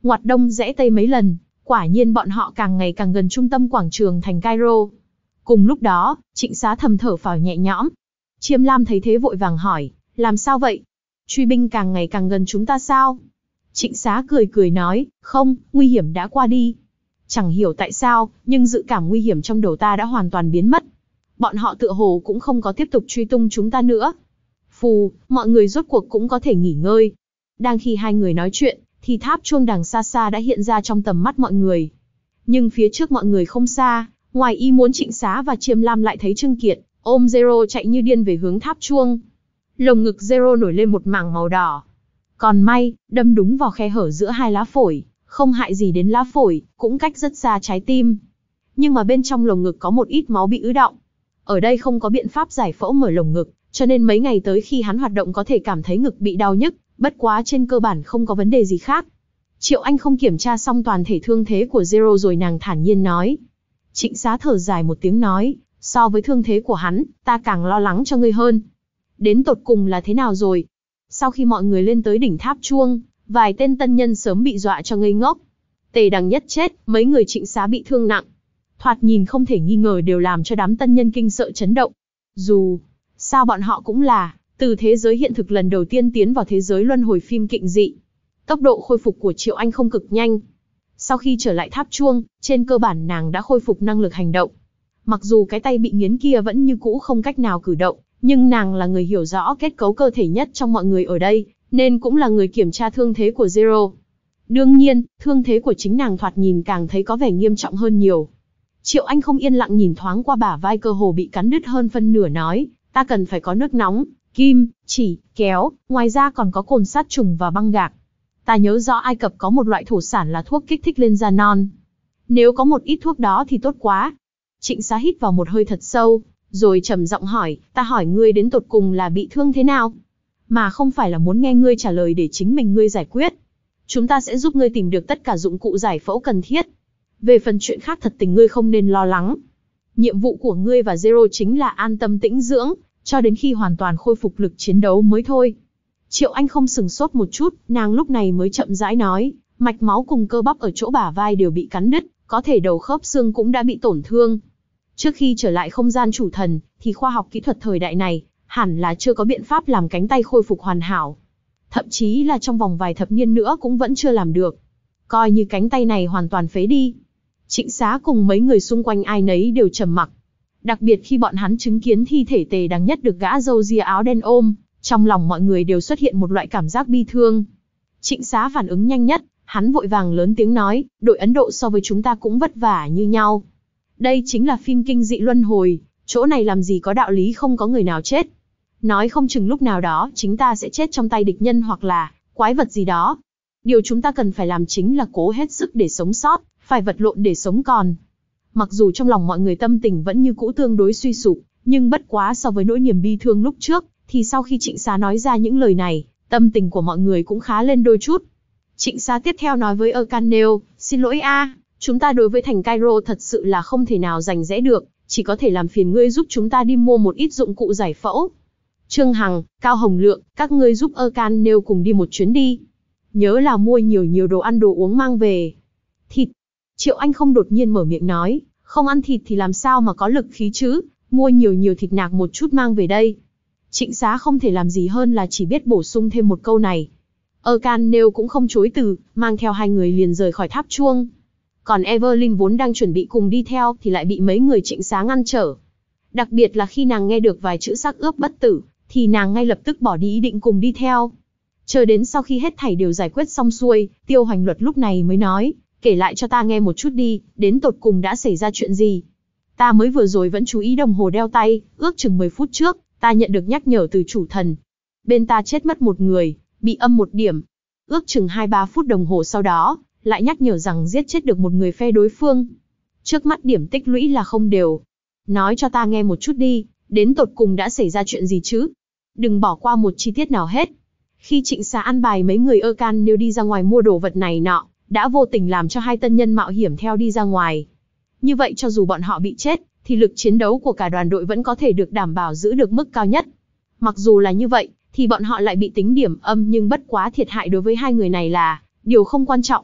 ngoặt đông rẽ tây mấy lần, quả nhiên bọn họ càng ngày càng gần trung tâm quảng trường thành Cairo. Cùng lúc đó, Trịnh Xá thầm thở phào nhẹ nhõm. Chiêm Lam thấy thế vội vàng hỏi, làm sao vậy? Truy binh càng ngày càng gần chúng ta sao? Trịnh Xá cười cười nói, không, nguy hiểm đã qua đi. Chẳng hiểu tại sao, nhưng dự cảm nguy hiểm trong đầu ta đã hoàn toàn biến mất. Bọn họ tựa hồ cũng không có tiếp tục truy tung chúng ta nữa. Phù, mọi người rốt cuộc cũng có thể nghỉ ngơi. Đang khi hai người nói chuyện, thì tháp chuông đằng xa xa đã hiện ra trong tầm mắt mọi người. Nhưng phía trước mọi người không xa, ngoài ý muốn Trịnh Xá và Chiêm Lam lại thấy Trương Kiệt ôm Zero chạy như điên về hướng tháp chuông. Lồng ngực Zero nổi lên một mảng màu đỏ. Còn may, đâm đúng vào khe hở giữa hai lá phổi, không hại gì đến lá phổi, cũng cách rất xa trái tim. Nhưng mà bên trong lồng ngực có một ít máu bị ứ đọng. Ở đây không có biện pháp giải phẫu mở lồng ngực, cho nên mấy ngày tới khi hắn hoạt động có thể cảm thấy ngực bị đau nhức, bất quá trên cơ bản không có vấn đề gì khác. Triệu Anh không kiểm tra xong toàn thể thương thế của Zero rồi nàng thản nhiên nói. Trịnh Xá thở dài một tiếng nói, so với thương thế của hắn, ta càng lo lắng cho ngươi hơn. Đến tột cùng là thế nào rồi? Sau khi mọi người lên tới đỉnh tháp chuông, vài tên tân nhân sớm bị dọa cho ngây ngốc. Tề Đằng Nhất chết, mấy người Trịnh Xá bị thương nặng. Thoạt nhìn không thể nghi ngờ đều làm cho đám tân nhân kinh sợ chấn động. Dù sao bọn họ cũng là từ thế giới hiện thực lần đầu tiên tiến vào thế giới luân hồi phim kịnh dị. Tốc độ khôi phục của Triệu Anh không cực nhanh. Sau khi trở lại tháp chuông, trên cơ bản nàng đã khôi phục năng lực hành động. Mặc dù cái tay bị nghiến kia vẫn như cũ không cách nào cử động, nhưng nàng là người hiểu rõ kết cấu cơ thể nhất trong mọi người ở đây, nên cũng là người kiểm tra thương thế của Zero. Đương nhiên, thương thế của chính nàng thoạt nhìn càng thấy có vẻ nghiêm trọng hơn nhiều. Triệu Anh không yên lặng nhìn thoáng qua bả vai cơ hồ bị cắn đứt hơn phân nửa nói, ta cần phải có nước nóng, kim, chỉ, kéo, ngoài ra còn có cồn sát trùng và băng gạc. Ta nhớ rõ Ai Cập có một loại thổ sản là thuốc kích thích lên da non. Nếu có một ít thuốc đó thì tốt quá. Trịnh Xá hít vào một hơi thật sâu, rồi trầm giọng hỏi, ta hỏi ngươi đến tột cùng là bị thương thế nào? Mà không phải là muốn nghe ngươi trả lời để chính mình ngươi giải quyết. Chúng ta sẽ giúp ngươi tìm được tất cả dụng cụ giải phẫu cần thiết. Về phần chuyện khác thật tình ngươi không nên lo lắng. Nhiệm vụ của ngươi và Zero chính là an tâm tĩnh dưỡng, cho đến khi hoàn toàn khôi phục lực chiến đấu mới thôi. Triệu Anh không sừng sốt một chút, nàng lúc này mới chậm rãi nói, mạch máu cùng cơ bắp ở chỗ bả vai đều bị cắn đứt, có thể đầu khớp xương cũng đã bị tổn thương. Trước khi trở lại không gian chủ thần, thì khoa học kỹ thuật thời đại này, hẳn là chưa có biện pháp làm cánh tay khôi phục hoàn hảo. Thậm chí là trong vòng vài thập niên nữa cũng vẫn chưa làm được. Coi như cánh tay này hoàn toàn phế đi. Trịnh Xá cùng mấy người xung quanh ai nấy đều trầm mặc. Đặc biệt khi bọn hắn chứng kiến thi thể Tề Đằng Nhất được gã râu ria áo đen ôm, trong lòng mọi người đều xuất hiện một loại cảm giác bi thương. Trịnh Xá phản ứng nhanh nhất, hắn vội vàng lớn tiếng nói, đội Ấn Độ so với chúng ta cũng vất vả như nhau. Đây chính là phim kinh dị luân hồi, chỗ này làm gì có đạo lý không có người nào chết. Nói không chừng lúc nào đó chính ta sẽ chết trong tay địch nhân hoặc là quái vật gì đó. Điều chúng ta cần phải làm chính là cố hết sức để sống sót, phải vật lộn để sống còn. Mặc dù trong lòng mọi người tâm tình vẫn như cũ tương đối suy sụp, nhưng bất quá so với nỗi niềm bi thương lúc trước, thì sau khi Trịnh Xá nói ra những lời này, tâm tình của mọi người cũng khá lên đôi chút. Trịnh Xá tiếp theo nói với Arcanel, xin lỗi a, chúng ta đối với thành Cairo thật sự là không thể nào rành rẽ được, chỉ có thể làm phiền ngươi giúp chúng ta đi mua một ít dụng cụ giải phẫu. Trương Hằng, Cao Hồng Lượng, các ngươi giúp Arcanel cùng đi một chuyến đi. Nhớ là mua nhiều nhiều đồ ăn đồ uống mang về. Thịt. Triệu Anh không đột nhiên mở miệng nói, không ăn thịt thì làm sao mà có lực khí chứ, mua nhiều nhiều thịt nạc một chút mang về đây. Trịnh Xá không thể làm gì hơn là chỉ biết bổ sung thêm một câu này. Arcanel cũng không chối từ, mang theo hai người liền rời khỏi tháp chuông. Còn Evelyn vốn đang chuẩn bị cùng đi theo thì lại bị mấy người Trịnh Xá ngăn trở. Đặc biệt là khi nàng nghe được vài chữ xác ướp bất tử, thì nàng ngay lập tức bỏ đi ý định cùng đi theo. Chờ đến sau khi hết thảy đều giải quyết xong xuôi, Tiêu Hoành Luật lúc này mới nói, kể lại cho ta nghe một chút đi, đến tột cùng đã xảy ra chuyện gì. Ta mới vừa rồi vẫn chú ý đồng hồ đeo tay, ước chừng mười phút trước, ta nhận được nhắc nhở từ chủ thần. Bên ta chết mất một người, bị âm một điểm. Ước chừng hai ba phút đồng hồ sau đó, lại nhắc nhở rằng giết chết được một người phe đối phương. Trước mắt điểm tích lũy là không đều. Nói cho ta nghe một chút đi, đến tột cùng đã xảy ra chuyện gì chứ? Đừng bỏ qua một chi tiết nào hết. Khi Trịnh Xá ăn bài mấy người Arcanel đi ra ngoài mua đồ vật này nọ, đã vô tình làm cho hai tân nhân mạo hiểm theo đi ra ngoài. Như vậy cho dù bọn họ bị chết, thì lực chiến đấu của cả đoàn đội vẫn có thể được đảm bảo giữ được mức cao nhất. Mặc dù là như vậy, thì bọn họ lại bị tính điểm âm nhưng bất quá thiệt hại đối với hai người này là điều không quan trọng.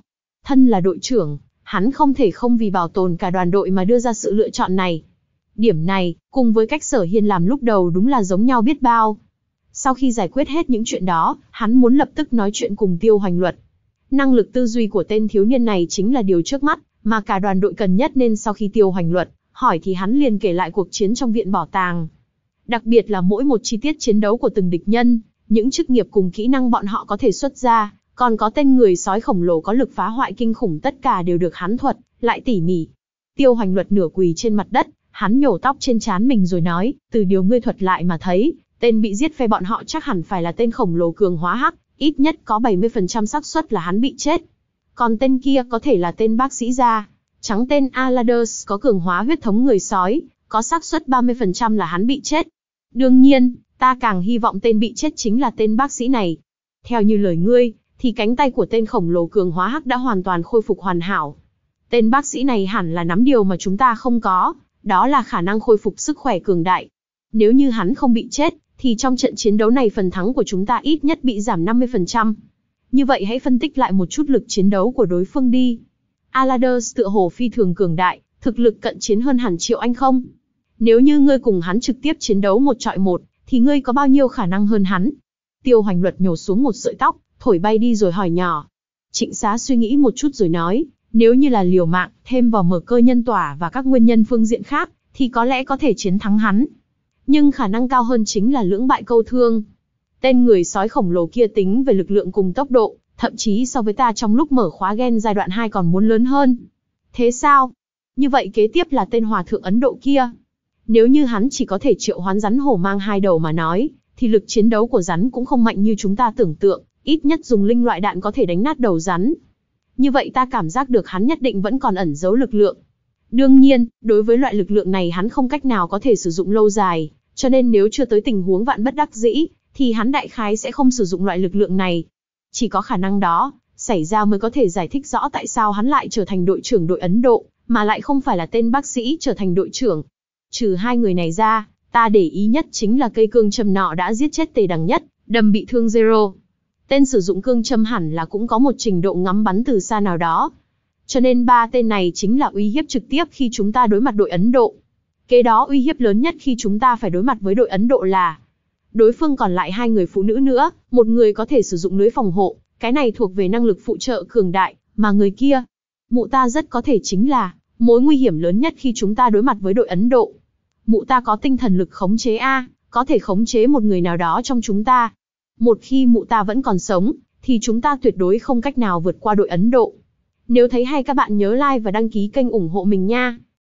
Thân là đội trưởng, hắn không thể không vì bảo tồn cả đoàn đội mà đưa ra sự lựa chọn này. Điểm này, cùng với cách Sở Hiên làm lúc đầu đúng là giống nhau biết bao. Sau khi giải quyết hết những chuyện đó, hắn muốn lập tức nói chuyện cùng Tiêu Hoành Luật. Năng lực tư duy của tên thiếu niên này chính là điều trước mắt, mà cả đoàn đội cần nhất, nên sau khi Tiêu Hoành Luật hỏi thì hắn liền kể lại cuộc chiến trong viện bảo tàng. Đặc biệt là mỗi một chi tiết chiến đấu của từng địch nhân, những chức nghiệp cùng kỹ năng bọn họ có thể xuất ra, còn có tên người sói khổng lồ có lực phá hoại kinh khủng, tất cả đều được hắn thuật lại tỉ mỉ. Tiêu Hoành Luật nửa quỳ trên mặt đất, hắn nhổ tóc trên trán mình rồi nói, từ điều ngươi thuật lại mà thấy, tên bị giết phe bọn họ chắc hẳn phải là tên khổng lồ cường hóa hắc, ít nhất có bảy mươi phần trăm xác suất là hắn bị chết. Còn tên kia có thể là tên bác sĩ da trắng tên Aladus có cường hóa huyết thống người sói, có xác suất ba mươi phần trăm là hắn bị chết. Đương nhiên, ta càng hy vọng tên bị chết chính là tên bác sĩ này. Theo như lời ngươi, thì cánh tay của tên khổng lồ cường hóa hắc đã hoàn toàn khôi phục hoàn hảo. Tên bác sĩ này hẳn là nắm điều mà chúng ta không có, đó là khả năng khôi phục sức khỏe cường đại. Nếu như hắn không bị chết, thì trong trận chiến đấu này phần thắng của chúng ta ít nhất bị giảm năm mươi phần trăm. Như vậy hãy phân tích lại một chút lực chiến đấu của đối phương đi. Aladus tựa hồ phi thường cường đại, thực lực cận chiến hơn hẳn Triệu Anh không? Nếu như ngươi cùng hắn trực tiếp chiến đấu một trọi một, thì ngươi có bao nhiêu khả năng hơn hắn? Tiêu Hoành Luật nhổ xuống một sợi tóc, thổi bay đi rồi hỏi nhỏ. Trịnh Xá suy nghĩ một chút rồi nói, nếu như là liều mạng, thêm vào mở cơ nhân tỏa và các nguyên nhân phương diện khác, thì có lẽ có thể chiến thắng hắn. Nhưng khả năng cao hơn chính là lưỡng bại câu thương. Tên người sói khổng lồ kia tính về lực lượng cùng tốc độ, thậm chí so với ta trong lúc mở khóa gen giai đoạn hai còn muốn lớn hơn. Thế sao? Như vậy kế tiếp là tên hòa thượng Ấn Độ kia. Nếu như hắn chỉ có thể triệu hoán rắn hổ mang hai đầu mà nói, thì lực chiến đấu của rắn cũng không mạnh như chúng ta tưởng tượng, ít nhất dùng linh loại đạn có thể đánh nát đầu rắn. Như vậy ta cảm giác được hắn nhất định vẫn còn ẩn giấu lực lượng. Đương nhiên, đối với loại lực lượng này hắn không cách nào có thể sử dụng lâu dài, cho nên nếu chưa tới tình huống vạn bất đắc dĩ, thì hắn đại khái sẽ không sử dụng loại lực lượng này. Chỉ có khả năng đó xảy ra mới có thể giải thích rõ tại sao hắn lại trở thành đội trưởng đội Ấn Độ, mà lại không phải là tên bác sĩ trở thành đội trưởng. Trừ hai người này ra, ta để ý nhất chính là cây cương châm nọ đã giết chết Tề Đằng Nhất, đâm bị thương Zero. Tên sử dụng cương châm hẳn là cũng có một trình độ ngắm bắn từ xa nào đó. Cho nên ba tên này chính là uy hiếp trực tiếp khi chúng ta đối mặt đội Ấn Độ. Kế đó uy hiếp lớn nhất khi chúng ta phải đối mặt với đội Ấn Độ là đối phương còn lại hai người phụ nữ nữa, một người có thể sử dụng lưới phòng hộ, cái này thuộc về năng lực phụ trợ cường đại, mà người kia, mụ ta rất có thể chính là mối nguy hiểm lớn nhất khi chúng ta đối mặt với đội Ấn Độ. Mụ ta có tinh thần lực khống chế A, có thể khống chế một người nào đó trong chúng ta. Một khi mụ ta vẫn còn sống, thì chúng ta tuyệt đối không cách nào vượt qua đội Ấn Độ. Nếu thấy hay các bạn nhớ like và đăng ký kênh ủng hộ mình nha.